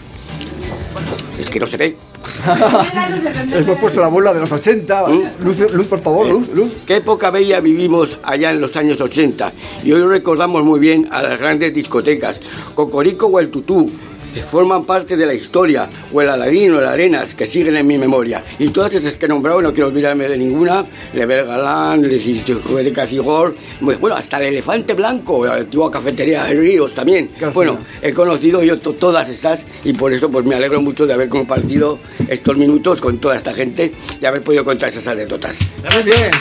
Es que no se ve. Hemos puesto la bola de los ochenta. ¿Mm? Luz, luz, por favor, ¿Eh? luz, luz. ¿Qué época bella vivimos allá en los años ochenta? Y hoy recordamos muy bien a las grandes discotecas. Cocorico o el Tutú forman parte de la historia, o el Aladino, el Arenas, que siguen en mi memoria. Y todas esas que he nombrado, no quiero olvidarme de ninguna, Lever Galán, de Casigor, bueno, hasta el Elefante Blanco, la antigua cafetería de Ríos también. Casi bueno, no. He conocido yo to todas estas, y por eso pues me alegro mucho de haber compartido estos minutos con toda esta gente y haber podido contar esas anécdotas. Muy bien.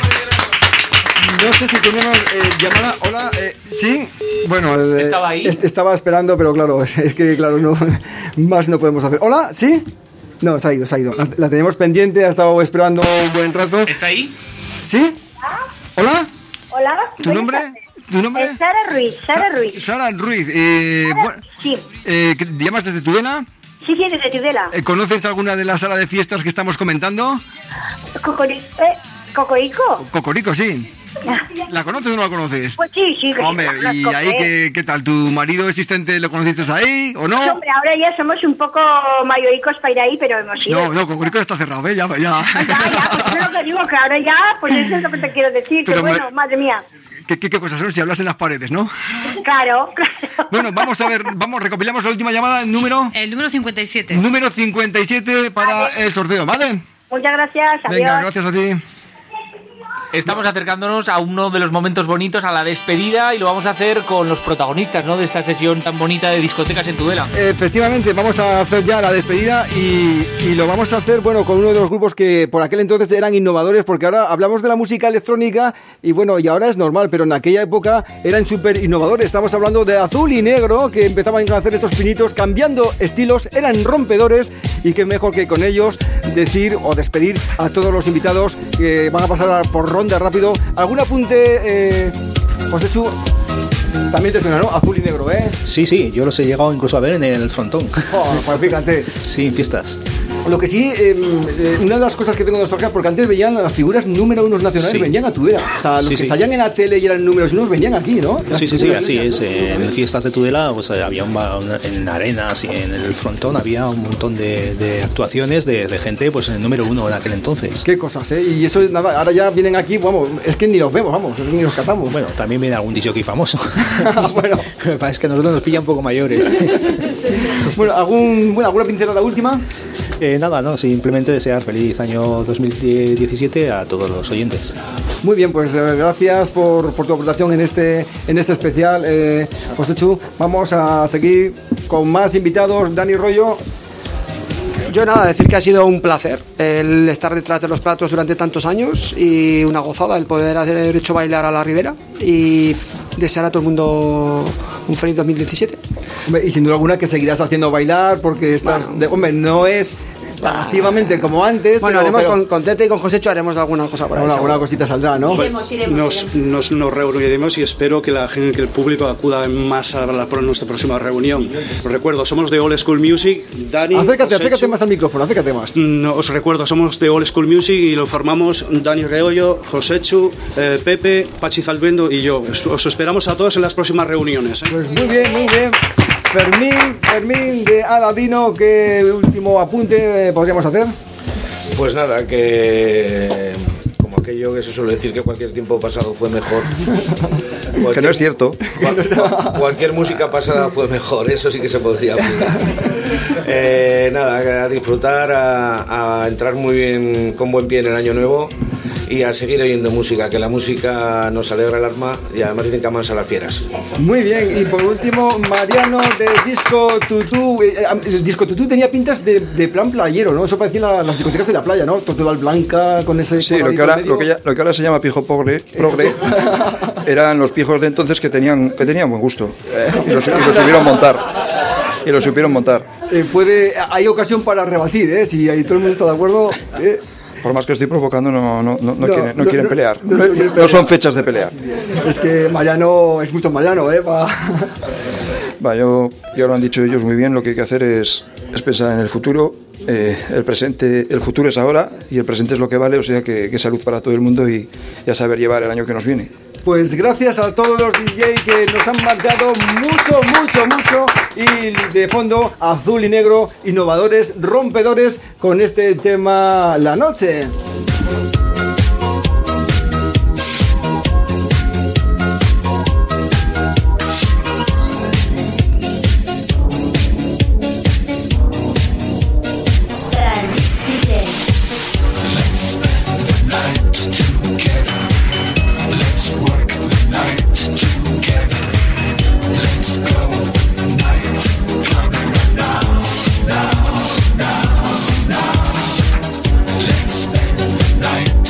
No sé si tenemos eh, llamada. Hola, eh, ¿sí? Bueno, eh, estaba ahí. Est estaba esperando, pero claro, es, es que claro, no más no podemos hacer. Hola, ¿sí? No, se ha ido, se ha ido. La, la tenemos pendiente, ha estado esperando un buen rato. ¿Está ahí? ¿Sí? ¿Hola? Hola. ¿Tu nombre? ¿Tu nombre? Es Sara Ruiz, Sara Ruiz. Sara Ruiz. Eh, Sara, bueno, sí. Eh, ¿Llamas desde Tudela? Sí, sí, desde Tudela. Eh, ¿Conoces alguna de las salas de fiestas que estamos comentando? Cocorico. Eh, ¿Cocorico? Cocorico, sí. ¿La conoces o no la conoces? Pues sí, sí. Que Hombre, sí, la ¿y conozco, ahí ¿eh? qué, qué tal? ¿Tu marido existente lo conociste ahí o no? Sí, hombre, ahora ya somos un poco mayoricos para ir ahí, pero hemos ido. No, no, Cocorico está cerrado, ¿eh? Ya, ya. Ya, ya, pues es lo que digo, que ahora ya, pues eso es lo que te quiero decir, Pero que bueno, me- madre mía. ¿Qué, qué, qué cosas son si hablas en las paredes, no? Claro, claro. Bueno, vamos a ver, vamos, recopilamos la última llamada, el número... El número cincuenta y siete. Número cincuenta y siete para el sorteo, ¿vale? Muchas gracias, adiós. Venga, gracias a ti. Estamos acercándonos a uno de los momentos bonitos, a la despedida, y lo vamos a hacer con los protagonistas, ¿no?, de esta sesión tan bonita de discotecas en Tudela. Efectivamente, vamos a hacer ya la despedida y, y lo vamos a hacer, bueno, con uno de los grupos que por aquel entonces eran innovadores, porque ahora hablamos de la música electrónica y bueno, y ahora es normal, pero en aquella época eran súper innovadores. Estamos hablando de Azul y Negro, que empezaban a hacer estos pinitos cambiando estilos, eran rompedores, y qué mejor que con ellos decir o despedir a todos los invitados que van a pasar por ronda rápido. ¿Algún apunte, eh, José Chu? También te suena, ¿no? Azul y Negro, ¿eh? Sí, sí, yo los he llegado incluso a ver en el frontón. Oh, pues fíjate. Sí, en fiestas. Lo que sí, eh, eh, una de las cosas que tengo de nostalgia, porque antes veían las figuras número unos nacionales, Sí. venían a Tudela. O sea, los Sí, que sí. salían en la tele y eran números unos venían aquí, ¿no? Sí, sí, sí, así es. En fiestas de Tudela pues, eh, había un, ba- una- en arenas y en el frontón había un montón de, de actuaciones de, de gente pues en el número uno en aquel entonces. Qué cosas, ¿eh? Y eso, nada, ahora ya vienen aquí, vamos, es que ni los vemos, vamos, es que ni los cazamos. Bueno, también viene algún disjockey famoso. Bueno. Es que a nosotros nos pilla un poco mayores. Bueno, ¿algún, bueno, ¿alguna pincelada última? Eh, nada, no, simplemente desear feliz año dos mil diecisiete a todos los oyentes. Muy bien, pues eh, gracias por, por tu aportación en este, en este especial, eh, José Chu. Vamos a seguir con más invitados. Dani Rollo. Yo nada, decir que ha sido un placer el estar detrás de los platos durante tantos años y una gozada el poder haber hecho bailar a la Ribera y desear a todo el mundo un feliz dos mil diecisiete. Hombre, y sin duda alguna que seguirás haciendo bailar porque estás, Bueno. de- hombre, no es tan activamente como antes. Bueno, pero, haremos pero- con, con Tete y con Josécho haremos alguna cosa por ahí. Bueno, seguro. alguna cosita saldrá, ¿no? Iremos, iremos, Nos, nos, nos reuniremos y espero que, la gente, que el público acuda más a la, a nuestra próxima reunión. Os recuerdo, somos de Old School Music. Dani, Acércate, Josécho. acércate más al micrófono, acércate más. No, os recuerdo, somos de Old School Music y lo formamos Dani Reollo, Joséchu, eh, Pepe, Pachi Zalduendo y yo. Os, os esperamos a todos en las próximas reuniones. ¿eh? Pues muy bien, muy bien. Fermín, Fermín de Aladino, ¿qué último apunte eh, podríamos hacer? Pues nada, que como aquello que se suele decir que cualquier tiempo pasado fue mejor. Cualquier, Que no es cierto. cual- cual- cualquier música pasada fue mejor, eso sí que se podría aplicar. Eh, nada, a disfrutar, a, a entrar muy bien, con buen pie en el año nuevo y a seguir oyendo música, que la música nos alegra el alma y además dicen que amansa a las fieras. Muy bien, y por último, Mariano de Disco Tutú. Eh, eh, El Disco Tutú tenía pintas de, de plan playero, ¿no? Eso parecía la- las discotecas de la playa, ¿no? Total blanca, con ese... Sí, lo que, cuadradito ahora, en medio. lo, que ya- lo que ahora se llama pijo progre, progre eran los pijos de entonces que tenían, que tenían buen gusto. Y los, y los supieron montar. Y los supieron montar. Eh, puede, hay ocasión para rebatir, ¿eh? Si ahí todo el mundo está de acuerdo... eh. Por más que estoy provocando, no, no, no, no, No, quieren, no no, quieren no, pelear. no, No, no quieren no pelear. son fechas de pelea. Es que Mariano es mucho Mariano, ¿eh? Va. Va, yo, ya lo han dicho ellos muy bien, lo que hay que hacer es, es pensar en el futuro. Eh, el presente, el futuro es ahora y el presente es lo que vale, o sea que, que salud para todo el mundo y, y a saber llevar el año que nos viene. Pues gracias a todos los D J que nos han marcado mucho, mucho, mucho. Y de fondo, Azul y Negro, innovadores, rompedores con este tema La Noche. Let's spend the night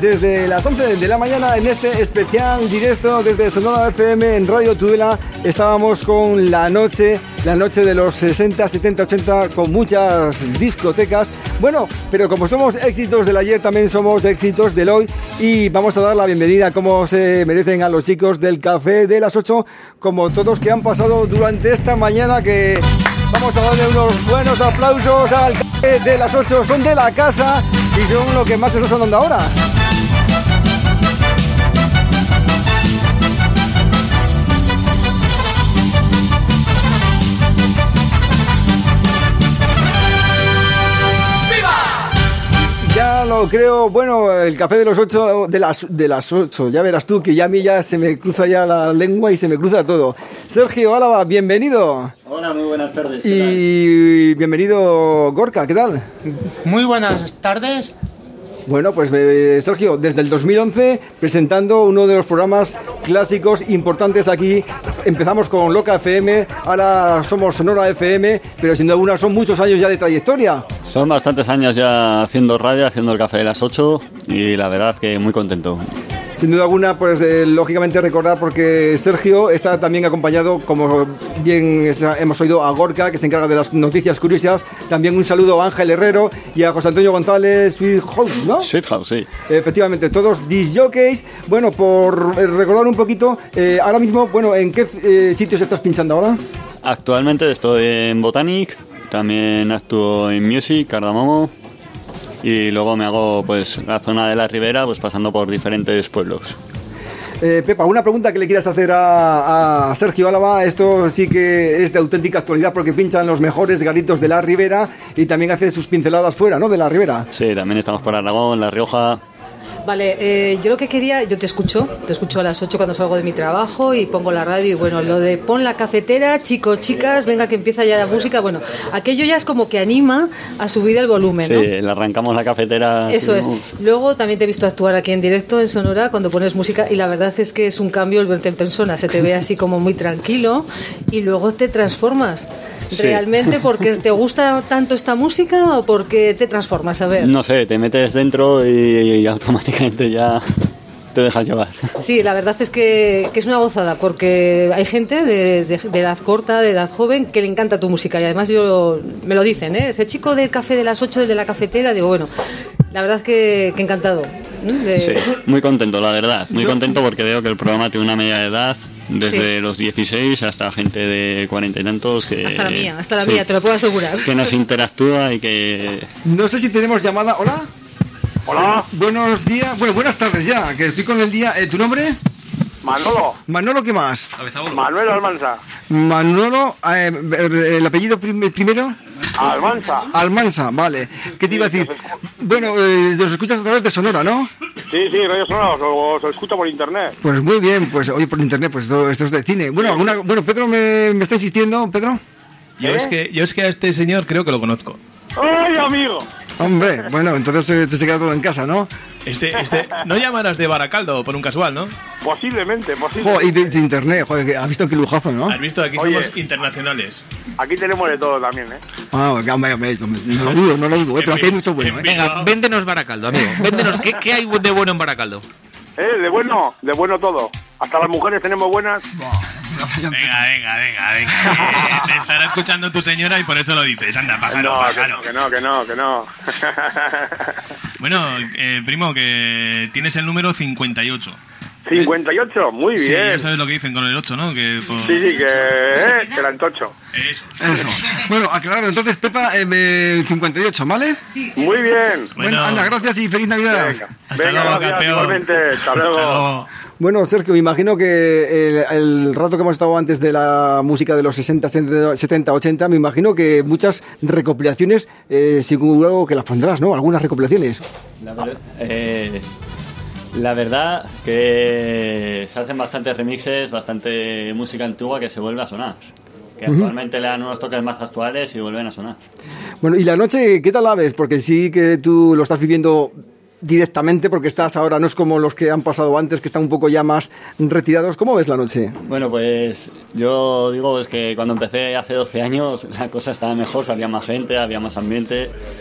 desde las once de la mañana en este especial directo desde Sonora F M en Radio Tudela. Estábamos con la noche, la noche de los sesenta, setenta, ochenta, con muchas discotecas. Bueno, pero como somos éxitos del ayer, también somos éxitos del hoy y vamos a dar la bienvenida, como se merecen, a los chicos del Café de las ocho, como todos que han pasado durante esta mañana, que vamos a darle unos buenos aplausos al Café de las ocho. Son de la casa y son lo que más está sonando ahora. Ya lo creo, bueno, el Café de los ocho, de las de las ocho, ya verás tú que ya a mí ya se me cruza ya la lengua y se me cruza todo. Sergio Álava, bienvenido. Hola, muy buenas tardes. Y bienvenido Gorka, ¿qué tal? Muy buenas tardes. Bueno, pues eh, Sergio, desde el dos mil once presentando uno de los programas clásicos importantes aquí. Empezamos con Loca F M, ahora somos Sonora F M, pero sin duda alguna son muchos años ya de trayectoria. Son bastantes años ya haciendo radio, haciendo el Café de las ocho y la verdad que muy contento. Sin duda alguna, pues eh, lógicamente recordar, porque Sergio está también acompañado, como bien está, hemos oído, a Gorka, que se encarga de las noticias curiosas. También un saludo a Ángel Herrero y a José Antonio González, Sweet House, ¿no? Sweet House, sí. Efectivamente, todos disc jockeys. Bueno, por recordar un poquito, eh, ahora mismo, bueno, ¿en qué eh, sitios estás pinchando ahora? Actualmente estoy en Botanic, también actúo en Music, Cardamomo. Y luego me hago pues la zona de la Ribera, pues pasando por diferentes pueblos. Eh, Pepa, una pregunta que le quieras hacer a, a Sergio Álava. Esto sí que es de auténtica actualidad porque pinchan los mejores garitos de la Ribera y también hace sus pinceladas fuera, ¿no?, de la Ribera. Sí, también estamos por Aragón, La Rioja. Vale, eh, yo lo que quería, yo te escucho, te escucho a las ocho cuando salgo de mi trabajo y pongo la radio y bueno, lo de pon la cafetera, chicos, chicas, venga que empieza ya la música, bueno, aquello ya es como que anima a subir el volumen, ¿no? Sí, le arrancamos la cafetera. Eso es. Luego también te he visto actuar aquí en directo en Sonora cuando pones música y la verdad es que es un cambio el verte en persona, se te ve así como muy tranquilo y luego te transformas. Sí. ¿Realmente porque te gusta tanto esta música o porque te transformas? A ver. No sé, te metes dentro y, y automáticamente ya te dejas llevar. Sí, la verdad es que, que es una gozada porque hay gente de, de, de edad corta, de edad joven, que le encanta tu música y además yo me lo dicen, ¿eh? Ese chico del Café de las ocho, de la cafetera, digo, bueno, la verdad es que, que encantado. De... Sí, muy contento, la verdad, muy contento porque veo que el programa tiene una media de edad desde sí. los dieciséis hasta gente de cuarenta y tantos que... Hasta la mía, hasta la sí, mía, te lo puedo asegurar. Que nos interactúa y que... No sé si tenemos llamada. ¿Hola? Hola. Buenos días, bueno, buenas tardes ya, que estoy con el día... Eh, ¿Tu nombre? Manolo. Manolo, ¿qué más? Manuel Almanza. Manolo, eh, ¿el apellido prim- primero? Almanza. Almanza, vale. ¿Qué te iba a decir? Bueno, eh, los escuchas a través de Sonora, ¿no? Sí, sí, Radio Sonora, os, os, os escucho por internet. Pues muy bien, pues oye, por internet, pues esto, esto es de cine. Bueno, alguna, bueno, Pedro me, me está insistiendo, Pedro. Yo, ¿Eh? es que, yo es que a este señor creo que lo conozco. ¡Ay, amigo! Hombre, bueno, entonces eh, te se queda todo en casa, ¿no? Este, este, no llamarás de Baracaldo por un casual, ¿no? Posiblemente, posiblemente. Joder, y de, de internet, joder, has visto qué lujazo, ¿no? Has visto, aquí Oye, somos internacionales. Aquí tenemos de todo también, ¿eh? Ah, hombre, hombre, no lo dudo, no lo dudo, eh, pero aquí hay mucho bueno, ¿eh? Venga, véndenos Baracaldo, amigo. Véndenos, ¿qué, qué hay de bueno en Baracaldo? Eh, de bueno, de bueno todo. Hasta las mujeres tenemos buenas. Venga, venga, venga, venga. Te estará escuchando tu señora y por eso lo dices. Anda, pájaro, no, pájaro. Que no, que no, que no. Bueno, eh, primo, que tienes el número cincuenta y ocho. cincuenta y ocho, muy bien. Sí, ya sabes lo que dicen con el ocho, ¿no? Que por... Sí, sí, que, eh, que eran tocho. Eso. Eso. Bueno, aclarado, entonces, Pepa, eh, cincuenta y ocho, ¿vale? Sí. Muy bien. Bueno, bueno, anda, gracias y feliz Navidad. Venga, Hasta venga luego, gracias, igualmente. Hasta luego. Hasta luego. Bueno, Sergio, me imagino que el, el rato que hemos estado antes de la música de los sesenta, setenta, ochenta, me imagino que muchas recopilaciones, eh, seguro que las pondrás, ¿no? Algunas recopilaciones. La verdad, eh, la verdad que se hacen bastantes remixes, bastante música antigua que se vuelve a sonar. Que actualmente uh-huh. le dan unos toques más actuales y vuelven a sonar. Bueno, ¿y la noche qué tal la ves? Porque sí que tú lo estás viviendo directamente porque estás ahora, no es como los que han pasado antes, que están un poco ya más retirados. ¿Cómo ves la noche? Bueno, pues yo digo es que cuando empecé hace doce años la cosa estaba mejor, salía más gente, había más ambiente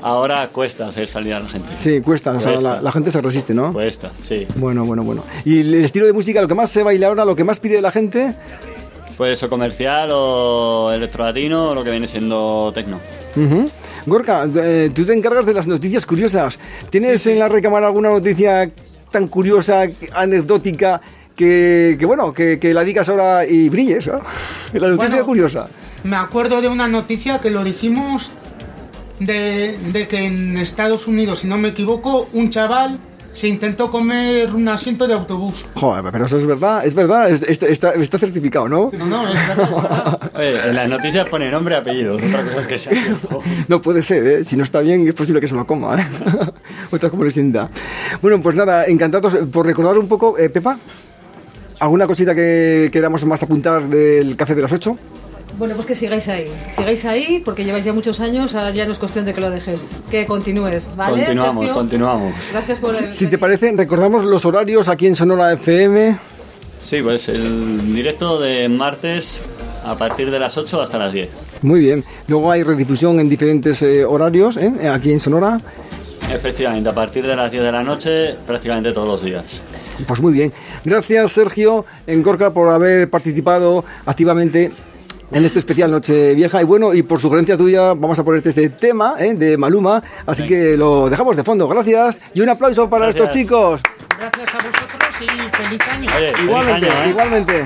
ahora cuesta hacer salir a la gente. Sí, cuesta, o sea, Cuesta. la, la gente se resiste, ¿no? Cuesta, sí. Bueno, bueno, bueno. ¿Y el estilo de música, lo que más se baila ahora, lo que más pide la gente? Pues eso, comercial o electrolatino o lo que viene siendo tecno. Uh-huh. Gorka, eh, tú te encargas de las noticias curiosas. ¿Tienes en la recámara alguna noticia tan curiosa, anecdótica, que, que bueno, que, que la digas ahora y brilles, ¿no? La noticia Bueno, curiosa. Me acuerdo de una noticia que lo dijimos de, de que en Estados Unidos, si no me equivoco, un chaval se intentó comer un asiento de autobús. Joder, pero eso es verdad, es verdad, es- es- está, está certificado, ¿no? No, no, es verdad, es verdad. Oye, en las noticias pone nombre y apellido, otra cosa es que sea cierto. No puede ser, ¿eh? Si no está bien, es posible que se lo coma, ¿eh? Otra como le sienta. Bueno, pues nada, encantados por recordar un poco, eh, Pepa, ¿alguna cosita que queramos más apuntar del Café de las ocho? Bueno, pues que sigáis ahí. Sigáis ahí porque lleváis ya muchos años, ahora ya no es cuestión de que lo dejes, que continúes, ¿vale? Continuamos, Sergio? continuamos. Gracias por Si, el... si te parece, recordamos los horarios aquí en Sonora F M. Sí, pues el directo de martes a partir de las ocho hasta las diez. Muy bien. Luego hay redifusión en diferentes eh, horarios, ¿eh? Aquí en Sonora. Efectivamente, a partir de las diez de la noche, prácticamente todos los días. Pues muy bien. Gracias, Sergio en Gorka, por haber participado activamente en este especial Nochevieja. Y bueno, y por sugerencia tuya, vamos a ponerte este tema, ¿eh? De Maluma. Así que lo dejamos de fondo. Gracias. Y un aplauso para Gracias. estos chicos. Gracias a vosotros y feliz año. Igualmente, igualmente.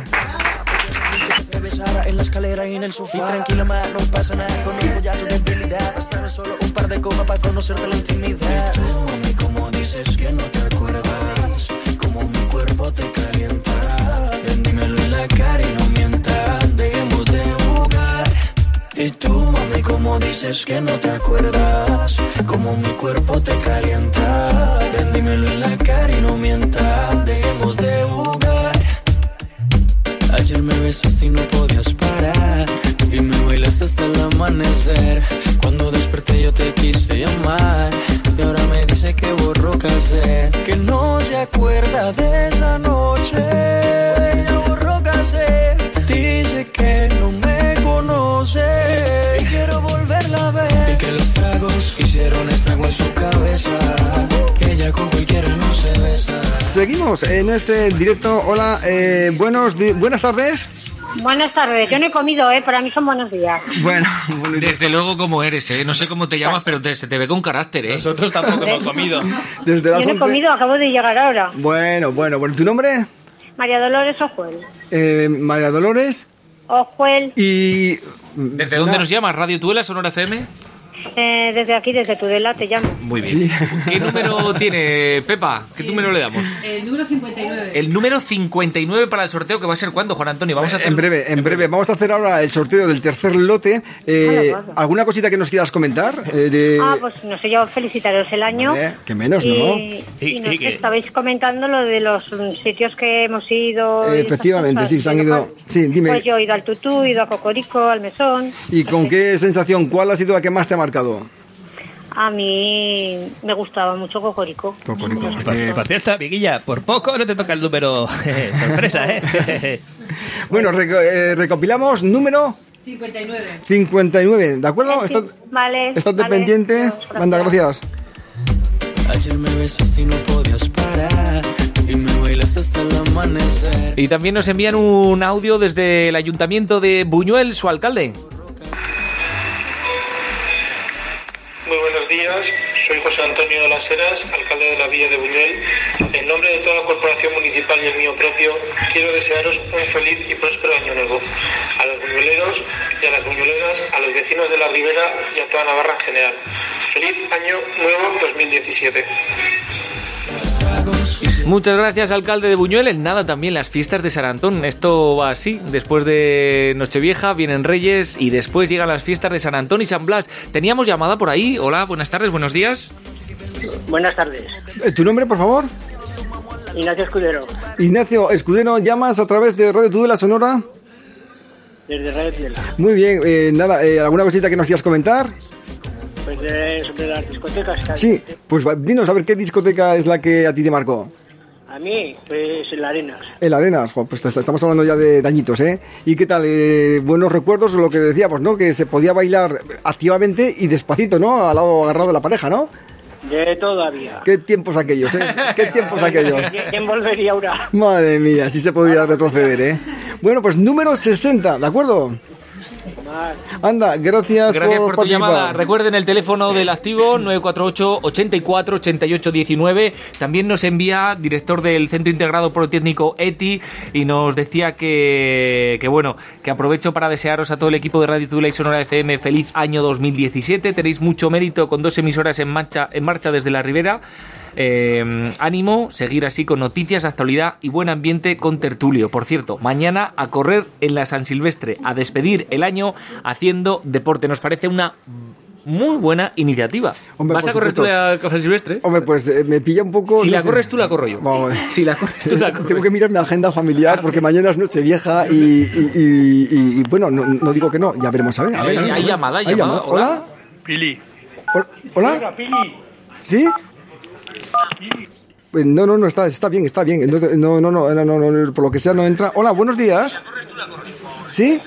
Me besara en la escalera y en el sofá. Y tranquila, ma, no pasa nada. Conozco ya tu debilidad. Bastame solo un par de copas para conocerte la intimidad. Y tú, mami, como dices que no te acuerdas, como mi cuerpo te calienta. Ven, dímelo en la cara y no mientas. Dejemos de jugar. Y tú, mami, como dices que no te acuerdas, como mi cuerpo te calienta. Ven, dímelo en la cara y no mientas. Dejemos de jugar. Ayer me besaste y no podías parar, y me bailaste hasta el amanecer. Cuando desperté yo te quise llamar, y ahora me dice que borró casé, que no se acuerda de esa noche. Ella borró casé, dice que no me conoce y quiero volverla a ver. Y que los tragos hicieron estrago en su cabeza, que ella con cualquiera no se besa. Seguimos en este directo. Hola, eh, buenos di- buenas tardes. Buenas tardes, yo no he comido, ¿eh? Para mí son buenos días. Bueno, Desde luego como eres, ¿eh? No sé cómo te llamas, pero te- se te ve con carácter, ¿eh? Nosotros tampoco hemos comido. Desde las Yo no he once. comido, acabo de llegar ahora. Bueno, bueno, bueno. ¿Tu nombre? María Dolores Ojuel. Eh, María Dolores. Ojuel, Y... ¿Desde dónde nos llamas? ¿Radio Tuela, Sonora F M? eh, desde aquí, desde Tudela, te llamo. Muy bien. ¿Qué número tiene Pepa? ¿Qué número le damos? El número cincuenta y nueve. El número cincuenta y nueve para el sorteo, que va a ser ¿cuándo, Juan Antonio? Vamos a hacer... En breve, en breve. Vamos a hacer ahora el sorteo del tercer lote. Eh, Vale, vale. ¿Alguna cosita que nos quieras comentar? Eh, de... Ah, pues no sé, yo felicitaros el año. Vale, que menos, y, ¿no? Y, no sé, estabais comentando lo de los mm, sitios que hemos ido. y Eh, esas efectivamente, cosas. sí, se han Yo, ido... Sí, dime. Pues yo he ido al Tutú, he ido a Cocorico, al Mesón. ¿Y con qué sensación? ¿Cuál ha sido la que más te ha marcado? A mí me gustaba mucho Cocorico. Cocorico. Eh, por cierto, amiguilla, por poco no te toca el número sorpresa, ¿eh? Bueno, reco- eh, recopilamos número cincuenta y nueve. cincuenta y nueve, ¿de acuerdo? ¿Estás, Vale. estás vale. dependiente? Dios, Manda, gracias. Ayer me besaste y no podías parar, y me bailaste hasta el amanecer. Y también nos envían un audio desde el Ayuntamiento de Buñuel, su alcalde. Muy buenos días, soy José Antonio de las Heras, alcalde de la Villa de Buñuel. En nombre de toda la corporación municipal y el mío propio, quiero desearos un feliz y próspero año nuevo. A los buñueleros y a las buñueleras, a los vecinos de la Ribera y a toda Navarra en general. Feliz año nuevo dos mil diecisiete. Muchas gracias, alcalde de Buñuel. En nada, también las fiestas de San Antón. Esto va así. Después de Nochevieja vienen Reyes y después llegan las fiestas de San Antón y San Blas. Teníamos llamada por ahí. Hola, buenas tardes, buenos días. Buenas tardes, Eh, ¿Tu nombre, por favor? Ignacio Escudero, Ignacio Escudero, llamas a través de Radio Tudela Sonora. desde Radio Tudela. Muy bien, eh, nada, eh, ¿alguna cosita que nos quieras comentar? Pues de, sobre las discotecas. Sí, pues va, dinos a ver qué discoteca es la que a ti te marcó. A A mí, pues en la Arenas. El Arenas, pues estamos hablando ya de dañitos, ¿eh? ¿Y qué tal? Eh, buenos recuerdos, lo que decíamos, ¿no? Que se podía bailar activamente y despacito, ¿no? Al lado agarrado de la pareja, ¿no? De todavía. Qué tiempos aquellos, ¿eh? Qué tiempos aquellos. ¿Quién volvería ahora? Madre mía, sí se podría retroceder, ¿eh? Bueno, pues número sesenta, ¿de acuerdo? Anda, gracias, gracias por, por tu participar. llamada. Recuerden el teléfono del activo nueve cuatro ocho, ochenta y cuatro, ochenta y ocho diecinueve. También nos envía director del Centro Integrado Politécnico E T I y nos decía que, que bueno, que aprovecho para desearos a todo el equipo de Radio Tudela y Sonora F M feliz año dos mil diecisiete. Tenéis mucho mérito con dos emisoras en marcha, en marcha desde la Ribera. Eh, ánimo, seguir así con noticias, actualidad y buen ambiente con tertulio. Por cierto, mañana a correr en la San Silvestre, a despedir el año haciendo deporte. Nos parece una muy buena iniciativa. Hombre, ¿Vas a correr supuesto. tú la San Silvestre? Hombre, pues eh, me pilla un poco... Si no la sé. corres tú, la corro yo. Vamos. Si la corres tú, la corro Tengo que mirar mi agenda familiar porque mañana es Nochevieja y, y, y, y, y bueno, no, no digo que no, ya veremos. A ver, a ver. Hay, a ver, hay a ver. llamada, hay ¿Hay llamada. llamada? ¿Hola? Pili. ¿Hola? ¿Sí? Pues no, no, no, está, está bien, está bien. No, no, no, no, no, no, por lo que sea no entra. Hola, buenos días. ¿Sí?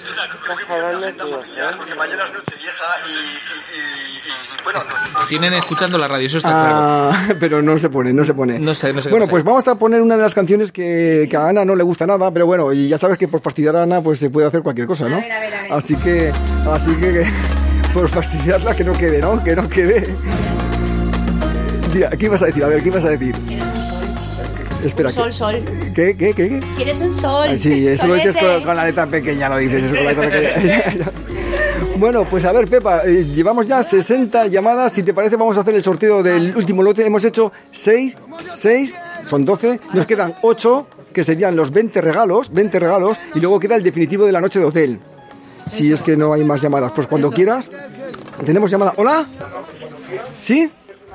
Tienen escuchando la radio, eso está ah, claro. Pero no se pone, no se pone. No sé, no sé. Bueno, pues vamos a poner una de las canciones que, que a Ana no le gusta nada, pero bueno, y ya sabes que por fastidiar a Ana pues se puede hacer cualquier cosa, ¿no? A ver, a ver, a ver. Así que, así que por fastidiarla que no quede, ¿no? Que no quede. Tía, ¿qué ibas a decir? A ver, ¿qué ibas a decir? Quieres un sol. Espera. Sol, ¿qué? sol. ¿Qué, qué, qué? qué? Quieres un sol. Ah, sí, eso lo dices Solete. con, con la letra pequeña, lo dices, eso con la letra pequeña. Bueno, pues a ver, Pepa, eh, llevamos ya sesenta llamadas. Si te parece, vamos a hacer el sorteo del último lote. Hemos hecho seis, seis, son doce. Nos quedan ocho, que serían los veinte regalos, veinte regalos. Y luego queda el definitivo de la noche de hotel. Si es que no hay más llamadas, pues cuando quieras. Tenemos llamada. ¿Hola? ¿Sí?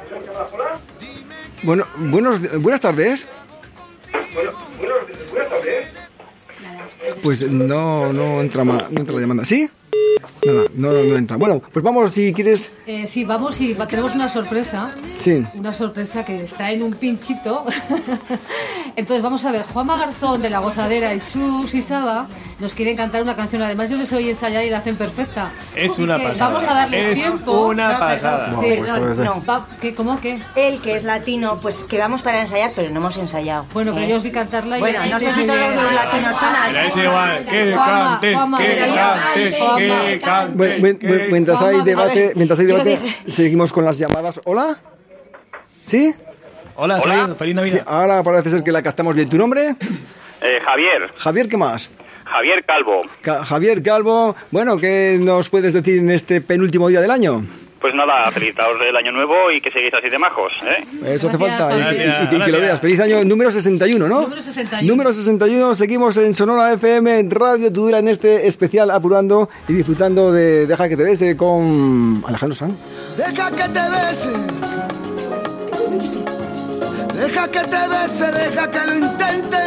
Bueno, buenos, buenas tardes. Bueno, buenas tardes. Pues no, no entra más, no entra la llamada. ¿Sí? Nada, no, no, no entra. Bueno, pues vamos si quieres. Eh, sí, vamos y tenemos una sorpresa. Sí. Una sorpresa que está en un pinchito. Entonces vamos a ver, Juanma Garzón de La Gozadera y Chus y Saba nos quieren cantar una canción. Además yo les oí ensayar y la hacen perfecta. Es Así una que pasada. vamos a darles Es tiempo. una pasada. Sí, No, pues, no, pues, no. Va- ¿qué, ¿Cómo qué? Él, que es latino, pues quedamos para ensayar, pero no hemos ensayado. Bueno, pero ¿Eh? yo os vi cantarla y Bueno, ya no sé estoy si muy todos bien. los latinos son así. Pero es igual, que Juanma, canten, Juanma, que pero yo- canten, Juanma. que canten. Bueno, mien- que- mientras hay Juanma, debate, a ver, mientras hay yo debate, dije- seguimos con las llamadas. ¿Hola? ¿Sí? Hola, soy feliz Sí, Navidad. ahora parece ser que la captamos bien. ¿Tu nombre? Eh, Javier, Javier, ¿qué más? Javier Calvo. Ca- Javier Calvo. Bueno, ¿qué nos puedes decir en este penúltimo día del año? Pues nada, felicitaos el año nuevo y que seguís así de majos, ¿eh? Eso hace Gracias, falta. Y, Javier. y- y que- y que lo Gracias. veas. Feliz año número sesenta y uno, ¿no? Número sesenta y uno. Número sesenta y uno. Seguimos en Sonora F M, en Radio Tudela, en este especial apurando y disfrutando de Deja que te bese con Alejandro Sanz. Deja que te bese. Deja que te bese, deja que lo intente.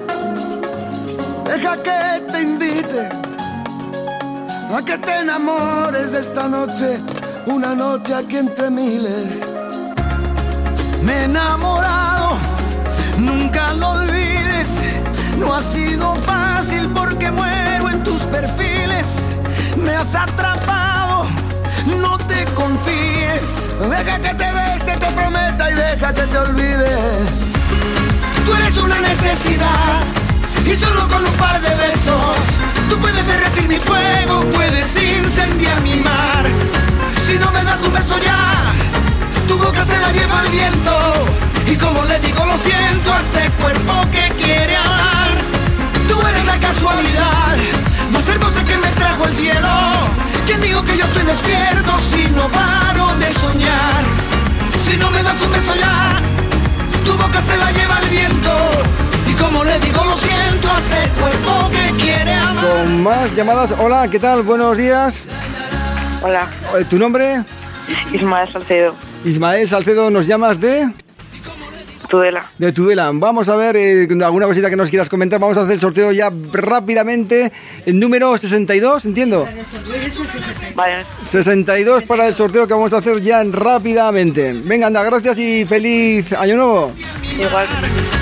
Deja que te invite a que te enamores de esta noche, una noche aquí entre miles. Me he enamorado, nunca lo olvides. No ha sido fácil porque muero en tus perfiles. Me has atrapado, no te confíes. Deja que te bese, te prometa y deja que te olvide. Tú eres una necesidad y solo con un par de besos tú puedes derretir mi fuego, puedes incendiar mi mar. Si no me das un beso ya, tu boca se la lleva el viento. Y como le digo lo siento a este cuerpo que quiere hablar. Tú eres la casualidad más hermosa que me trajo el cielo. ¿Quién dijo que yo estoy despierto si no paro de soñar? Si no me das un beso ya, tu boca se la lleva el viento. Y como le digo lo siento a este cuerpo que quiere amar. Con más llamadas. Hola, ¿qué tal? Buenos días. Hola, Eh, ¿Tu nombre? Ismael Salcedo, Ismael Salcedo, ¿nos llamas de? Tudela. De Tudela. Vamos a ver eh, alguna cosita que nos quieras comentar. Vamos a hacer el sorteo ya rápidamente. El número sesenta y dos, entiendo. Vale, sesenta y dos para el sorteo que vamos a hacer ya rápidamente. Venga, anda, gracias y feliz año nuevo. igual.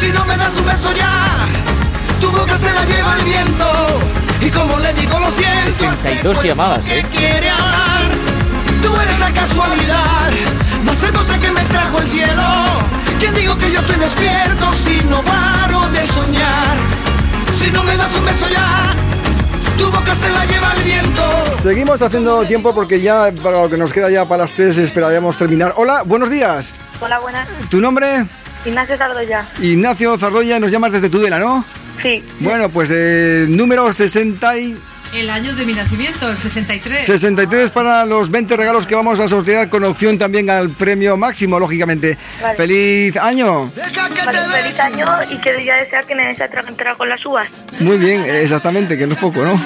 Si no me das un beso ya, tu boca se la lleva el viento. Y como le digo lo siento, sesenta y dos llamadas, ¿eh? quiere hablar. Tú eres la casualidad más hermosa que me trajo el cielo. ¿Quién digo que yo estoy despierto si no paro de soñar? Si no me das un beso ya, tu boca se la lleva el viento. Seguimos haciendo tiempo porque ya para lo que nos queda ya para las tres esperaríamos terminar. Hola, buenos días. Hola, buenas. ¿Tu nombre? Ignacio Sardoya. Ignacio Zardoya, nos llamas desde Tudela, ¿no? Sí. Bueno, pues eh, número sesenta y... El año de mi nacimiento, el sesenta y tres. sesenta y tres para los veinte regalos que vamos a sortear con opción también al premio máximo, lógicamente. Vale. ¡Feliz año! Vale, feliz año y que día desea que nadie se atragantara con las uvas. Muy bien, exactamente, que no es poco, ¿no?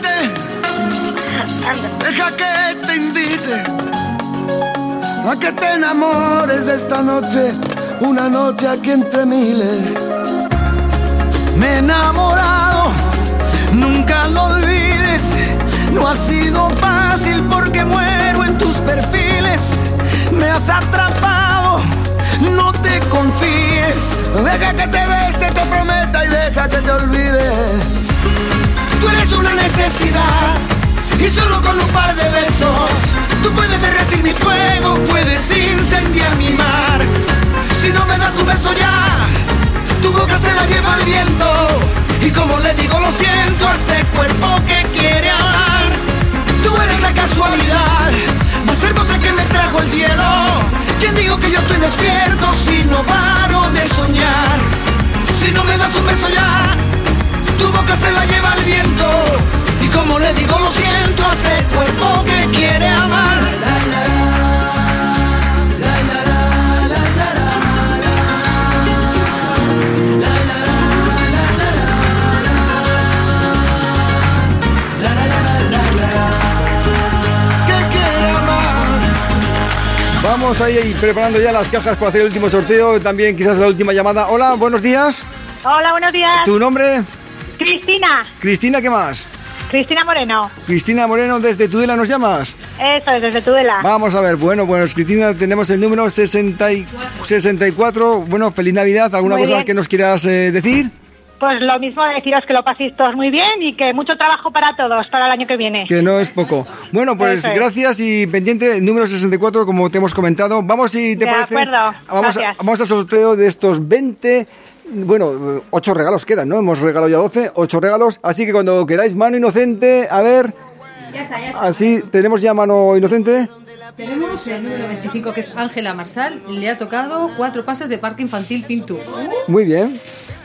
Deja que te invite a que te enamores de esta noche, una noche aquí entre miles. Me he enamorado, nunca lo olvides. No ha sido fácil porque muero en tus perfiles. Me has atrapado, no te confíes. Deja que te bese, te prometa y deja que te olvides. Tú eres una necesidad y solo con un par de besos tú puedes derretir mi fuego, puedes incendiar mi mar. Si no me das un beso ya, tu boca se la lleva el viento. Y como le digo lo siento a este cuerpo que quiere hablar. Tú eres la casualidad más hermosa que me trajo el cielo. ¿Quién digo que yo estoy despierto si no paro de soñar? Si no me das un beso ya, tu boca se la lleva el viento. Y como le digo lo siento a este cuerpo que quiere amar. Vamos ahí preparando ya las cajas para hacer el último sorteo, también quizás la última llamada. Hola, buenos días. Hola, buenos días. ¿Tu nombre? Cristina. Cristina, ¿qué más? Cristina Moreno. Cristina Moreno, ¿desde Tudela nos llamas? Eso es, desde Tudela. Vamos a ver, bueno, bueno, Cristina, tenemos el número sesenta y cuatro. Bueno, feliz Navidad. ¿Alguna Muy cosa bien. que nos quieras eh, decir? Pues lo mismo, deciros que lo paséis todos muy bien y que mucho trabajo para todos, para el año que viene. Que no es poco. Bueno, pues Eso es. gracias y pendiente, número sesenta y cuatro, como te hemos comentado. Vamos, si te De parece, acuerdo, vamos, a, gracias. vamos al sorteo de estos veinte, bueno, ocho regalos quedan, ¿no? Hemos regalado ya doce, ocho regalos, así que cuando queráis mano inocente, a ver, Ya está, ya está. así, tenemos ya mano inocente. Tenemos el número veinticinco, que es Ángela Marsal. Le ha tocado cuatro pases de parque infantil Pintu. Muy bien.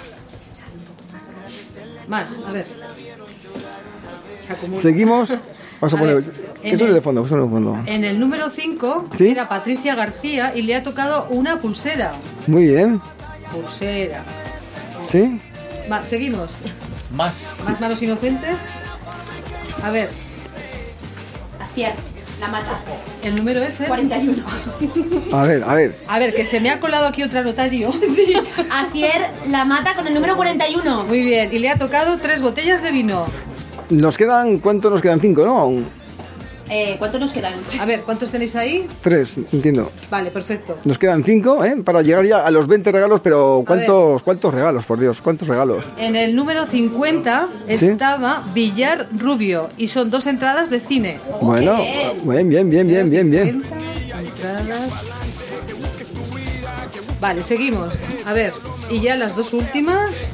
Más, a ver. Se acumula. Seguimos. Vamos a, A poner. ver, ¿Qué en suena el- de fondo? ¿Qué suena de fondo? En el número cinco ¿Sí? era Patricia García y le ha tocado una pulsera. Muy bien. Pulsera. ¿Sí? Va, seguimos. Más. Más manos inocentes. A ver, Asier, la mata. el número es el... cuarenta y uno. A ver, a ver. A ver, que se me ha colado aquí otra notario. Sí. Asier la mata con el número cuarenta y uno. Muy bien, y le ha tocado tres botellas de vino. Nos quedan, ¿cuánto nos quedan? Cinco, ¿no? Aún. Eh, ¿Cuántos nos quedan? A ver, ¿cuántos tenéis ahí? Tres, entiendo. Vale, perfecto. Nos quedan cinco, ¿eh? Para llegar ya a los veinte regalos, pero ¿cuántos, cuántos regalos, por Dios? ¿Cuántos regalos? En el número cincuenta ¿Sí? estaba Villar Rubio y son dos entradas de cine. Bueno, bien, bien, bien, bien, bien, bien. Entradas. Vale, seguimos. A ver, y ya las dos últimas.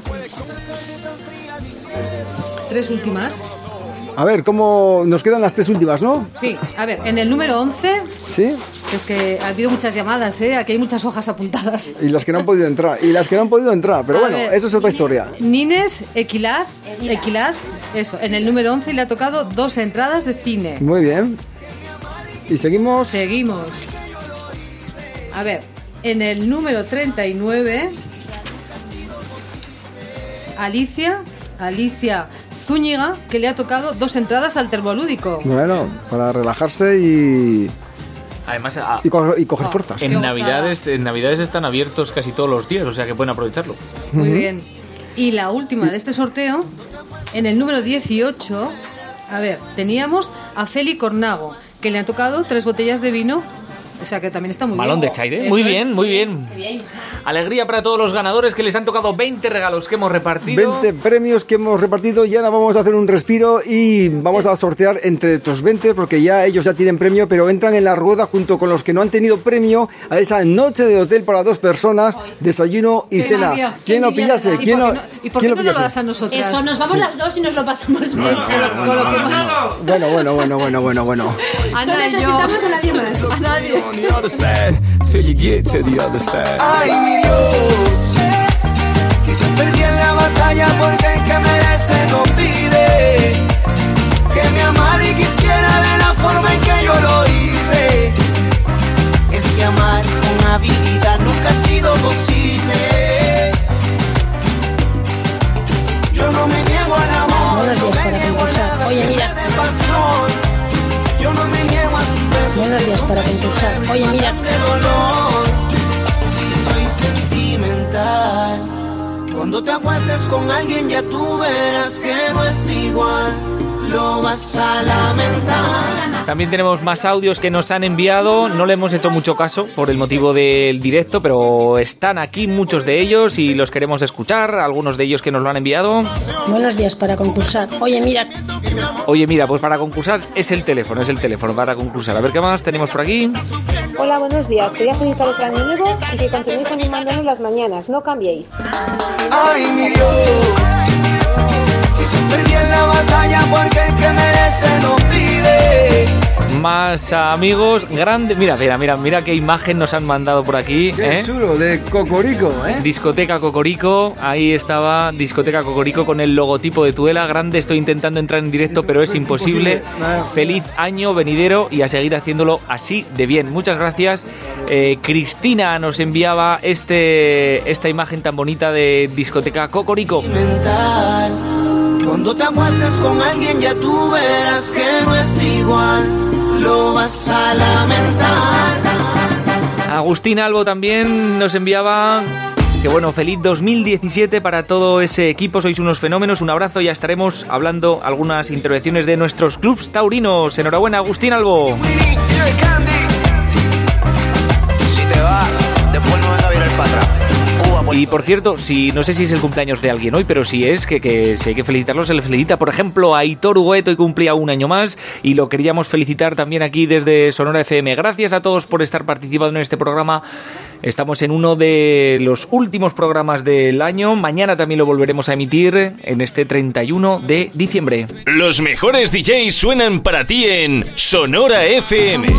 Tres últimas. A ver, ¿cómo nos quedan las tres últimas, no? Sí, a ver, en el número once, Sí. es que ha habido muchas llamadas, ¿eh? Aquí hay muchas hojas apuntadas. Y las que no han podido entrar. Y las que no han podido entrar. Pero A bueno, ver. eso es otra historia. Nines Equilaz, Equilaz, eso, en el número once le ha tocado dos entradas de cine. Muy bien. Y seguimos. Seguimos. A ver, en el número treinta y nueve, Alicia, Alicia Zúñiga, que le ha tocado dos entradas al termolúdico. Bueno, para relajarse y, Además, a- y, co- y coger fuerzas. en Navidades, en Navidades están abiertos casi todos los días, o sea que pueden aprovecharlo. Muy bien. Y la última de este sorteo, en el número dieciocho, a ver, teníamos a Feli Cornago, que le han tocado tres botellas de vino. O sea que también está muy Balón bien. de Chaide. Eso Muy es. bien, muy bien. Alegría para todos los ganadores que les han tocado veinte regalos que hemos repartido. veinte premios que hemos repartido y ahora vamos a hacer un respiro y vamos a sortear entre estos veinte porque ya ellos ya tienen premio, pero entran en la rueda junto con los que no han tenido premio a esa noche de hotel para dos personas, desayuno y Qué cena. envidia, ¿Quién qué lo envidia, pillase? ¿verdad? ¿Quién ¿Y por lo, qué no- y por quién qué no nos lo pillase? das a nosotras? Eso, nos vamos Sí. las dos y nos lo pasamos bien. Con lo que más- Bueno, bueno, bueno, bueno, bueno, bueno. Ana No y yo. necesitamos a nadie más. A nadie. Ay, mi Dios, quizás perdí en la batalla porque el que merece no pide que me amara y quisiera de la forma en que yo lo hice. Es que amar con habilidad nunca ha sido posible. Yo no me niego al amor, Buenos no días me para niego a concursar. nada Oye, que mira. me dé pasión. Yo no me niego a sus besos. Buenos días para concursar. Oye, mira. De dolor, si soy sentimental. Cuando te acuestes con alguien ya tú verás que no es igual. Lo vas a lamentar. También tenemos más audios que nos han enviado. No le hemos hecho mucho caso por el motivo del directo, pero están aquí muchos de ellos y los queremos escuchar. Algunos de ellos que nos lo han enviado. Buenos días para concursar. Oye, mira. Oye, mira, pues para concursar es el teléfono, es el teléfono para concursar. A ver qué más tenemos por aquí. Hola, buenos días. Quería felicitaros al año nuevo y que continuéis animándonos las mañanas. No cambiéis. Ay, mi Dios, quizás perdí en la batalla porque el que merece no pide. Más amigos, grande. Mira, mira, mira, mira qué imagen nos han mandado por aquí. Qué ¿eh? chulo, de Cocorico, ¿eh? Discoteca Cocorico, ahí estaba Discoteca Cocorico con el logotipo de Tudela grande. Estoy intentando entrar en directo, pero es imposible. Feliz año venidero y a seguir haciéndolo así de bien. Muchas gracias. Eh, Cristina nos enviaba este esta imagen tan bonita de Discoteca Cocorico. Cuando te acuestes con alguien ya tú verás que no es igual. Lo vas a lamentar. Agustín Albo también nos enviaba que bueno, feliz dos mil diecisiete para todo ese equipo, sois unos fenómenos, un abrazo, ya estaremos hablando algunas intervenciones de nuestros clubs taurinos. Enhorabuena, Agustín Albo. Si te vas, después no venga a virar para atrás. Y por cierto, si no sé si es el cumpleaños de alguien hoy, pero si es, que, que si hay que felicitarlo, se le felicita. Por ejemplo, a Aitor Hugueto, y cumplía un año más, y lo queríamos felicitar también aquí desde Sonora F M. Gracias a todos por estar participando en este programa. Estamos en uno de los últimos programas del año. Mañana también lo volveremos a emitir en este treinta y uno de diciembre. Los mejores D Js suenan para ti en Sonora F M.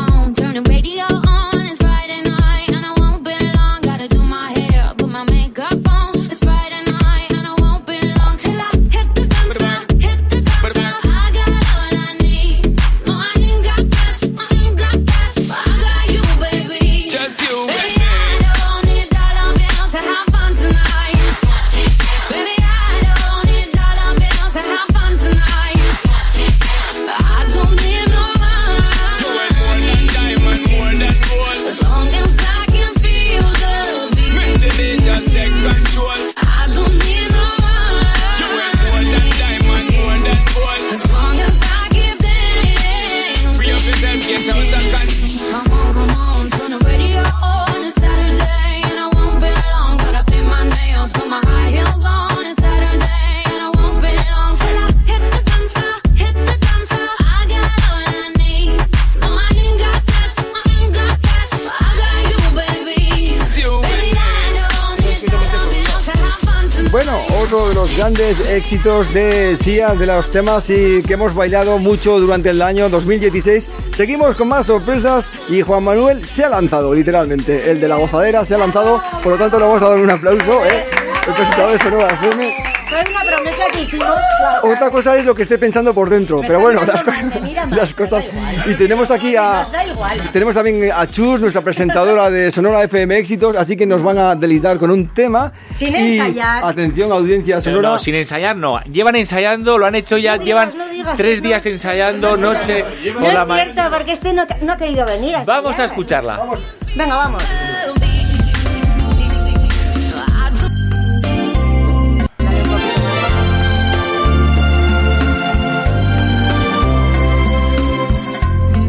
Bueno, otro de los grandes éxitos de Sia, de los temas y que hemos bailado mucho durante el año dos mil dieciséis. Seguimos con más sorpresas y Juan Manuel se ha lanzado, literalmente. El de la gozadera se ha lanzado, por lo tanto le vamos a dar un aplauso, ¿eh? El presentador de Sonora F M. Fue una promesa que hicimos. Otra cosa es lo que esté pensando por dentro, pero bueno, las, co las cosas. Y tenemos aquí a. Nos da igual. Tenemos también a Chus, nuestra presentadora de Sonora F M Éxitos, así que nos van a deleitar con un tema. Sin y, ensayar. Atención, audiencia sonora. No, no, sin ensayar no. Llevan ensayando, lo han hecho ya, No llevan digas, no digas, tres no. días ensayando, No es noche cierto. por No la es ma- cierto, porque este no, no ha querido venir. a Vamos a ensayar. escucharla. Venga, vamos.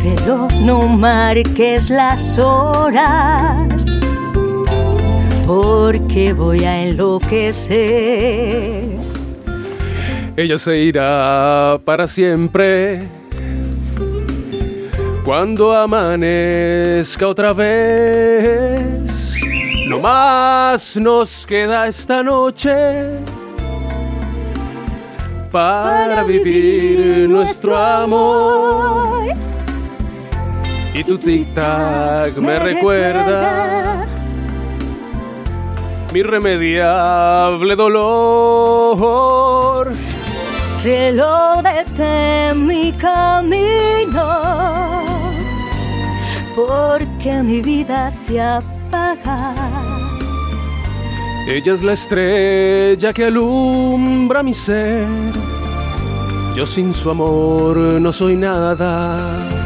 Reloj, no marques las horas, porque voy a enloquecer. Ella se irá para siempre cuando amanezca otra vez. No más nos queda esta noche para, para vivir, vivir nuestro amor. Y tu tic-tac me, me recuerda mi irremediable dolor. Reloj, detén mi camino, porque mi vida se apaga. Ella es la estrella que alumbra mi ser. Yo sin su amor no soy nada.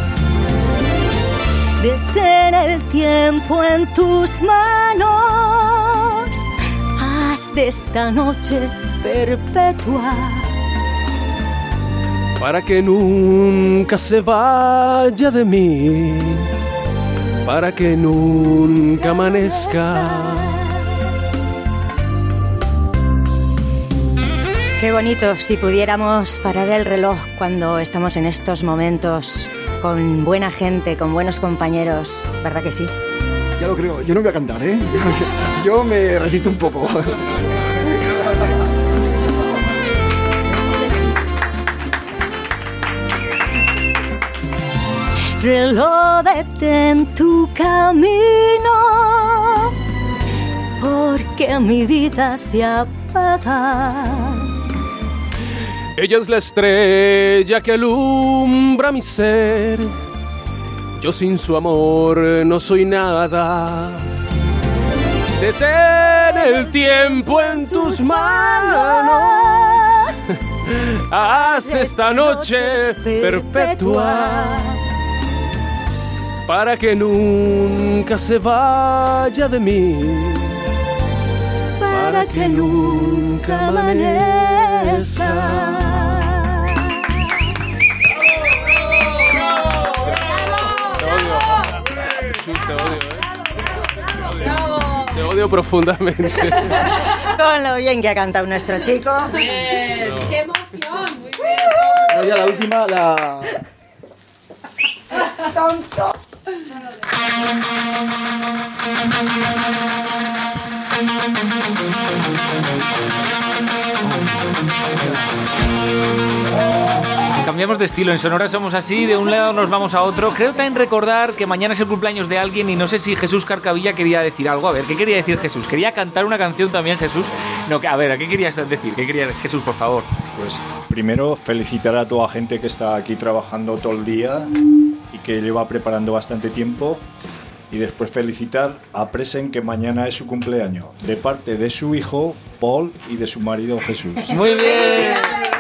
Detén el tiempo en tus manos. Haz de esta noche perpetua, para que nunca se vaya de mí, para que nunca amanezca. Qué bonito si pudiéramos parar el reloj cuando estamos en estos momentos con buena gente, con buenos compañeros, ¿verdad que sí? Ya lo creo, yo no voy a cantar, ¿eh? Yo me resisto un poco. Reloj, detén tu camino, porque mi vida se apaga. Ella es la estrella que alumbra mi ser. Yo sin su amor no soy nada. Detén el tiempo en tus manos. Haz esta noche perpetua, para que nunca se vaya de mí, para que nunca amanezca. Te odio, ¿eh? Te odio profundamente. Con lo bien que ha cantado nuestro chico. Bien. No. ¡Qué emoción! Muy bien. No, ya la última, la... Tonto. Cambiamos de estilo, en Sonora somos así, de un lado nos vamos a otro. Creo también recordar que mañana es el cumpleaños de alguien y no sé si Jesús Carcavilla quería decir algo. A ver, ¿qué quería decir Jesús? ¿Quería cantar una canción también, Jesús? No, a ver, ¿qué querías decir? ¿Qué quería Jesús, por favor? Pues primero felicitar a toda la gente que está aquí trabajando todo el día y que lleva preparando bastante tiempo. Y después felicitar a Presen, que mañana es su cumpleaños, de parte de su hijo Paul y de su marido Jesús. Muy bien.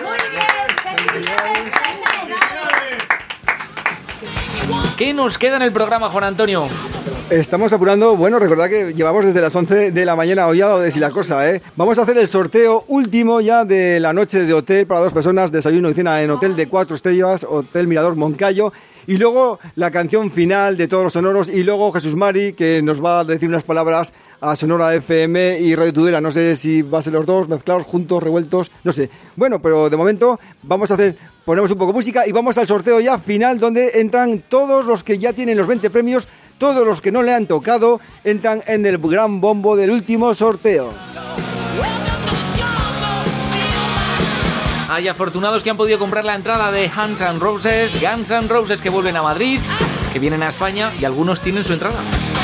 ¿Qué nos queda en el programa, Juan Antonio? Estamos apurando, bueno, recordad que llevamos desde las once de la mañana hollado de si la cosa, ¿eh? Vamos a hacer el sorteo último ya de la noche de hotel para dos personas, desayuno y cena en hotel de cuatro estrellas, Hotel Mirador Moncayo. Y luego la canción final de todos los sonoros. Y luego Jesús Mari, que nos va a decir unas palabras a Sonora F M y Radio Tudela. No sé si va a ser los dos mezclados, juntos, revueltos, no sé. Bueno, pero de momento vamos a hacer, ponemos un poco de música y vamos al sorteo ya final, donde entran todos los que ya tienen los veinte premios. Todos los que no le han tocado entran en el gran bombo del último sorteo. Hay afortunados que han podido comprar la entrada de Guns N' Roses, Guns N' Roses que vuelven a Madrid, que vienen a España y algunos tienen su entrada.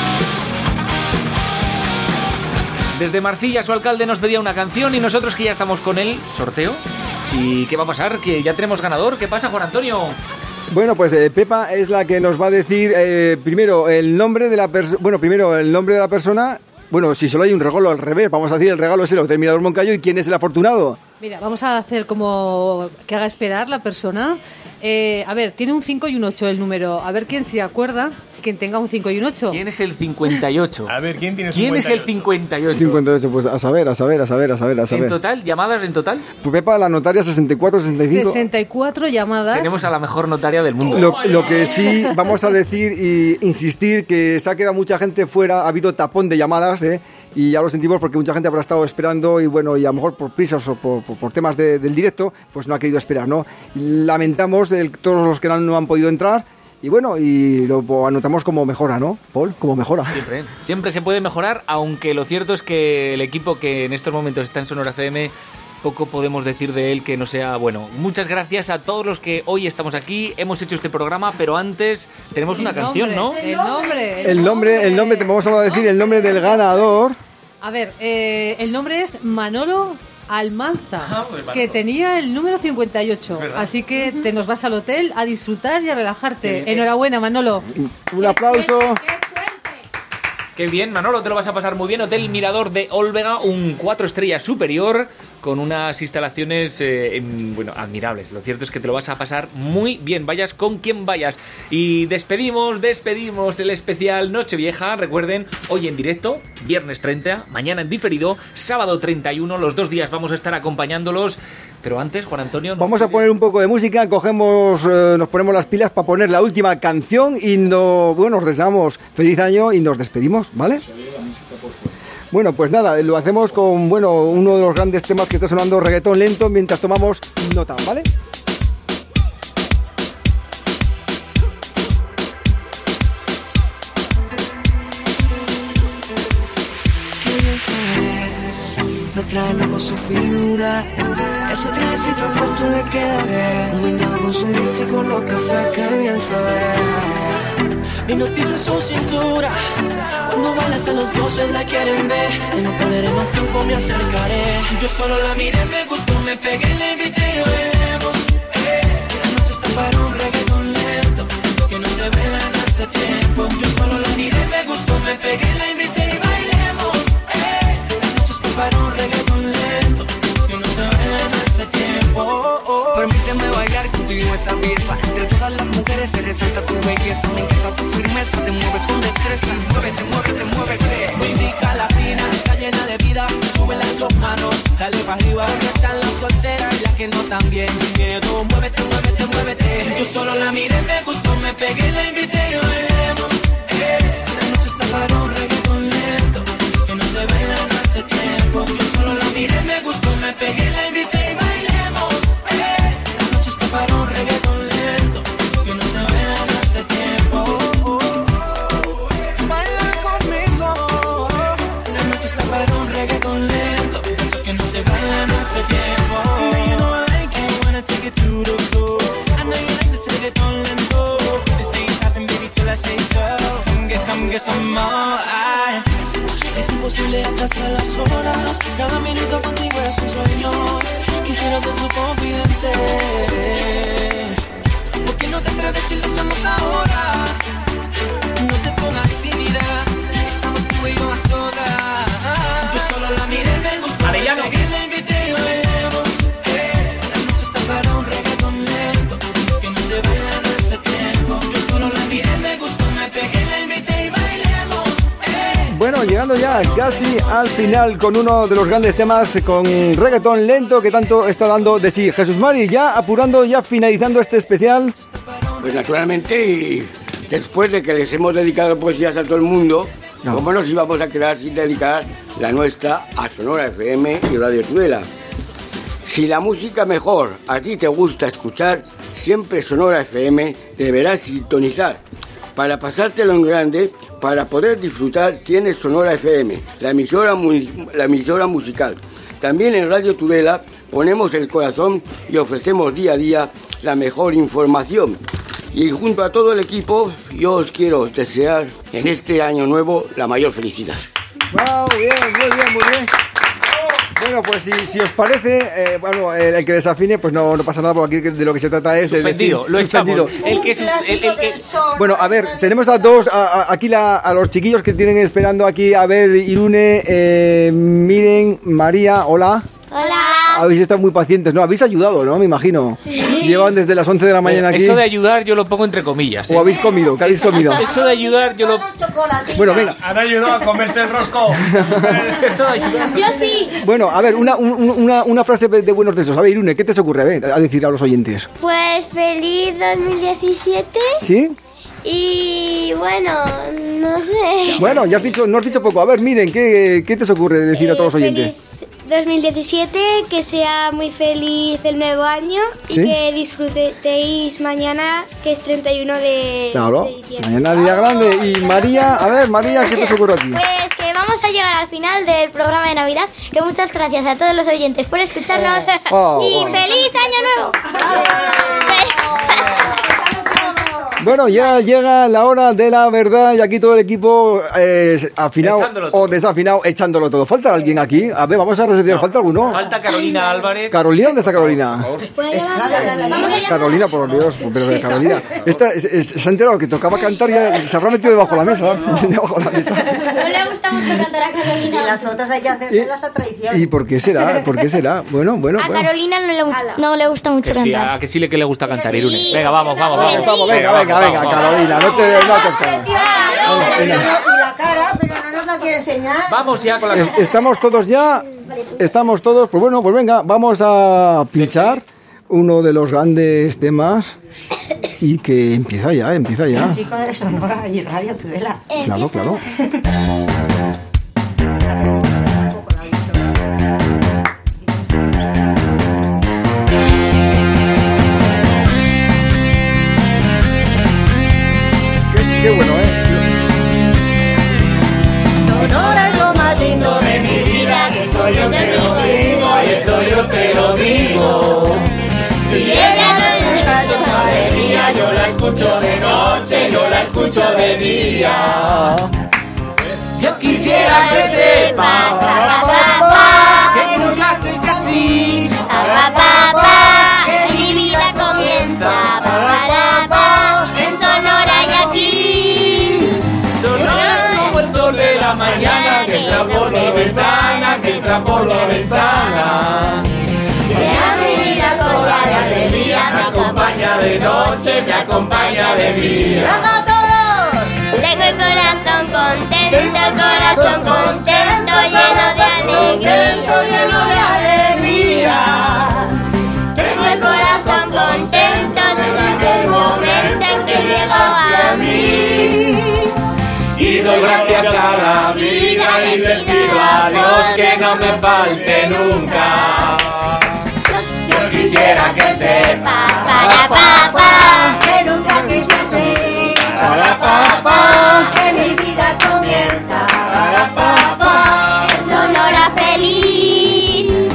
Desde Marcilla su alcalde nos pedía una canción y nosotros que ya estamos con el sorteo. ¿Y qué va a pasar? Que ya tenemos ganador. ¿Qué pasa, Juan Antonio? Bueno, pues eh, Pepa es la que nos va a decir eh, primero el nombre de la persona. Bueno, primero el nombre de la persona. Bueno, si solo hay un regalo al revés, vamos a decir el regalo es el Hotel Mirador Moncayo y quién es el afortunado. Mira, vamos a hacer como que haga esperar la persona. Eh, a ver, tiene un cinco y un ocho el número. A ver quién se acuerda quien tenga un cinco y un ocho. ¿Quién es el cincuenta y ocho? A ver, ¿quién tiene ¿Quién cincuenta y ocho? es el cincuenta y ocho? cincuenta y ocho, pues a saber, a saber, a saber, a saber, a saber. ¿En total? ¿Llamadas en total? Pues Pepa, la notaria sesenta y cuatro, sesenta y cinco. sesenta y cuatro llamadas. Tenemos a la mejor notaria del mundo. Lo, lo que sí vamos a decir y insistir que se ha quedado mucha gente fuera, ha habido tapón de llamadas, ¿eh? Y ya lo sentimos porque mucha gente habrá estado esperando y bueno, y a lo mejor por prisas o por, por, por temas de, del directo, pues no ha querido esperar, ¿no? Lamentamos de todos los que no, no han podido entrar y bueno, y lo anotamos como mejora, ¿no, Paul? Como mejora. Siempre, siempre se puede mejorar, aunque lo cierto es que el equipo que en estos momentos está en Sonora F M, poco podemos decir de él que no sea bueno. Muchas gracias a todos los que hoy estamos aquí, hemos hecho este programa, pero antes tenemos una El canción, nombre, ¿no? El nombre. El nombre, el nombre, te vamos a decir el nombre del ganador. A ver, eh, el nombre es Manolo Almanza, Ah, pues Manolo. que tenía el número cincuenta y ocho. ¿Verdad? Así que te nos vas al hotel a disfrutar y a Qué relajarte. bien. Enhorabuena, Manolo. Un aplauso. Qué bien, Manolo, te lo vas a pasar muy bien. Hotel Mirador de Olvega, un cuatro estrellas superior con unas instalaciones eh, en- bueno, admirables. Lo cierto es que te lo vas a pasar muy bien, vayas con quien vayas. Y despedimos, despedimos el especial Nochevieja. Recuerden, hoy en directo, viernes treinta, mañana en diferido, sábado treinta y uno. Los dos días vamos a estar acompañándolos. Pero antes, Juan Antonio... Vamos a poner un poco de música, cogemos, eh, nos ponemos las pilas para poner la última canción y no, bueno, nos deseamos feliz año y nos despedimos, ¿vale? Bueno, pues nada, lo hacemos con, bueno, uno de los grandes temas que está sonando, reggaetón lento, mientras tomamos nota, ¿vale? No trae loco su figura. Ese trajecito corto le queda bien, combinado con su leche con los cafés que bien sabe. Mi noticia es su cintura. Cuando baila hasta los dioses la quieren ver. Y no perderé más tiempo, me acercaré. Yo solo la miré, me gustó, me pegué, la invité y bailemos. Eh, la noche está para un reggaetón lento, esos que no se bailan hace tiempo. Yo solo la miré, me gustó, me pegué, la invité y bailemos. Eh, la noche está para un reggaetón lento, esos que no se bailan hace tiempo. Oh, oh. Permíteme bailar contigo esta pieza. Entre todas las mujeres se resalta tu belleza. Me encanta tu firmeza, te mueves con destreza. Muévete, muévete, muévete. Muy rica latina, está llena de vida. Sube las dos manos, dale para arriba. ¿Dónde están las solteras y las que no también? Sin miedo, muévete, muévete, muévete. Yo solo la miré, me gustó, me pegué, la invité y bailemos. Eh, la noche está para un reggaetón lento, es que no se bailan hace tiempo. Yo solo la miré, me gustó, me pegué, la invité y bailemos. Eh, la noche está para un reggaetón lento, es que no se bailan hace tiempo. Baila conmigo. La noche está para un reggaetón lento, esos que no se bailan hace tiempo. You know I like it when I take it to the floor. I know you like this reggaetón lento. This ain't stopping, baby, till I say so. Come get, come get some more. Ay. Es imposible atrasar las horas. Cada minuto contigo es un sueño. Quisiera ser su confidente. ¿Por qué no te atreves si lo hacemos ahora? No te pongas tímida, estamos tú y yo a solas. Yo solo la miré, me gustó, Arellano. me pegué, la invité y bailemos. Eh, la noche está para un reggaetón lento, es que no se bailan hace tiempo. Yo solo la miré, me gustó, me pegué, la invité y bailemos. Eh, Bueno, llegando ya casi al final con uno de los grandes temas con reggaetón lento que tanto está dando de sí. Jesús Mari, ya apurando, ya finalizando este especial. Pues naturalmente, y después de que les hemos dedicado poesías a todo el mundo, No. ¿cómo nos íbamos a quedar sin dedicar la nuestra a Sonora F M y Radio Tudela? Si la música mejor a ti te gusta escuchar, siempre Sonora F M deberás sintonizar. Para pasártelo en grande, para poder disfrutar, tienes Sonora F M, la emisora, mu- la emisora musical. También en Radio Tudela ponemos el corazón y ofrecemos día a día la mejor información. Y junto a todo el equipo, yo os quiero desear en este año nuevo la mayor felicidad. ¡Wow! Bien, muy bien, muy bien. Bueno, pues si, si os parece, eh, bueno, el, el que desafine, pues no, no pasa nada, porque aquí de lo que se trata es de Suspendido, decir- lo suspendido. echamos. El que, sus- el, el que, Bueno, a ver, tenemos a dos, a, a- aquí la, a los chiquillos que tienen esperando aquí, a ver, Irune, eh, Miren, María, hola. Hola. Habéis estado muy pacientes, ¿no? Habéis ayudado, ¿no? Me imagino. Sí. Llevan desde las once de la mañana aquí. Eso de ayudar yo lo pongo entre comillas. ¿eh? ¿O habéis comido? ¿Qué habéis comido? Eso de ayudar yo lo... Bueno, venga. Han ayudado a comerse el rosco. Eso de ayudar. Yo sí. Bueno, a ver, una, un- una, una frase de buenos deseos. A ver, Irune, ¿qué te se ocurre a, ver, a decir a los oyentes? Pues feliz dos mil diecisiete ¿Sí? y bueno, no sé. Bueno, ya has dicho, no has dicho poco. A ver, miren, ¿qué, qué te se ocurre decir a todos los oyentes? Feliz dos mil diecisiete, que sea muy feliz el nuevo año y ¿Sí? que disfrutéis mañana, que es treinta y uno de, Claro, de diciembre. mañana día grande. Y María, a ver, María, ¿qué te se ocurre a ti? Pues que vamos a llegar al final del programa de Navidad, que muchas gracias a todos los oyentes por escucharnos Oh, y bueno. feliz año nuevo. Bueno, ya llega la hora de la verdad y aquí todo el equipo eh, afinado Echándolo todo. o desafinado, echándolo todo. ¿Falta alguien aquí? A ver, vamos a resetear. ¿Falta alguno? Falta Carolina Álvarez. Carolina, ¿dónde está Carolina? Carolina, por Dios, pero Carolina. Esta, es- es- se ha enterado que tocaba cantar y se habrá metido debajo de la mesa. Debajo de la mesa. No le gusta mucho cantar a Carolina. Y las otras hay que hacérselas a traición. ¿Y por qué será? ¿Por qué será? Bueno, bueno, A bueno. Carolina no le, gusta- no le gusta mucho Que sí, cantar. a que sí le que le gusta cantar, Irune. Venga, vamos, vamos, Que vamos. sí. Vamos, venga, venga, venga, Carolina, no te no te esperes. Y la cara, pero no nos la quiere enseñar. Vamos ya con la... Es- Estamos todos ya, estamos todos, pues bueno, pues venga, vamos a pinchar uno de los grandes temas y que empieza ya, empieza ya. Chico de Sonora y Radio Tudela. Claro, claro. Qué, qué bueno, ¿eh? Sonora es lo más lindo de mi vida, que soy yo te lo digo, y eso yo te lo digo. Si ella no está yo no alegría, yo la escucho de noche, yo la escucho de día. Yo quisiera que sepas que nunca estés así. Que mi vida comienza pa, pa, pa, en Sonora y aquí. Sonora es como el sol de la mañana que entra por la ventana, que entra por la ventana. Llena mi vida toda de alegría, Me acompaña de noche, me acompaña de día. ¡Vamos todos! Tengo el corazón contento, el corazón contento, lleno de alegría, lleno de alegría. Tengo el corazón contento desde el momento en que llegó a mí. Y doy gracias a la vida y le pido a Dios que no me falte nunca. Yo quisiera que sepa Para papá, Que nunca quise así, para papá, que mi vida comienza. para papá. en Sonora feliz.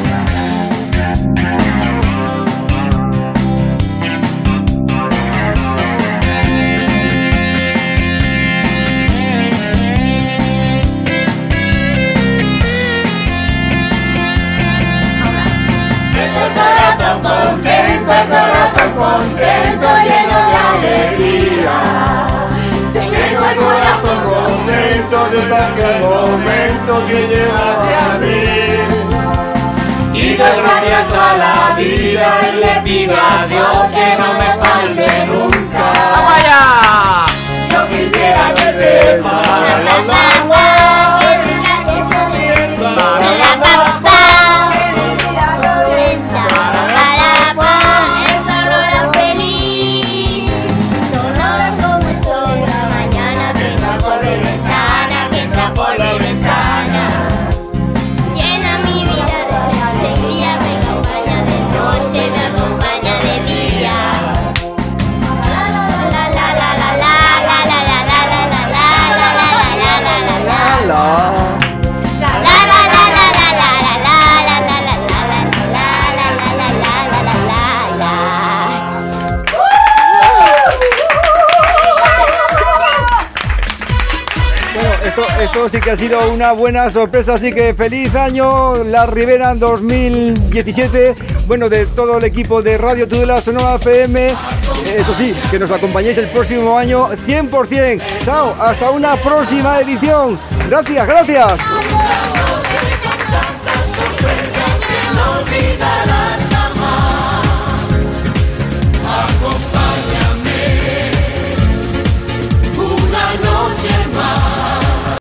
El corazón contento, el corazón contento, lleno de alegría. Tengo el corazón contento desde aquel momento que llegaste a mí. Y doy gracias a la vida y le pido a Dios que no me falte nunca. ¡Vamos allá! Yo quisiera que sepa la la la que nunca te comienza. Para papá, para papá, en Sonora feliz. Sonora como el sol de la mañana que entra por mi ventana, que entra por mi ventana. Llena mi vida de alegría, me acompaña de noche, me acompaña de día. La la la la la la la la la la la la la la la la la la. Bueno, esto, esto sí que ha sido una buena sorpresa, así que feliz año La Ribera dos mil diecisiete. Bueno, de todo el equipo de Radio Tudela Sonora F M, eh, eso sí, que nos acompañéis el próximo año cien por cien. Chao, hasta una próxima edición. Gracias, gracias. Sorpresas que no olvidarás jamás. Acompáñame una noche más.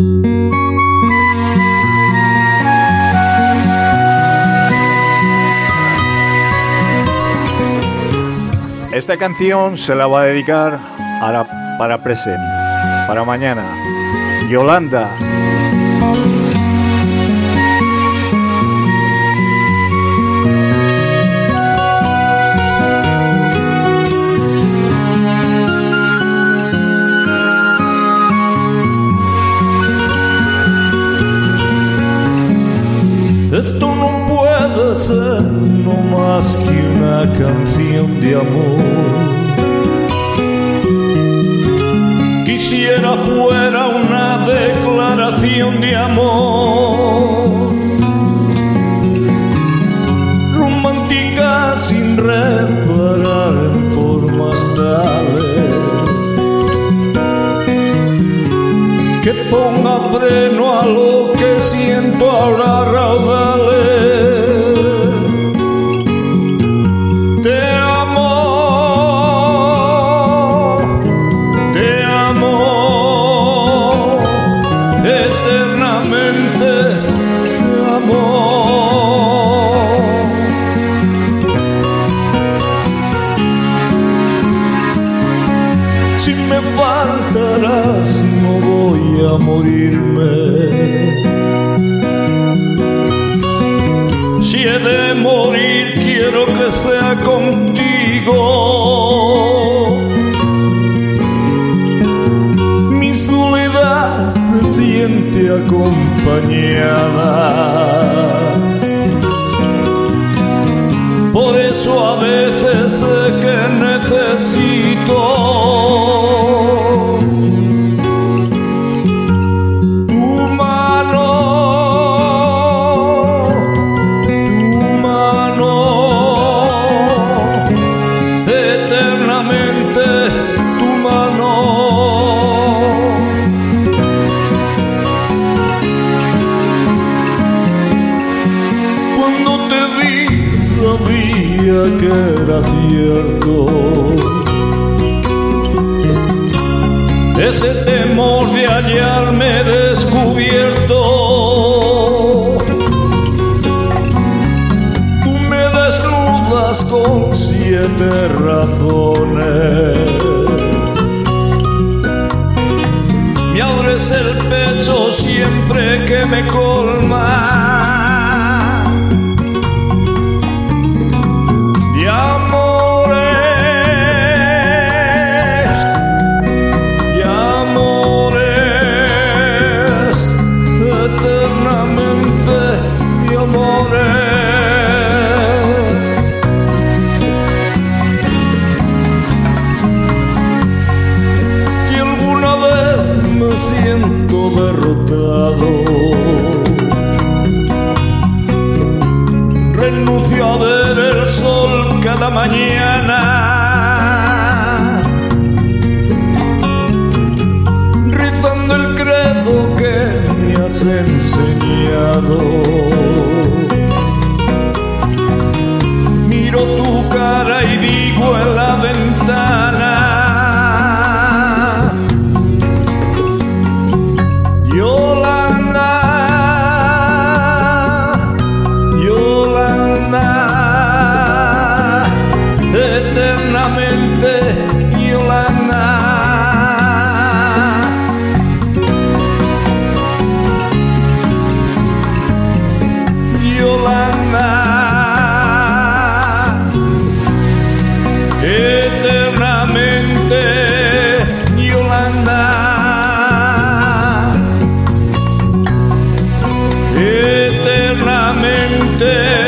Esta canción se la va a dedicar para, para present, para mañana. Yolanda. Esto no puede ser no más que una canción de amor. Quisiera fuera una declaración de amor, romántica sin reparar en formas tales que ponga freno a lo que siento ahora raudales. Te amo, te amo, eternamente te amo. Si me faltarás no voy a morirme. Si he de morir quiero que sea contigo. Mi soledad se siente acompañada. Por eso a veces sé que necesito que era cierto ese temor de hallarme descubierto. Tú me desnudas con siete razones, me abres el pecho siempre que me colmas. Renuncio a ver el sol cada mañana, rezando el credo que me has enseñado. Miro tu cara y digo en la ventana: eternamente